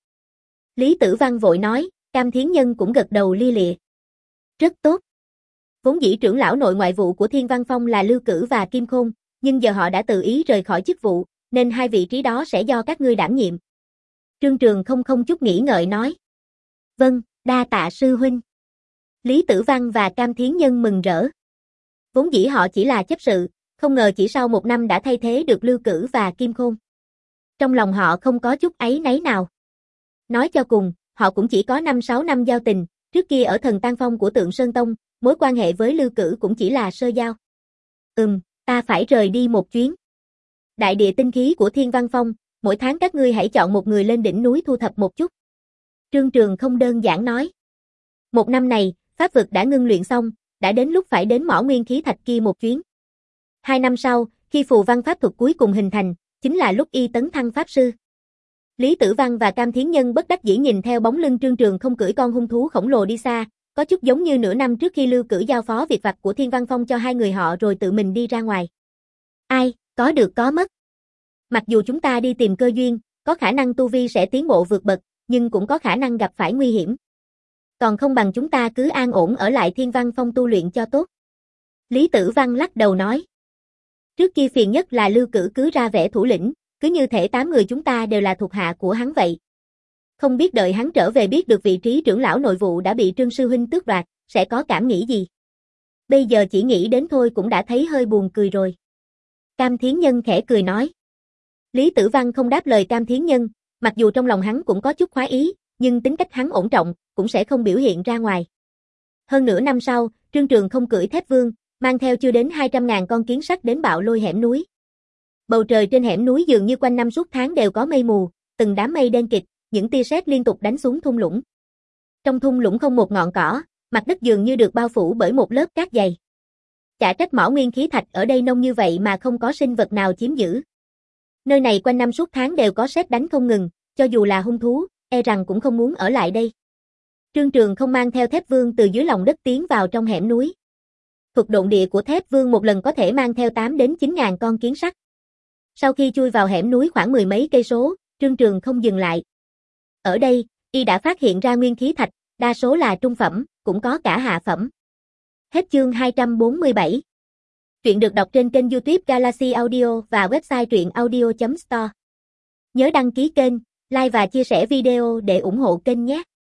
Lý Tử Văn vội nói, Cam Thiến Nhân cũng gật đầu lia lịa. Rất tốt. Vốn dĩ trưởng lão nội ngoại vụ của Thiên Văn Phong là Lưu Cử và Kim Khôn, nhưng giờ họ đã tự ý rời khỏi chức vụ, nên hai vị trí đó sẽ do các ngươi đảm nhiệm. Trương Trường không không chút nghĩ ngợi nói. Vâng, đa tạ sư huynh. Lý Tử Văn và Cam Thiến Nhân mừng rỡ. Vốn dĩ họ chỉ là chấp sự, không ngờ chỉ sau một năm đã thay thế được Lưu Cử và Kim Khôn. Trong lòng họ không có chút áy náy nào. Nói cho cùng, họ cũng chỉ có năm sáu năm giao tình, trước kia ở Thần Tang Phong của Tượng Sơn Tông, mối quan hệ với Lưu Cử cũng chỉ là sơ giao. Ừm, ta phải rời đi một chuyến. Đại địa tinh khí của Thiên Văn Phong, mỗi tháng các ngươi hãy chọn một người lên đỉnh núi thu thập một chút. Trương Trường không đơn giản nói. Một năm này, pháp vực đã ngưng luyện xong, đã đến lúc phải đến mỏ nguyên khí thạch kia một chuyến. Hai năm sau, khi phù văn pháp thuật cuối cùng hình thành, chính là lúc y tấn thăng pháp sư. Lý Tử Văn và Cam Thiến Nhân bất đắc dĩ nhìn theo bóng lưng Trương Trường không cưỡi con hung thú khổng lồ đi xa, có chút giống như nửa năm trước khi Lưu Cử giao phó việc vặt của Thiên Văn Phong cho hai người họ rồi tự mình đi ra ngoài. Ai, có được có mất. Mặc dù chúng ta đi tìm cơ duyên, có khả năng tu vi sẽ tiến bộ vượt bậc, nhưng cũng có khả năng gặp phải nguy hiểm. Còn không bằng chúng ta cứ an ổn ở lại Thiên Văn Phong tu luyện cho tốt. Lý Tử Văn lắc đầu nói. Trước kia phiền nhất là Lưu Cử cứ ra vẻ thủ lĩnh, cứ như thể tám người chúng ta đều là thuộc hạ của hắn vậy. Không biết đợi hắn trở về biết được vị trí trưởng lão nội vụ đã bị Trương sư huynh tước đoạt, sẽ có cảm nghĩ gì. Bây giờ chỉ nghĩ đến thôi cũng đã thấy hơi buồn cười rồi. Cam Thiến Nhân khẽ cười nói. Lý Tử Văn không đáp lời Cam Thiến Nhân, mặc dù trong lòng hắn cũng có chút khoái ý, nhưng tính cách hắn ổn trọng, cũng sẽ không biểu hiện ra ngoài. Hơn nửa năm sau, Trương Trường không cưỡi Thép Vương, mang theo chưa đến hai trăm ngàn con kiến sắt đến Bạo Lôi hẻm núi. Bầu trời trên hẻm núi dường như quanh năm suốt tháng đều có mây mù, từng đám mây đen kịt, những tia sét liên tục đánh xuống thung lũng. Trong thung lũng không một ngọn cỏ, mặt đất dường như được bao phủ bởi một lớp cát dày. Chả trách mỏ nguyên khí thạch ở đây nông như vậy mà không có sinh vật nào chiếm giữ. Nơi này quanh năm suốt tháng đều có sét đánh không ngừng, cho dù là hung thú, e rằng cũng không muốn ở lại đây. Trương Trường không mang theo Thép Vương từ dưới lòng đất tiến vào trong hẻm núi. Thuật độn địa của Thép Vương một lần có thể mang theo tám đến chín ngàn con kiến sắt. Sau khi chui vào hẻm núi khoảng mười mấy cây số, Trương Trường không dừng lại. Ở đây, y đã phát hiện ra nguyên khí thạch, đa số là trung phẩm, cũng có cả hạ phẩm. Hết chương hai trăm bốn mươi bảy. Truyện được đọc trên kênh YouTube Galaxy Audio và website truyện audio chấm store. Nhớ đăng ký kênh, like và chia sẻ video để ủng hộ kênh nhé.